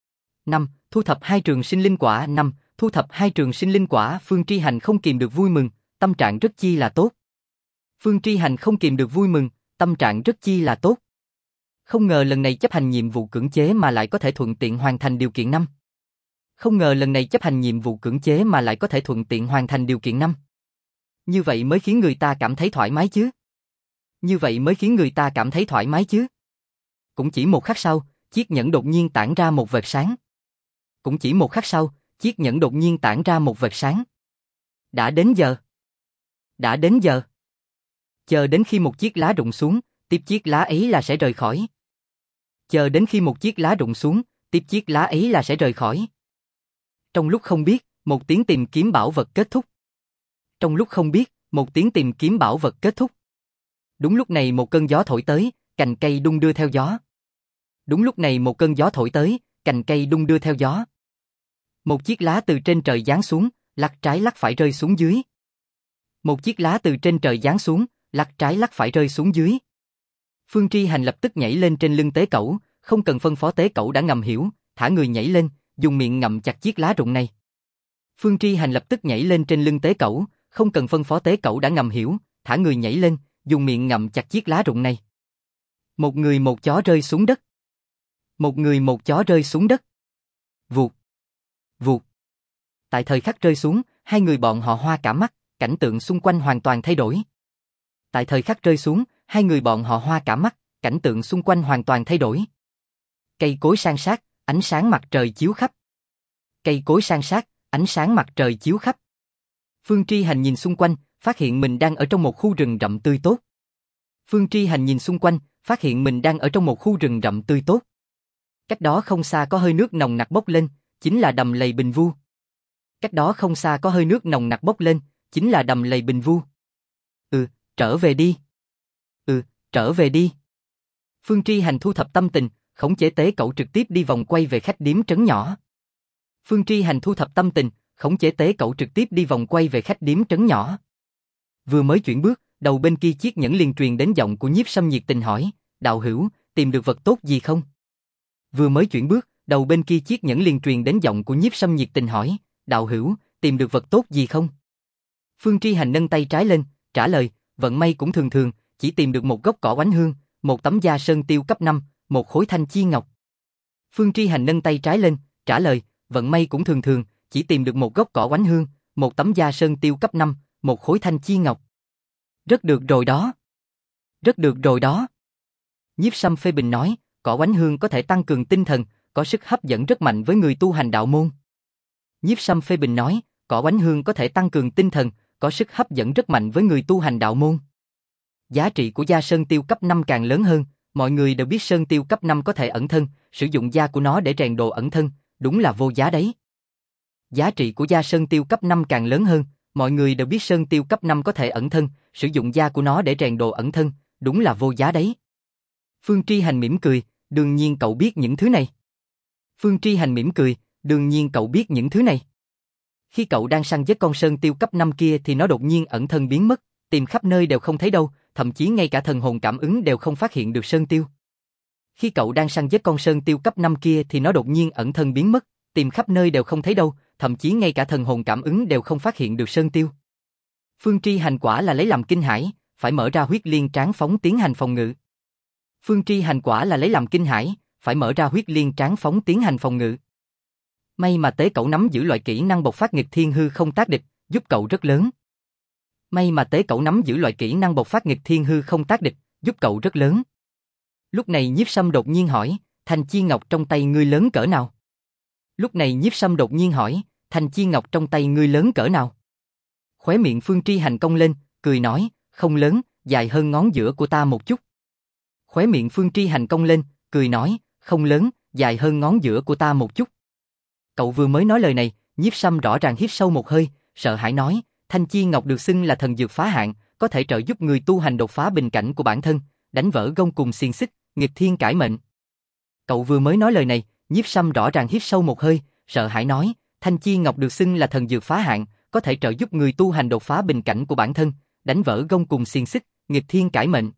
5. Thu thập 2 trường sinh linh quả. 5. Thu thập 2 trường sinh linh quả. Phương Tri Hành không kìm được vui mừng, tâm trạng rất chi là tốt. Phương Tri Hành không kìm được vui mừng, tâm trạng rất chi là tốt. Không ngờ lần này chấp hành nhiệm vụ cưỡng chế mà lại có thể thuận tiện hoàn thành điều kiện 5. Không ngờ lần này chấp hành nhiệm vụ cưỡng chế mà lại có thể thuận tiện hoàn thành điều kiện 5. Như vậy mới khiến người ta cảm thấy thoải mái chứ. Như vậy mới khiến người ta cảm thấy thoải mái chứ. Cũng chỉ một khắc sau, chiếc nhẫn đột nhiên tản ra một vệt sáng. Cũng chỉ một khắc sau, chiếc nhẫn đột nhiên tản ra một vệt sáng. Đã đến giờ. Đã đến giờ. Chờ đến khi một chiếc lá rụng xuống, tiếp chiếc lá ấy là sẽ rời khỏi. Chờ đến khi một chiếc lá rụng xuống, tiếp chiếc lá ấy là sẽ rời khỏi. Trong lúc không biết, một tiếng tìm kiếm bảo vật kết thúc. Trong lúc không biết, Một tiếng tìm kiếm bảo vật kết thúc. Đúng lúc này một cơn gió thổi tới, cành cây đung đưa theo gió. Đúng lúc này một cơn gió thổi tới, cành cây đung đưa theo gió. Một chiếc lá từ trên trời giáng xuống, lắc trái lắc phải rơi xuống dưới. Một chiếc lá từ trên trời giáng xuống, lắc trái lắc phải rơi xuống dưới. Phương Tri Hành lập tức nhảy lên trên lưng tế cẩu, không cần phân phó tế cẩu đã ngầm hiểu, thả người nhảy lên, dùng miệng ngậm chặt chiếc lá rụng này. Phương Tri Hành lập tức nhảy lên trên lưng tế cẩu, không cần phân phó tế cẩu đã ngầm hiểu, thả người nhảy lên, dùng miệng ngậm chặt chiếc lá rụng này. Một người một chó rơi xuống đất. Một người một chó rơi xuống đất. Vụt. Vụt. Tại thời khắc rơi xuống, hai người bọn họ hoa cả mắt, cảnh tượng xung quanh hoàn toàn thay đổi. Tại thời khắc rơi xuống, hai người bọn họ hoa cả mắt, cảnh tượng xung quanh hoàn toàn thay đổi. Cây cối san sát, ánh sáng mặt trời chiếu khắp. Cây cối san sát, ánh sáng mặt trời chiếu khắp. Phương Tri Hành nhìn xung quanh, phát hiện mình đang ở trong một khu rừng rậm tươi tốt. Phương Tri Hành nhìn xung quanh, phát hiện mình đang ở trong một khu rừng rậm tươi tốt. Cách đó không xa có hơi nước nồng nặc bốc lên, chính là đầm lầy Bình Vu. Cách đó không xa có hơi nước nồng nặc bốc lên, chính là đầm lầy Bình Vu. Trở về đi. Trở về đi. Phương Tri Hành thu thập tâm tình, khống chế tế cẩu trực tiếp đi vòng quay về khách điếm trấn nhỏ. Phương Tri Hành thu thập tâm tình, khống chế tế cẩu trực tiếp đi vòng quay về khách điếm trấn nhỏ. Vừa mới chuyển bước, đầu bên kia chiếc nhẫn liền truyền đến giọng của Nhiếp Sâm nhiệt tình hỏi, đạo hữu, tìm được vật tốt gì không? Vừa mới chuyển bước, đầu bên kia chiếc nhẫn liền truyền đến giọng của Nhiếp Sâm nhiệt tình hỏi, đạo hữu, tìm được vật tốt gì không? Phương Tri Hành nâng tay trái lên, trả lời, vận may cũng thường thường, chỉ tìm được một gốc cỏ oánh hương, một tấm da sơn tiêu cấp 5, một khối thanh chi ngọc. Phương Tri Hành nâng tay trái lên, trả lời, vận may cũng thường thường, chỉ tìm được một gốc cỏ oánh hương, một tấm da sơn tiêu cấp 5, một khối thanh chi ngọc. Rất được rồi đó. Rất được rồi đó. Nhiếp Sâm phê bình nói, cỏ oánh hương có thể tăng cường tinh thần, có sức hấp dẫn rất mạnh với người tu hành đạo môn. Nhiếp Sâm phê bình nói, cỏ oánh hương có thể tăng cường tinh thần, có sức hấp dẫn rất mạnh với người tu hành đạo môn. Giá trị của da sơn tiêu cấp 5 càng lớn hơn, mọi người đều biết sơn tiêu cấp 5 có thể ẩn thân, sử dụng da của nó để rèn đồ ẩn thân, đúng là vô giá đấy. Giá trị của da sơn tiêu cấp 5 càng lớn hơn, mọi người đều biết sơn tiêu cấp 5 có thể ẩn thân, sử dụng da của nó để rèn đồ ẩn thân, đúng là vô giá đấy. Phương Tri Hành mỉm cười, đương nhiên cậu biết những thứ này. Phương Tri Hành mỉm cười, đương nhiên cậu biết những thứ này. Khi cậu đang săn giết con sơn tiêu cấp 5 kia thì nó đột nhiên ẩn thân biến mất, tìm khắp nơi đều không thấy đâu, thậm chí ngay cả thần hồn cảm ứng đều không phát hiện được sơn tiêu. Khi cậu đang săn giết con sơn tiêu cấp 5 kia thì nó đột nhiên ẩn thân biến mất, tìm khắp nơi đều không thấy đâu, thậm chí ngay cả thần hồn cảm ứng đều không phát hiện được sơn tiêu. Phương Tri Hành quả là lấy làm kinh hãi, phải mở ra huyết liên tráng phóng tiến hành phòng ngự. Phương Tri Hành quả là lấy làm kinh hãi, phải mở ra huyết liên tráng phóng tiến hành phòng ngự. May mà tế cẩu nắm giữ loại kỹ năng bộc phát nghịch thiên hư không tác địch, giúp cậu rất lớn. May mà tế cẩu nắm giữ loại kỹ năng bộc phát nghịch thiên hư không tác địch, giúp cậu rất lớn. Lúc này Nhiếp Sâm đột nhiên hỏi, thanh chi ngọc trong tay ngươi lớn cỡ nào? Lúc này Nhiếp Sâm đột nhiên hỏi, thanh chi ngọc trong tay ngươi lớn cỡ nào? Khóe miệng Phương Tri Hành cong lên, cười nói, không lớn, dài hơn ngón giữa của ta một chút. Khóe miệng Phương Tri Hành cong lên, cười nói, không lớn, dài hơn ngón giữa của ta một chút. Cậu vừa mới nói lời này, Nhiếp Sâm rõ ràng hít sâu một hơi, sợ hãi nói, thanh chi ngọc được xưng là thần dược phá hạn, có thể trợ giúp người tu hành đột phá bình cảnh của bản thân, đánh vỡ gông cùng xiềng xích, nghịch thiên cải mệnh. Cậu vừa mới nói lời này, Nhiếp Sâm rõ ràng hít sâu một hơi, sợ hãi nói, thanh chi ngọc được xưng là thần dược phá hạn, có thể trợ giúp người tu hành đột phá bình cảnh của bản thân, đánh vỡ gông cùng xiềng xích, nghịch thiên cải mệnh.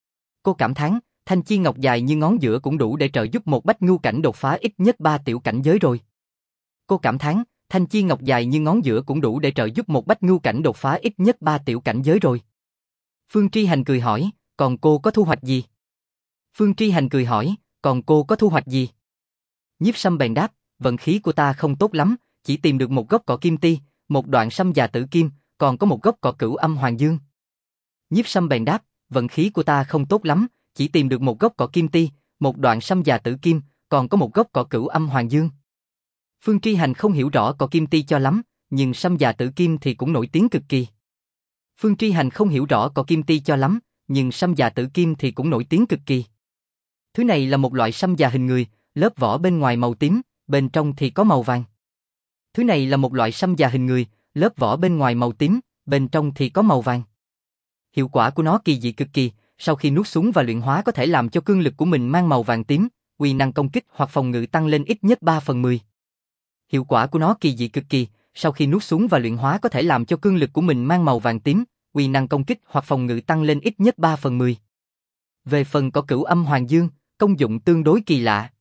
Cô cảm thán, thanh chi ngọc dài như ngón giữa cũng đủ để trợ giúp một bách ngưu cảnh đột phá ít nhất 3 tiểu cảnh giới rồi. Cô cảm thán, thanh chi ngọc dài như ngón giữa cũng đủ để trợ giúp một bách ngưu cảnh đột phá ít nhất 3 tiểu cảnh giới rồi. Phương Tri Hành cười hỏi, còn cô có thu hoạch gì? Phương Tri Hành cười hỏi, còn cô có thu hoạch gì? Nhiếp Sâm bèn đáp, vận khí của ta không tốt lắm, chỉ tìm được một gốc cỏ kim ti, một đoạn sâm già tử kim, còn có một gốc cỏ cửu âm hoàng dương. Nhiếp Sâm bèn đáp, vận khí của ta không tốt lắm, chỉ tìm được một gốc cỏ kim ti, một đoạn sâm già tử kim, còn có một gốc cỏ cửu âm hoàng dương. Phương Tri Hành không hiểu rõ cỏ kim ti cho lắm, nhưng sâm già tử kim thì cũng nổi tiếng cực kỳ. Phương Tri Hành không hiểu rõ cỏ kim ti cho lắm, nhưng sâm già tử kim thì cũng nổi tiếng cực kỳ. Thứ này là một loại sâm già hình người, lớp vỏ bên ngoài màu tím, bên trong thì có màu vàng. Thứ này là một loại sâm già hình người, lớp vỏ bên ngoài màu tím, bên trong thì có màu vàng. Hiệu quả của nó kỳ dị cực kỳ, sau khi nuốt xuống và luyện hóa có thể làm cho cương lực của mình mang màu vàng tím, uy năng công kích hoặc phòng ngự tăng lên ít nhất 3/10. Hiệu quả của nó kỳ dị cực kỳ, sau khi nuốt xuống và luyện hóa có thể làm cho cương lực của mình mang màu vàng tím, uy năng công kích hoặc phòng ngự tăng lên ít nhất 3/10. Về phần cỏ cửu âm hoàng dương, công dụng tương đối kỳ lạ.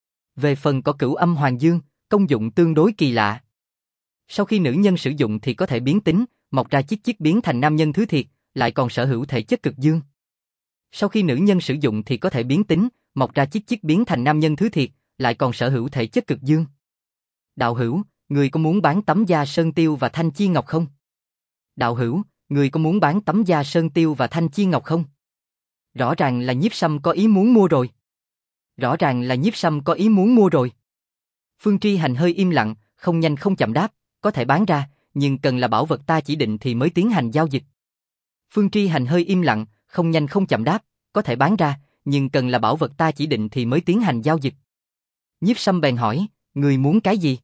Sau khi nữ nhân sử dụng thì có thể biến tính, mọc ra chiếc biến thành nam nhân thứ thiệt, lại còn sở hữu thể chất cực dương. Sau khi nữ nhân sử dụng thì có thể biến tính, mọc ra chiếc biến thành nam nhân thứ thiệt, lại còn sở hữu thể chất cực dương. Đạo hữu, người có muốn bán tấm da sơn tiêu và thanh chi ngọc không? Rõ ràng là Nhiếp Sâm có ý muốn mua rồi. Phương Tri Hành hơi im lặng, không nhanh không chậm đáp, có thể bán ra, nhưng cần là bảo vật ta chỉ định thì mới tiến hành giao dịch. Nhiếp Sâm bèn hỏi, người muốn cái gì?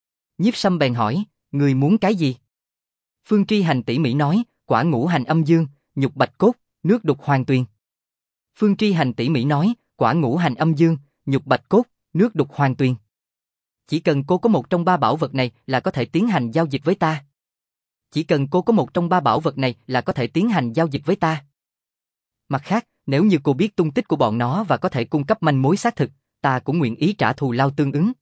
Phương Tri Hành tỉ mỉ nói, quả ngũ hành âm dương, nhục bạch cốt, nước đục hoàng tuyền. Chỉ cần cô có một trong ba bảo vật này là có thể tiến hành giao dịch với ta. Mặt khác, nếu như cô biết tung tích của bọn nó và có thể cung cấp manh mối xác thực, ta cũng nguyện ý trả thù lao tương ứng.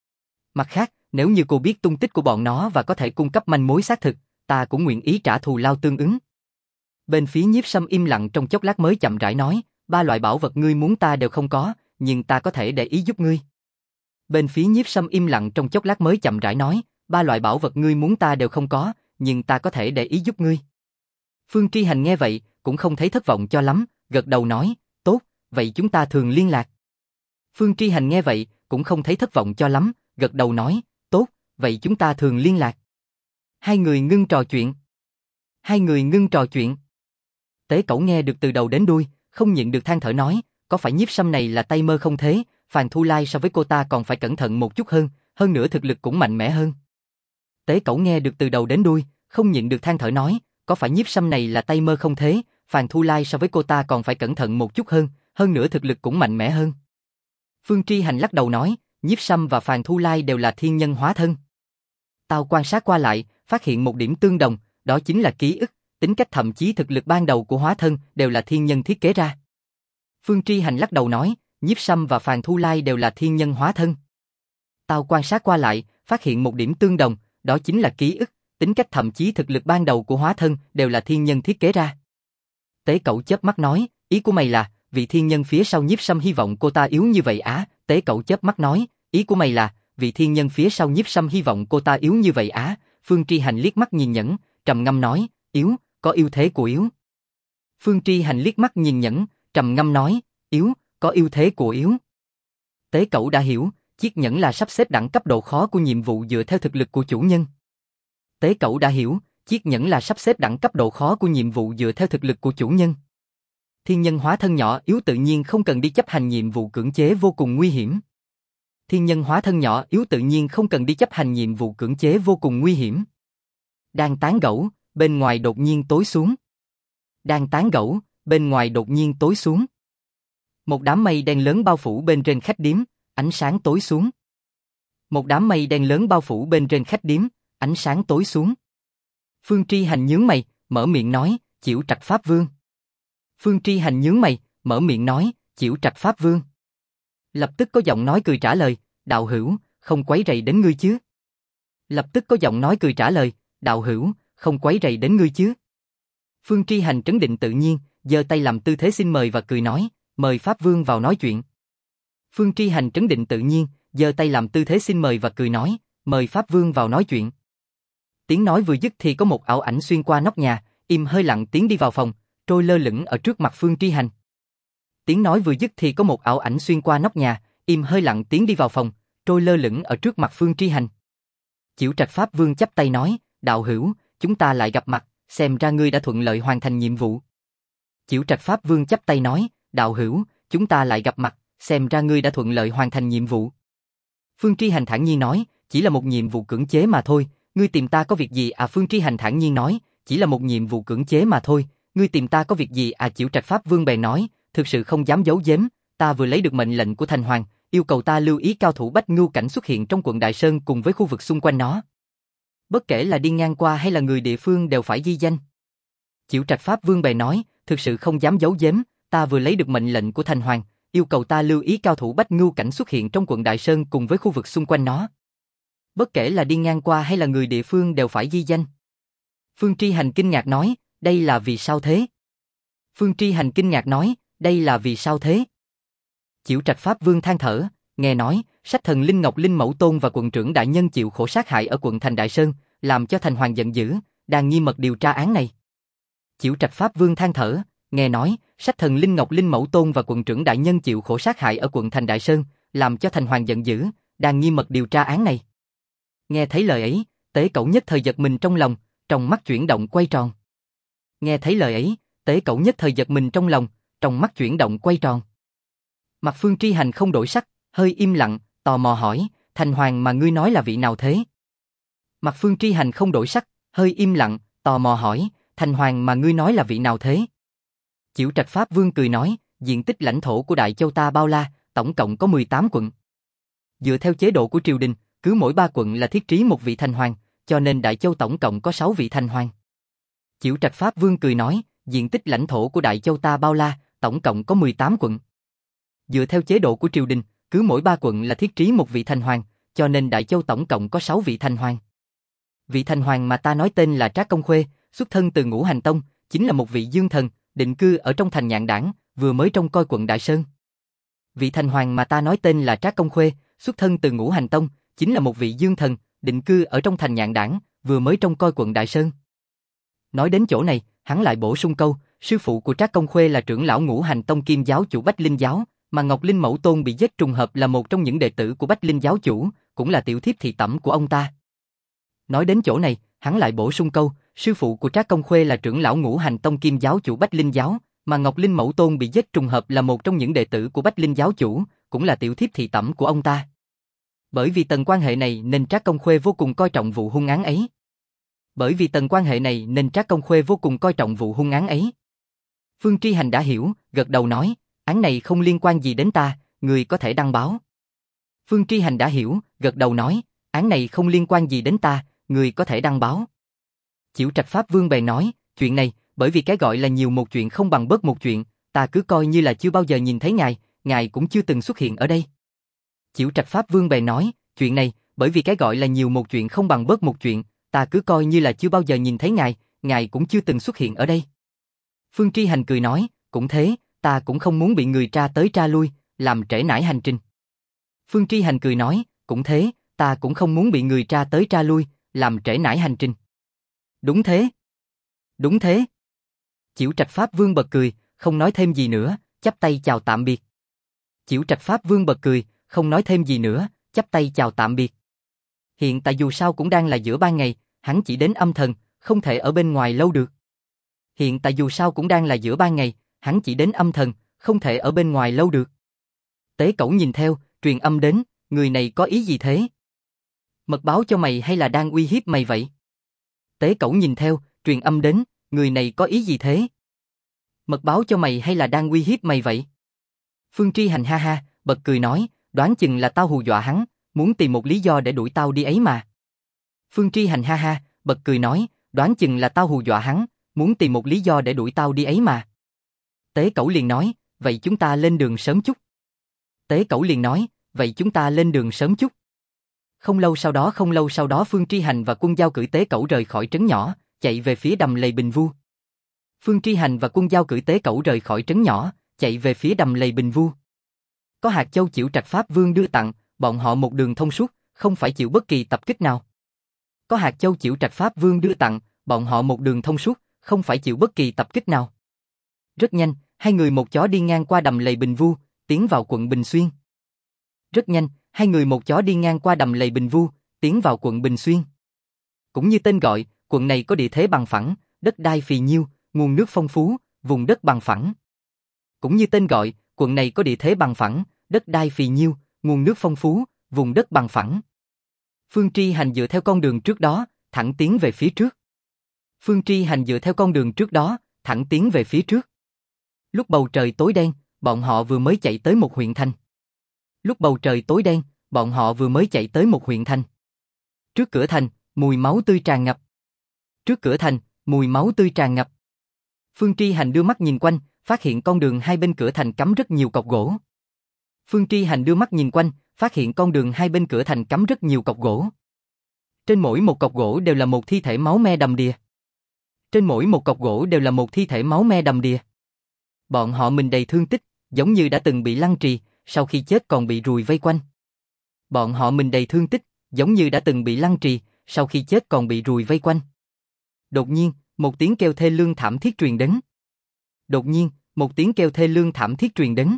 Bên phía Nhiếp Sâm im lặng trong chốc lát mới chậm rãi nói, ba loại bảo vật ngươi muốn ta đều không có, nhưng ta có thể để ý giúp ngươi. Phương Tri Hành nghe vậy, cũng không thấy thất vọng cho lắm, gật đầu nói, tốt, vậy chúng ta thường liên lạc. Hai người ngưng trò chuyện. Tế Cẩu nghe được từ đầu đến đuôi, không nhịn được than thở nói, có phải Nhiếp Sâm này là tay mơ không thế, Phàn Thu Lai so với cô ta còn phải cẩn thận một chút hơn nữa thực lực cũng mạnh mẽ hơn. Phương Tri Hành lắc đầu nói, Nhiếp Sâm và Phàn Thu Lai đều là thiên nhân hóa thân. Tao quan sát qua lại, phát hiện một điểm tương đồng, đó chính là ký ức, tính cách thậm chí thực lực ban đầu của hóa thân đều là thiên nhân thiết kế ra. Tế Cẩu chớp mắt nói, ý của mày là, vị thiên nhân phía sau Nhiếp Sâm hy vọng cô ta yếu như vậy á? Phương Tri Hành liếc mắt nhìn nhẫn, trầm ngâm nói, yếu, có ưu thế của yếu. Tế Cẩu đã hiểu, chiếc nhẫn là sắp xếp đẳng cấp độ khó của nhiệm vụ dựa theo thực lực của chủ nhân. Thiên nhân hóa thân nhỏ yếu tự nhiên không cần đi chấp hành nhiệm vụ cưỡng chế vô cùng nguy hiểm. Đang tán gẫu, bên ngoài đột nhiên tối xuống. Một đám mây đen lớn bao phủ bên trên khách điếm, ánh sáng tối xuống. Phương Tri Hành nhướng mày, mở miệng nói, Chiểu Trạch Pháp Vương. Lập tức có giọng nói cười trả lời, đạo hữu, không quấy rầy đến ngươi chứ. Phương Tri Hành trấn định tự nhiên, giơ tay làm tư thế xin mời và cười nói, mời Pháp Vương vào nói chuyện. Tiếng nói vừa dứt thì có một ảo ảnh xuyên qua nóc nhà, im hơi lặng tiến đi vào phòng, trôi lơ lửng ở trước mặt Phương Tri Hành. Chiểu Trạch Pháp Vương chắp tay nói, đạo hữu, chúng ta lại gặp mặt, xem ra ngươi đã thuận lợi hoàn thành nhiệm vụ. Phương Tri Hành thản nhiên nói, chỉ là một nhiệm vụ cưỡng chế mà thôi, ngươi tìm ta có việc gì à? Phương Tri Hành thản nhiên nói, chỉ là một nhiệm vụ cưỡng chế mà thôi, ngươi tìm ta có việc gì à? Chiểu Trạch Pháp Vương bèn nói, thực sự không dám giấu giếm, ta vừa lấy được mệnh lệnh của Thành Hoàng, yêu cầu ta lưu ý cao thủ Bách Ngưu Cảnh xuất hiện trong quận Đại Sơn cùng với khu vực xung quanh nó. Bất kể là đi ngang qua hay là người địa phương đều phải ghi danh. Chiểu Trạch Pháp Vương bèn nói, thực sự không dám giấu giếm, ta vừa lấy được mệnh lệnh của Thành Hoàng, yêu cầu ta lưu ý cao thủ Bách Ngưu Cảnh xuất hiện trong quận Đại Sơn cùng với khu vực xung quanh nó. Bất kể là đi ngang qua hay là người địa phương đều phải ghi danh. Phương Tri Hành kinh ngạc nói, đây là vì sao thế? Phương Tri Hành kinh ngạc nói, đây là vì sao thế? Chiểu Trạch Pháp Vương than thở, nghe nói, sách thần Linh Ngọc Linh Mẫu Tôn và quận trưởng đại nhân chịu khổ sát hại ở quận thành Đại Sơn, làm cho Thành Hoàng giận dữ, đang nghiêm mật điều tra án này. Chiểu Trạch Pháp Vương than thở, nghe nói, sách thần Linh Ngọc Linh Mẫu Tôn và quận trưởng đại nhân chịu khổ sát hại ở quận thành Đại Sơn, làm cho Thành Hoàng giận dữ, đang nghiêm mật điều tra án này. Nghe thấy lời ấy, Tế Cẩu nhất thời giật mình trong lòng, trong mắt chuyển động quay tròn. Nghe thấy lời ấy, Tế Cẩu nhất thời giật mình trong lòng, trong mắt chuyển động quay tròn. Mặt Phương Tri Hành không đổi sắc, hơi im lặng, tò mò hỏi, Thành Hoàng mà ngươi nói là vị nào thế? Mặt Phương Tri Hành không đổi sắc, hơi im lặng, tò mò hỏi, Thành Hoàng mà ngươi nói là vị nào thế? Chiểu Trạch Pháp Vương cười nói, diện tích lãnh thổ của Đại Châu ta bao la, tổng cộng có 18 quận. Dựa theo chế độ của triều đình, cứ mỗi 3 quận là thiết trí một vị Thành Hoàng, cho nên Đại Châu tổng cộng có 6 vị Thành Hoàng. Chiểu Trạch Pháp Vương cười nói, diện tích lãnh thổ của Đại Châu ta bao la, tổng cộng có 18 quận. Dựa theo chế độ của triều đình, cứ mỗi 3 quận là thiết trí một vị Thành Hoàng, cho nên Đại Châu tổng cộng có 6 vị Thành Hoàng. Vị Thành Hoàng mà ta nói tên là Trác Công Khuê, xuất thân từ Ngũ Hành Tông, chính là một vị dương thần, định cư ở trong thành Nhạn Đảng, vừa mới trông coi quận Đại Sơn. Vị Thành Hoàng mà ta nói tên là Trác Công Khuê, xuất thân từ Ngũ Hành Tông, chính là một vị dương thần, định cư ở trong thành Nhạn Đảng, vừa mới trông coi quận Đại Sơn. Nói đến chỗ này, hắn lại bổ sung câu, sư phụ của Trác Công Khuê là trưởng lão Ngũ Hành Tông kiêm giáo chủ Bách Linh Giáo, mà Ngọc Linh Mẫu Tôn bị giết trùng hợp là một trong những đệ tử của Bách Linh Giáo chủ, cũng là tiểu thiếp thị tẩm của ông ta. Nói đến chỗ này, hắn lại bổ sung câu, sư phụ của Trác Công Khuê là trưởng lão Ngũ Hành Tông kiêm giáo chủ Bách Linh Giáo, mà Ngọc Linh Mẫu Tôn bị giết trùng hợp là một trong những đệ tử của Bách Linh Giáo chủ, cũng là tiểu thiếp thị tẩm của ông ta. Bởi vì tầng quan hệ này nên Trác Công Khuê vô cùng coi trọng vụ hung án ấy. Phương Tri Hành đã hiểu, gật đầu nói, án này không liên quan gì đến ta, người có thể đăng báo. Phương Tri Hành đã hiểu, gật đầu nói, án này không liên quan gì đến ta, người có thể đăng báo. Chiểu Trạch Pháp Vương bèn nói, chuyện này, bởi vì cái gọi là nhiều một chuyện không bằng bớt một chuyện, ta cứ coi như là chưa bao giờ nhìn thấy ngài cũng chưa từng xuất hiện ở đây. Chiểu Trạch Pháp Vương bèn nói, chuyện này, bởi vì cái gọi là nhiều một chuyện không bằng bớt một chuyện, ta cứ coi như là chưa bao giờ nhìn thấy ngài cũng chưa từng xuất hiện ở đây. Phương Tri Hành cười nói, cũng thế, ta cũng không muốn bị người tra tới tra lui, làm trễ nải hành trình. Phương Tri Hành cười nói, cũng thế, ta cũng không muốn bị người tra tới tra lui, làm trễ nải hành trình. Đúng thế. Đúng thế. Chiểu Trạch Pháp Vương bật cười, không nói thêm gì nữa, chắp tay chào tạm biệt. Chiểu Trạch Pháp Vương bật cười, không nói thêm gì nữa, chắp tay chào tạm biệt. Hiện tại dù sao cũng đang là giữa ban ngày, hắn chỉ đến âm thần, không thể ở bên ngoài lâu được. Tế Cẩu nhìn theo, truyền âm đến, người này có ý gì thế? Mật báo cho mày hay là đang uy hiếp mày vậy? Tế Cẩu nhìn theo, truyền âm đến, người này có ý gì thế? Mật báo cho mày hay là đang uy hiếp mày vậy? Phương Tri Hành ha ha, bật cười nói, đoán chừng là tao hù dọa hắn, muốn tìm một lý do để đuổi tao đi ấy mà. Phương Tri Hành ha ha, bật cười nói, đoán chừng là tao hù dọa hắn, muốn tìm một lý do để đuổi tao đi ấy mà. Tế Cẩu liền nói, vậy chúng ta lên đường sớm chút. Không lâu sau đó Phương Tri Hành và quân giao cử Tế Cẩu rời khỏi trấn nhỏ, chạy về phía đầm lầy Bình Vu. Có hạt châu Chiểu Trạch Pháp Vương đưa tặng, bọn họ một đường thông suốt, không phải chịu bất kỳ tập kích nào. Rất nhanh, hai người một chó đi ngang qua đầm lầy Bình Vu, tiến vào quận Bình Xuyên. Cũng như tên gọi, quận này có địa thế bằng phẳng, đất đai phì nhiêu, nguồn nước phong phú, vùng đất bằng phẳng. Phương Tri Hành dựa theo con đường trước đó, thẳng tiến về phía trước. Phương Tri Hành dựa theo con đường trước đó, thẳng tiến về phía trước. Lúc bầu trời tối đen, bọn họ vừa mới chạy tới một huyện thành. Lúc bầu trời tối đen, bọn họ vừa mới chạy tới một huyện thành. Trước cửa thành, mùi máu tươi tràn ngập. Trước cửa thành, mùi máu tươi tràn ngập. Phương Tri Hành đưa mắt nhìn quanh, phát hiện con đường hai bên cửa thành cắm rất nhiều cọc gỗ. Phương Tri Hành đưa mắt nhìn quanh, phát hiện con đường hai bên cửa thành cắm rất nhiều cọc gỗ. Trên mỗi một cọc gỗ đều là một thi thể máu me đầm đìa. Trên mỗi một cọc gỗ đều là một thi thể máu me đầm đìa. Bọn họ mình đầy thương tích, giống như đã từng bị lăng trì, sau khi chết còn bị ruồi vây quanh. Bọn họ mình đầy thương tích, giống như đã từng bị lăng trì, sau khi chết còn bị ruồi vây quanh. Đột nhiên, một tiếng kêu thê lương thảm thiết truyền đến. Đột nhiên, một tiếng kêu thê lương thảm thiết truyền đến.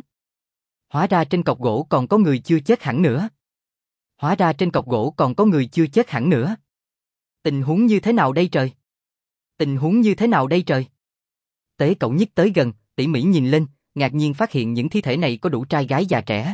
Hóa ra trên cọc gỗ còn có người chưa chết hẳn nữa. Hóa ra trên cọc gỗ còn có người chưa chết hẳn nữa. Tình huống như thế nào đây trời? Tình huống như thế nào đây trời? Tế Cẩu nhích tới gần, tỉ mỉ nhìn lên, ngạc nhiên phát hiện những thi thể này có đủ trai gái già trẻ.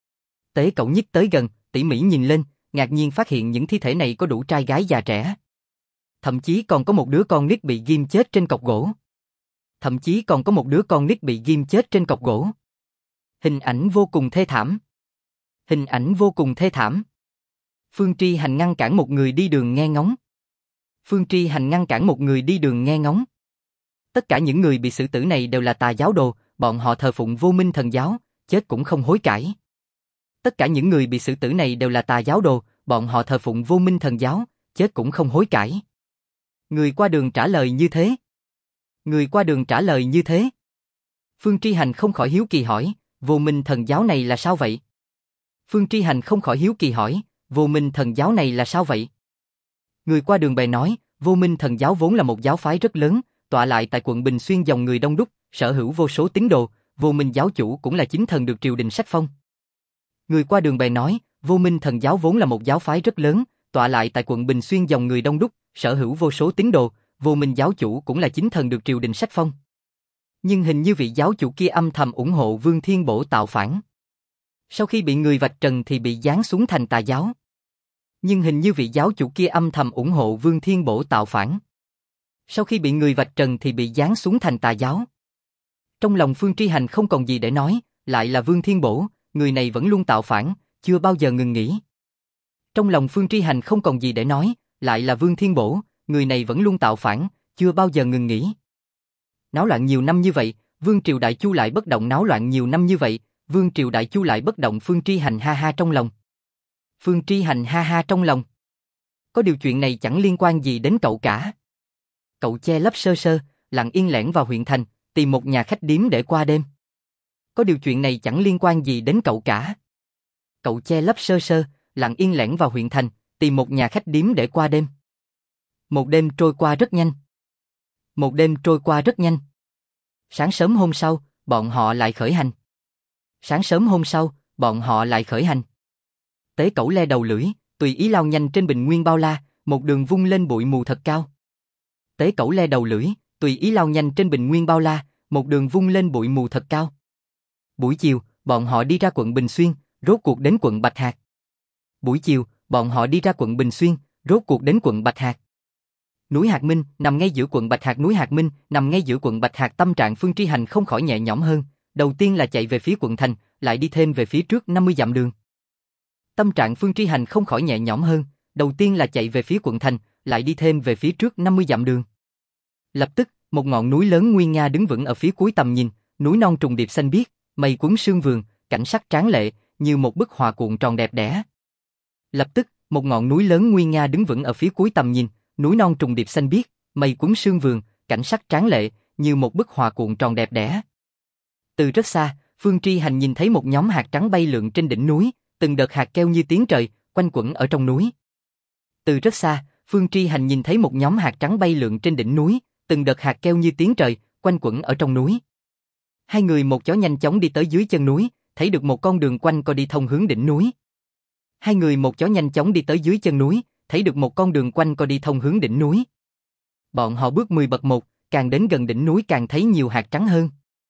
Tế Cẩu nhích tới gần, tỉ mỉ nhìn lên, ngạc nhiên phát hiện những thi thể này có đủ trai gái già trẻ. Thậm chí còn có một đứa con nít bị ghim chết trên cọc gỗ. Thậm chí còn có một đứa con nít bị ghim chết trên cọc gỗ. Hình ảnh vô cùng thê thảm. Hình ảnh vô cùng thê thảm. Phương Tri Hành ngăn cản một người đi đường nghe ngóng. Phương Tri Hành ngăn cản một người đi đường nghe ngóng. Tất cả những người bị xử tử này đều là tà giáo đồ, bọn họ thờ phụng Vô Minh Thần giáo, chết cũng không hối cải. Tất cả những người bị xử tử này đều là tà giáo đồ, bọn họ thờ phụng Vô Minh Thần giáo, chết cũng không hối cải. Người qua đường trả lời như thế. Người qua đường trả lời như thế. Phương Tri Hành không khỏi hiếu kỳ hỏi, Vô Minh Thần giáo này là sao vậy? Phương Tri Hành không khỏi hiếu kỳ hỏi, Vô Minh Thần giáo này là sao vậy? Người qua đường bèn nói, Vô Minh Thần giáo vốn là một giáo phái rất lớn, tọa lại tại quận Bình Xuyên dòng người đông đúc, sở hữu vô số tín đồ, Vô Minh giáo chủ cũng là chính thần được triều đình sách phong. Người qua đường bèn nói, Vô Minh Thần giáo vốn là một giáo phái rất lớn, tọa lại tại quận Bình Xuyên dòng người đông đúc, sở hữu vô số tín đồ, Vô Minh giáo chủ cũng là chính thần được triều đình sách phong. Nhưng hình như vị giáo chủ kia âm thầm ủng hộ Vương Thiên Bổ tạo phản. Sau khi bị người vạch trần thì bị giáng xuống thành tà giáo. Nhưng hình như vị giáo chủ kia âm thầm ủng hộ Vương Thiên Bổ tạo phản. Sau khi bị người vạch trần thì bị giáng xuống thành tà giáo. Trong lòng Phương Tri Hành không còn gì để nói, lại là Vương Thiên Bổ, người này vẫn luôn tạo phản, chưa bao giờ ngừng nghỉ. Trong lòng Phương Tri Hành không còn gì để nói, lại là Vương Thiên Bổ, người này vẫn luôn tạo phản, chưa bao giờ ngừng nghỉ. Náo loạn nhiều năm như vậy, Vương Triều Đại Chu lại bất động náo loạn nhiều năm như vậy, Vương Triều Đại Chu lại bất động. Phương Tri Hành ha ha trong lòng. Phương Tri Hành ha ha trong lòng. Có điều chuyện này chẳng liên quan gì đến cậu cả. Cậu che lấp sơ sơ, lặng yên lẻn vào huyện thành, tìm một nhà khách điếm để qua đêm. Có điều chuyện này chẳng liên quan gì đến cậu cả. Cậu che lấp sơ sơ, lặng yên lẻn vào huyện thành, tìm một nhà khách điếm để qua đêm. Một đêm trôi qua rất nhanh. Một đêm trôi qua rất nhanh. Sáng sớm hôm sau, bọn họ lại khởi hành. Sáng sớm hôm sau, bọn họ lại khởi hành. Tế Cẩu le đầu lưỡi, tùy ý lao nhanh trên bình nguyên bao la, một đường vung lên bụi mù thật cao. Tế Cẩu le đầu lưỡi, tùy ý lao nhanh trên bình nguyên bao la, một đường vung lên bụi mù thật cao. Buổi chiều, bọn họ đi ra quận Bình Xuyên, rốt cuộc đến quận Bạch Hạc. Buổi chiều, bọn họ đi ra quận Bình Xuyên, rốt cuộc đến quận Bạch Hạc. Núi Hạc Minh nằm ngay giữa quận Bạch Hạc. Núi Hạc Minh nằm ngay giữa quận Bạch Hạc. Tâm trạng Phương Tri Hành không khỏi nhẹ nhõm hơn. Đầu tiên là chạy về phía quận thành, lại đi thêm về phía trước 50 dặm đường. Tâm trạng Phương Tri Hành không khỏi nhẹ nhõm hơn. Đầu tiên là chạy về phía quận thành, lại đi thêm về phía trước 50 dặm đường. Lập tức, một ngọn núi lớn nguy nga đứng vững ở phía cuối tầm nhìn, núi non trùng điệp xanh biếc, mây quấn sương vườn, cảnh sắc tráng lệ, như một bức họa cuộn tròn đẹp đẽ. Lập tức, một ngọn núi lớn nguy nga đứng vững ở phía cuối tầm nhìn, núi non trùng điệp xanh biếc, mây quấn sương vườn, cảnh sắc tráng lệ, như một bức họa cuộn tròn đẹp đẽ. Từ rất xa, Phương Tri Hành nhìn thấy một nhóm hạt trắng bay lượn trên đỉnh núi, từng đợt hạt keo như tiếng trời, quanh quẩn ở trong núi. Từ rất xa, Phương Tri Hành nhìn thấy một nhóm hạt trắng bay lượn trên đỉnh núi, từng đợt hạt keo như tiếng trời, quanh quẩn ở trong núi. Hai người một chó nhanh chóng đi tới dưới chân núi, thấy được một con đường quanh co đi thông hướng đỉnh núi. Hai người một chó nhanh chóng đi tới dưới chân núi, thấy được một con đường quanh co đi thông hướng đỉnh núi. Bọn họ bước 10 bậc một, càng đến gần đỉnh núi càng thấy nhiều hạt trắng hơn.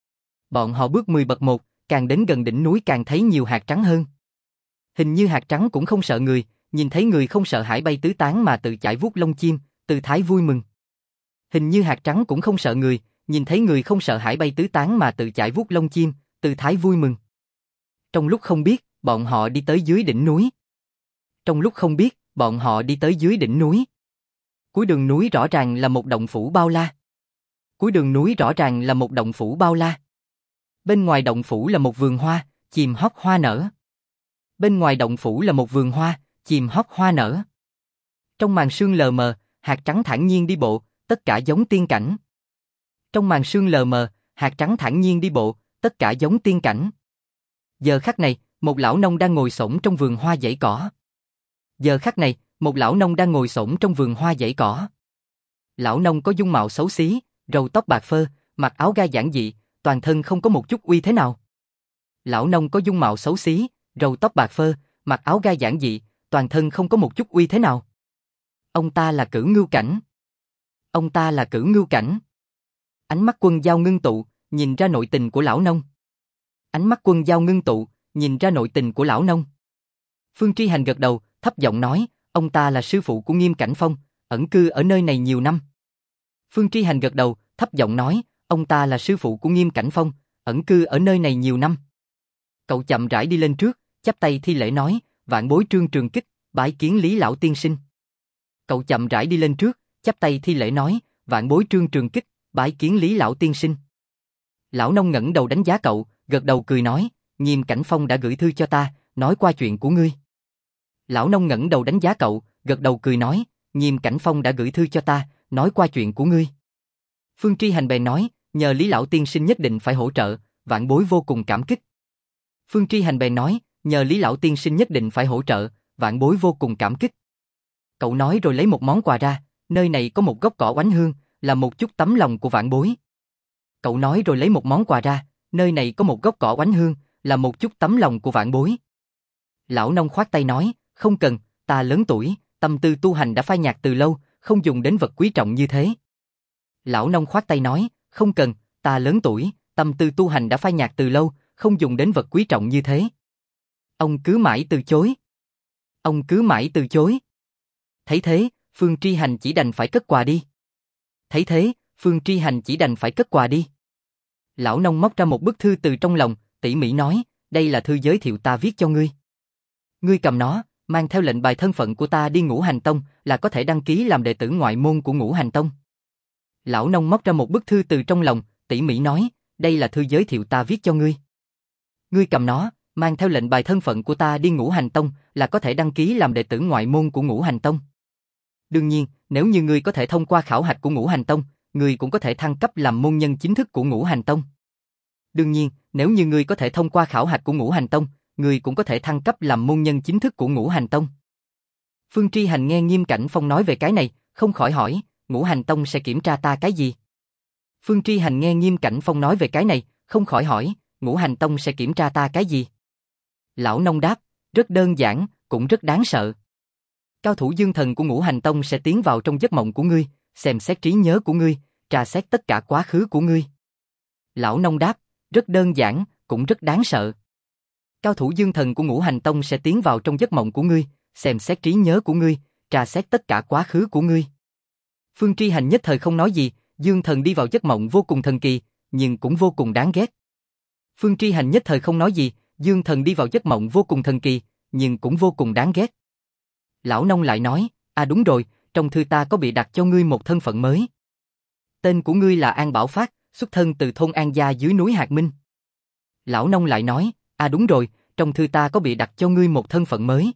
Bọn họ bước 10 bậc một, càng đến gần đỉnh núi càng thấy nhiều hạt trắng hơn. Hình như hạt trắng cũng không sợ người, nhìn thấy người không sợ hãi bay tứ tán mà tự chải vuốt lông chim, tư thái vui mừng. Hình như hạt trắng cũng không sợ người, nhìn thấy người không sợ hãi bay tứ tán mà tự chải vuốt lông chim, tư thái vui mừng. Trong lúc không biết, bọn họ đi tới dưới đỉnh núi. Trong lúc không biết, bọn họ đi tới dưới đỉnh núi. Cuối đường núi rõ ràng là một động phủ bao la. Cuối đường núi rõ ràng là một động phủ bao la. Bên ngoài động phủ là một vườn hoa, chìm hót hoa nở. Bên ngoài động phủ là một vườn hoa, chìm hót hoa nở. Trong màn sương lờ mờ, hạt trắng thản nhiên đi bộ, tất cả giống tiên cảnh. Trong màn sương lờ mờ, hạt trắng thản nhiên đi bộ, tất cả giống tiên cảnh. Giờ khắc này, một lão nông đang ngồi xổm trong vườn hoa dãy cỏ. Giờ khắc này, một lão nông đang ngồi xổm trong vườn hoa dãy cỏ. Lão nông có dung mạo xấu xí, râu tóc bạc phơ, mặc áo gai giản dị, toàn thân không có một chút uy thế nào. Lão nông có dung mạo xấu xí, râu tóc bạc phơ, mặc áo gai giản dị, toàn thân không có một chút uy thế nào. Ông ta là Cửu Ngưu Cảnh. Ông ta là Cửu Ngưu Cảnh. Ánh mắt Quân Dao ngưng tụ, nhìn ra nội tình của lão nông. Ánh mắt Quân Dao ngưng tụ, nhìn ra nội tình của lão nông. Phương Tri Hành gật đầu, thấp giọng nói, ông ta là sư phụ của Nghiêm Cảnh Phong, ẩn cư ở nơi này nhiều năm. Phương Tri Hành gật đầu, thấp giọng nói, ông ta là sư phụ của Nghiêm Cảnh Phong, ẩn cư ở nơi này nhiều năm. Cậu chậm rãi đi lên trước, chắp tay thi lễ nói, vạn bối Trương Trường Kích, bái kiến Lý lão tiên sinh. Cậu chậm rãi đi lên trước, chắp tay thi lễ nói, vạn bối Trương Trường Kích, bái kiến Lý lão tiên sinh. Lão nông ngẩng đầu đánh giá cậu, gật đầu cười nói, Nghiêm Cảnh Phong đã gửi thư cho ta, nói qua chuyện của ngươi. Lão nông ngẩng đầu đánh giá cậu, gật đầu cười nói, Nghiêm Cảnh Phong đã gửi thư cho ta, nói qua chuyện của ngươi. Phương Tri Hành bèn nói, nhờ Lý lão tiên sinh nhất định phải hỗ trợ, vạn bối vô cùng cảm kích. Phương Tri Hành bèn nói, nhờ Lý lão tiên sinh nhất định phải hỗ trợ, vạn bối vô cùng cảm kích. Cậu nói rồi lấy một món quà ra, nơi này có một gốc cỏ oánh hương, là một chút tấm lòng của vạn bối. Cậu nói rồi lấy một món quà ra, nơi này có một gốc cỏ oánh hương, là một chút tấm lòng của vạn bối. Lão nông khoát tay nói, không cần, ta lớn tuổi, tâm tư tu hành đã phai nhạt từ lâu, không dùng đến vật quý trọng như thế. Lão nông khoát tay nói, không cần, ta lớn tuổi, tâm tư tu hành đã phai nhạt từ lâu, không dùng đến vật quý trọng như thế. Ông cứ mãi từ chối. Ông cứ mãi từ chối. Thấy thế, Phương Tri Hành chỉ đành phải cất quà đi. Thấy thế, Phương Tri Hành chỉ đành phải cất quà đi. Lão nông móc ra một bức thư từ trong lòng, tỉ mỉ nói, đây là thư giới thiệu ta viết cho ngươi. Ngươi cầm nó, mang theo lệnh bài thân phận của ta đi Ngũ Hành Tông, là có thể đăng ký làm đệ tử ngoại môn của Ngũ Hành Tông. Lão nông móc ra một bức thư từ trong lòng, tỉ mỉ nói, đây là thư giới thiệu ta viết cho ngươi. Ngươi cầm nó, mang theo lệnh bài thân phận của ta đi Ngũ Hành Tông, là có thể đăng ký làm đệ tử ngoại môn của Ngũ Hành Tông. Đương nhiên, nếu như ngươi có thể thông qua khảo hạch của Ngũ Hành Tông, ngươi cũng có thể thăng cấp làm môn nhân chính thức của Ngũ Hành Tông. Đương nhiên, nếu như ngươi có thể thông qua khảo hạch của Ngũ Hành Tông, ngươi cũng có thể thăng cấp làm môn nhân chính thức của Ngũ Hành Tông. Phương Tri Hành nghe Nghiêm Cảnh Phong nói về cái này, không khỏi hỏi, Ngũ Hành Tông sẽ kiểm tra ta cái gì? Phương Tri Hành nghe Nghiêm Cảnh Phong nói về cái này, không khỏi hỏi, Ngũ Hành Tông sẽ kiểm tra ta cái gì? Lão nông đáp, rất đơn giản, cũng rất đáng sợ. Cao thủ dương thần của Ngũ Hành Tông sẽ tiến vào trong giấc mộng của ngươi, xem xét trí nhớ của ngươi, tra xét tất cả quá khứ của ngươi. Lão nông đáp, rất đơn giản, cũng rất đáng sợ. Cao thủ dương thần của Ngũ Hành Tông sẽ tiến vào trong giấc mộng của ngươi, xem xét trí nhớ của ngươi, tra xét tất cả quá khứ của ngươi. Phương Tri Hành nhất thời không nói gì, dương thần đi vào giấc mộng vô cùng thần kỳ, nhưng cũng vô cùng đáng ghét. Phương Tri Hành nhất thời không nói gì, dương thần đi vào giấc mộng vô cùng thần kỳ, nhưng cũng vô cùng đáng ghét. Lão nông lại nói, đúng rồi, trong thư ta có bị đặt cho ngươi một thân phận mới. Tên của ngươi là An Bảo Phát, xuất thân từ thôn An Gia dưới núi Hạt Minh. Lão nông lại nói, đúng rồi, trong thư ta có bị đặt cho ngươi một thân phận mới.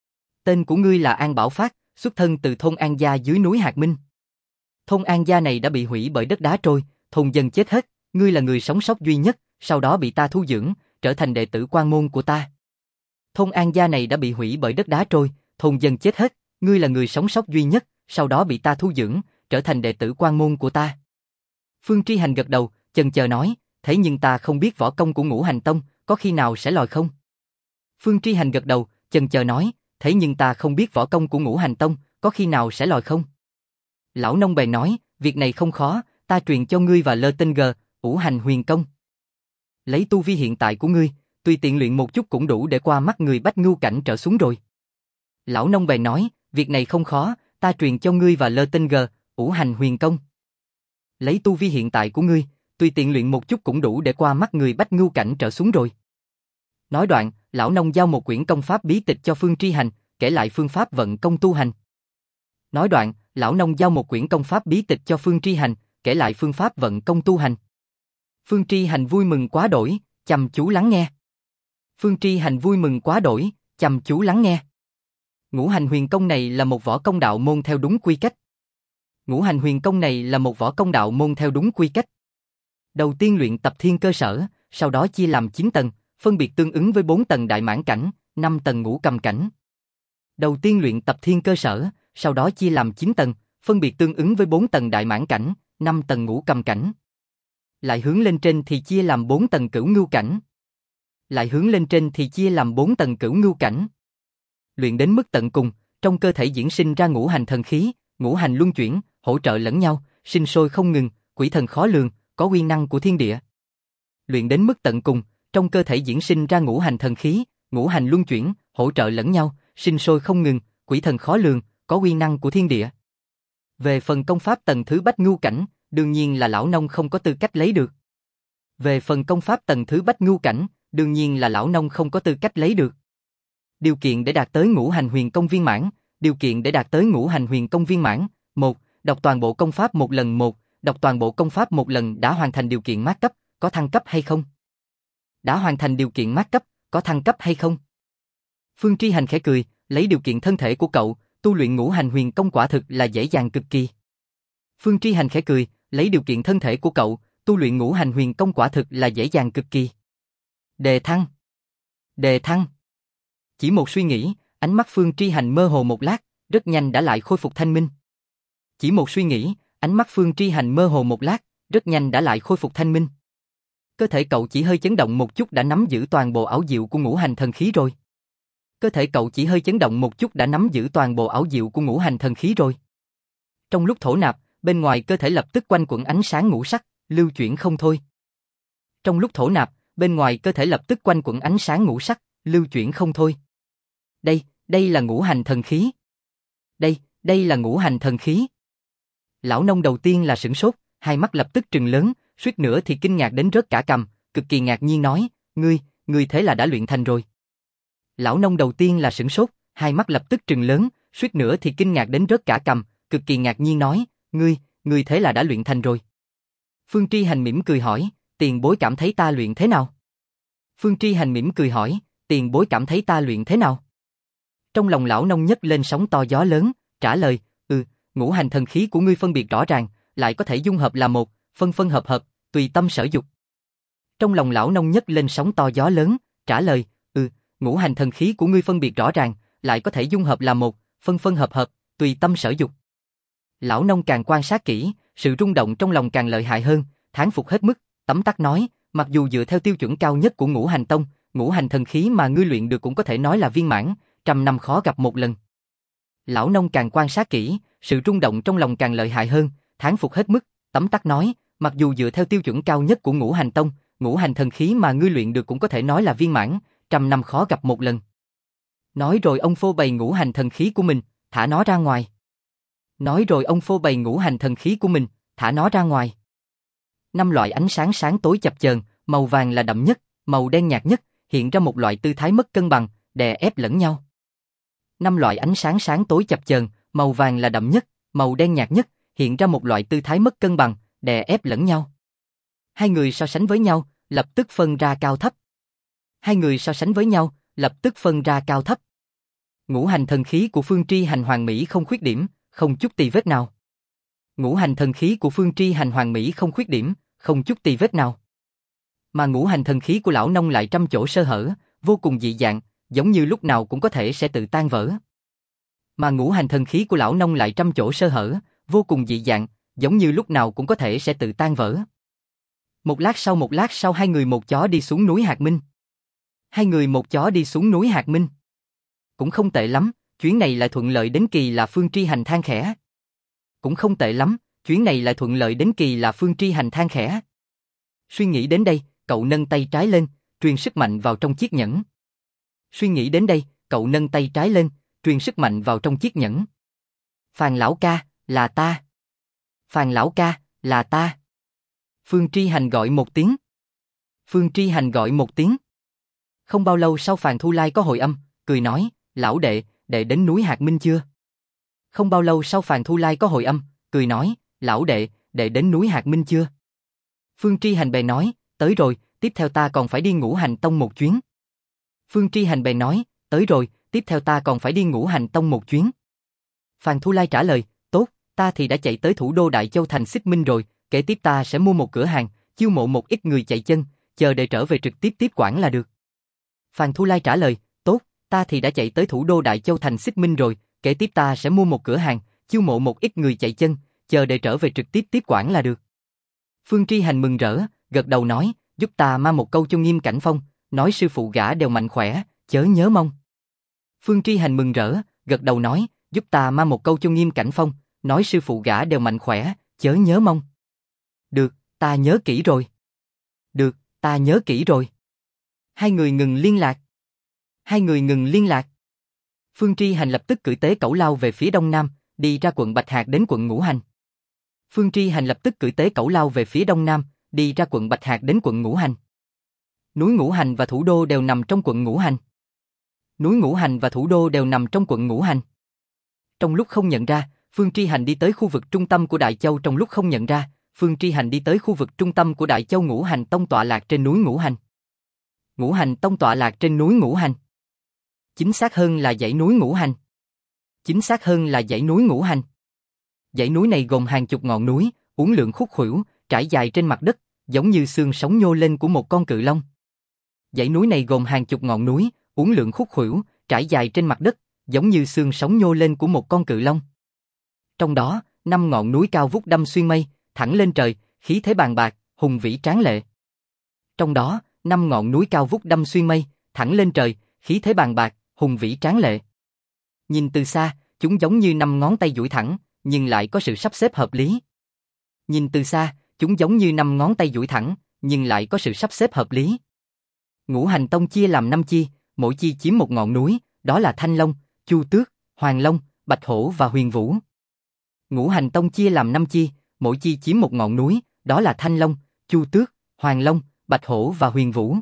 Tên của ngươi là An Bảo Phát, xuất thân từ thôn An Gia dưới núi Hạt Minh. Thôn An Gia này đã bị hủy bởi đất đá trôi, thôn dân chết hết, ngươi là người sống sót duy nhất, sau đó bị ta thu dưỡng, trở thành đệ tử quan môn của ta. Thôn An Gia này đã bị hủy bởi đất đá trôi, thôn dân chết hết, ngươi là người sống sót duy nhất, sau đó bị ta thu dưỡng, trở thành đệ tử quan môn của ta. Phương Tri Hành gật đầu, chần chờ nói, thế nhưng ta không biết võ công của Ngũ Hành Tông, có khi nào sẽ lòi không? Phương Tri Hành gật đầu, chần chờ nói, thế nhưng ta không biết võ công của Ngũ Hành Tông, có khi nào sẽ lòi không? Lão nông bèn nói, việc này không khó, ta truyền cho ngươi và Lơ Tinh Gờ, Ủ Hành Huyền Công. Lấy tu vi hiện tại của ngươi, tùy tiện luyện một chút cũng đủ để qua mắt người Bách Ngưu Cảnh trở xuống rồi. Lão nông bèn nói, việc này không khó, ta truyền cho ngươi và Lơ Tinh Gờ, Ủ Hành Huyền Công. Lấy tu vi hiện tại của ngươi, tùy tiện luyện một chút cũng đủ để qua mắt người Bách Ngưu cảnh trở xuống rồi. Nói đoạn, lão nông giao một quyển công pháp bí tịch cho Phương Tri Hành, kể lại phương pháp vận công tu hành. Nói đoạn, lão nông giao một quyển công pháp bí tịch cho Phương Tri Hành, kể lại phương pháp vận công tu hành. Phương Tri Hành vui mừng quá đổi, chăm chú lắng nghe. Phương Tri Hành vui mừng quá đổi, chăm chú lắng nghe. Ngũ hành huyền công này là một võ công đạo môn theo đúng quy cách. Ngũ hành huyền công này là một võ công đạo môn theo đúng quy cách. Đầu tiên luyện tập thiên cơ sở, sau đó chia làm 9 tầng, phân biệt tương ứng với 4 tầng đại mãn cảnh, 5 tầng ngũ cầm cảnh. Đầu tiên luyện tập thiên cơ sở, sau đó chia làm 9 tầng, phân biệt tương ứng với 4 tầng đại mãn cảnh, 5 tầng ngũ cầm cảnh. Lại hướng lên trên thì chia làm 4 tầng cửu ngưu cảnh. Lại hướng lên trên thì chia làm 4 tầng cửu ngưu cảnh. Luyện đến mức tận cùng, trong cơ thể diễn sinh ra ngũ hành thần khí, ngũ hành luân chuyển, hỗ trợ lẫn nhau, sinh sôi không ngừng, quỷ thần khó lường, có uy năng của thiên địa. Luyện đến mức tận cùng, trong cơ thể diễn sinh ra ngũ hành thần khí, ngũ hành luân chuyển, hỗ trợ lẫn nhau, sinh sôi không ngừng, quỷ thần khó lường, có uy năng của thiên địa. Về phần công pháp tầng thứ Bách Ngưu cảnh, đương nhiên là lão nông không có tư cách lấy được. Về phần công pháp tầng thứ Bách Ngưu cảnh, đương nhiên là lão nông không có tư cách lấy được. Điều kiện để đạt tới ngũ hành huyền công viên mãn, điều kiện để đạt tới ngũ hành huyền công viên mãn, 1. Đọc toàn bộ công pháp một lần. 1. Đọc toàn bộ công pháp một lần đã hoàn thành điều kiện mát cấp, có thăng cấp hay không? Đã hoàn thành điều kiện mát cấp, có thăng cấp hay không? Phương Tri Hành khẽ cười, lấy điều kiện thân thể của cậu, tu luyện ngũ hành huyền công quả thực là dễ dàng cực kỳ. Phương Tri Hành khẽ cười, lấy điều kiện thân thể của cậu, tu luyện ngũ hành huyền công quả thực là dễ dàng cực kỳ. Đề thăng. Đề thăng. Chỉ một suy nghĩ, ánh mắt Phương Tri Hành mơ hồ một lát, rất nhanh đã lại khôi phục thanh minh. Chỉ một suy nghĩ, ánh mắt Phương Tri Hành mơ hồ một lát, rất nhanh đã lại khôi phục thanh minh. Cơ thể cậu chỉ hơi chấn động một chút đã nắm giữ toàn bộ ảo diệu của ngũ hành thần khí rồi. Cơ thể cậu chỉ hơi chấn động một chút đã nắm giữ toàn bộ ảo diệu của ngũ hành thần khí rồi. Trong lúc thổ nạp, bên ngoài cơ thể lập tức quanh quẩn ánh sáng ngũ sắc, lưu chuyển không thôi. Trong lúc thổ nạp, bên ngoài cơ thể lập tức quanh quẩn ánh sáng ngũ sắc, lưu chuyển không thôi. Đây là ngũ hành thần khí. Đây là ngũ hành thần khí. Lão nông đầu tiên là sửng sốt, hai mắt lập tức trừng lớn, suýt nữa thì kinh ngạc đến rớt cả cằm, cực kỳ ngạc nhiên nói, ngươi thế là đã luyện thành rồi. Lão nông đầu tiên là sửng sốt, hai mắt lập tức trừng lớn, suýt nữa thì kinh ngạc đến rớt cả cằm, cực kỳ ngạc nhiên nói, ngươi thế là đã luyện thành rồi. Phương Tri Hành mỉm cười hỏi, tiền bối cảm thấy ta luyện thế nào? Phương Tri Hành mỉm cười hỏi, tiền bối cảm thấy ta luyện thế nào? Trong lòng lão nông nhấc lên sóng to gió lớn, trả lời, ngũ hành thần khí của ngươi phân biệt rõ ràng, lại có thể dung hợp là một, phân phân hợp hợp, tùy tâm sở dục. Trong lòng lão nông nhấc lên sóng to gió lớn, trả lời, ngũ hành thần khí của ngươi phân biệt rõ ràng, lại có thể dung hợp là một, phân phân hợp hợp, tùy tâm sở dục. Lão nông càng quan sát kỹ, sự rung động trong lòng càng lợi hại hơn, thán phục hết mức, tấm tắc nói, mặc dù dựa theo tiêu chuẩn cao nhất của Ngũ Hành Tông, ngũ hành thần khí mà ngươi luyện được cũng có thể nói là viên mãn, 100 năm khó gặp một lần. Lão nông càng quan sát kỹ, sự rung động trong lòng càng lợi hại hơn, thán phục hết mức, tấm tắc nói, mặc dù dựa theo tiêu chuẩn cao nhất của Ngũ Hành Tông, ngũ hành thần khí mà ngươi luyện được cũng có thể nói là viên mãn, 100 năm khó gặp một lần. Nói rồi ông phô bày ngũ hành thần khí của mình, thả nó ra ngoài. Nói rồi ông phô bày ngũ hành thần khí của mình, thả nó ra ngoài. 5 loại ánh sáng sáng tối chập chờn, màu vàng là đậm nhất, màu đen nhạt nhất, hiện ra một loại tư thái mất cân bằng, đè ép lẫn nhau. 5 loại ánh sáng sáng tối chập chờn, màu vàng là đậm nhất, màu đen nhạt nhất, hiện ra một loại tư thái mất cân bằng, đè ép lẫn nhau. Hai người so sánh với nhau, lập tức phân ra cao thấp. Hai người so sánh với nhau, lập tức phân ra cao thấp. Ngũ hành thần khí của Phương Tri Hành hoàn mỹ không khuyết điểm, không chút tì vết nào. Ngũ hành thần khí của Phương Tri Hành hoàn mỹ không khuyết điểm, không chút tì vết nào. Mà ngũ hành thần khí của lão nông lại trăm chỗ sơ hở, vô cùng dị dạng, giống như lúc nào cũng có thể sẽ tự tan vỡ. Mà ngũ hành thần khí của lão nông lại trăm chỗ sơ hở, vô cùng dị dạng, giống như lúc nào cũng có thể sẽ tự tan vỡ. Một lát sau hai người một chó đi xuống núi Hạc Minh. Hai người một chó đi xuống núi Hạc Minh. Cũng không tệ lắm, chuyến này lại thuận lợi đến kỳ là Phương Tri Hành than khẽ. Cũng không tệ lắm, chuyến này lại thuận lợi đến kỳ là Phương Tri Hành than khẽ. Suy nghĩ đến đây, cậu nâng tay trái lên, truyền sức mạnh vào trong chiếc nhẫn. Suy nghĩ đến đây, cậu nâng tay trái lên, truyền sức mạnh vào trong chiếc nhẫn. Phàn lão ca, là ta. Phàn lão ca, là ta. Phương Tri Hành gọi một tiếng. Phương Tri Hành gọi một tiếng. Không bao lâu sau Phàn Thu Lai có hồi âm, cười nói, lão đệ, đệ đến núi Hạt Minh chưa? Không bao lâu sau Phàn Thu Lai có hồi âm, cười nói, lão đệ, đệ đến núi Hạt Minh chưa? Phương Tri Hành bèn nói, tới rồi, tiếp theo ta còn phải đi Ngũ Hành Tông một chuyến. Phương Tri Hành bèn nói, tới rồi, tiếp theo ta còn phải đi Ngũ Hành Tông một chuyến. Phàn Thu Lai trả lời, tốt, ta thì đã chạy tới thủ đô Đại Châu thành Xích Minh rồi, kế tiếp ta sẽ mua một cửa hàng, chiêu mộ một ít người chạy chân, chờ để trở về trực tiếp tiếp quản là được. Phàn Thu Lai trả lời, tốt, ta thì đã chạy tới thủ đô Đại Châu thành Xích Minh rồi, kế tiếp ta sẽ mua một cửa hàng, chiêu mộ một ít người chạy chân, chờ để trở về trực tiếp tiếp quản là được. Phương Tri Hành mừng rỡ, gật đầu nói, giúp ta mang một câu cho Nghiêm Cảnh Phong, nói sư phụ gã đều mạnh khỏe, chớ nhớ mong. Phương Tri Hành mừng rỡ, gật đầu nói, giúp ta mang một câu cho Nghiêm Cảnh Phong, nói sư phụ gã đều mạnh khỏe, chớ nhớ mong. Được, ta nhớ kỹ rồi. Được, ta nhớ kỹ rồi. Hai người ngừng liên lạc. Hai người ngừng liên lạc. Phương Tri Hành lập tức cưỡi tế cẩu lao về phía đông nam, đi ra quận Bạch Hạc đến quận Ngũ Hành. Phương Tri Hành lập tức cưỡi tế cẩu lao về phía đông nam, đi ra quận Bạch Hạc đến quận Ngũ Hành. Núi Ngũ Hành và thủ đô đều nằm trong quận Ngũ Hành. Núi Ngũ Hành và thủ đô đều nằm trong quận Ngũ Hành. Trong lúc không nhận ra, Phương Tri Hành đi tới khu vực trung tâm của Đại Châu. Trong lúc không nhận ra, Phương Tri Hành đi tới khu vực trung tâm của Đại Châu. Ngũ Hành Tông tọa lạc trên núi Ngũ Hành. Ngũ Hành Tông tọa lạc trên núi Ngũ Hành. Chính xác hơn là dãy núi Ngũ Hành. Chính xác hơn là dãy núi Ngũ Hành. Dãy núi này gồm hàng chục ngọn núi, uốn lượn khúc khuỷu, trải dài trên mặt đất, giống như xương sống nhô lên của một con cự long. Dãy núi này gồm hàng chục ngọn núi, uốn lượn khúc khuỷu, trải dài trên mặt đất, giống như xương sống nhô lên của một con cự long. Trong đó, 5 ngọn núi cao vút đâm xuyên mây, thẳng lên trời, khí thế bàn bạc, hùng vĩ tráng lệ. Trong đó, 5 ngọn núi cao vút đâm xuyên mây, thẳng lên trời, khí thế bàn bạc, hùng vĩ tráng lệ. Nhìn từ xa, chúng giống như 5 ngón tay duỗi thẳng, nhưng lại có sự sắp xếp hợp lý. Nhìn từ xa, chúng giống như 5 ngón tay duỗi thẳng, nhưng lại có sự sắp xếp hợp lý. Ngũ Hành Tông chia làm 5 chi, mỗi chi chiếm một ngọn núi, đó là Thanh Long, Chu Tước, Hoàng Long, Bạch Hổ và Huyền Vũ. Ngũ Hành Tông chia làm 5 chi, mỗi chi chiếm một ngọn núi, đó là Thanh Long, Chu Tước, Hoàng Long, Bạch Hổ và Huyền Vũ.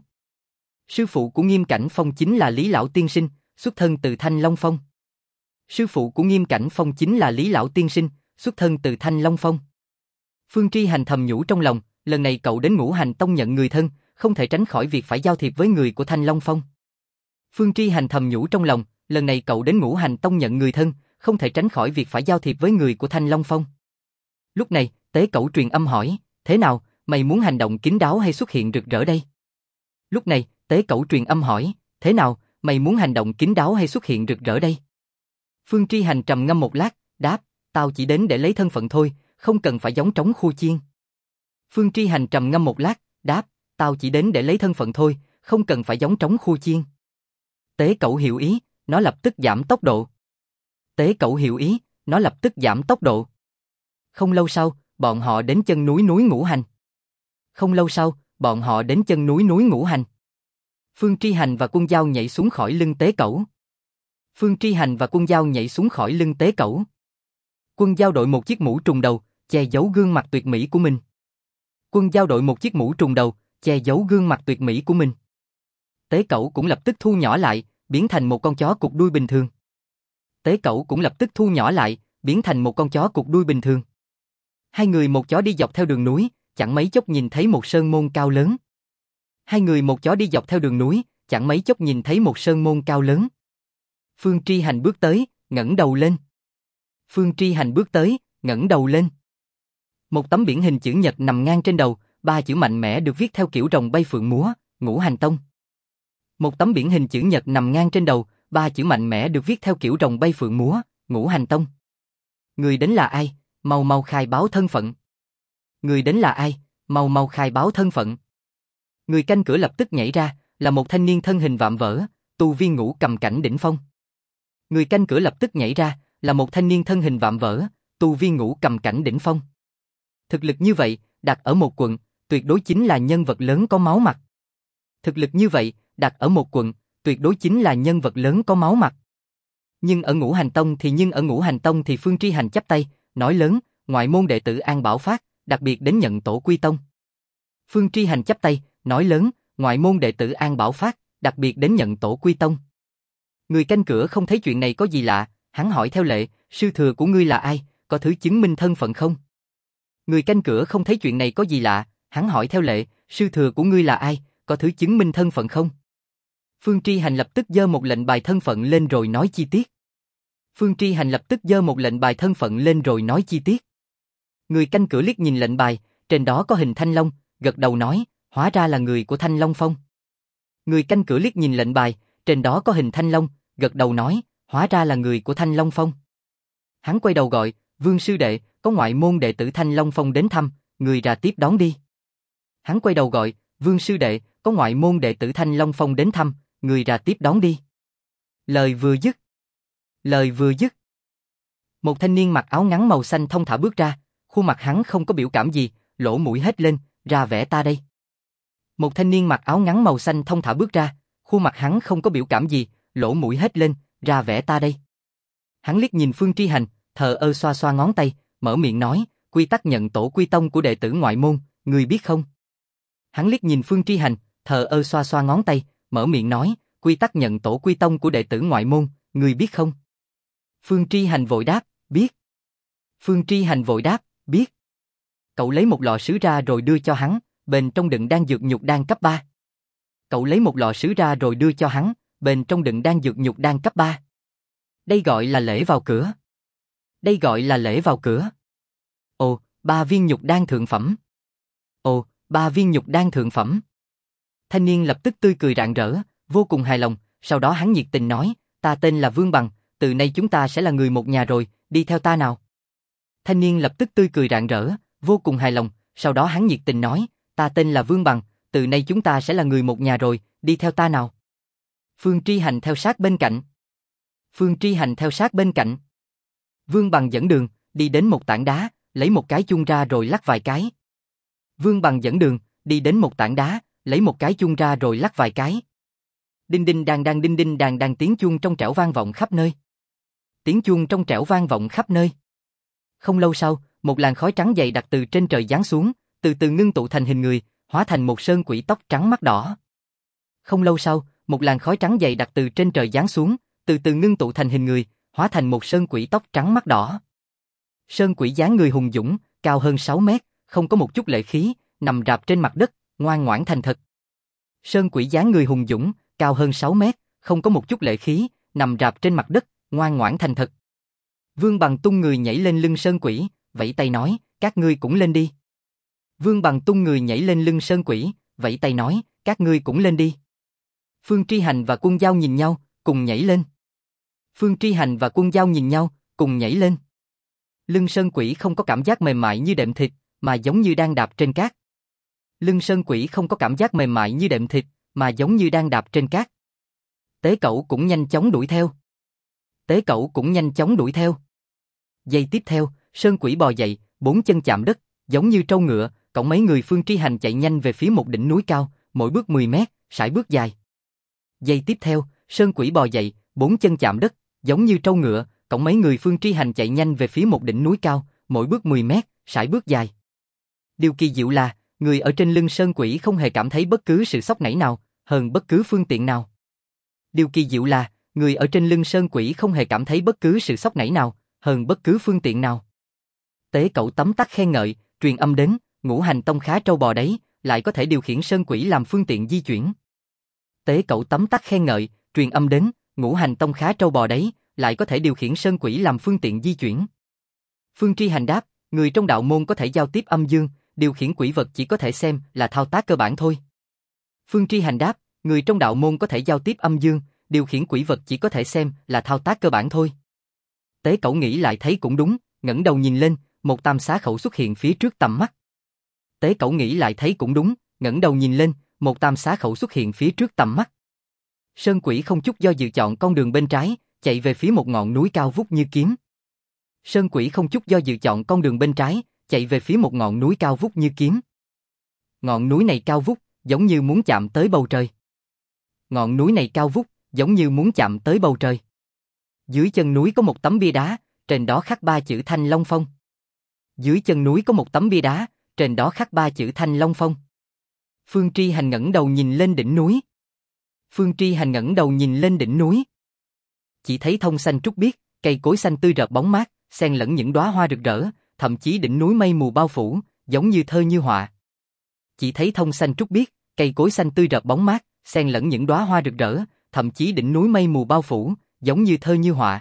Sư phụ của Nghiêm Cảnh Phong chính là Lý Lão Tiên Sinh, xuất thân từ Thanh Long Phong. Sư phụ của Nghiêm Cảnh Phong chính là Lý Lão Tiên Sinh, xuất thân từ Thanh Long Phong. Phương Tri Hành thầm nhủ trong lòng, lần này cậu đến Ngũ Hành Tông nhận người thân, không thể tránh khỏi việc phải giao thiệp với người của Thanh Long Phong. Phương Tri Hành thầm nhủ trong lòng, lần này cậu đến Ngũ Hành Tông nhận người thân, không thể tránh khỏi việc phải giao thiệp với người của Thanh Long Phong. Lúc này, tế cẩu truyền âm hỏi, thế nào, mày muốn hành động kín đáo hay xuất hiện rực rỡ đây? Lúc này, tế cẩu truyền âm hỏi, thế nào, mày muốn hành động kín đáo hay xuất hiện rực rỡ đây? Phương Tri Hành trầm ngâm một lát, đáp, tao chỉ đến để lấy thân phận thôi, không cần phải gióng trống khua chiên. Phương Tri Hành trầm ngâm một lát, đáp, tao chỉ đến để lấy thân phận thôi, không cần phải gióng trống khua chiên. Tế cẩu hiểu ý, nó lập tức giảm tốc độ. Tế cẩu hiểu ý, nó lập tức giảm tốc độ. Không lâu sau, bọn họ đến chân núi Ngũ Hành. Không lâu sau, bọn họ đến chân núi Ngũ Hành. Phương Tri Hành và Quân Dao nhảy xuống khỏi lưng tế cẩu. Phương Tri Hành và Quân Dao nhảy xuống khỏi lưng tế cẩu. Quân Dao đội một chiếc mũ trùng đầu, che giấu gương mặt tuyệt mỹ của mình. Quân Dao đội một chiếc mũ trùng đầu, che giấu gương mặt tuyệt mỹ của mình. Tế cẩu cũng lập tức thu nhỏ lại, biến thành một con chó cụt đuôi bình thường. Tế cẩu cũng lập tức thu nhỏ lại, biến thành một con chó cụt đuôi bình thường. Hai người một chó đi dọc theo đường núi, chẳng mấy chốc nhìn thấy một sơn môn cao lớn. Hai người một chó đi dọc theo đường núi, chẳng mấy chốc nhìn thấy một sơn môn cao lớn. Phương Tri Hành bước tới, ngẩng đầu lên. Phương Tri Hành bước tới, ngẩng đầu lên. Một tấm biển hình chữ nhật nằm ngang trên đầu, 3 chữ mạnh mẽ được viết theo kiểu rồng bay phượng múa, Ngũ Hành Tông. Một tấm biển hình chữ nhật nằm ngang trên đầu, 3 chữ mạnh mẽ được viết theo kiểu rồng bay phượng múa, Ngũ Hành Tông. Người đến là ai? Mau mau khai báo thân phận. Người đến là ai? Mau mau khai báo thân phận. Người canh cửa lập tức nhảy ra, là một thanh niên thân hình vạm vỡ, tu vi ngũ cầm cảnh đỉnh phong. Người canh cửa lập tức nhảy ra, là một thanh niên thân hình vạm vỡ, tu vi ngũ cầm cảnh đỉnh phong. Thực lực như vậy, đặt ở một quận, tuyệt đối chính là nhân vật lớn có máu mặt. Thực lực như vậy, đặt ở một quận, tuyệt đối chính là nhân vật lớn có máu mặt. Nhưng ở Ngũ Hành Tông thì Phương Tri Hành chắp tay, nói lớn, ngoại môn đệ tử An Bảo Phát, đặc biệt đến nhận tổ quy tông. Phương Tri Hành chắp tay, nói lớn, ngoại môn đệ tử An Bảo Phát, đặc biệt đến nhận tổ quy tông. Người canh cửa không thấy chuyện này có gì lạ, hắn hỏi theo lệ, sư thừa của ngươi là ai, có thứ chứng minh thân phận không? Người canh cửa không thấy chuyện này có gì lạ, hắn hỏi theo lệ, sư thừa của ngươi là ai, có thứ chứng minh thân phận không? Phương Tri Hành lập tức giơ một lệnh bài thân phận lên rồi nói chi tiết. Phương Tri Hành lập tức giơ một lệnh bài thân phận lên rồi nói chi tiết. Người canh cửa liếc nhìn lệnh bài, trên đó có hình thanh long, gật đầu nói, hóa ra là người của Thanh Long Phong. Người canh cửa liếc nhìn lệnh bài, trên đó có hình thanh long, gật đầu nói, hóa ra là người của Thanh Long Phong. Hắn quay đầu gọi, Vương sư đệ, có ngoại môn đệ tử Thanh Long Phong đến thăm, người ra tiếp đón đi. Hắn quay đầu gọi, Vương sư đệ, có ngoại môn đệ tử Thanh Long Phong đến thăm, người ra tiếp đón đi. Lời vừa dứt. Một thanh niên mặc áo ngắn màu xanh thong thả bước ra, khuôn mặt hắn không có biểu cảm gì, lỗ mũi hét lên, ra vẻ ta đây. Một thanh niên mặc áo ngắn màu xanh thong thả bước ra, khuôn mặt hắn không có biểu cảm gì, lỗ mũi hét lên, ra vẻ ta đây. Hắn liếc nhìn Phương Tri Hành, thờ ơ xoa xoa ngón tay, mở miệng nói, quy tắc nhận tổ quy tông của đệ tử ngoại môn, người biết không? Hắn liếc nhìn Phương Tri Hành, thờ ơ xoa xoa ngón tay, mở miệng nói, quy tắc nhận tổ quy tông của đệ tử ngoại môn, người biết không? Phương Tri Hành vội đáp, biết. Phương Tri Hành vội đáp, biết. Cậu lấy một lọ sứ ra rồi đưa cho hắn, bên trong đựng đan dược nhục đan cấp 3. Cậu lấy một lọ sứ ra rồi đưa cho hắn, bên trong đựng đan dược nhục đan cấp 3. Đây gọi là lễ vào cửa. Đây gọi là lễ vào cửa. Ồ, 3 viên nhục đan thượng phẩm. Ồ, 3 viên nhục đan thượng phẩm. Thanh niên lập tức tươi cười rạng rỡ, vô cùng hài lòng, sau đó hắn nhiệt tình nói, ta tên là Vương Bằng, từ nay chúng ta sẽ là người một nhà rồi, đi theo ta nào. Thanh niên lập tức tươi cười rạng rỡ, vô cùng hài lòng, sau đó hắn nhiệt tình nói, ta tên là Vương Bằng, từ nay chúng ta sẽ là người một nhà rồi, đi theo ta nào. Phương Tri Hành theo sát bên cạnh. Phương Tri Hành theo sát bên cạnh. Vương Bằng dẫn đường, đi đến một tảng đá, lấy một cái chuông ra rồi lắc vài cái. Vương Bằng dẫn đường, đi đến một tảng đá, lấy một cái chuông ra rồi lắc vài cái. Đinh đinh đàn đàn tiếng chuông trong trẻo vang vọng khắp nơi. Tiếng chuông trong trẻo vang vọng khắp nơi. Không lâu sau, một làn khói trắng dày đặc từ trên trời giáng xuống, từ từ ngưng tụ thành hình người, hóa thành một sơn quỷ tóc trắng mắt đỏ. Không lâu sau, một làn khói trắng dày đặc từ trên trời giáng xuống, từ từ ngưng tụ thành hình người, hóa thành một sơn quỷ tóc trắng mắt đỏ. Sơn quỷ dáng người hùng dũng, cao hơn 6 mét, không có một chút lệ khí, nằm rạp trên mặt đất, ngoan ngoãn thành thật. Sơn quỷ dáng người hùng dũng, cao hơn 6 mét, không có một chút lệ khí, nằm rạp trên mặt đất, ngoan ngoãn thành thật. Vương Bằng tung người nhảy lên lưng sơn quỷ, vẫy tay nói, các ngươi cũng lên đi. Vương Bằng tung người nhảy lên lưng sơn quỷ, vẫy tay nói, các ngươi cũng lên đi. Phương Tri Hành và Quân Dao nhìn nhau, cùng nhảy lên. Phương Tri Hành và Quân Dao nhìn nhau, cùng nhảy lên. Lưng sơn quỷ không có cảm giác mềm mại như đệm thịt, mà giống như đang đạp trên cát. Lưng sơn quỷ không có cảm giác mềm mại như đệm thịt, mà giống như đang đạp trên cát. Tế Cẩu cũng nhanh chóng đuổi theo. Tế Cẩu cũng nhanh chóng đuổi theo. Giây tiếp theo, sơn quỷ bò dậy, 4 chân chạm đất, giống như trâu ngựa, cõng mấy người Phương Tri Hành chạy nhanh về phía một đỉnh núi cao, mỗi bước 10 mét, sải bước dài. Giây tiếp theo, sơn quỷ bò dậy, 4 chân chạm đất, giống như trâu ngựa, cõng mấy người Phương Tri Hành chạy nhanh về phía một đỉnh núi cao, mỗi bước 10 mét, sải bước dài. Điều kỳ diệu là, người ở trên lưng sơn quỷ không hề cảm thấy bất cứ sự sốc nảy nào, hơn bất cứ phương tiện nào. Điều kỳ diệu là, người ở trên lưng sơn quỷ không hề cảm thấy bất cứ sự sốc nảy nào, hơn bất cứ phương tiện nào. Tế Cẩu tấm tắc khen ngợi, truyền âm đến, Ngũ Hành Tông khá trâu bò đấy, lại có thể điều khiển sơn quỷ làm phương tiện di chuyển. Tế Cẩu tấm tắc khen ngợi, truyền âm đến, Ngũ Hành Tông khá trâu bò đấy, lại có thể điều khiển sơn quỷ làm phương tiện di chuyển. Phương Tri Hành đáp, người trong đạo môn có thể giao tiếp âm dương, điều khiển quỷ vật chỉ có thể xem là thao tác cơ bản thôi. Phương Tri Hành đáp, người trong đạo môn có thể giao tiếp âm dương, điều khiển quỷ vật chỉ có thể xem là thao tác cơ bản thôi. Tế Cẩu nghĩ lại thấy cũng đúng, ngẩng đầu nhìn lên, một tam xá khẩu xuất hiện phía trước tầm mắt. Tế Cẩu nghĩ lại thấy cũng đúng, ngẩng đầu nhìn lên, một tam xá khẩu xuất hiện phía trước tầm mắt. Sơn quỷ không chút do dự chọn con đường bên trái, chạy về phía một ngọn núi cao vút như kiếm. Sơn quỷ không chút do dự chọn con đường bên trái, chạy về phía một ngọn núi cao vút như kiếm. Ngọn núi này cao vút, giống như muốn chạm tới bầu trời. Ngọn núi này cao vút, giống như muốn chạm tới bầu trời. Dưới chân núi có một tấm bia đá, trên đó khắc 3 chữ Thanh Long Phong. Dưới chân núi có một tấm bia đá, trên đó khắc 3 chữ Thanh Long Phong. Phương Tri Hành ngẩng đầu nhìn lên đỉnh núi. Phương Tri Hành ngẩng đầu nhìn lên đỉnh núi. Chỉ thấy thông xanh trúc biếc, cây cối xanh tươi rợp bóng mát, xen lẫn những đóa hoa rực rỡ, thậm chí đỉnh núi mây mù bao phủ, giống như thơ như họa. Chỉ thấy thông xanh trúc biếc, cây cối xanh tươi rợp bóng mát, xen lẫn những đóa hoa rực rỡ, thậm chí đỉnh núi mây mù bao phủ, giống như thơ như họa.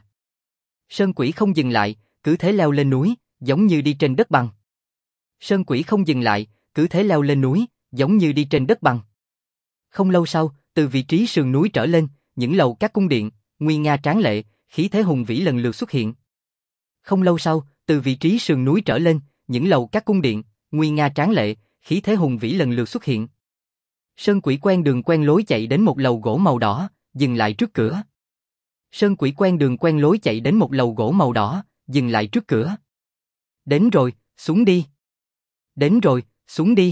Sơn Quỷ không dừng lại, cứ thế leo lên núi, giống như đi trên đất bằng. Sơn Quỷ không dừng lại, cứ thế leo lên núi, giống như đi trên đất bằng. Không lâu sau, từ vị trí sườn núi trở lên, những lầu các cung điện, nguy nga tráng lệ, khí thế hùng vĩ lần lượt xuất hiện. Không lâu sau, từ vị trí sườn núi trở lên, những lầu các cung điện, nguy nga tráng lệ, khí thế hùng vĩ lần lượt xuất hiện. Sơn Quỷ quen đường quen lối chạy đến một lầu gỗ màu đỏ, dừng lại trước cửa. Sơn Quỷ quen đường quen lối chạy đến một lầu gỗ màu đỏ, dừng lại trước cửa. Đến rồi, xuống đi. Đến rồi, xuống đi.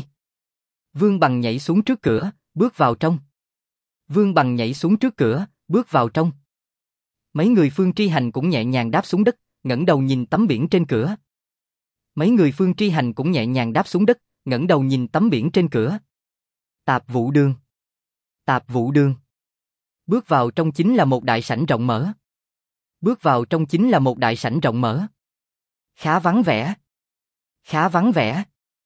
Vương Bằng nhảy xuống trước cửa, bước vào trong. Vương Bằng nhảy xuống trước cửa, bước vào trong. Mấy người Phương Tri Hành cũng nhẹ nhàng đáp xuống đất, ngẩng đầu nhìn tấm biển trên cửa. Mấy người Phương Tri Hành cũng nhẹ nhàng đáp xuống đất, ngẩng đầu nhìn tấm biển trên cửa. Tạp Vũ Đường. Tạp Vũ Đường. Bước vào trong chính là một đại sảnh rộng mở. Bước vào trong chính là một đại sảnh rộng mở. Khá vắng vẻ. Khá vắng vẻ.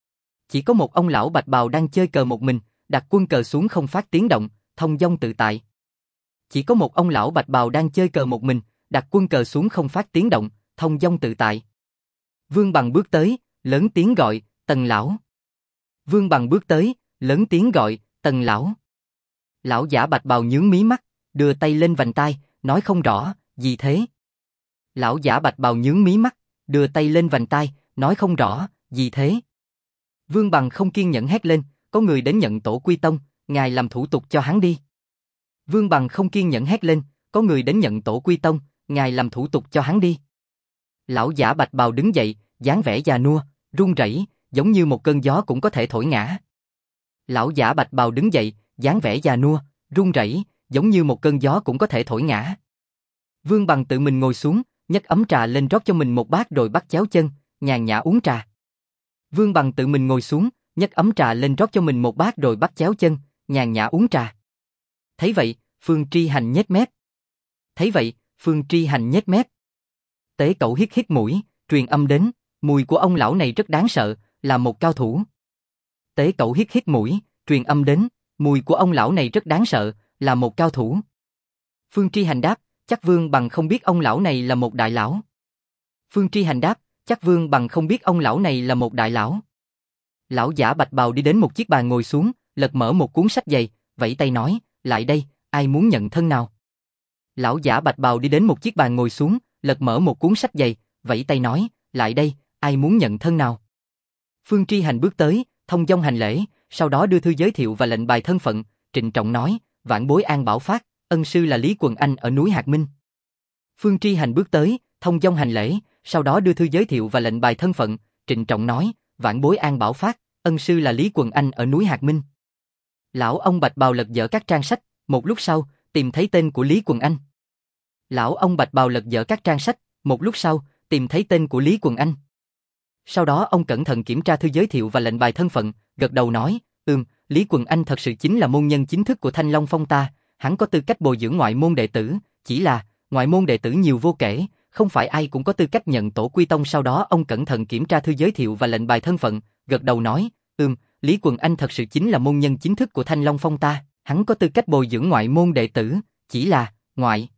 Chỉ có một ông lão bạch bào đang chơi cờ một mình, đặt quân cờ xuống không phát tiếng động, thông dong tự tại. Chỉ có một ông lão bạch bào đang chơi cờ một mình, đặt quân cờ xuống không phát tiếng động, thông dong tự tại. Vương Bằng bước tới, lớn tiếng gọi, Tần lão. Vương Bằng bước tới, lớn tiếng gọi, Tần lão. Lão giả bạch bào nhướng mí mắt, đưa tay lên vành tai, nói không rõ, gì thế? Lão giả bạch bào nhướng mí mắt, đưa tay lên vành tai, nói không rõ, gì thế? Vương Bằng không kiên nhẫn hét lên, có người đến nhận tổ quy tông, ngài làm thủ tục cho hắn đi. Vương Bằng không kiên nhẫn hét lên, có người đến nhận tổ quy tông, ngài làm thủ tục cho hắn đi. Lão giả bạch bào đứng dậy, dáng vẻ già nua, run rẩy, giống như một cơn gió cũng có thể thổi ngã. Lão giả bạch bào đứng dậy, dáng vẻ già nua, run rẩy, giống như một cơn gió cũng có thể thổi ngã. Vương Bằng tự mình ngồi xuống, nhấc ấm trà lên rót cho mình một bát rồi bắt chéo chân, nhàn nhã uống trà. Vương Bằng tự mình ngồi xuống, nhấc ấm trà lên rót cho mình một bát rồi bắt chéo chân, nhàn nhã uống trà. Thấy vậy, Phương Tri Hành nhếch mép. Thấy vậy, Phương Tri Hành nhếch mép. Tế Cẩu hít hít mũi, truyền âm đến, mùi của ông lão này rất đáng sợ, là một cao thủ. Tế Cẩu hít hít mũi, truyền âm đến, mùi của ông lão này rất đáng sợ, là một cao thủ. Phương Tri Hành đáp, chắc Vương Bằng không biết ông lão này là một đại lão. Phương Tri Hành đáp, chắc Vương Bằng không biết ông lão này là một đại lão. Lão giả bạch bào đi đến một chiếc bàn ngồi xuống, lật mở một cuốn sách dày, vẫy tay nói, lại đây, ai muốn nhận thân nào? Lão giả bạch bào đi đến một chiếc bàn ngồi xuống, lật mở một cuốn sách dày, vẫy tay nói, lại đây, ai muốn nhận thân nào? Phương Tri Hành bước tới, thông dong hành lễ, sau đó đưa thư giới thiệu và lệnh bài thân phận, trịnh trọng nói, vãn bối An Bảo Phát, ân sư là Lý Quần Anh ở núi Hạt Minh. Phương Tri Hành bước tới, thông dong hành lễ, sau đó đưa thư giới thiệu và lệnh bài thân phận, trịnh trọng nói, vãn bối An Bảo Phát, ân sư là Lý Quần Anh ở núi Hạt Minh. Lão ông bạch bào lật dở các trang sách, một lúc sau, tìm thấy tên của Lý Quần Anh. Lão ông bạch bào lật dở các trang sách, một lúc sau, tìm thấy tên của Lý Quần Anh. Sau đó ông cẩn thận kiểm tra thư giới thiệu và lệnh bài thân phận, gật đầu nói, Lý Quần Anh thật sự chính là môn nhân chính thức của Thanh Long Phong ta, hắn có tư cách bồi dưỡng ngoại môn đệ tử, chỉ là, ngoại môn đệ tử nhiều vô kể, không phải ai cũng có tư cách nhận tổ quy tông. Sau đó ông cẩn thận kiểm tra thư giới thiệu và lệnh bài thân phận, gật đầu nói, Lý Quần Anh thật sự chính là môn nhân chính thức của Thanh Long Phong ta, hắn có tư cách bồi dưỡng ngoại môn đệ tử, chỉ là, ngoại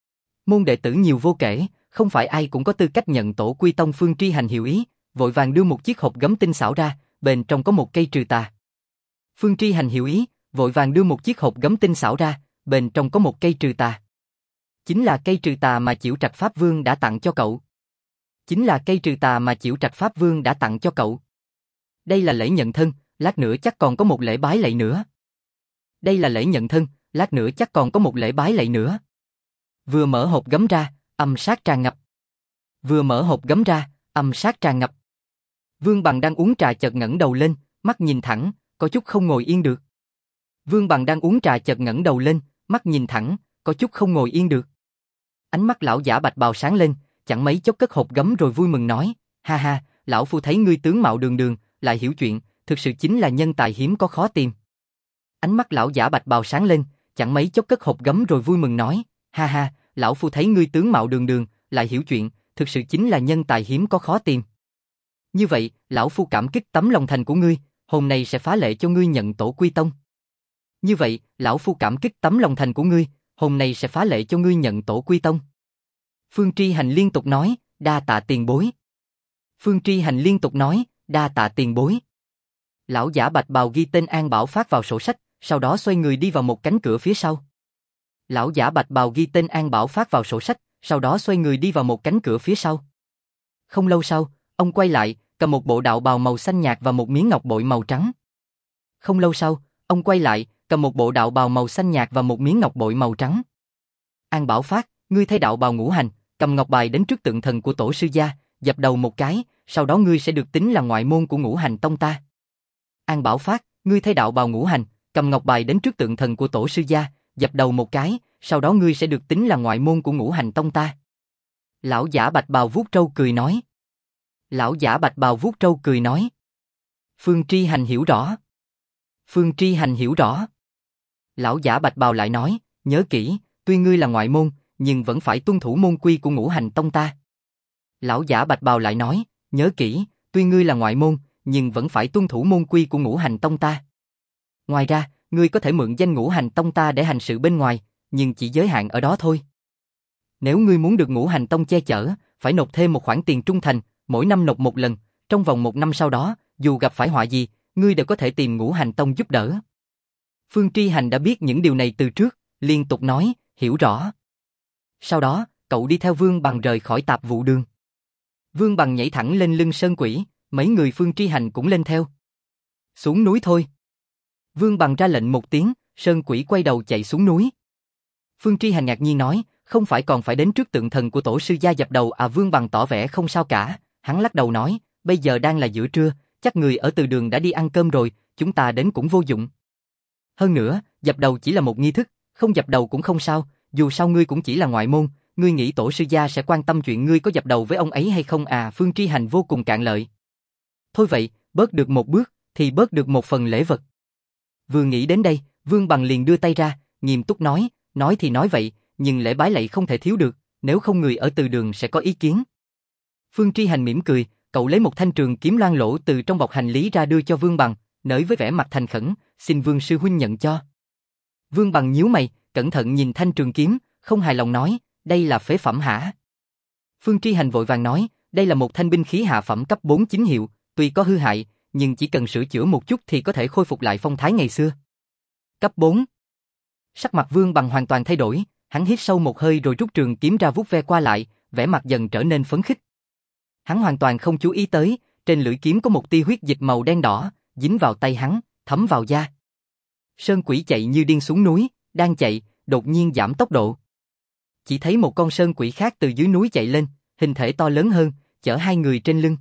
môn đệ tử nhiều vô kể, không phải ai cũng có tư cách nhận tổ quy tông. Phương Tri Hành hiểu ý, vội vàng đưa một chiếc hộp gấm tinh xảo ra, bên trong có một cây trừ tà. Phương Tri Hành hiểu ý, vội vàng đưa một chiếc hộp gấm tinh xảo ra, bên trong có một cây trừ tà. Chính là cây trừ tà mà Chiểu Trạch Pháp Vương đã tặng cho cậu. Chính là cây trừ tà mà Chiểu Trạch Pháp Vương đã tặng cho cậu. Đây là lễ nhận thân, lát nữa chắc còn có một lễ bái lạy nữa. Đây là lễ nhận thân, lát nữa chắc còn có một lễ bái lạy nữa. Vừa mở hộp gấm ra, âm sát tràn ngập. Vừa mở hộp gấm ra, âm sát tràn ngập. Vương Bằng đang uống trà chợt ngẩng đầu lên, mắt nhìn thẳng, có chút không ngồi yên được. Vương Bằng đang uống trà chợt ngẩng đầu lên, mắt nhìn thẳng, có chút không ngồi yên được. Ánh mắt lão giả bạch bào sáng lên, chẳng mấy chốc cất hộp gấm rồi vui mừng nói, ha ha, lão phu thấy ngươi tướng mạo đường đường, lại hiểu chuyện, thực sự chính là nhân tài hiếm có khó tìm. Ánh mắt lão giả bạch bào sáng lên, chẳng mấy chốc cất hộp gấm rồi vui mừng nói, ha ha, lão phu thấy ngươi tướng mạo đường đường, lại hiểu chuyện, thực sự chính là nhân tài hiếm có khó tìm. Như vậy, lão phu cảm kích tấm lòng thành của ngươi, hôm nay sẽ phá lệ cho ngươi nhận tổ quy tông. Như vậy, lão phu cảm kích tấm lòng thành của ngươi, hôm nay sẽ phá lệ cho ngươi nhận tổ quy tông. Phương Tri Hành liên tục nói, đa tạ tiền bối. Phương Tri Hành liên tục nói, đa tạ tiền bối. Lão giả bạch bào ghi tên An Bảo Phát vào sổ sách, sau đó xoay người đi vào một cánh cửa phía sau. Lão giả bạch bào ghi tên An Bảo Phát vào sổ sách, sau đó xoay người đi vào một cánh cửa phía sau. Không lâu sau, ông quay lại, cầm một bộ đạo bào màu xanh nhạt và một miếng ngọc bội màu trắng. Không lâu sau, ông quay lại, cầm một bộ đạo bào màu xanh nhạt và một miếng ngọc bội màu trắng. An Bảo Phát, ngươi thay đạo bào ngũ hành, cầm ngọc bài đến trước tượng thần của tổ sư gia, dập đầu một cái, sau đó ngươi sẽ được tính là ngoại môn của ngũ hành tông ta. An Bảo Phát, ngươi thay đạo bào ngũ hành, cầm ngọc bài đến trước tượng thần của tổ sư gia, dập đầu một cái, sau đó ngươi sẽ được tính là ngoại môn của ngũ hành tông ta. Lão giả bạch bào vuốt trâu cười nói. Lão giả bạch bào vuốt trâu cười nói. Phương Tri Hành hiểu rõ. Phương Tri Hành hiểu rõ. Lão giả bạch bào lại nói, nhớ kỹ, tuy ngươi là ngoại môn, nhưng vẫn phải tuân thủ môn quy của ngũ hành tông ta. Lão giả bạch bào lại nói, nhớ kỹ, tuy ngươi là ngoại môn, nhưng vẫn phải tuân thủ môn quy của ngũ hành tông ta. Ngoài ra, ngươi có thể mượn danh ngũ hành tông ta để hành sự bên ngoài, nhưng chỉ giới hạn ở đó thôi. Nếu ngươi muốn được ngũ hành tông che chở, phải nộp thêm một khoản tiền trung thành, mỗi năm nộp một lần, trong vòng 1 năm sau đó, dù gặp phải họa gì, ngươi đều có thể tìm ngũ hành tông giúp đỡ. Phương Tri Hành đã biết những điều này từ trước, liên tục nói, hiểu rõ. Sau đó, cậu đi theo Vương Bằng rời khỏi tạp vụ đường. Vương Bằng nhảy thẳng lên lưng Sơn Quỷ, mấy người Phương Tri Hành cũng lên theo. Xuống núi thôi. Vương Bằng ra lệnh một tiếng, Sơn Quỷ quay đầu chạy xuống núi. Phương Tri Hành ngạc nhiên nói, không phải còn phải đến trước tượng thần của tổ sư gia dập đầu à? Vương Bằng tỏ vẻ không sao cả, hắn lắc đầu nói, bây giờ đang là giữa trưa, chắc người ở từ đường đã đi ăn cơm rồi, chúng ta đến cũng vô dụng. Hơn nữa, dập đầu chỉ là một nghi thức, không dập đầu cũng không sao, dù sao ngươi cũng chỉ là ngoại môn, ngươi nghĩ tổ sư gia sẽ quan tâm chuyện ngươi có dập đầu với ông ấy hay không à? Phương Tri Hành vô cùng cạn lợi. Thôi vậy, bớt được một bước, thì bớt được một phần lễ vật. Vừa nghĩ đến đây, Vương Bằng liền đưa tay ra, nghiêm túc nói thì nói vậy, nhưng lễ bái lạy không thể thiếu được, nếu không người ở từ đường sẽ có ý kiến. Phương Tri Hành mỉm cười, cậu lấy một thanh trường kiếm loang lỗ từ trong bọc hành lý ra đưa cho Vương Bằng, nới với vẻ mặt thành khẩn, xin Vương sư huynh nhận cho. Vương Bằng nhíu mày, cẩn thận nhìn thanh trường kiếm, không hài lòng nói, đây là phế phẩm hả? Phương Tri Hành vội vàng nói, đây là một thanh binh khí hạ phẩm cấp 4 chính hiệu, tuy có hư hại, nhưng chỉ cần sửa chữa một chút thì có thể khôi phục lại phong thái ngày xưa. Cấp 4. Sắc mặt Vương Bằng hoàn toàn thay đổi, hắn hít sâu một hơi rồi rút trường kiếm ra vuốt ve qua lại, vẻ mặt dần trở nên phấn khích. Hắn hoàn toàn không chú ý tới, trên lưỡi kiếm có một tia huyết dịch màu đen đỏ, dính vào tay hắn, thấm vào da. Sơn Quỷ chạy như điên xuống núi, đang chạy, đột nhiên giảm tốc độ. Chỉ thấy một con sơn quỷ khác từ dưới núi chạy lên, hình thể to lớn hơn, chở 2 người trên lưng.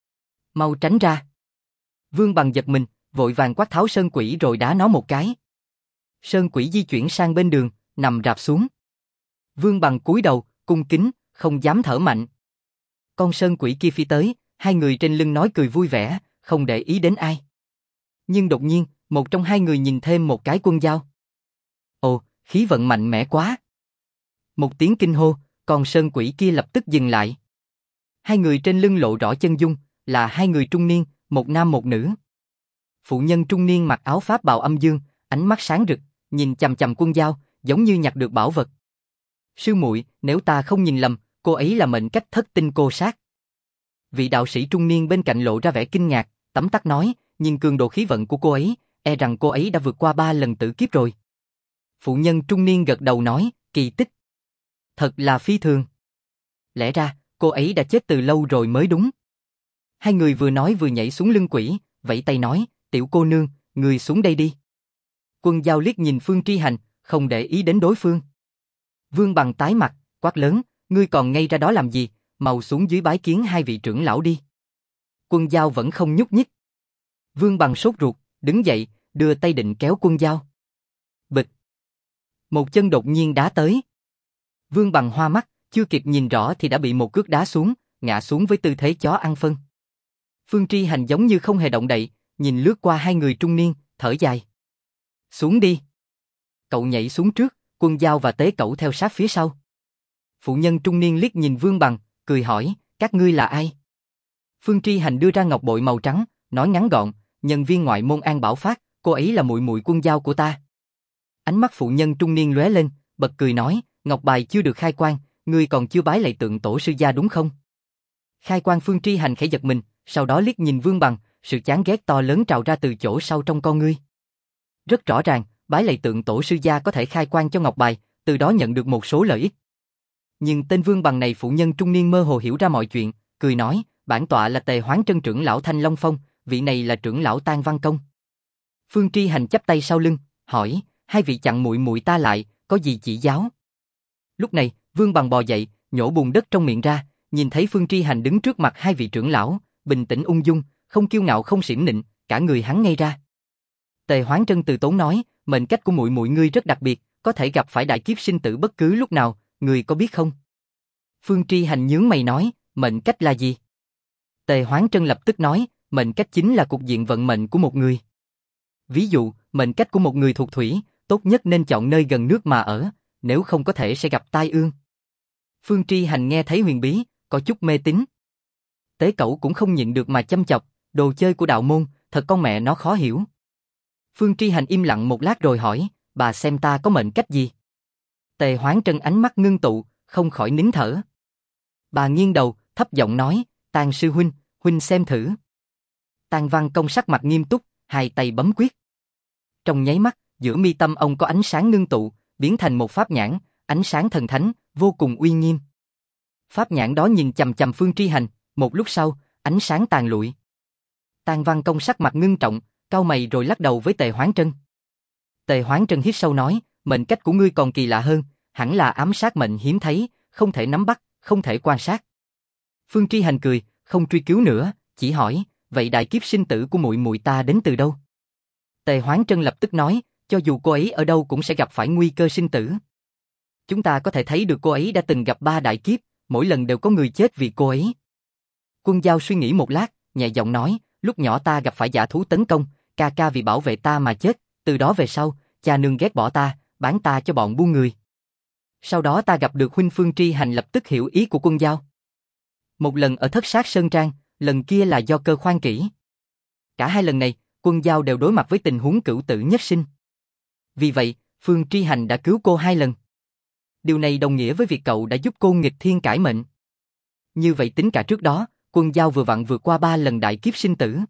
Mau tránh ra. Vương Bằng giật mình, vội vàng quát tháo sơn quỷ rồi đá nó một cái. Sơn quỷ di chuyển sang bên đường, nằm rạp xuống. Vương Bằng cúi đầu, cung kính, không dám thở mạnh. Con sơn quỷ kia phi tới, 2 người trên lưng nói cười vui vẻ, không để ý đến ai. Nhưng đột nhiên, một trong 2 người nhìn thêm một cái quân dao. Ồ, khí vận mạnh mẽ quá. Một tiếng kinh hô, con sơn quỷ kia lập tức dừng lại. 2 người trên lưng lộ rõ chân dung, là 2 người trung niên, một nam một nữ. Phụ nhân trung niên mặc áo pháp bào âm dương, ánh mắt sáng rực, nhìn chằm chằm quân dao, giống như nhặt được bảo vật. Sư muội, nếu ta không nhìn lầm, cô ấy là mệnh cách thất tinh cô sát. Vị đạo sĩ trung niên bên cạnh lộ ra vẻ kinh ngạc, tấm tắc nói, nhìn cường độ khí vận của cô ấy, e rằng cô ấy đã vượt qua 3 lần tử kiếp rồi. Phụ nhân trung niên gật đầu nói, kỳ tích. Thật là phi thường. Lẽ ra, cô ấy đã chết từ lâu rồi mới đúng. 2 người vừa nói vừa nhảy xuống lưng quỷ, vẫy tay nói, tiểu cô nương, người xuống đây đi. Quân dao liếc nhìn Phương Tri Hành, không để ý đến đối phương. Vương Bằng tái mặt, quát lớn, ngươi còn ngây ra đó làm gì, mau xuống dưới bái kiến 2 vị trưởng lão đi. Quân dao vẫn không nhúc nhích. Vương Bằng sốt ruột, đứng dậy, đưa tay định kéo quân dao. Bịch. Một chân đột nhiên đá tới. Vương Bằng hoa mắt, chưa kịp nhìn rõ thì đã bị một cước đá xuống, ngã xuống với tư thế chó ăn phân. Phương Tri Hành giống như không hề động đậy, nhìn lướt qua hai người trung niên, thở dài. Xuống đi. Cậu nhảy xuống trước, Quân Dao và Tế Cẩu theo sát phía sau. Phụ nhân trung niên liếc nhìn Vương Bằng, cười hỏi, các ngươi là ai? Phương Tri Hành đưa ra ngọc bội màu trắng, nói ngắn gọn, nhân viên ngoại môn An Bảo Phát, cô ấy là muội muội Quân Dao của ta. Ánh mắt phụ nhân trung niên lóe lên, bật cười nói, ngọc bài chưa được khai quang, ngươi còn chưa bái lạy tượng tổ sư gia đúng không? Khai quang. Phương Tri Hành khẽ giật mình, sau đó liếc nhìn Vương Bằng, sự chán ghét to lớn trào ra từ chỗ sâu trong con ngươi. Rất rõ ràng, bái lạy tượng tổ sư gia có thể khai quang cho ngọc bài, từ đó nhận được một số lợi ích. Nhưng tên Vương Bằng này, phụ nhân trung niên mơ hồ hiểu ra mọi chuyện, cười nói, bản tọa là Tề Hoán Trân trưởng lão Thanh Long Phong, vị này là trưởng lão Tang Văn Công. Phương Tri Hành chắp tay sau lưng, hỏi, hai vị chặn muội muội ta lại, có gì chỉ giáo? Lúc này, Vương Bằng bò dậy, nhổ bùn đất trong miệng ra, nhìn thấy Phương Tri Hành đứng trước mặt hai vị trưởng lão, bình tĩnh ung dung, không kiêu ngạo không xiểm nịnh, cả người hắn ngây ra. Tề Hoán Trân từ tốn nói, mệnh cách của muội muội ngươi rất đặc biệt, có thể gặp phải đại kiếp sinh tử bất cứ lúc nào, ngươi có biết không? Phương Tri Hành nhướng mày nói, mệnh cách là gì? Tề Hoán Trân lập tức nói, mệnh cách chính là cục diện vận mệnh của một người. Ví dụ, mệnh cách của một người thuộc thủy, tốt nhất nên chọn nơi gần nước mà ở, nếu không có thể sẽ gặp tai ương. Phương Tri Hành nghe thấy huyền bí, có chút mê tín. Tế Cẩu cũng không nhịn được mà châm chọc, đồ chơi của đạo môn, thật con mẹ nó khó hiểu. Phương Tri Hành im lặng một lát rồi hỏi, bà xem ta có mệnh cách gì? Tề Hoán Trân ánh mắt ngưng tụ, không khỏi nín thở. Bà nghiêng đầu, thấp giọng nói, Tang sư huynh, huynh xem thử. Tang Văn Công sắc mặt nghiêm túc, hai tay bấm quyết. Trong nháy mắt, giữa mi tâm ông có ánh sáng ngưng tụ, biến thành một pháp nhãn, ánh sáng thần thánh, vô cùng uy nghiêm. Pháp nhãn đó nhìn chằm chằm Phương Tri Hành, một lúc sau, ánh sáng tàn lụi. Tang Văn Công sắc mặt ngưng trọng, cau mày rồi lắc đầu với Tề Hoán Trân. Tề Hoán Trân hít sâu nói, mệnh cách của ngươi còn kỳ lạ hơn, hẳn là ám sát mệnh hiếm thấy, không thể nắm bắt, không thể quan sát. Phương Tri Hành cười, không truy cứu nữa, chỉ hỏi, vậy đại kiếp sinh tử của muội muội ta đến từ đâu? Tề Hoán Trân lập tức nói, cho dù cô ấy ở đâu cũng sẽ gặp phải nguy cơ sinh tử. Chúng ta có thể thấy được cô ấy đã từng gặp 3 đại kiếp, mỗi lần đều có người chết vì cô ấy. Quân Dao suy nghĩ một lát, nhẹ giọng nói, lúc nhỏ ta gặp phải dã thú tấn công, ca ca vì bảo vệ ta mà chết, từ đó về sau, cha nương ghét bỏ ta, bán ta cho bọn buôn người. Sau đó ta gặp được huynh. Phương Tri Hành lập tức hiểu ý của Quân Dao. Một lần ở Thất Sát Sơn Trang, lần kia là do cơ khoan kỹ. Cả hai lần này, Quân Dao đều đối mặt với tình huống cửu tử nhất sinh. Vì vậy, Phương Tri Hành đã cứu cô 2 lần. Điều này đồng nghĩa với việc cậu đã giúp cô nghịch thiên cải mệnh. Như vậy tính cả trước đó, Quân Dao vừa vặn vượt qua 3 lần đại kiếp sinh tử.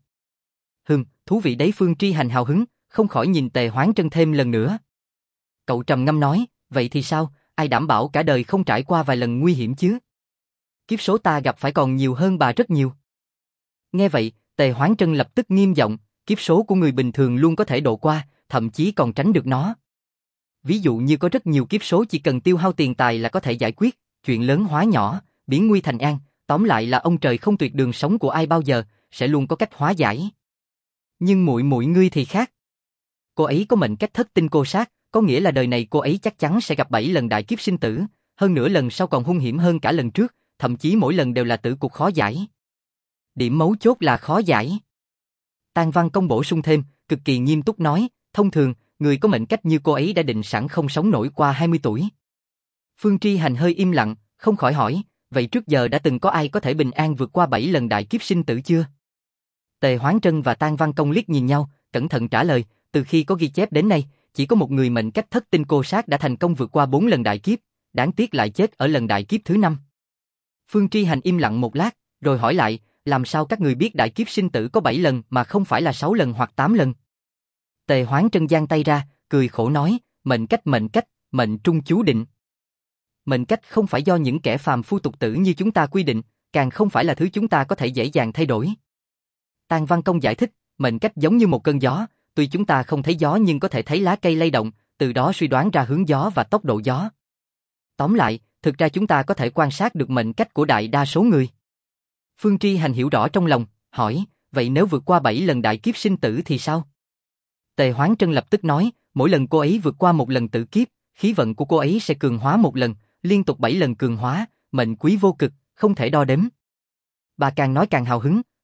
Thú vị đấy. Phương Tri Hành hào hứng, không khỏi nhìn Tề Hoán Trân thêm lần nữa. Cậu trầm ngâm nói, vậy thì sao, ai đảm bảo cả đời không trải qua vài lần nguy hiểm chứ? Kiếp số ta gặp phải còn nhiều hơn bà rất nhiều. Nghe vậy, Tề Hoán Trân lập tức nghiêm giọng, kiếp số của người bình thường luôn có thể độ qua, thậm chí còn tránh được nó. Ví dụ như có rất nhiều kiếp số chỉ cần tiêu hao tiền tài là có thể giải quyết, chuyện lớn hóa nhỏ, biến nguy thành an, tóm lại là ông trời không tuyệt đường sống của ai bao giờ, sẽ luôn có cách hóa giải. Nhưng muội muội ngươi thì khác. Cô ấy có mệnh cách thất tinh cô sát, có nghĩa là đời này cô ấy chắc chắn sẽ gặp 7 lần đại kiếp sinh tử, hơn nữa lần sau còn hung hiểm hơn cả lần trước, thậm chí mỗi lần đều là tử cục khó giải. Điểm mấu chốt là khó giải. Tang Văn Công bổ sung thêm, cực kỳ nghiêm túc nói, thông thường, người có mệnh cách như cô ấy đã định sẵn không sống nổi qua 20 tuổi. Phương Tri Hành hơi im lặng, không khỏi hỏi, vậy trước giờ đã từng có ai có thể bình an vượt qua 7 lần đại kiếp sinh tử chưa? Tề Hoán Trân và Tang Văn Công liếc nhìn nhau, cẩn thận trả lời, từ khi có ghi chép đến nay, chỉ có một người mệnh cách thất tinh cô sát đã thành công vượt qua 4 lần đại kiếp, đáng tiếc lại chết ở lần đại kiếp thứ 5. Phương Tri Hành im lặng một lát, rồi hỏi lại, làm sao các người biết đại kiếp sinh tử có 7 lần mà không phải là 6 lần hoặc 8 lần? Tề Hoán Trân giang tay ra, cười khổ nói, mệnh cách, mệnh trung chú định. Mệnh cách không phải do những kẻ phàm phu tục tử như chúng ta quy định, càng không phải là thứ chúng ta có thể dễ dàng thay đổi. Tang Văn Công giải thích, mệnh cách giống như một cơn gió, tuy chúng ta không thấy gió nhưng có thể thấy lá cây lay động, từ đó suy đoán ra hướng gió và tốc độ gió. Tóm lại, thực ra chúng ta có thể quan sát được mệnh cách của đại đa số người. Phương Tri Hành hiểu rõ trong lòng, hỏi, vậy nếu vượt qua 7 lần đại kiếp sinh tử thì sao? Tề Hoán Trân lập tức nói, mỗi lần cô ấy vượt qua một lần tử kiếp, khí vận của cô ấy sẽ cường hóa một lần, liên tục 7 lần cường hóa, mệnh quý vô cực, không thể đo đếm. Bà càng nói càng hào hứng,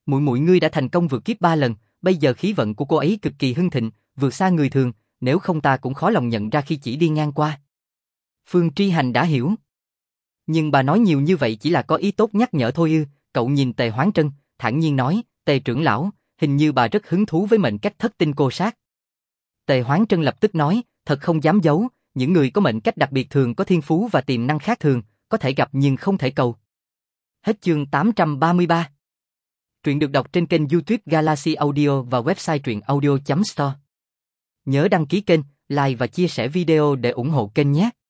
Muội muội ngươi đã thành công vượt kiếp 3 lần, bây giờ khí vận của cô ấy cực kỳ hưng thịnh, vượt xa người thường, nếu không ta cũng khó lòng nhận ra khi chỉ đi ngang qua. Phương Tri Hành đã hiểu. Nhưng bà nói nhiều như vậy chỉ là có ý tốt nhắc nhở thôi ư? Cậu nhìn Tề Hoán Trân, thản nhiên nói, Tề trưởng lão, hình như bà rất hứng thú với mệnh cách thất tinh cô sát. Tề Hoán Trân lập tức nói, thật không dám giấu, những người có mệnh cách đặc biệt thường có thiên phú và tiềm năng khác thường, có thể gặp nhưng không thể cầu. Hết chương 833. Truyện được đọc trên kênh YouTube Galaxy Audio và website truyệnaudio.store. Nhớ đăng ký kênh, like và chia sẻ video để ủng hộ kênh nhé.